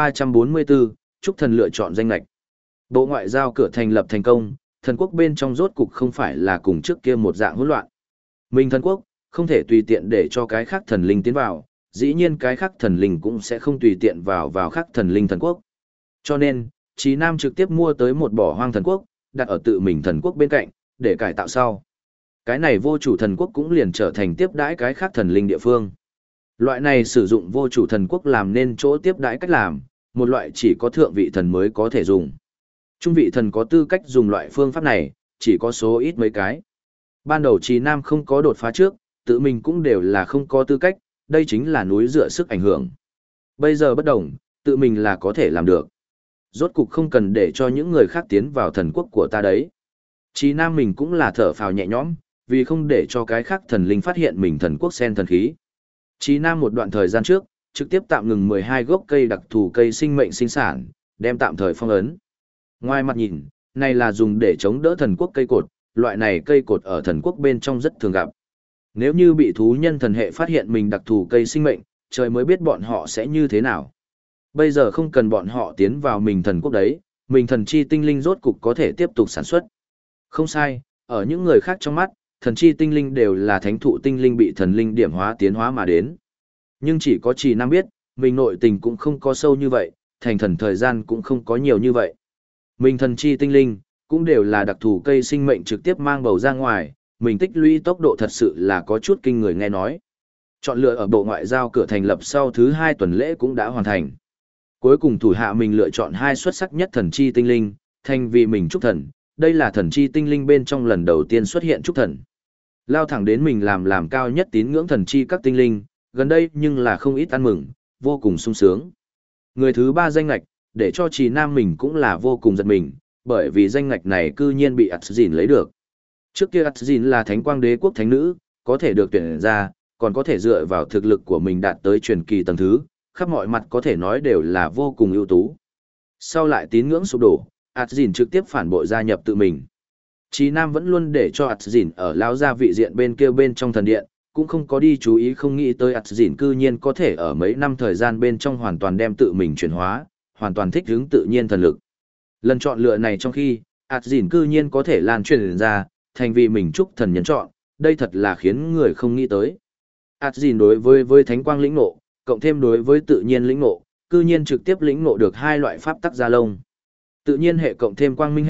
Speaker 1: 1344, Trúc Thần lựa chọn danh lệch. Bộ ngoại giao cửa thành lập thành công, thần quốc bên trong rốt cục không phải là cùng trước kia một dạng hỗn loạn. Mình thần quốc, không thể tùy tiện để cho cái khác thần linh tiến vào, dĩ nhiên cái khác thần linh cũng sẽ không tùy tiện vào khác thần linh thần quốc. Cho nên, Chí Nam trực tiếp mua tới một bỏ hoang thần quốc, đặt ở tự mình thần quốc bên cạnh, để cải tạo sau. Cái này vô chủ thần quốc cũng liền trở thành tiếp đãi cái khác thần linh địa phương. Loại này sử dụng vô chủ thần quốc làm nên chỗ tiếp đãi cách làm, một loại chỉ có thượng vị thần mới có thể dùng. Trung vị thần có tư cách dùng loại phương pháp này, chỉ có số ít mấy cái. Ban đầu Chí Nam không có đột phá trước, tự mình cũng đều là không có tư cách, đây chính là núi dựa sức ảnh hưởng. Bây giờ bất đồng, tự mình là có thể làm được. Rốt cục không cần để cho những người khác tiến vào thần quốc của ta đấy. Chí Nam mình cũng là thở phào nhẹ nhõm, vì không để cho cái khác thần linh phát hiện mình thần quốc sen thần khí. Chí Nam một đoạn thời gian trước, trực tiếp tạm ngừng 12 gốc cây đặc thù cây sinh mệnh sinh sản, đem tạm thời phong ấn. Ngoài mặt nhìn, này là dùng để chống đỡ thần quốc cây cột, loại này cây cột ở thần quốc bên trong rất thường gặp. Nếu như bị thú nhân thần hệ phát hiện mình đặc thù cây sinh mệnh, trời mới biết bọn họ sẽ như thế nào. Bây giờ không cần bọn họ tiến vào mình thần quốc đấy, mình thần chi tinh linh rốt cục có thể tiếp tục sản xuất. Không sai, ở những người khác trong mắt, thần chi tinh linh đều là thánh thụ tinh linh bị thần linh điểm hóa tiến hóa mà đến. Nhưng chỉ có Trì Nam biết, mình nội tình cũng không có sâu như vậy, thành thần thời gian cũng không có nhiều như vậy. Mình thần chi tinh linh, cũng đều là đặc thù cây sinh mệnh trực tiếp mang bầu ra ngoài, mình tích lũy tốc độ thật sự là có chút kinh người nghe nói. Chọn lựa ở bộ ngoại giao cửa thành lập sau thứ 2 tuần lễ cũng đã hoàn thành. Cuối cùng thủ hạ mình lựa chọn 2 xuất sắc nhất thần chi tinh linh, thành vì mình trúc thần, đây là thần chi tinh linh bên trong lần đầu tiên xuất hiện trúc thần. Lao thẳng đến mình làm cao nhất tín ngưỡng thần chi các tinh linh, gần đây nhưng là không ít ăn mừng, vô cùng sung sướng. Người thứ 3 danh ngạch, để cho Trì Nam mình cũng là vô cùng giật mình, bởi vì danh ngạch này cư nhiên bị Atzin lấy được. Trước kia Atzin là thánh quang đế quốc thánh nữ, có thể được tuyển ra, còn có thể dựa vào thực lực của mình đạt tới truyền kỳ tầng thứ, khắp mọi mặt có thể nói đều là vô cùng ưu tú. Sau lại tín ngưỡng sụp đổ, Atzin trực tiếp phản bội gia nhập tự mình. Chí Nam vẫn luôn để cho Atzin ở lao gia vị diện bên kia bên trong thần điện, cũng không có đi chú ý không nghĩ tới Atzin cư nhiên có thể ở mấy năm thời gian bên trong hoàn toàn đem tự mình chuyển hóa, hoàn toàn thích ứng tự nhiên thần lực. Lần chọn lựa này trong khi, Atzin cư nhiên có thể lan truyền ra, thành vì mình trúc thần nhân chọn, đây thật là khiến người không nghĩ tới. Atzin đối với thánh quang lĩnh ngộ, cộng thêm đối với tự nhiên lĩnh ngộ, cư nhiên trực tiếp lĩnh ngộ được 2 loại pháp tắc gia lông. Tự nhiên hệ cộng thêm quang minh hệ,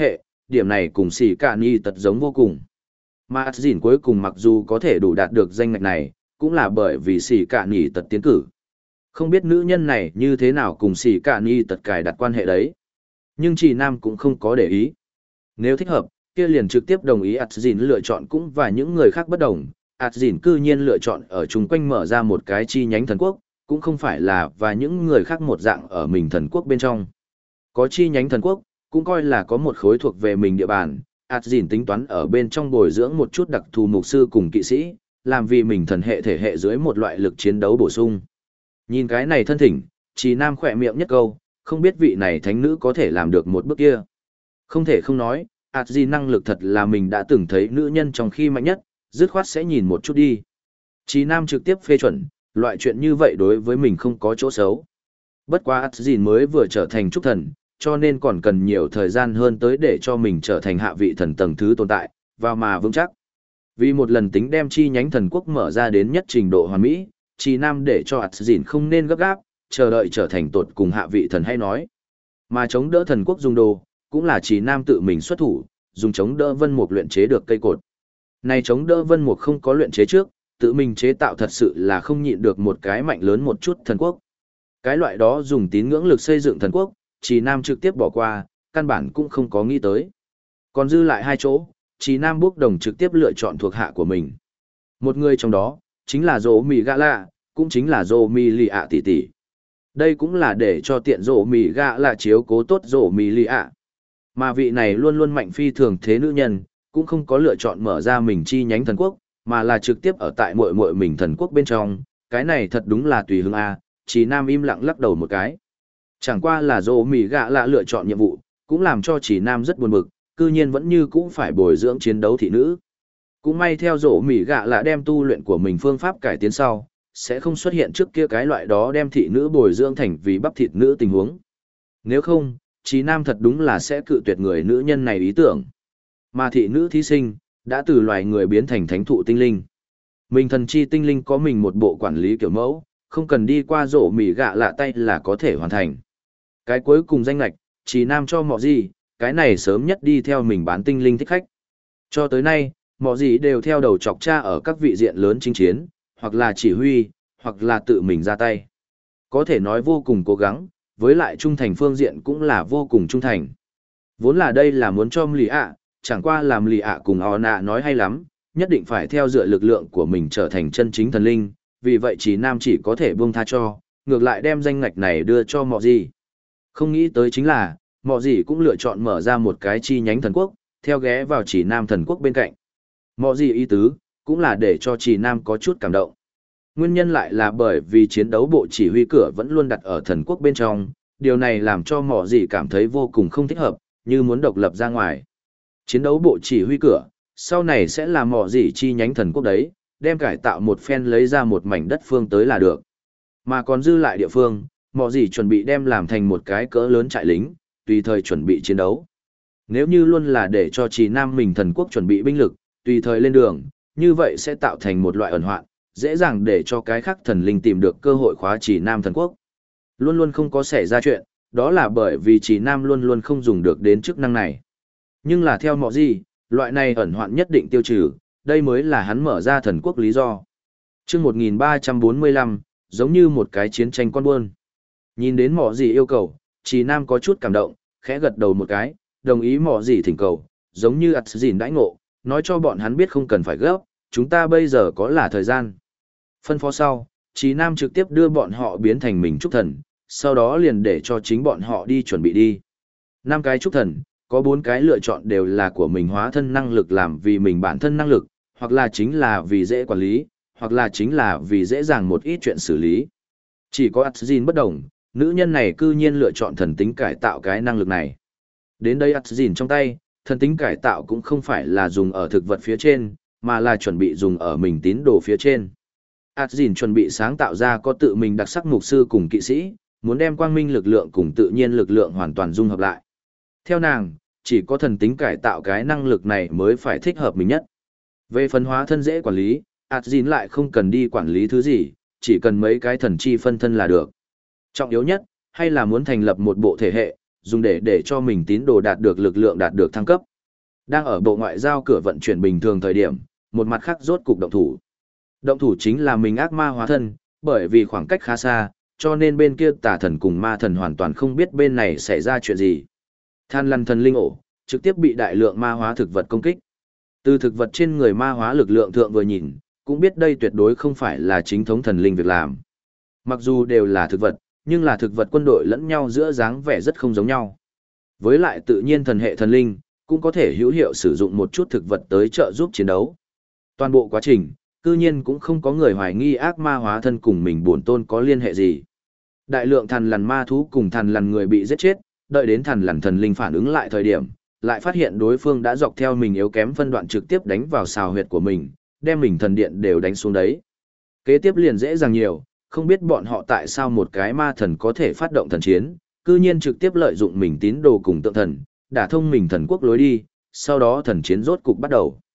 Speaker 1: điểm này cùng xỉ cả ni tật giống vô cùng. Mà Asgin cuối cùng mặc dù có thể đủ đạt được danh ngạch này, cũng là bởi vì xỉ cả ni tật tiến cử. Không biết nữ nhân này như thế nào cùng xỉ cả ni tật cài đặt quan hệ đấy. Nhưng chị Nam cũng không có để ý. Nếu thích hợp, kia liền trực tiếp đồng ý Asgin lựa chọn cũng và những người khác bất đồng. Asgin cư nhiên lựa chọn ở chung quanh mở ra một cái chi nhánh thần quốc, cũng không phải là và những người khác một dạng ở mình thần quốc bên trong. Có chi nhánh thần quốc, cũng coi là có một khối thuộc về mình địa bàn. Asgin tính toán ở bên trong bồi dưỡng một chút đặc thù mục sư cùng kỵ sĩ, làm vì mình thần hệ thể hệ dưới một loại lực chiến đấu bổ sung. Nhìn cái này thân thỉnh, Trì Nam khỏe miệng nhất câu, không biết vị này thánh nữ có thể làm được một bước kia. Không thể không nói, Asgin năng lực thật là mình đã từng thấy nữ nhân trong khi mạnh nhất, dứt khoát sẽ nhìn một chút đi. Trì Nam trực tiếp phê chuẩn, loại chuyện như vậy đối với mình không có chỗ xấu. Bất quá Asgin mới vừa trở thành trúc thần, cho nên còn cần nhiều thời gian hơn tới để cho mình trở thành hạ vị thần tầng thứ tồn tại, và mà vững chắc. Vì một lần tính đem chi nhánh thần quốc mở ra đến nhất trình độ hoàn mỹ, Trì Nam để cho Asgin không nên gấp gáp, chờ đợi trở thành tột cùng hạ vị thần hay nói. Mà chống đỡ thần quốc dùng đồ, cũng là Trì Nam tự mình xuất thủ, dùng chống đỡ vân mục luyện chế được cây cột. Này chống đỡ vân mục không có luyện chế trước, tự mình chế tạo thật sự là không nhịn được một cái mạnh lớn một chút thần quốc. Cái loại đó dùng tín ngưỡng lực xây dựng thần quốc, Trì Nam trực tiếp bỏ qua, căn bản cũng không có nghĩ tới. Còn dư lại hai chỗ, Trì Nam bốc đồng trực tiếp lựa chọn thuộc hạ của mình. Một người trong đó, chính là Dỗ Mì Gạ Lạ, cũng chính là Dỗ Mì Lì ạ tỷ tỷ. Đây cũng là để cho tiện Dỗ Mì Gạ Lạ chiếu cố tốt Dỗ Mì Lì ạ. Mà vị này luôn luôn mạnh phi thường thế nữ nhân, cũng không có lựa chọn mở ra mình chi nhánh thần quốc, mà là trực tiếp ở tại muội muội mình thần quốc bên trong, cái này thật đúng là tùy hứng a. Trì Nam im lặng lắc đầu một cái. Chẳng qua là Dỗ Mì Gạ Lạ lựa chọn nhiệm vụ, cũng làm cho Trì Nam rất buồn bực, cư nhiên vẫn như cũng phải bồi dưỡng chiến đấu thị nữ. Cũng may theo Dỗ Mì Gạ Lạ đem tu luyện của mình phương pháp cải tiến sau, sẽ không xuất hiện trước kia cái loại đó đem thị nữ bồi dưỡng thành vì bắp thịt nữ tình huống. Nếu không, Trì Nam thật đúng là sẽ cự tuyệt người nữ nhân này ý tưởng. Mà thị nữ thí sinh, đã từ loài người biến thành thánh thụ tinh linh. Mình thần chi tinh linh có mình một bộ quản lý kiểu mẫu, không cần đi qua Dỗ Mì Gạ Lạ tay là có thể hoàn thành. Cái cuối cùng danh lạch, Trì Nam cho Mọ Gì, cái này sớm nhất đi theo mình bán tinh linh thích khách. Cho tới nay, Mọ Gì đều theo đầu chọc cha ở các vị diện lớn chinh chiến, hoặc là chỉ huy, hoặc là tự mình ra tay. Có thể nói vô cùng cố gắng, với lại trung thành phương diện cũng là vô cùng trung thành. Vốn là đây là muốn cho Lì ạ, chẳng qua làm Lì ạ cùng Ò Nạ nói hay lắm, nhất định phải theo dựa lực lượng của mình trở thành chân chính thần linh, vì vậy Trì Nam chỉ có thể buông tha cho, ngược lại đem danh ngạch này đưa cho Mọ Gì. Không nghĩ tới chính là, Mọ Gì cũng lựa chọn mở ra một cái chi nhánh thần quốc, theo ghé vào Trì Nam thần quốc bên cạnh. Mọ Gì ý tứ, cũng là để cho Trì Nam có chút cảm động. Nguyên nhân lại là bởi vì chiến đấu bộ chỉ huy cửa vẫn luôn đặt ở thần quốc bên trong, điều này làm cho Mọ Gì cảm thấy vô cùng không thích hợp, như muốn độc lập ra ngoài. Chiến đấu bộ chỉ huy cửa, sau này sẽ là Mọ Gì chi nhánh thần quốc đấy, đem cải tạo một phen lấy ra một mảnh đất phương tới là được. Mà còn dư lại địa phương, Mọ Gì chuẩn bị đem làm thành một cái cỡ lớn trại lính, tùy thời chuẩn bị chiến đấu. Nếu như luôn là để cho Trì Nam mình thần quốc chuẩn bị binh lực, tùy thời lên đường, như vậy sẽ tạo thành một loại ẩn hoạn, dễ dàng để cho cái khác thần linh tìm được cơ hội khóa Trì Nam thần quốc. Luôn luôn không có xảy ra chuyện, đó là bởi vì Trì Nam luôn luôn không dùng được đến chức năng này. Nhưng là theo Mọ Gì, loại này ẩn hoạn nhất định tiêu trừ, đây mới là hắn mở ra thần quốc lý do. Chương 1345, giống như một cái chiến tranh con buôn. Nhìn đến Mọ Gì yêu cầu, Trì Nam có chút cảm động, khẽ gật đầu một cái, đồng ý Mọ Gì thỉnh cầu, giống như Asgin đãi ngộ, nói cho bọn hắn biết không cần phải gấp, chúng ta bây giờ có là thời gian. Phân phó sau, Trì Nam trực tiếp đưa bọn họ biến thành mình trúc thần, sau đó liền để cho chính bọn họ đi chuẩn bị đi. 5 cái trúc thần, có 4 cái lựa chọn đều là của mình hóa thân năng lực làm vì mình bản thân năng lực, hoặc là chính là vì dễ quản lý, hoặc là chính là vì dễ dàng một ít chuyện xử lý. Chỉ có Asgin bất đồng, nữ nhân này cư nhiên lựa chọn thần tính cải tạo cái năng lực này. Đến đây Asgin trong tay, thần tính cải tạo cũng không phải là dùng ở thực vật phía trên, mà là chuẩn bị dùng ở mình tín đồ phía trên. Asgin chuẩn bị sáng tạo ra có tự mình đặc sắc mục sư cùng kỵ sĩ, muốn đem quang minh lực lượng cùng tự nhiên lực lượng hoàn toàn dung hợp lại. Theo nàng, chỉ có thần tính cải tạo cái năng lực này mới phải thích hợp mình nhất. Về phân hóa thân dễ quản lý, Asgin lại không cần đi quản lý thứ gì, chỉ cần mấy cái thần chi phân thân là được. Trọng yếu nhất, hay là muốn thành lập một bộ thể hệ, dùng để cho mình tín đồ đạt được lực lượng đạt được thăng cấp. đang ở bộ ngoại giao cửa vận chuyển bình thường thời điểm, một mặt khác rốt cục động thủ. Động thủ chính là mình ác ma hóa thân, bởi vì khoảng cách khá xa, cho nên bên kia tà thần cùng ma thần hoàn toàn không biết bên này xảy ra chuyện gì. Than lằn thần linh ổ, trực tiếp bị đại lượng ma hóa thực vật công kích. Từ thực vật trên người ma hóa lực lượng thượng vừa nhìn, cũng biết đây tuyệt đối không phải là chính thống thần linh việc làm. Mặc dù đều là thực vật, nhưng là thực vật quân đội lẫn nhau giữa dáng vẻ rất không giống nhau. Với lại tự nhiên thần hệ thần linh, cũng có thể hữu hiệu sử dụng một chút thực vật tới trợ giúp chiến đấu. Toàn bộ quá trình, cư nhiên cũng không có người hoài nghi ác ma hóa thân cùng mình bổn tôn có liên hệ gì. Đại lượng thần lằn ma thú cùng thần lằn người bị giết chết, đợi đến thần lằn thần linh phản ứng lại thời điểm, lại phát hiện đối phương đã dọc theo mình yếu kém phân đoạn trực tiếp đánh vào xào huyệt của mình, đem mình thần điện đều đánh xuống đấy. Kế tiếp liền dễ dàng nhiều, không biết bọn họ tại sao một cái ma thần có thể phát động thần chiến, cư nhiên trực tiếp lợi dụng mình tín đồ cùng tượng thần, đả thông mình thần quốc lối đi, sau đó thần chiến rốt cục bắt đầu.